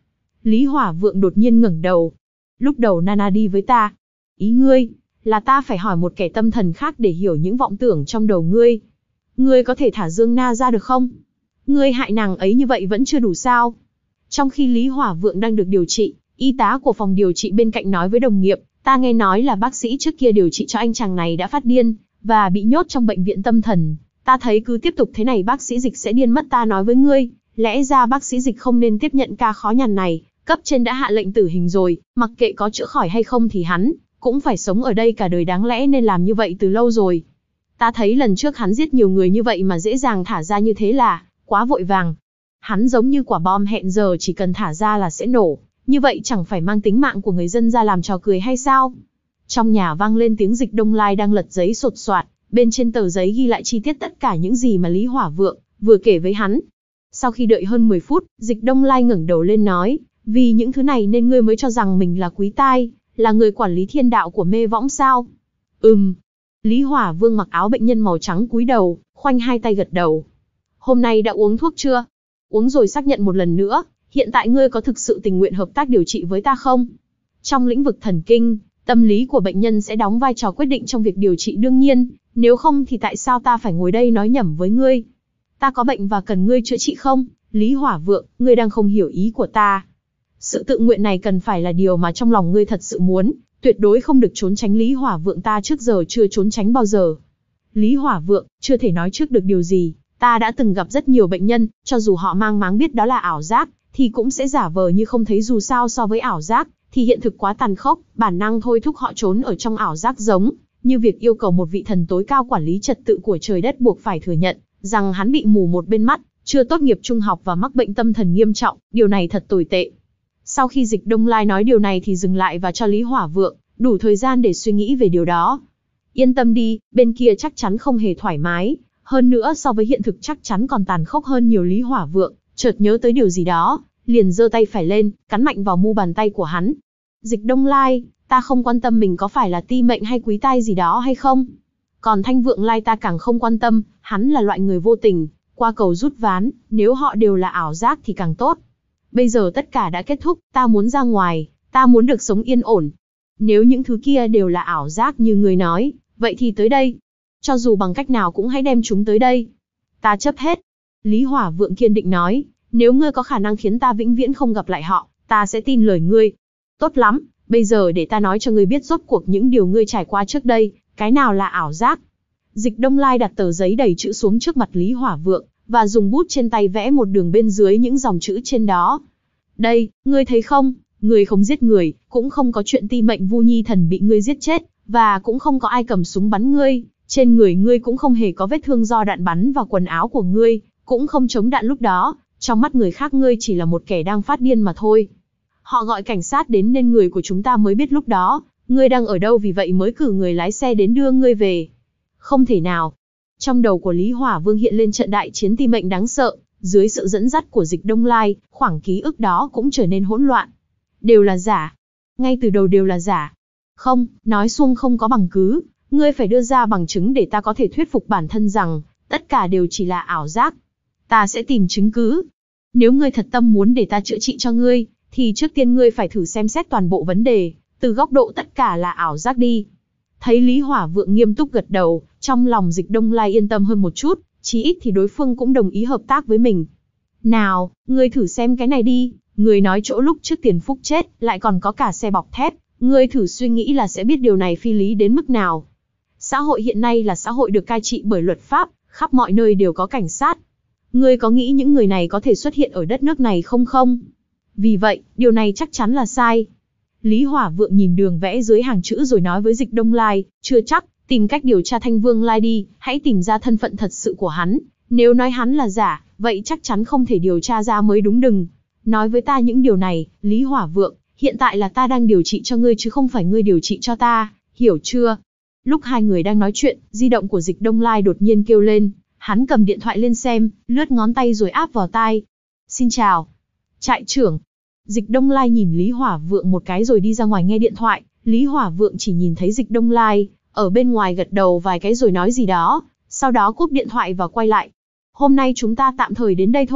Speaker 1: Lý Hỏa Vượng đột nhiên ngẩng đầu. Lúc đầu Nana đi với ta. Ý ngươi, là ta phải hỏi một kẻ tâm thần khác để hiểu những vọng tưởng trong đầu ngươi. Ngươi có thể thả Dương Na ra được không? Ngươi hại nàng ấy như vậy vẫn chưa đủ sao? Trong khi Lý Hỏa Vượng đang được điều trị, y tá của phòng điều trị bên cạnh nói với đồng nghiệp, ta nghe nói là bác sĩ trước kia điều trị cho anh chàng này đã phát điên, và bị nhốt trong bệnh viện tâm thần. Ta thấy cứ tiếp tục thế này bác sĩ Dịch sẽ điên mất. Ta nói với ngươi, lẽ ra bác sĩ Dịch không nên tiếp nhận ca khó nhằn này, cấp trên đã hạ lệnh tử hình rồi, mặc kệ có chữa khỏi hay không thì hắn cũng phải sống ở đây cả đời, đáng lẽ nên làm như vậy từ lâu rồi. Ta thấy lần trước hắn giết nhiều người như vậy mà dễ dàng thả ra như thế là quá vội vàng. Hắn giống như quả bom hẹn giờ chỉ cần thả ra là sẽ nổ, như vậy chẳng phải mang tính mạng của người dân ra làm trò cười hay sao? Trong nhà vang lên tiếng Dịch Đông Lai đang lật giấy sột soạt, bên trên tờ giấy ghi lại chi tiết tất cả những gì mà Lý Hỏa Vượng vừa kể với hắn. Sau khi đợi hơn mười phút, Dịch Đông Lai ngẩng đầu lên nói, vì những thứ này nên ngươi mới cho rằng mình là Quý Tai, là người quản lý thiên đạo của mê võng sao? Ừm. Lý Hỏa Vương mặc áo bệnh nhân màu trắng cúi đầu, khoanh hai tay gật đầu. Hôm nay đã uống thuốc chưa? Uống rồi. Xác nhận một lần nữa, hiện tại ngươi có thực sự tình nguyện hợp tác điều trị với ta không? Trong lĩnh vực thần kinh, tâm lý của bệnh nhân sẽ đóng vai trò quyết định trong việc điều trị đương nhiên, nếu không thì tại sao ta phải ngồi đây nói nhẩm với ngươi? Ta có bệnh và cần ngươi chữa trị không? Lý Hỏa Vượng, ngươi đang không hiểu ý của ta. Sự tự nguyện này cần phải là điều mà trong lòng ngươi thật sự muốn, tuyệt đối không được trốn tránh. Lý Hỏa Vượng, ta trước giờ chưa trốn tránh bao giờ. Lý Hỏa Vượng, chưa thể nói trước được điều gì, ta đã từng gặp rất nhiều bệnh nhân, cho dù họ mang máng biết đó là ảo giác, thì cũng sẽ giả vờ như không thấy. Dù sao so với ảo giác, thì hiện thực quá tàn khốc, bản năng thôi thúc họ trốn ở trong ảo giác, giống như việc yêu cầu một vị thần tối cao quản lý trật tự của trời đất buộc phải thừa nhận rằng hắn bị mù một bên mắt, chưa tốt nghiệp trung học và mắc bệnh tâm thần nghiêm trọng, điều này thật tồi tệ. Sau khi Dịch Đông Lai nói điều này thì dừng lại và cho Lý Hỏa Vượng đủ thời gian để suy nghĩ về điều đó. Yên tâm đi, bên kia chắc chắn không hề thoải mái, hơn nữa so với hiện thực chắc chắn còn tàn khốc hơn nhiều. Lý Hỏa Vượng chợt nhớ tới điều gì đó, liền giơ tay phải lên, cắn mạnh vào mu bàn tay của hắn. Dịch Đông Lai, ta không quan tâm mình có phải là ti mệnh hay quý tai gì đó hay không. Còn Thanh Vượng Lai ta càng không quan tâm, hắn là loại người vô tình, qua cầu rút ván, nếu họ đều là ảo giác thì càng tốt. Bây giờ tất cả đã kết thúc, ta muốn ra ngoài, ta muốn được sống yên ổn. Nếu những thứ kia đều là ảo giác như người nói, vậy thì tới đây. Cho dù bằng cách nào cũng hãy đem chúng tới đây. Ta chấp hết. Lý Hỏa Vượng kiên định nói, nếu ngươi có khả năng khiến ta vĩnh viễn không gặp lại họ, ta sẽ tin lời ngươi. Tốt lắm, bây giờ để ta nói cho ngươi biết rốt cuộc những điều ngươi trải qua trước đây, cái nào là ảo giác. Dịch Đông Lai đặt tờ giấy đầy chữ xuống trước mặt Lý Hỏa Vượng, và dùng bút trên tay vẽ một đường bên dưới những dòng chữ trên đó. Đây, ngươi thấy không, ngươi không giết người, cũng không có chuyện ti mệnh Vu Nhi thần bị ngươi giết chết, và cũng không có ai cầm súng bắn ngươi, trên người ngươi cũng không hề có vết thương do đạn bắn vào quần áo của ngươi, cũng không chống đạn lúc đó, trong mắt người khác ngươi chỉ là một kẻ đang phát điên mà thôi. Họ gọi cảnh sát đến nên người của chúng ta mới biết lúc đó, ngươi đang ở đâu, vì vậy mới cử người lái xe đến đưa ngươi về. Không thể nào. Trong đầu của Lý Hỏa Vương hiện lên trận đại chiến ti mệnh đáng sợ, dưới sự dẫn dắt của Dịch Đông Lai, khoảng ký ức đó cũng trở nên hỗn loạn. Đều là giả. Ngay từ đầu đều là giả. Không, nói suông không có bằng cứ, ngươi phải đưa ra bằng chứng để ta có thể thuyết phục bản thân rằng, tất cả đều chỉ là ảo giác. Ta sẽ tìm chứng cứ. Nếu ngươi thật tâm muốn để ta chữa trị cho ngươi, thì trước tiên ngươi phải thử xem xét toàn bộ vấn đề, từ góc độ tất cả là ảo giác đi. Thấy Lý Hỏa Vượng nghiêm túc gật đầu, trong lòng Dịch Đông Lai yên tâm hơn một chút, chí ít thì đối phương cũng đồng ý hợp tác với mình. Nào, ngươi thử xem cái này đi, ngươi nói chỗ lúc trước Tiền Phúc chết, lại còn có cả xe bọc thép, ngươi thử suy nghĩ là sẽ biết điều này phi lý đến mức nào. Xã hội hiện nay là xã hội được cai trị bởi luật pháp, khắp mọi nơi đều có cảnh sát. Ngươi có nghĩ những người này có thể xuất hiện ở đất nước này không không? Vì vậy, điều này chắc chắn là sai. Lý Hỏa Vượng nhìn đường vẽ dưới hàng chữ rồi nói với Dịch Đông Lai, chưa chắc, tìm cách điều tra Thanh Vương Lai đi, hãy tìm ra thân phận thật sự của hắn. Nếu nói hắn là giả, vậy chắc chắn không thể điều tra ra mới đúng. Đừng nói với ta những điều này, Lý Hỏa Vượng, hiện tại là ta đang điều trị cho ngươi chứ không phải ngươi điều trị cho ta, hiểu chưa? Lúc hai người đang nói chuyện, di động của Dịch Đông Lai đột nhiên kêu lên, hắn cầm điện thoại lên xem, lướt ngón tay rồi áp vào tai. Xin chào. Trại trưởng. Dịch Đông Lai nhìn Lý Hỏa Vượng một cái rồi đi ra ngoài nghe điện thoại. Lý Hỏa Vượng chỉ nhìn thấy Dịch Đông Lai ở bên ngoài gật đầu vài cái rồi nói gì đó, sau đó cúp điện thoại và quay lại. Hôm nay chúng ta tạm thời đến đây thôi,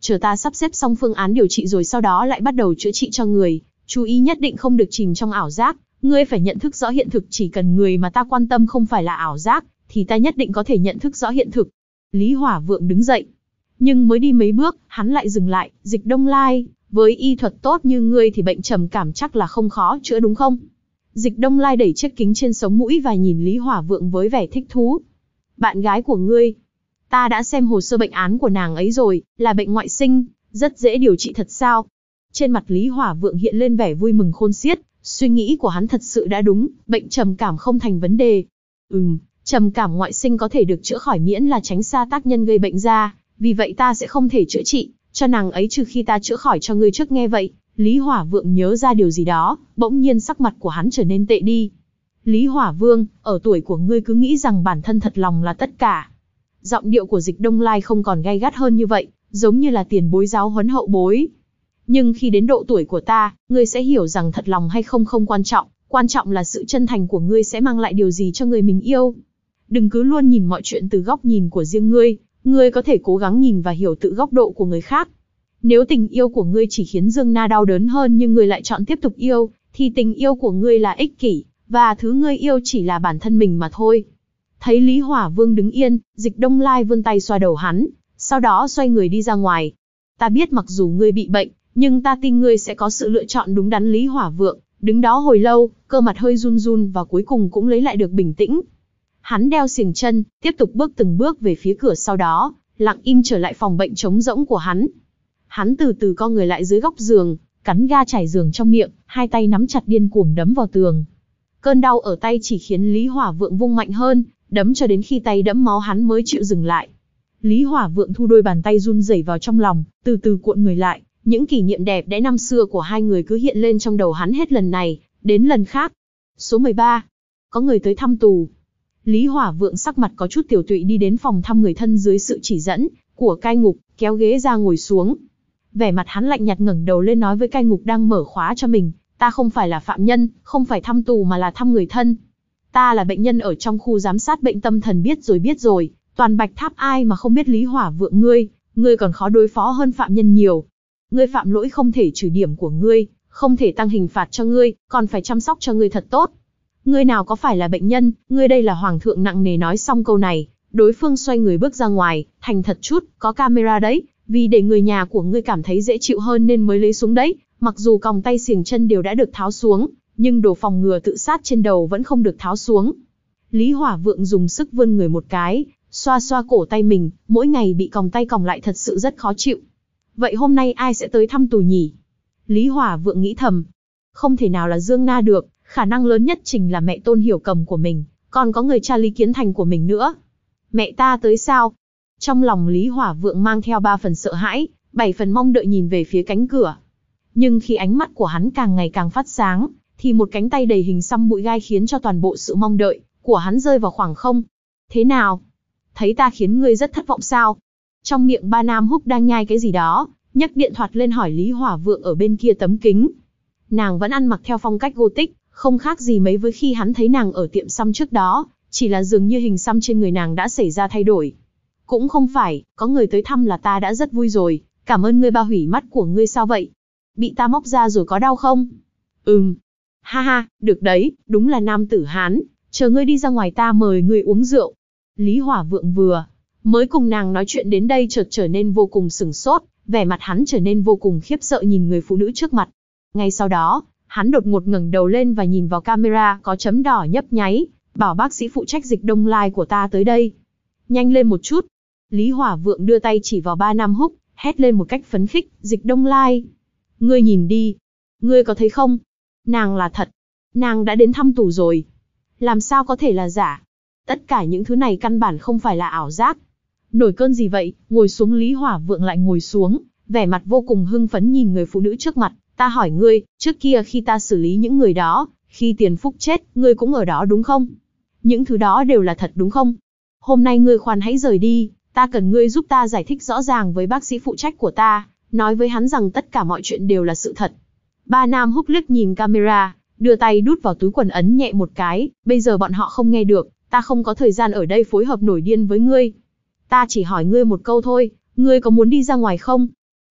Speaker 1: chờ ta sắp xếp xong phương án điều trị rồi sau đó lại bắt đầu chữa trị cho người. Chú ý nhất định không được chìm trong ảo giác, ngươi phải nhận thức rõ hiện thực, chỉ cần người mà ta quan tâm không phải là ảo giác, thì ta nhất định có thể nhận thức rõ hiện thực. Lý Hỏa Vượng đứng dậy, nhưng mới đi mấy bước, hắn lại dừng lại. Dịch Đông Lai, với y thuật tốt như ngươi thì bệnh trầm cảm chắc là không khó chữa đúng không? Dịch Đông Lai đẩy chiếc kính trên sống mũi và nhìn Lý Hỏa Vượng với vẻ thích thú. Bạn gái của ngươi, ta đã xem hồ sơ bệnh án của nàng ấy rồi, là bệnh ngoại sinh, rất dễ điều trị thật sao? Trên mặt Lý Hỏa Vượng hiện lên vẻ vui mừng khôn xiết, suy nghĩ của hắn thật sự đã đúng, bệnh trầm cảm không thành vấn đề. Ừm, trầm cảm ngoại sinh có thể được chữa khỏi miễn là tránh xa tác nhân gây bệnh ra, vì vậy ta sẽ không thể chữa trị cho nàng ấy trừ khi ta chữa khỏi cho ngươi trước. Nghe vậy, Lý Hỏa Vượng nhớ ra điều gì đó, bỗng nhiên sắc mặt của hắn trở nên tệ đi. Lý Hỏa Vương, ở tuổi của ngươi cứ nghĩ rằng bản thân thật lòng là tất cả. Giọng điệu của Dịch Đông Lai không còn gay gắt hơn như vậy, giống như là tiền bối giáo huấn hậu bối. Nhưng khi đến độ tuổi của ta, ngươi sẽ hiểu rằng thật lòng hay không không quan trọng, quan trọng là sự chân thành của ngươi sẽ mang lại điều gì cho người mình yêu. Đừng cứ luôn nhìn mọi chuyện từ góc nhìn của riêng ngươi, ngươi có thể cố gắng nhìn và hiểu tự góc độ của người khác. Nếu tình yêu của ngươi chỉ khiến Dương Na đau đớn hơn nhưng ngươi lại chọn tiếp tục yêu, thì tình yêu của ngươi là ích kỷ, và thứ ngươi yêu chỉ là bản thân mình mà thôi. Thấy Lý Hỏa Vương đứng yên, Dịch Đông Lai vươn tay xoa đầu hắn, sau đó xoay người đi ra ngoài. Ta biết mặc dù ngươi bị bệnh, nhưng ta tin ngươi sẽ có sự lựa chọn đúng đắn. Lý Hỏa Vượng đứng đó hồi lâu, cơ mặt hơi run run và cuối cùng cũng lấy lại được bình tĩnh. Hắn đeo xiềng chân, tiếp tục bước từng bước về phía cửa, sau đó lặng im trở lại phòng bệnh trống rỗng của hắn. Hắn từ từ co người lại dưới góc giường, cắn ga trải giường trong miệng, hai tay nắm chặt điên cuồng đấm vào tường. Cơn đau ở tay chỉ khiến Lý Hỏa Vượng vung mạnh hơn, đấm cho đến khi tay đẫm máu hắn mới chịu dừng lại. Lý Hỏa Vượng thu đôi bàn tay run rẩy vào trong lòng, từ từ cuộn người lại, những kỷ niệm đẹp đẽ năm xưa của hai người cứ hiện lên trong đầu hắn hết lần này đến lần khác. Số mười ba. Có người tới thăm tù. Lý Hỏa Vượng sắc mặt có chút tiểu tụy đi đến phòng thăm người thân dưới sự chỉ dẫn của cai ngục, kéo ghế ra ngồi xuống. Vẻ mặt hắn lạnh nhạt ngẩng đầu lên nói với cai ngục đang mở khóa cho mình, ta không phải là phạm nhân, không phải thăm tù mà là thăm người thân. Ta là bệnh nhân ở trong khu giám sát bệnh tâm thần. Biết rồi biết rồi, toàn Bạch Tháp ai mà không biết Lý Hỏa Vượng ngươi, ngươi còn khó đối phó hơn phạm nhân nhiều. Ngươi phạm lỗi không thể trừ điểm của ngươi, không thể tăng hình phạt cho ngươi, còn phải chăm sóc cho ngươi thật tốt. Ngươi nào có phải là bệnh nhân, ngươi đây là hoàng thượng. Nặng nề nói xong câu này, đối phương xoay người bước ra ngoài. Thành thật chút, có camera đấy, vì để người nhà của ngươi cảm thấy dễ chịu hơn nên mới lấy xuống đấy. Mặc dù còng tay xiềng chân đều đã được tháo xuống, nhưng đồ phòng ngừa tự sát trên đầu vẫn không được tháo xuống. Lý Hỏa Vượng dùng sức vươn người một cái, xoa xoa cổ tay mình, mỗi ngày bị còng tay còng lại thật sự rất khó chịu. Vậy hôm nay ai sẽ tới thăm tù nhỉ? Lý Hỏa Vượng nghĩ thầm. Không thể nào là Dương Na được, khả năng lớn nhất chính là mẹ Tôn Hiểu Cầm của mình, còn có người cha Lý Kiến Thành của mình nữa. Mẹ ta tới sao? Trong lòng Lý Hỏa Vượng mang theo ba phần sợ hãi, bảy phần mong đợi nhìn về phía cánh cửa. Nhưng khi ánh mắt của hắn càng ngày càng phát sáng, thì một cánh tay đầy hình xăm bụi gai khiến cho toàn bộ sự mong đợi của hắn rơi vào khoảng không. Thế nào? Thấy ta khiến ngươi rất thất vọng sao? Trong miệng Ba Nam Húc đang nhai cái gì đó, nhấc điện thoại lên hỏi Lý Hỏa Vượng ở bên kia tấm kính. Nàng vẫn ăn mặc theo phong cách Gothic, không khác gì mấy với khi hắn thấy nàng ở tiệm xăm trước đó, chỉ là dường như hình xăm trên người nàng đã xảy ra thay đổi. Cũng không phải, có người tới thăm là ta đã rất vui rồi, cảm ơn ngươi. Ba hủy mắt của ngươi sao vậy? Bị ta móc ra rồi có đau không? Ừm. Ha ha, được đấy, đúng là nam tử Hán, chờ ngươi đi ra ngoài ta mời ngươi uống rượu. Lý Hỏa Vượng vừa mới cùng nàng nói chuyện đến đây chợt trở nên vô cùng sửng sốt, vẻ mặt hắn trở nên vô cùng khiếp sợ nhìn người phụ nữ trước mặt. Ngay sau đó, hắn đột ngột ngẩng đầu lên và nhìn vào camera có chấm đỏ nhấp nháy, bảo bác sĩ phụ trách Dịch Đông Lai của ta tới đây. Nhanh lên một chút. Lý Hỏa Vượng đưa tay chỉ vào Ba Nam Húc, hét lên một cách phấn khích, Dịch Đông Lai. Ngươi nhìn đi. Ngươi có thấy không? Nàng là thật. Nàng đã đến thăm tù rồi. Làm sao có thể là giả? Tất cả những thứ này căn bản không phải là ảo giác. Nổi cơn gì vậy? Ngồi xuống. Lý Hỏa Vượng lại ngồi xuống, vẻ mặt vô cùng hưng phấn nhìn người phụ nữ trước mặt. Ta hỏi ngươi, trước kia khi ta xử lý những người đó, khi Tiền Phúc chết, ngươi cũng ở đó đúng không? Những thứ đó đều là thật đúng không? Hôm nay ngươi khoan hãy rời đi, ta cần ngươi giúp ta giải thích rõ ràng với bác sĩ phụ trách của ta, nói với hắn rằng tất cả mọi chuyện đều là sự thật. Ba Nam Húc liếc nhìn camera, đưa tay đút vào túi quần ấn nhẹ một cái, bây giờ bọn họ không nghe được, ta không có thời gian ở đây phối hợp nổi điên với ngươi. Ta chỉ hỏi ngươi một câu thôi, ngươi có muốn đi ra ngoài không?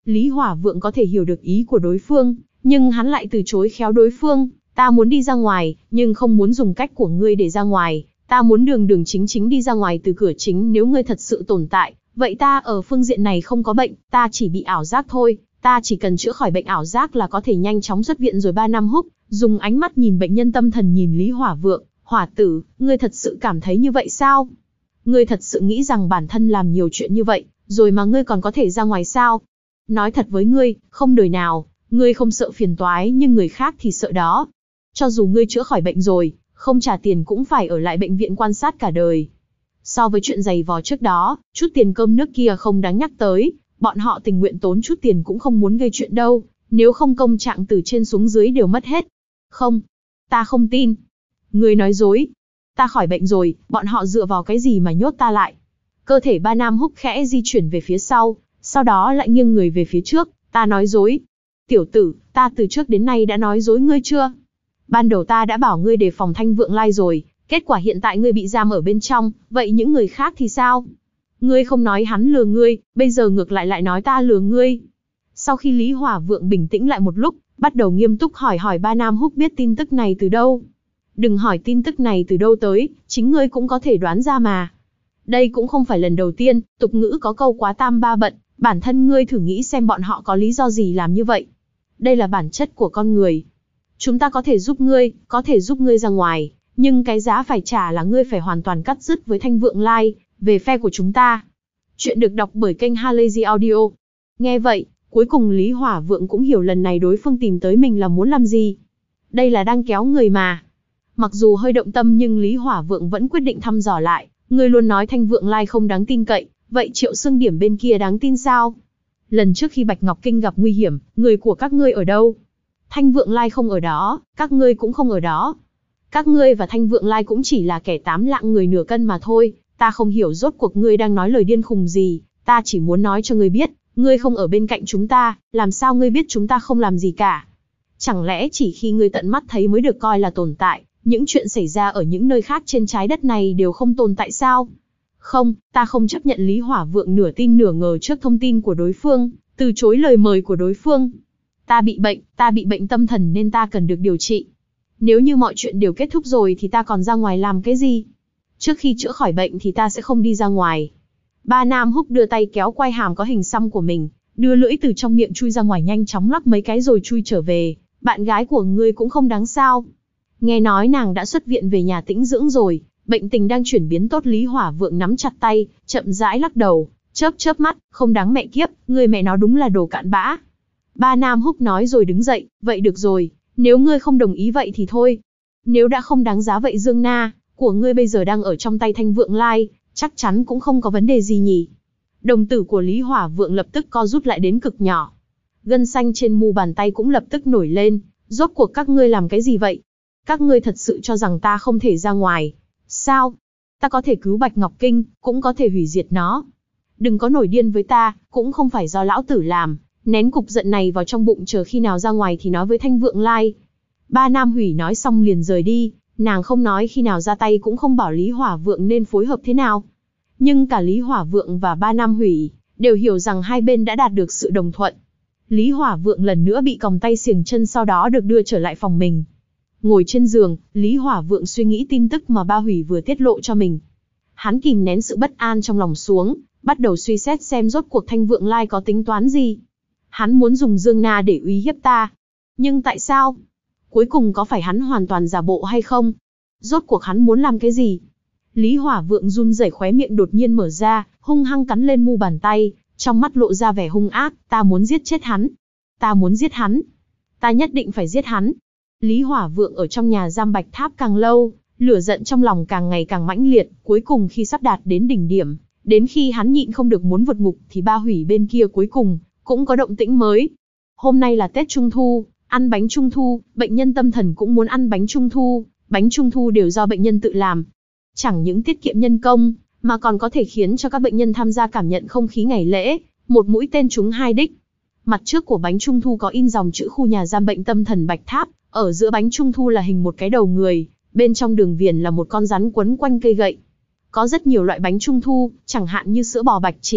Speaker 1: Lý Hỏa Vượng có thể hiểu được ý của đối phương, nhưng hắn lại từ chối khéo đối phương. Ta muốn đi ra ngoài, nhưng không muốn dùng cách của ngươi để ra ngoài. Ta muốn đường đường chính chính đi ra ngoài từ cửa chính. Nếu ngươi thật sự tồn tại, vậy ta ở phương diện này không có bệnh, ta chỉ bị ảo giác thôi. Ta chỉ cần chữa khỏi bệnh ảo giác là có thể nhanh chóng xuất viện rồi. Ba Nam Húc dùng ánh mắt nhìn bệnh nhân tâm thần nhìn Lý Hỏa Vượng. Hỏa tử, ngươi thật sự cảm thấy như vậy sao? Ngươi thật sự nghĩ rằng bản thân làm nhiều chuyện như vậy, rồi mà ngươi còn có thể ra ngoài sao? Nói thật với ngươi, không đời nào, ngươi không sợ phiền toái nhưng người khác thì sợ đó. Cho dù ngươi chữa khỏi bệnh rồi, không trả tiền cũng phải ở lại bệnh viện quan sát cả đời. So với chuyện giày vò trước đó, chút tiền cơm nước kia không đáng nhắc tới, bọn họ tình nguyện tốn chút tiền cũng không muốn gây chuyện đâu, nếu không công trạng từ trên xuống dưới đều mất hết. Không, ta không tin. Ngươi nói dối. Ta khỏi bệnh rồi, bọn họ dựa vào cái gì mà nhốt ta lại? Cơ thể Ba Nam Húc khẽ di chuyển về phía sau, sau đó lại nghiêng người về phía trước. Ta nói dối. Tiểu tử, ta từ trước đến nay đã nói dối ngươi chưa? Ban đầu ta đã bảo ngươi đề phòng Thanh Vượng Lai rồi, kết quả hiện tại ngươi bị giam ở bên trong, vậy những người khác thì sao? Ngươi không nói hắn lừa ngươi, bây giờ ngược lại lại nói ta lừa ngươi. Sau khi Lý Hỏa Vượng bình tĩnh lại một lúc, bắt đầu nghiêm túc hỏi hỏi Ba Nam Húc biết tin tức này từ đâu. Đừng hỏi tin tức này từ đâu tới, chính ngươi cũng có thể đoán ra mà. Đây cũng không phải lần đầu tiên, tục ngữ có câu quá tam ba bận, bản thân ngươi thử nghĩ xem bọn họ có lý do gì làm như vậy. Đây là bản chất của con người. Chúng ta có thể giúp ngươi, có thể giúp ngươi ra ngoài, nhưng cái giá phải trả là ngươi phải hoàn toàn cắt dứt với Thanh Vượng Lai, về phe của chúng ta. Chuyện được đọc bởi kênh Halazy Audio. Nghe vậy, cuối cùng Lý Hỏa Vượng cũng hiểu lần này đối phương tìm tới mình là muốn làm gì. Đây là đang kéo người mà. Mặc dù hơi động tâm nhưng Lý Hỏa Vượng vẫn quyết định thăm dò lại. Ngươi luôn nói Thanh Vượng Lai không đáng tin cậy, vậy Triệu Xương Điểm bên kia đáng tin sao? Lần trước khi Bạch Ngọc Kinh gặp nguy hiểm, người của các ngươi ở đâu? Thanh Vượng Lai không ở đó, các ngươi cũng không ở đó. Các ngươi và Thanh Vượng Lai cũng chỉ là kẻ tám lạng người nửa cân mà thôi. Ta không hiểu rốt cuộc ngươi đang nói lời điên khùng gì, ta chỉ muốn nói cho ngươi biết, ngươi không ở bên cạnh chúng ta, làm sao ngươi biết chúng ta không làm gì cả? Chẳng lẽ chỉ khi ngươi tận mắt thấy mới được coi là tồn tại, những chuyện xảy ra ở những nơi khác trên trái đất này đều không tồn tại sao? Không, ta không chấp nhận. Lý Hỏa Vượng nửa tin nửa ngờ trước thông tin của đối phương, từ chối lời mời của đối phương. Ta bị bệnh, ta bị bệnh tâm thần nên ta cần được điều trị. Nếu như mọi chuyện đều kết thúc rồi thì ta còn ra ngoài làm cái gì? Trước khi chữa khỏi bệnh thì ta sẽ không đi ra ngoài. Ba Nam Húc đưa tay kéo quai hàm có hình xăm của mình, đưa lưỡi từ trong miệng chui ra ngoài nhanh chóng lắc mấy cái rồi chui trở về. Bạn gái của ngươi cũng không đáng sao? Nghe nói nàng đã xuất viện về nhà tĩnh dưỡng rồi, bệnh tình đang chuyển biến tốt. Lý Hỏa Vượng nắm chặt tay, chậm rãi lắc đầu, chớp chớp mắt, không đáng mẹ kiếp, ngươi mẹ nó đúng là đồ cặn bã. Ba Nam Húc nói rồi đứng dậy, vậy được rồi, nếu ngươi không đồng ý vậy thì thôi. Nếu đã không đáng giá vậy Dương Na của ngươi bây giờ đang ở trong tay Thanh Vượng Lai, chắc chắn cũng không có vấn đề gì nhỉ. Đồng tử của Lý Hỏa Vượng lập tức co rút lại đến cực nhỏ. Gân xanh trên mu bàn tay cũng lập tức nổi lên, rốt cuộc các ngươi làm cái gì vậy? Các ngươi thật sự cho rằng ta không thể ra ngoài, sao? Ta có thể cứu Bạch Ngọc Kinh, cũng có thể hủy diệt nó. Đừng có nổi điên với ta, cũng không phải do lão tử làm, nén cục giận này vào trong bụng chờ khi nào ra ngoài thì nói với Thanh Vượng Lai. Ba Nam Hủy nói xong liền rời đi, nàng không nói khi nào ra tay cũng không bảo Lý Hỏa Vượng nên phối hợp thế nào. Nhưng cả Lý Hỏa Vượng và Ba Nam Hủy đều hiểu rằng hai bên đã đạt được sự đồng thuận. Lý Hỏa Vượng lần nữa bị còng tay xiềng chân sau đó được đưa trở lại phòng mình. Ngồi trên giường, Lý Hỏa Vượng suy nghĩ tin tức mà Ba Hủy vừa tiết lộ cho mình. Hắn kìm nén sự bất an trong lòng xuống, bắt đầu suy xét xem rốt cuộc Thanh Vượng Lai có tính toán gì. Hắn muốn dùng Dương Na để uy hiếp ta. Nhưng tại sao? Cuối cùng có phải hắn hoàn toàn giả bộ hay không? Rốt cuộc hắn muốn làm cái gì? Lý Hỏa Vượng run rẩy, khóe miệng đột nhiên mở ra, hung hăng cắn lên mu bàn tay, trong mắt lộ ra vẻ hung ác. Ta muốn giết chết hắn. Ta muốn giết hắn. Ta nhất định phải giết hắn. Lý Hỏa Vượng ở trong nhà giam Bạch Tháp càng lâu, lửa giận trong lòng càng ngày càng mãnh liệt, cuối cùng khi sắp đạt đến đỉnh điểm, đến khi hắn nhịn không được muốn vượt ngục thì Ba Hủy bên kia cuối cùng cũng có động tĩnh mới. Hôm nay là Tết Trung Thu, ăn bánh Trung Thu, bệnh nhân tâm thần cũng muốn ăn bánh Trung Thu, bánh Trung Thu đều do bệnh nhân tự làm. Chẳng những tiết kiệm nhân công, mà còn có thể khiến cho các bệnh nhân tham gia cảm nhận không khí ngày lễ, một mũi tên trúng hai đích. Mặt trước của bánh Trung Thu có in dòng chữ khu nhà giam bệnh tâm thần Bạch Tháp, ở giữa bánh Trung Thu là hình một cái đầu người, bên trong đường viền là một con rắn quấn quanh cây gậy. Có rất nhiều loại bánh Trung Thu, chẳng hạn như sữa bò bạch chỉ,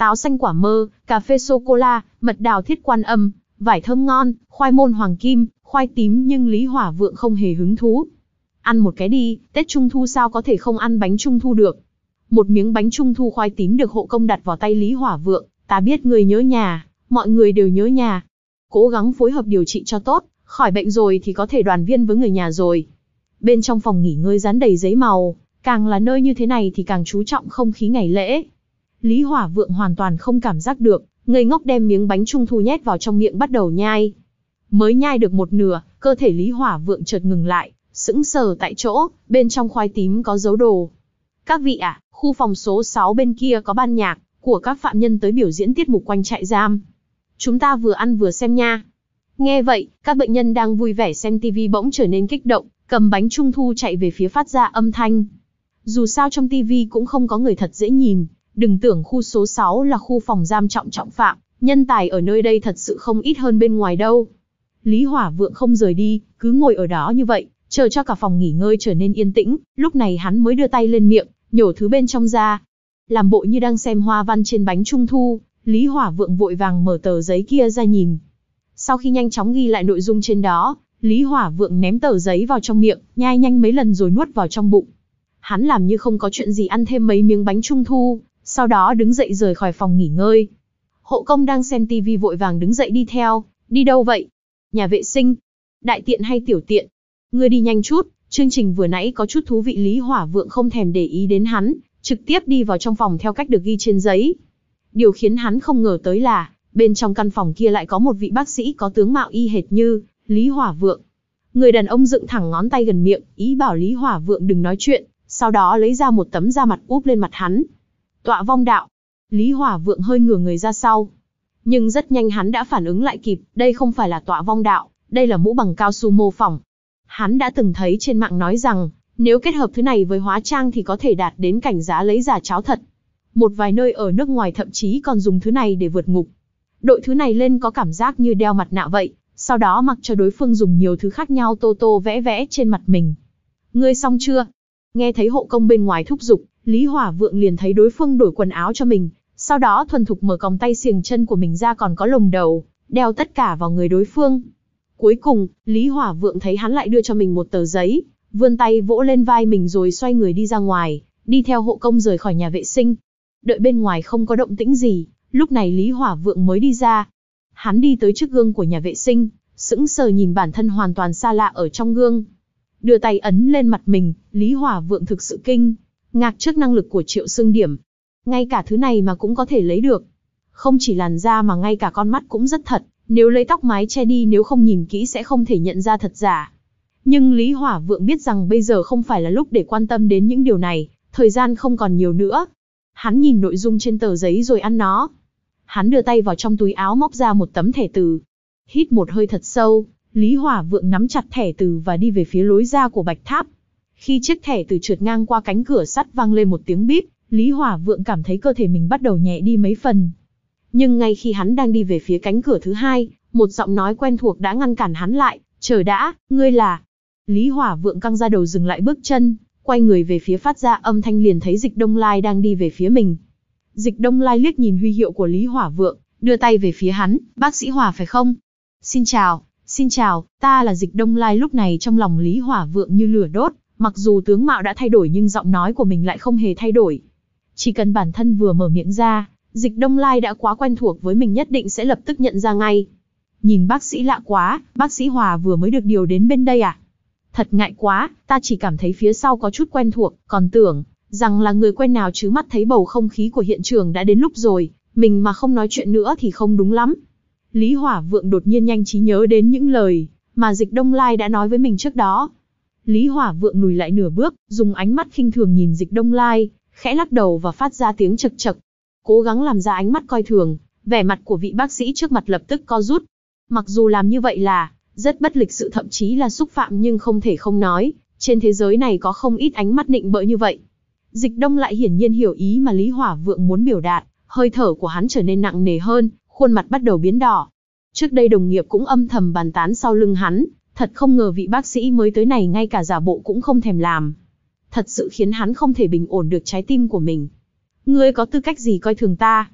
Speaker 1: táo xanh quả mơ, cà phê sô-cô-la, mật đào thiết quan âm, vải thơm ngon, khoai môn hoàng kim, khoai tím, nhưng Lý Hỏa Vượng không hề hứng thú. Ăn một cái đi, Tết Trung Thu sao có thể không ăn bánh Trung Thu được. Một miếng bánh Trung Thu khoai tím được hộ công đặt vào tay Lý Hỏa Vượng, ta biết người nhớ nhà, mọi người đều nhớ nhà. Cố gắng phối hợp điều trị cho tốt, khỏi bệnh rồi thì có thể đoàn viên với người nhà rồi. Bên trong phòng nghỉ ngơi dán đầy giấy màu, càng là nơi như thế này thì càng chú trọng không khí ngày lễ. Lý Hỏa Vượng hoàn toàn không cảm giác được, ngây ngốc đem miếng bánh Trung Thu nhét vào trong miệng bắt đầu nhai. Mới nhai được một nửa, cơ thể Lý Hỏa Vượng chợt ngừng lại, sững sờ tại chỗ, bên trong khoai tím có dấu đồ. Các vị ạ, à, khu phòng số sáu bên kia có ban nhạc của các phạm nhân tới biểu diễn tiết mục quanh trại giam. Chúng ta vừa ăn vừa xem nha. Nghe vậy, các bệnh nhân đang vui vẻ xem tivi bỗng trở nên kích động, cầm bánh Trung Thu chạy về phía phát ra âm thanh. Dù sao trong tivi cũng không có người thật dễ nhìn, đừng tưởng khu số sáu là khu phòng giam trọng trọng phạm, nhân tài ở nơi đây thật sự không ít hơn bên ngoài đâu. Lý Hỏa Vượng không rời đi, cứ ngồi ở đó như vậy, chờ cho cả phòng nghỉ ngơi trở nên yên tĩnh, lúc này hắn mới đưa tay lên miệng, nhổ thứ bên trong ra. Làm bộ như đang xem hoa văn trên bánh Trung Thu, Lý Hỏa Vượng vội vàng mở tờ giấy kia ra nhìn. Sau khi nhanh chóng ghi lại nội dung trên đó, Lý Hỏa Vượng ném tờ giấy vào trong miệng, nhai nhanh mấy lần rồi nuốt vào trong bụng. Hắn làm như không có chuyện gì ăn thêm mấy miếng bánh Trung Thu, sau đó đứng dậy rời khỏi phòng nghỉ ngơi. Hộ công đang xem tivi vội vàng đứng dậy đi theo. Đi đâu vậy? Nhà vệ sinh? Đại tiện hay tiểu tiện? Ngươi đi nhanh chút, chương trình vừa nãy có chút thú vị. Lý Hỏa Vượng không thèm để ý đến hắn, trực tiếp đi vào trong phòng theo cách được ghi trên giấy. Điều khiến hắn không ngờ tới là, bên trong căn phòng kia lại có một vị bác sĩ có tướng mạo y hệt như Lý Hỏa Vượng. Người đàn ông dựng thẳng ngón tay gần miệng, ý bảo Lý Hỏa Vượng đừng nói chuyện, sau đó lấy ra một tấm da mặt úp lên mặt hắn. Tọa vong đạo. Lý Hỏa Vượng hơi ngửa người ra sau. Nhưng rất nhanh hắn đã phản ứng lại kịp, đây không phải là tọa vong đạo, đây là mũ bằng cao su mô phỏng. Hắn đã từng thấy trên mạng nói rằng, nếu kết hợp thứ này với hóa trang thì có thể đạt đến cảnh giá lấy giả cháo thật. Một vài nơi ở nước ngoài thậm chí còn dùng thứ này để vượt ngục. Đội thứ này lên có cảm giác như đeo mặt nạ vậy, sau đó mặc cho đối phương dùng nhiều thứ khác nhau tô tô vẽ vẽ trên mặt mình. Ngươi xong chưa? Nghe thấy hộ công bên ngoài thúc giục, Lý Hỏa Vượng liền thấy đối phương đổi quần áo cho mình, sau đó thuần thục mở còng tay xiềng chân của mình ra, còn có lồng đầu, đeo tất cả vào người đối phương. Cuối cùng, Lý Hỏa Vượng thấy hắn lại đưa cho mình một tờ giấy, vươn tay vỗ lên vai mình rồi xoay người đi ra ngoài, đi theo hộ công rời khỏi nhà vệ sinh. Đợi bên ngoài không có động tĩnh gì, lúc này Lý Hỏa Vượng mới đi ra. Hắn đi tới trước gương của nhà vệ sinh, sững sờ nhìn bản thân hoàn toàn xa lạ ở trong gương. Đưa tay ấn lên mặt mình, Lý Hỏa Vượng thực sự kinh ngạc trước năng lực của Triệu Xương Điểm. Ngay cả thứ này mà cũng có thể lấy được. Không chỉ làn da mà ngay cả con mắt cũng rất thật, nếu lấy tóc mái che đi nếu không nhìn kỹ sẽ không thể nhận ra thật giả. Nhưng Lý Hỏa Vượng biết rằng bây giờ không phải là lúc để quan tâm đến những điều này, thời gian không còn nhiều nữa. Hắn nhìn nội dung trên tờ giấy rồi ăn nó. Hắn đưa tay vào trong túi áo móc ra một tấm thẻ từ. Hít một hơi thật sâu, Lý Hỏa Vượng nắm chặt thẻ từ và đi về phía lối ra của Bạch Tháp. Khi chiếc thẻ từ trượt ngang qua cánh cửa sắt vang lên một tiếng bíp, Lý Hỏa Vượng cảm thấy cơ thể mình bắt đầu nhẹ đi mấy phần. Nhưng ngay khi hắn đang đi về phía cánh cửa thứ hai, một giọng nói quen thuộc đã ngăn cản hắn lại. Chờ đã, ngươi là... Lý Hỏa Vượng căng ra đầu dừng lại bước chân, quay người về phía phát ra âm thanh liền thấy Dịch Đông Lai đang đi về phía mình. Dịch Đông Lai liếc nhìn huy hiệu của Lý Hỏa Vượng, đưa tay về phía hắn. Bác sĩ Hỏa phải không? Xin chào, xin chào, ta là Dịch Đông Lai. Lúc này trong lòng Lý Hỏa Vượng như lửa đốt, mặc dù tướng mạo đã thay đổi nhưng giọng nói của mình lại không hề thay đổi. Chỉ cần bản thân vừa mở miệng ra, Dịch Đông Lai đã quá quen thuộc với mình nhất định sẽ lập tức nhận ra ngay. Nhìn bác sĩ lạ quá, bác sĩ Hòa vừa mới được điều đến bên đây à? Thật ngại quá, ta chỉ cảm thấy phía sau có chút quen thuộc, còn tưởng rằng là người quen nào chứ. Mắt thấy bầu không khí của hiện trường đã đến lúc rồi, mình mà không nói chuyện nữa thì không đúng lắm. Lý Hỏa Vượng đột nhiên nhanh trí nhớ đến những lời mà Dịch Đông Lai đã nói với mình trước đó. Lý Hỏa Vượng lùi lại nửa bước, dùng ánh mắt khinh thường nhìn Dịch Đông Lai, khẽ lắc đầu và phát ra tiếng chậc chậc. Cố gắng làm ra ánh mắt coi thường, vẻ mặt của vị bác sĩ trước mặt lập tức co rút. Mặc dù làm như vậy là rất bất lịch sự, thậm chí là xúc phạm, nhưng không thể không nói, trên thế giới này có không ít ánh mắt nịnh bợ như vậy. Dịch Đông lại hiển nhiên hiểu ý mà Lý Hỏa Vượng muốn biểu đạt, hơi thở của hắn trở nên nặng nề hơn, khuôn mặt bắt đầu biến đỏ. Trước đây đồng nghiệp cũng âm thầm bàn tán sau lưng hắn, thật không ngờ vị bác sĩ mới tới này ngay cả giả bộ cũng không thèm làm. Thật sự khiến hắn không thể bình ổn được trái tim của mình. Ngươi có tư cách gì coi thường ta?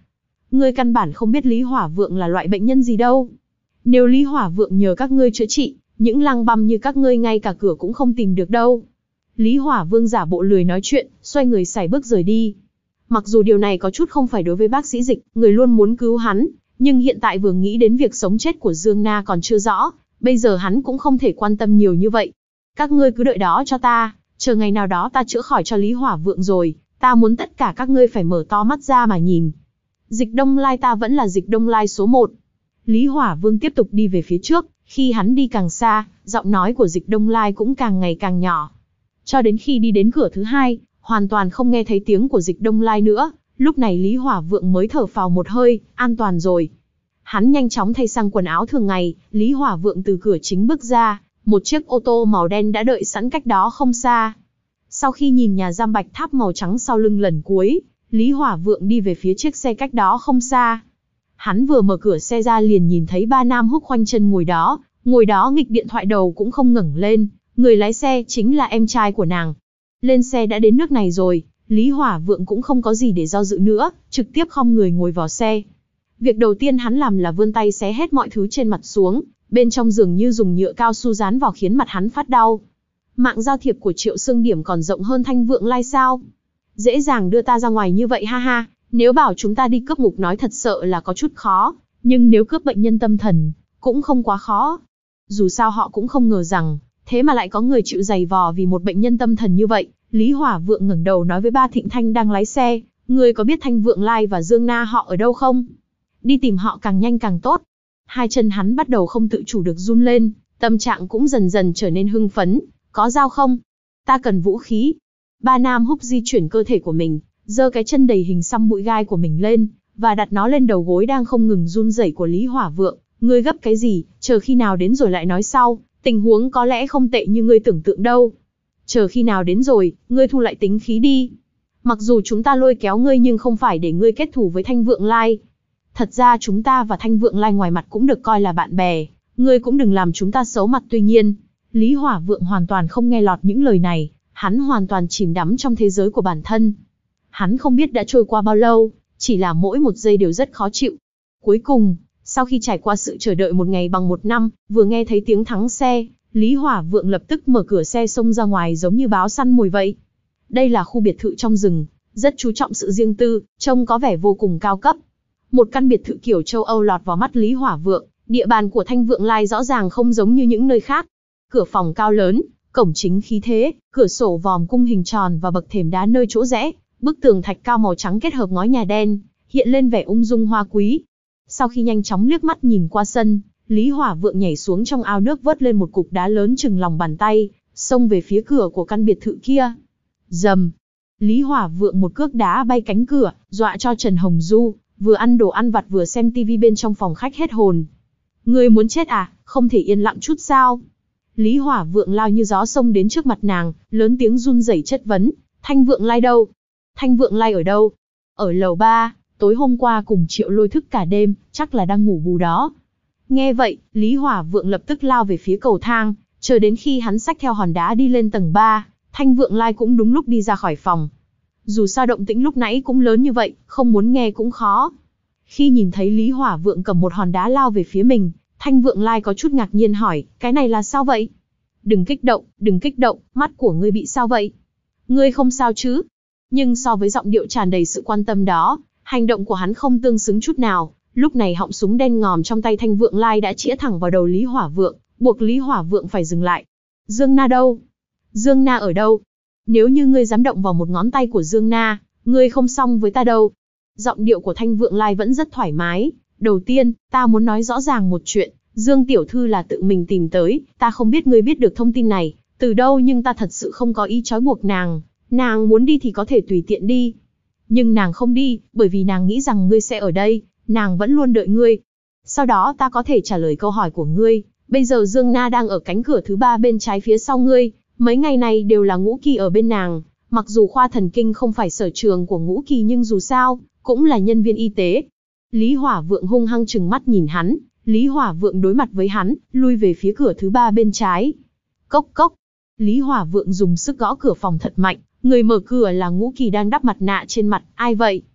Speaker 1: Ngươi căn bản không biết Lý Hỏa Vượng là loại bệnh nhân gì đâu. Nếu Lý Hỏa Vượng nhờ các ngươi chữa trị, những lăng băm như các ngươi ngay cả cửa cũng không tìm được đâu. Lý Hỏa Vương giả bộ lười nói chuyện, xoay người sải bước rời đi. Mặc dù điều này có chút không phải đối với bác sĩ Dịch, người luôn muốn cứu hắn, nhưng hiện tại vừa nghĩ đến việc sống chết của Dương Na còn chưa rõ, bây giờ hắn cũng không thể quan tâm nhiều như vậy. Các ngươi cứ đợi đó cho ta, chờ ngày nào đó ta chữa khỏi cho Lý Hỏa Vượng rồi, ta muốn tất cả các ngươi phải mở to mắt ra mà nhìn. Dịch Đông Lai ta vẫn là Dịch Đông Lai số một. Lý Hỏa Vương tiếp tục đi về phía trước, khi hắn đi càng xa, giọng nói của Dịch Đông Lai cũng càng ngày càng nhỏ. Cho đến khi đi đến cửa thứ hai, hoàn toàn không nghe thấy tiếng của Dịch Đông Lai nữa, lúc này Lý Hỏa Vượng mới thở phào một hơi, an toàn rồi. Hắn nhanh chóng thay sang quần áo thường ngày, Lý Hỏa Vượng từ cửa chính bước ra, một chiếc ô tô màu đen đã đợi sẵn cách đó không xa. Sau khi nhìn nhà giam bạch tháp màu trắng sau lưng lần cuối, Lý Hỏa Vượng đi về phía chiếc xe cách đó không xa. Hắn vừa mở cửa xe ra liền nhìn thấy ba nam húc khoanh chân ngồi đó, ngồi đó nghịch điện thoại đầu cũng không ngẩng lên, người lái xe chính là em trai của nàng. Lên xe đã đến nước này rồi, Lý Hỏa Vượng cũng không có gì để do dự nữa, trực tiếp khom người ngồi vào xe. Việc đầu tiên hắn làm là vươn tay xé hết mọi thứ trên mặt xuống, bên trong dường như dùng nhựa cao su dán vào khiến mặt hắn phát đau. Mạng giao thiệp của Triệu Xương Điểm còn rộng hơn Thanh Vượng Lai sao? Dễ dàng đưa ta ra ngoài như vậy ha ha, nếu bảo chúng ta đi cướp ngục nói thật sợ là có chút khó, nhưng nếu cướp bệnh nhân tâm thần, cũng không quá khó. Dù sao họ cũng không ngờ rằng, thế mà lại có người chịu giày vò vì một bệnh nhân tâm thần như vậy. Lý Hỏa Vượng ngẩng đầu nói với Ba Thịnh Thanh đang lái xe, ngươi có biết Thanh Vượng Lai và Dương Na họ ở đâu không? Đi tìm họ càng nhanh càng tốt. Hai chân hắn bắt đầu không tự chủ được run lên, tâm trạng cũng dần dần trở nên hưng phấn. Có dao không? Ta cần vũ khí. Ba Nam Húc di chuyển cơ thể của mình, giơ cái chân đầy hình xăm bụi gai của mình lên, và đặt nó lên đầu gối đang không ngừng run rẩy của Lý Hỏa Vượng. Ngươi gấp cái gì, chờ khi nào đến rồi lại nói sau, tình huống có lẽ không tệ như ngươi tưởng tượng đâu. Chờ khi nào đến rồi, ngươi thu lại tính khí đi. Mặc dù chúng ta lôi kéo ngươi nhưng không phải để ngươi kết thù với Thanh Vượng Lai. Thật ra chúng ta và Thanh Vượng Lai ngoài mặt cũng được coi là bạn bè, ngươi cũng đừng làm chúng ta xấu mặt. Tuy nhiên, Lý Hỏa Vượng hoàn toàn không nghe lọt những lời này, hắn hoàn toàn chìm đắm trong thế giới của bản thân. Hắn không biết đã trôi qua bao lâu, chỉ là mỗi một giây đều rất khó chịu. Cuối cùng, sau khi trải qua sự chờ đợi một ngày bằng một năm, vừa nghe thấy tiếng thắng xe, Lý Hỏa Vượng lập tức mở cửa xe xông ra ngoài giống như báo săn mồi vậy. Đây là khu biệt thự trong rừng, rất chú trọng sự riêng tư, trông có vẻ vô cùng cao cấp. Một căn biệt thự kiểu châu Âu lọt vào mắt Lý Hỏa Vượng, địa bàn của Thanh Vượng Lai rõ ràng không giống như những nơi khác. Cửa phòng cao lớn, cổng chính khí thế, cửa sổ vòm cung hình tròn và bậc thềm đá nơi chỗ rẽ, bức tường thạch cao màu trắng kết hợp ngói nhà đen, hiện lên vẻ ung dung hoa quý. Sau khi nhanh chóng liếc mắt nhìn qua sân, Lý Hỏa Vượng nhảy xuống trong ao nước vớt lên một cục đá lớn chừng lòng bàn tay, xông về phía cửa của căn biệt thự kia. Rầm! Lý Hỏa Vượng một cước đá bay cánh cửa, dọa cho Trần Hồng Du, vừa ăn đồ ăn vặt vừa xem tivi bên trong phòng khách hết hồn. Ngươi muốn chết à, không thể yên lặng chút sao? Lý Hỏa Vượng lao như gió xông đến trước mặt nàng, lớn tiếng run rẩy chất vấn, Thanh Vượng Lai đâu? Thanh Vượng Lai ở đâu? Ở lầu ba, tối hôm qua cùng Triệu Lôi thức cả đêm, chắc là đang ngủ bù đó. Nghe vậy, Lý Hỏa Vượng lập tức lao về phía cầu thang, chờ đến khi hắn xách theo hòn đá đi lên tầng ba, Thanh Vượng Lai cũng đúng lúc đi ra khỏi phòng. Dù sao động tĩnh lúc nãy cũng lớn như vậy, không muốn nghe cũng khó. Khi nhìn thấy Lý Hỏa Vượng cầm một hòn đá lao về phía mình, Thanh Vượng Lai có chút ngạc nhiên hỏi, cái này là sao vậy? Đừng kích động, đừng kích động, mắt của ngươi bị sao vậy? Ngươi không sao chứ? Nhưng so với giọng điệu tràn đầy sự quan tâm đó, hành động của hắn không tương xứng chút nào. Lúc này họng súng đen ngòm trong tay Thanh Vượng Lai đã chĩa thẳng vào đầu Lý Hỏa Vượng, buộc Lý Hỏa Vượng phải dừng lại. Dương Na đâu? Dương Na ở đâu? Nếu như ngươi dám động vào một ngón tay của Dương Na, ngươi không xong với ta đâu. Giọng điệu của Thanh Vượng Lai vẫn rất thoải mái. Đầu tiên, ta muốn nói rõ ràng một chuyện, Dương tiểu thư là tự mình tìm tới, ta không biết ngươi biết được thông tin này từ đâu, nhưng ta thật sự không có ý trói buộc nàng. Nàng muốn đi thì có thể tùy tiện đi. Nhưng nàng không đi, bởi vì nàng nghĩ rằng ngươi sẽ ở đây, nàng vẫn luôn đợi ngươi. Sau đó ta có thể trả lời câu hỏi của ngươi. Bây giờ Dương Na đang ở cánh cửa thứ ba bên trái phía sau ngươi, mấy ngày này đều là Ngũ Kỳ ở bên nàng. Mặc dù khoa thần kinh không phải sở trường của Ngũ Kỳ nhưng dù sao, cũng là nhân viên y tế. Lý Hỏa Vượng hung hăng trừng mắt nhìn hắn, Lý Hỏa Vượng đối mặt với hắn, lui về phía cửa thứ ba bên trái. Cốc cốc, Lý Hỏa Vượng dùng sức gõ cửa phòng thật mạnh, người mở cửa là Ngũ Kỳ đang đắp mặt nạ trên mặt, ai vậy?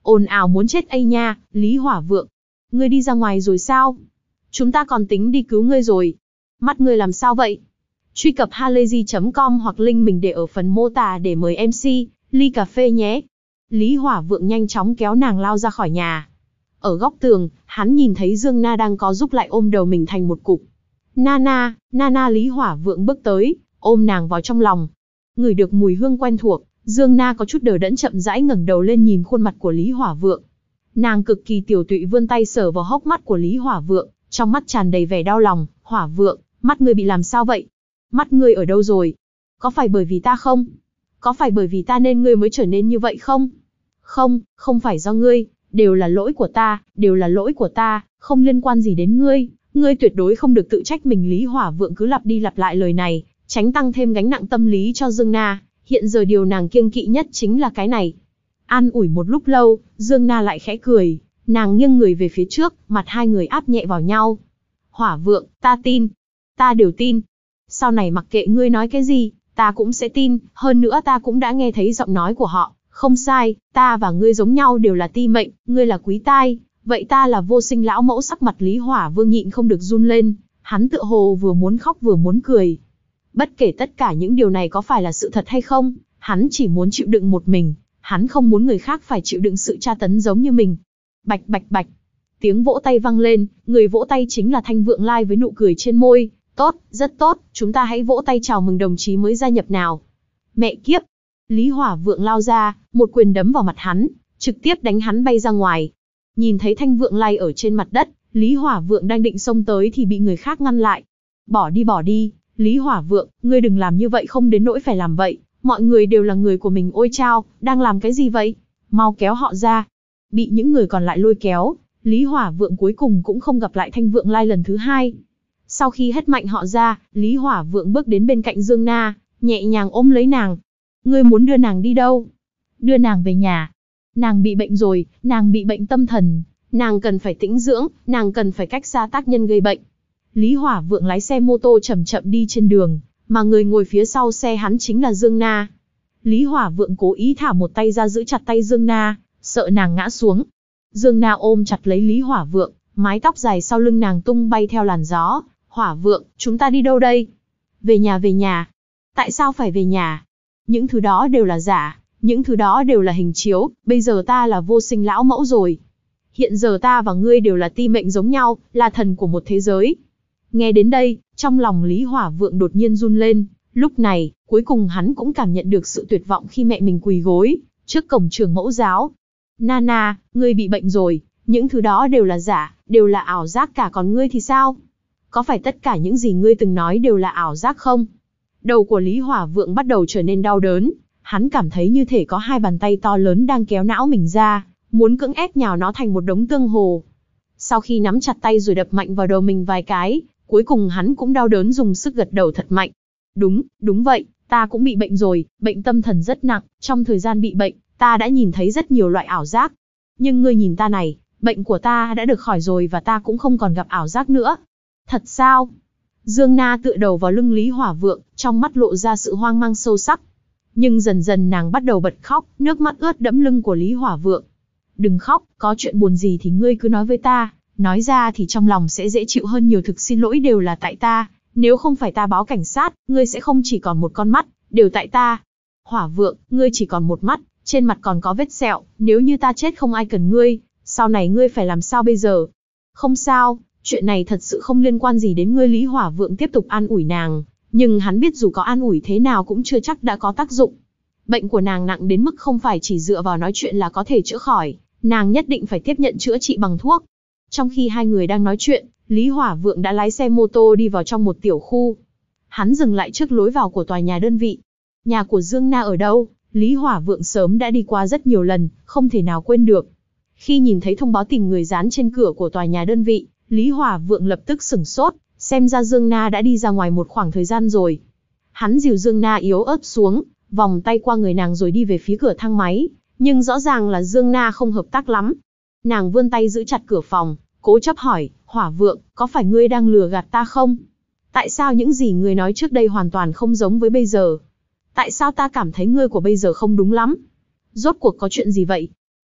Speaker 1: Ồn ào muốn chết ây nha, Lý Hỏa Vượng. Ngươi đi ra ngoài rồi sao? Chúng ta còn tính đi cứu ngươi rồi. Mắt ngươi làm sao vậy? Truy cập halayzi chấm com hoặc link mình để ở phần mô tả để mời em xê, ly cà phê nhé. Lý Hỏa Vượng nhanh chóng kéo nàng lao ra khỏi nhà. Ở góc tường, hắn nhìn thấy Dương Na đang có giúp lại ôm đầu mình thành một cục. Nana, Nana Lý Hỏa Vượng bước tới, ôm nàng vào trong lòng. Ngửi được mùi hương quen thuộc, Dương Na có chút đờ đẫn chậm rãi ngẩng đầu lên nhìn khuôn mặt của Lý Hỏa Vượng. Nàng cực kỳ tiểu tụy vươn tay sờ vào hốc mắt của Lý Hỏa Vượng, trong mắt tràn đầy vẻ đau lòng. Hỏa Vượng, mắt ngươi bị làm sao vậy? Mắt ngươi ở đâu rồi? Có phải bởi vì ta không? Có phải bởi vì ta nên ngươi mới trở nên như vậy không? Không, không phải do ngươi, đều là lỗi của ta, đều là lỗi của ta, không liên quan gì đến ngươi, ngươi tuyệt đối không được tự trách mình. Lý Hỏa Vượng cứ lặp đi lặp lại lời này, tránh tăng thêm gánh nặng tâm lý cho Dương Na, hiện giờ điều nàng kiêng kỵ nhất chính là cái này. An ủi một lúc lâu, Dương Na lại khẽ cười, nàng nghiêng người về phía trước, mặt hai người áp nhẹ vào nhau. Hỏa Vượng, ta tin, ta đều tin. Sau này mặc kệ ngươi nói cái gì, ta cũng sẽ tin, hơn nữa ta cũng đã nghe thấy giọng nói của họ, không sai, ta và ngươi giống nhau đều là ti mệnh, ngươi là quý tai, vậy ta là vô sinh lão mẫu. Sắc mặt Lý Hỏa Vương nhịn không được run lên, hắn tựa hồ vừa muốn khóc vừa muốn cười. Bất kể tất cả những điều này có phải là sự thật hay không, hắn chỉ muốn chịu đựng một mình, hắn không muốn người khác phải chịu đựng sự tra tấn giống như mình. Bạch bạch bạch, tiếng vỗ tay vang lên, người vỗ tay chính là Thanh Vượng Lai với nụ cười trên môi. Tốt, rất tốt, chúng ta hãy vỗ tay chào mừng đồng chí mới gia nhập nào. Mẹ kiếp! Lý Hỏa Vượng lao ra, một quyền đấm vào mặt hắn, trực tiếp đánh hắn bay ra ngoài. Nhìn thấy Thanh Vượng Lai ở trên mặt đất, Lý Hỏa Vượng đang định xông tới thì bị người khác ngăn lại. Bỏ đi bỏ đi, Lý Hỏa Vượng, ngươi đừng làm như vậy, không đến nỗi phải làm vậy. Mọi người đều là người của mình. Ôi chao, đang làm cái gì vậy? Mau kéo họ ra. Bị những người còn lại lôi kéo, Lý Hỏa Vượng cuối cùng cũng không gặp lại Thanh Vượng Lai lần thứ hai. Sau khi hất mạnh họ ra, Lý Hỏa Vượng bước đến bên cạnh Dương Na, nhẹ nhàng ôm lấy nàng. Ngươi muốn đưa nàng đi đâu? Đưa nàng về nhà. Nàng bị bệnh rồi, nàng bị bệnh tâm thần, nàng cần phải tĩnh dưỡng, nàng cần phải cách xa tác nhân gây bệnh. Lý Hỏa Vượng lái xe mô tô chậm chậm đi trên đường, mà người ngồi phía sau xe hắn chính là Dương Na. Lý Hỏa Vượng cố ý thả một tay ra giữ chặt tay Dương Na, sợ nàng ngã xuống. Dương Na ôm chặt lấy Lý Hỏa Vượng, mái tóc dài sau lưng nàng tung bay theo làn gió. Hỏa Vượng, chúng ta đi đâu đây? Về nhà về nhà. Tại sao phải về nhà? Những thứ đó đều là giả, những thứ đó đều là hình chiếu, bây giờ ta là vô sinh lão mẫu rồi. Hiện giờ ta và ngươi đều là ti mệnh giống nhau, là thần của một thế giới. Nghe đến đây, trong lòng Lý Hỏa Vượng đột nhiên run lên, lúc này, cuối cùng hắn cũng cảm nhận được sự tuyệt vọng khi mẹ mình quỳ gối trước cổng trường mẫu giáo. Nana, ngươi bị bệnh rồi, những thứ đó đều là giả, đều là ảo giác cả, còn ngươi thì sao? Có phải tất cả những gì ngươi từng nói đều là ảo giác không? Đầu của Lý Hỏa Vượng bắt đầu trở nên đau đớn, hắn cảm thấy như thể có hai bàn tay to lớn đang kéo não mình ra, muốn cưỡng ép nhào nó thành một đống tương hồ. Sau khi nắm chặt tay rồi đập mạnh vào đầu mình vài cái, cuối cùng hắn cũng đau đớn dùng sức gật đầu thật mạnh. Đúng, đúng vậy, ta cũng bị bệnh rồi, bệnh tâm thần rất nặng, trong thời gian bị bệnh, ta đã nhìn thấy rất nhiều loại ảo giác. Nhưng ngươi nhìn ta này, bệnh của ta đã được khỏi rồi và ta cũng không còn gặp ảo giác nữa. Thật sao? Dương Na tựa đầu vào lưng Lý Hỏa Vượng, trong mắt lộ ra sự hoang mang sâu sắc. Nhưng dần dần nàng bắt đầu bật khóc, nước mắt ướt đẫm lưng của Lý Hỏa Vượng. Đừng khóc, có chuyện buồn gì thì ngươi cứ nói với ta, nói ra thì trong lòng sẽ dễ chịu hơn nhiều. Thực xin lỗi, đều là tại ta, nếu không phải ta báo cảnh sát, ngươi sẽ không chỉ còn một con mắt, đều tại ta. Hỏa Vượng, ngươi chỉ còn một mắt, trên mặt còn có vết sẹo, nếu như ta chết không ai cần ngươi, sau này ngươi phải làm sao bây giờ? Không sao, chuyện này thật sự không liên quan gì đến ngươi. Lý Hỏa Vượng tiếp tục an ủi nàng, nhưng hắn biết dù có an ủi thế nào cũng chưa chắc đã có tác dụng. Bệnh của nàng nặng đến mức không phải chỉ dựa vào nói chuyện là có thể chữa khỏi, nàng nhất định phải tiếp nhận chữa trị bằng thuốc. Trong khi hai người đang nói chuyện, Lý Hỏa Vượng đã lái xe mô tô đi vào trong một tiểu khu. Hắn dừng lại trước lối vào của tòa nhà đơn vị. Nhà của Dương Na ở đâu? Lý Hỏa Vượng sớm đã đi qua rất nhiều lần, không thể nào quên được. Khi nhìn thấy thông báo tìm người dán trên cửa của tòa nhà đơn vị, Lý Hỏa Vượng lập tức sửng sốt, xem ra Dương Na đã đi ra ngoài một khoảng thời gian rồi. Hắn dìu Dương Na yếu ớt xuống, vòng tay qua người nàng rồi đi về phía cửa thang máy, nhưng rõ ràng là Dương Na không hợp tác lắm. Nàng vươn tay giữ chặt cửa phòng, cố chấp hỏi, Hỏa Vượng, có phải ngươi đang lừa gạt ta không? Tại sao những gì ngươi nói trước đây hoàn toàn không giống với bây giờ? Tại sao ta cảm thấy ngươi của bây giờ không đúng lắm? Rốt cuộc có chuyện gì vậy?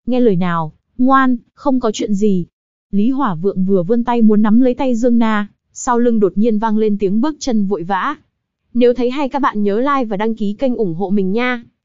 Speaker 1: Nghe lời nào, ngoan, không có chuyện gì. Lý Hỏa Vượng vừa vươn tay muốn nắm lấy tay Dương Na, sau lưng đột nhiên vang lên tiếng bước chân vội vã. Nếu thấy hay các bạn nhớ like và đăng ký kênh ủng hộ mình nha.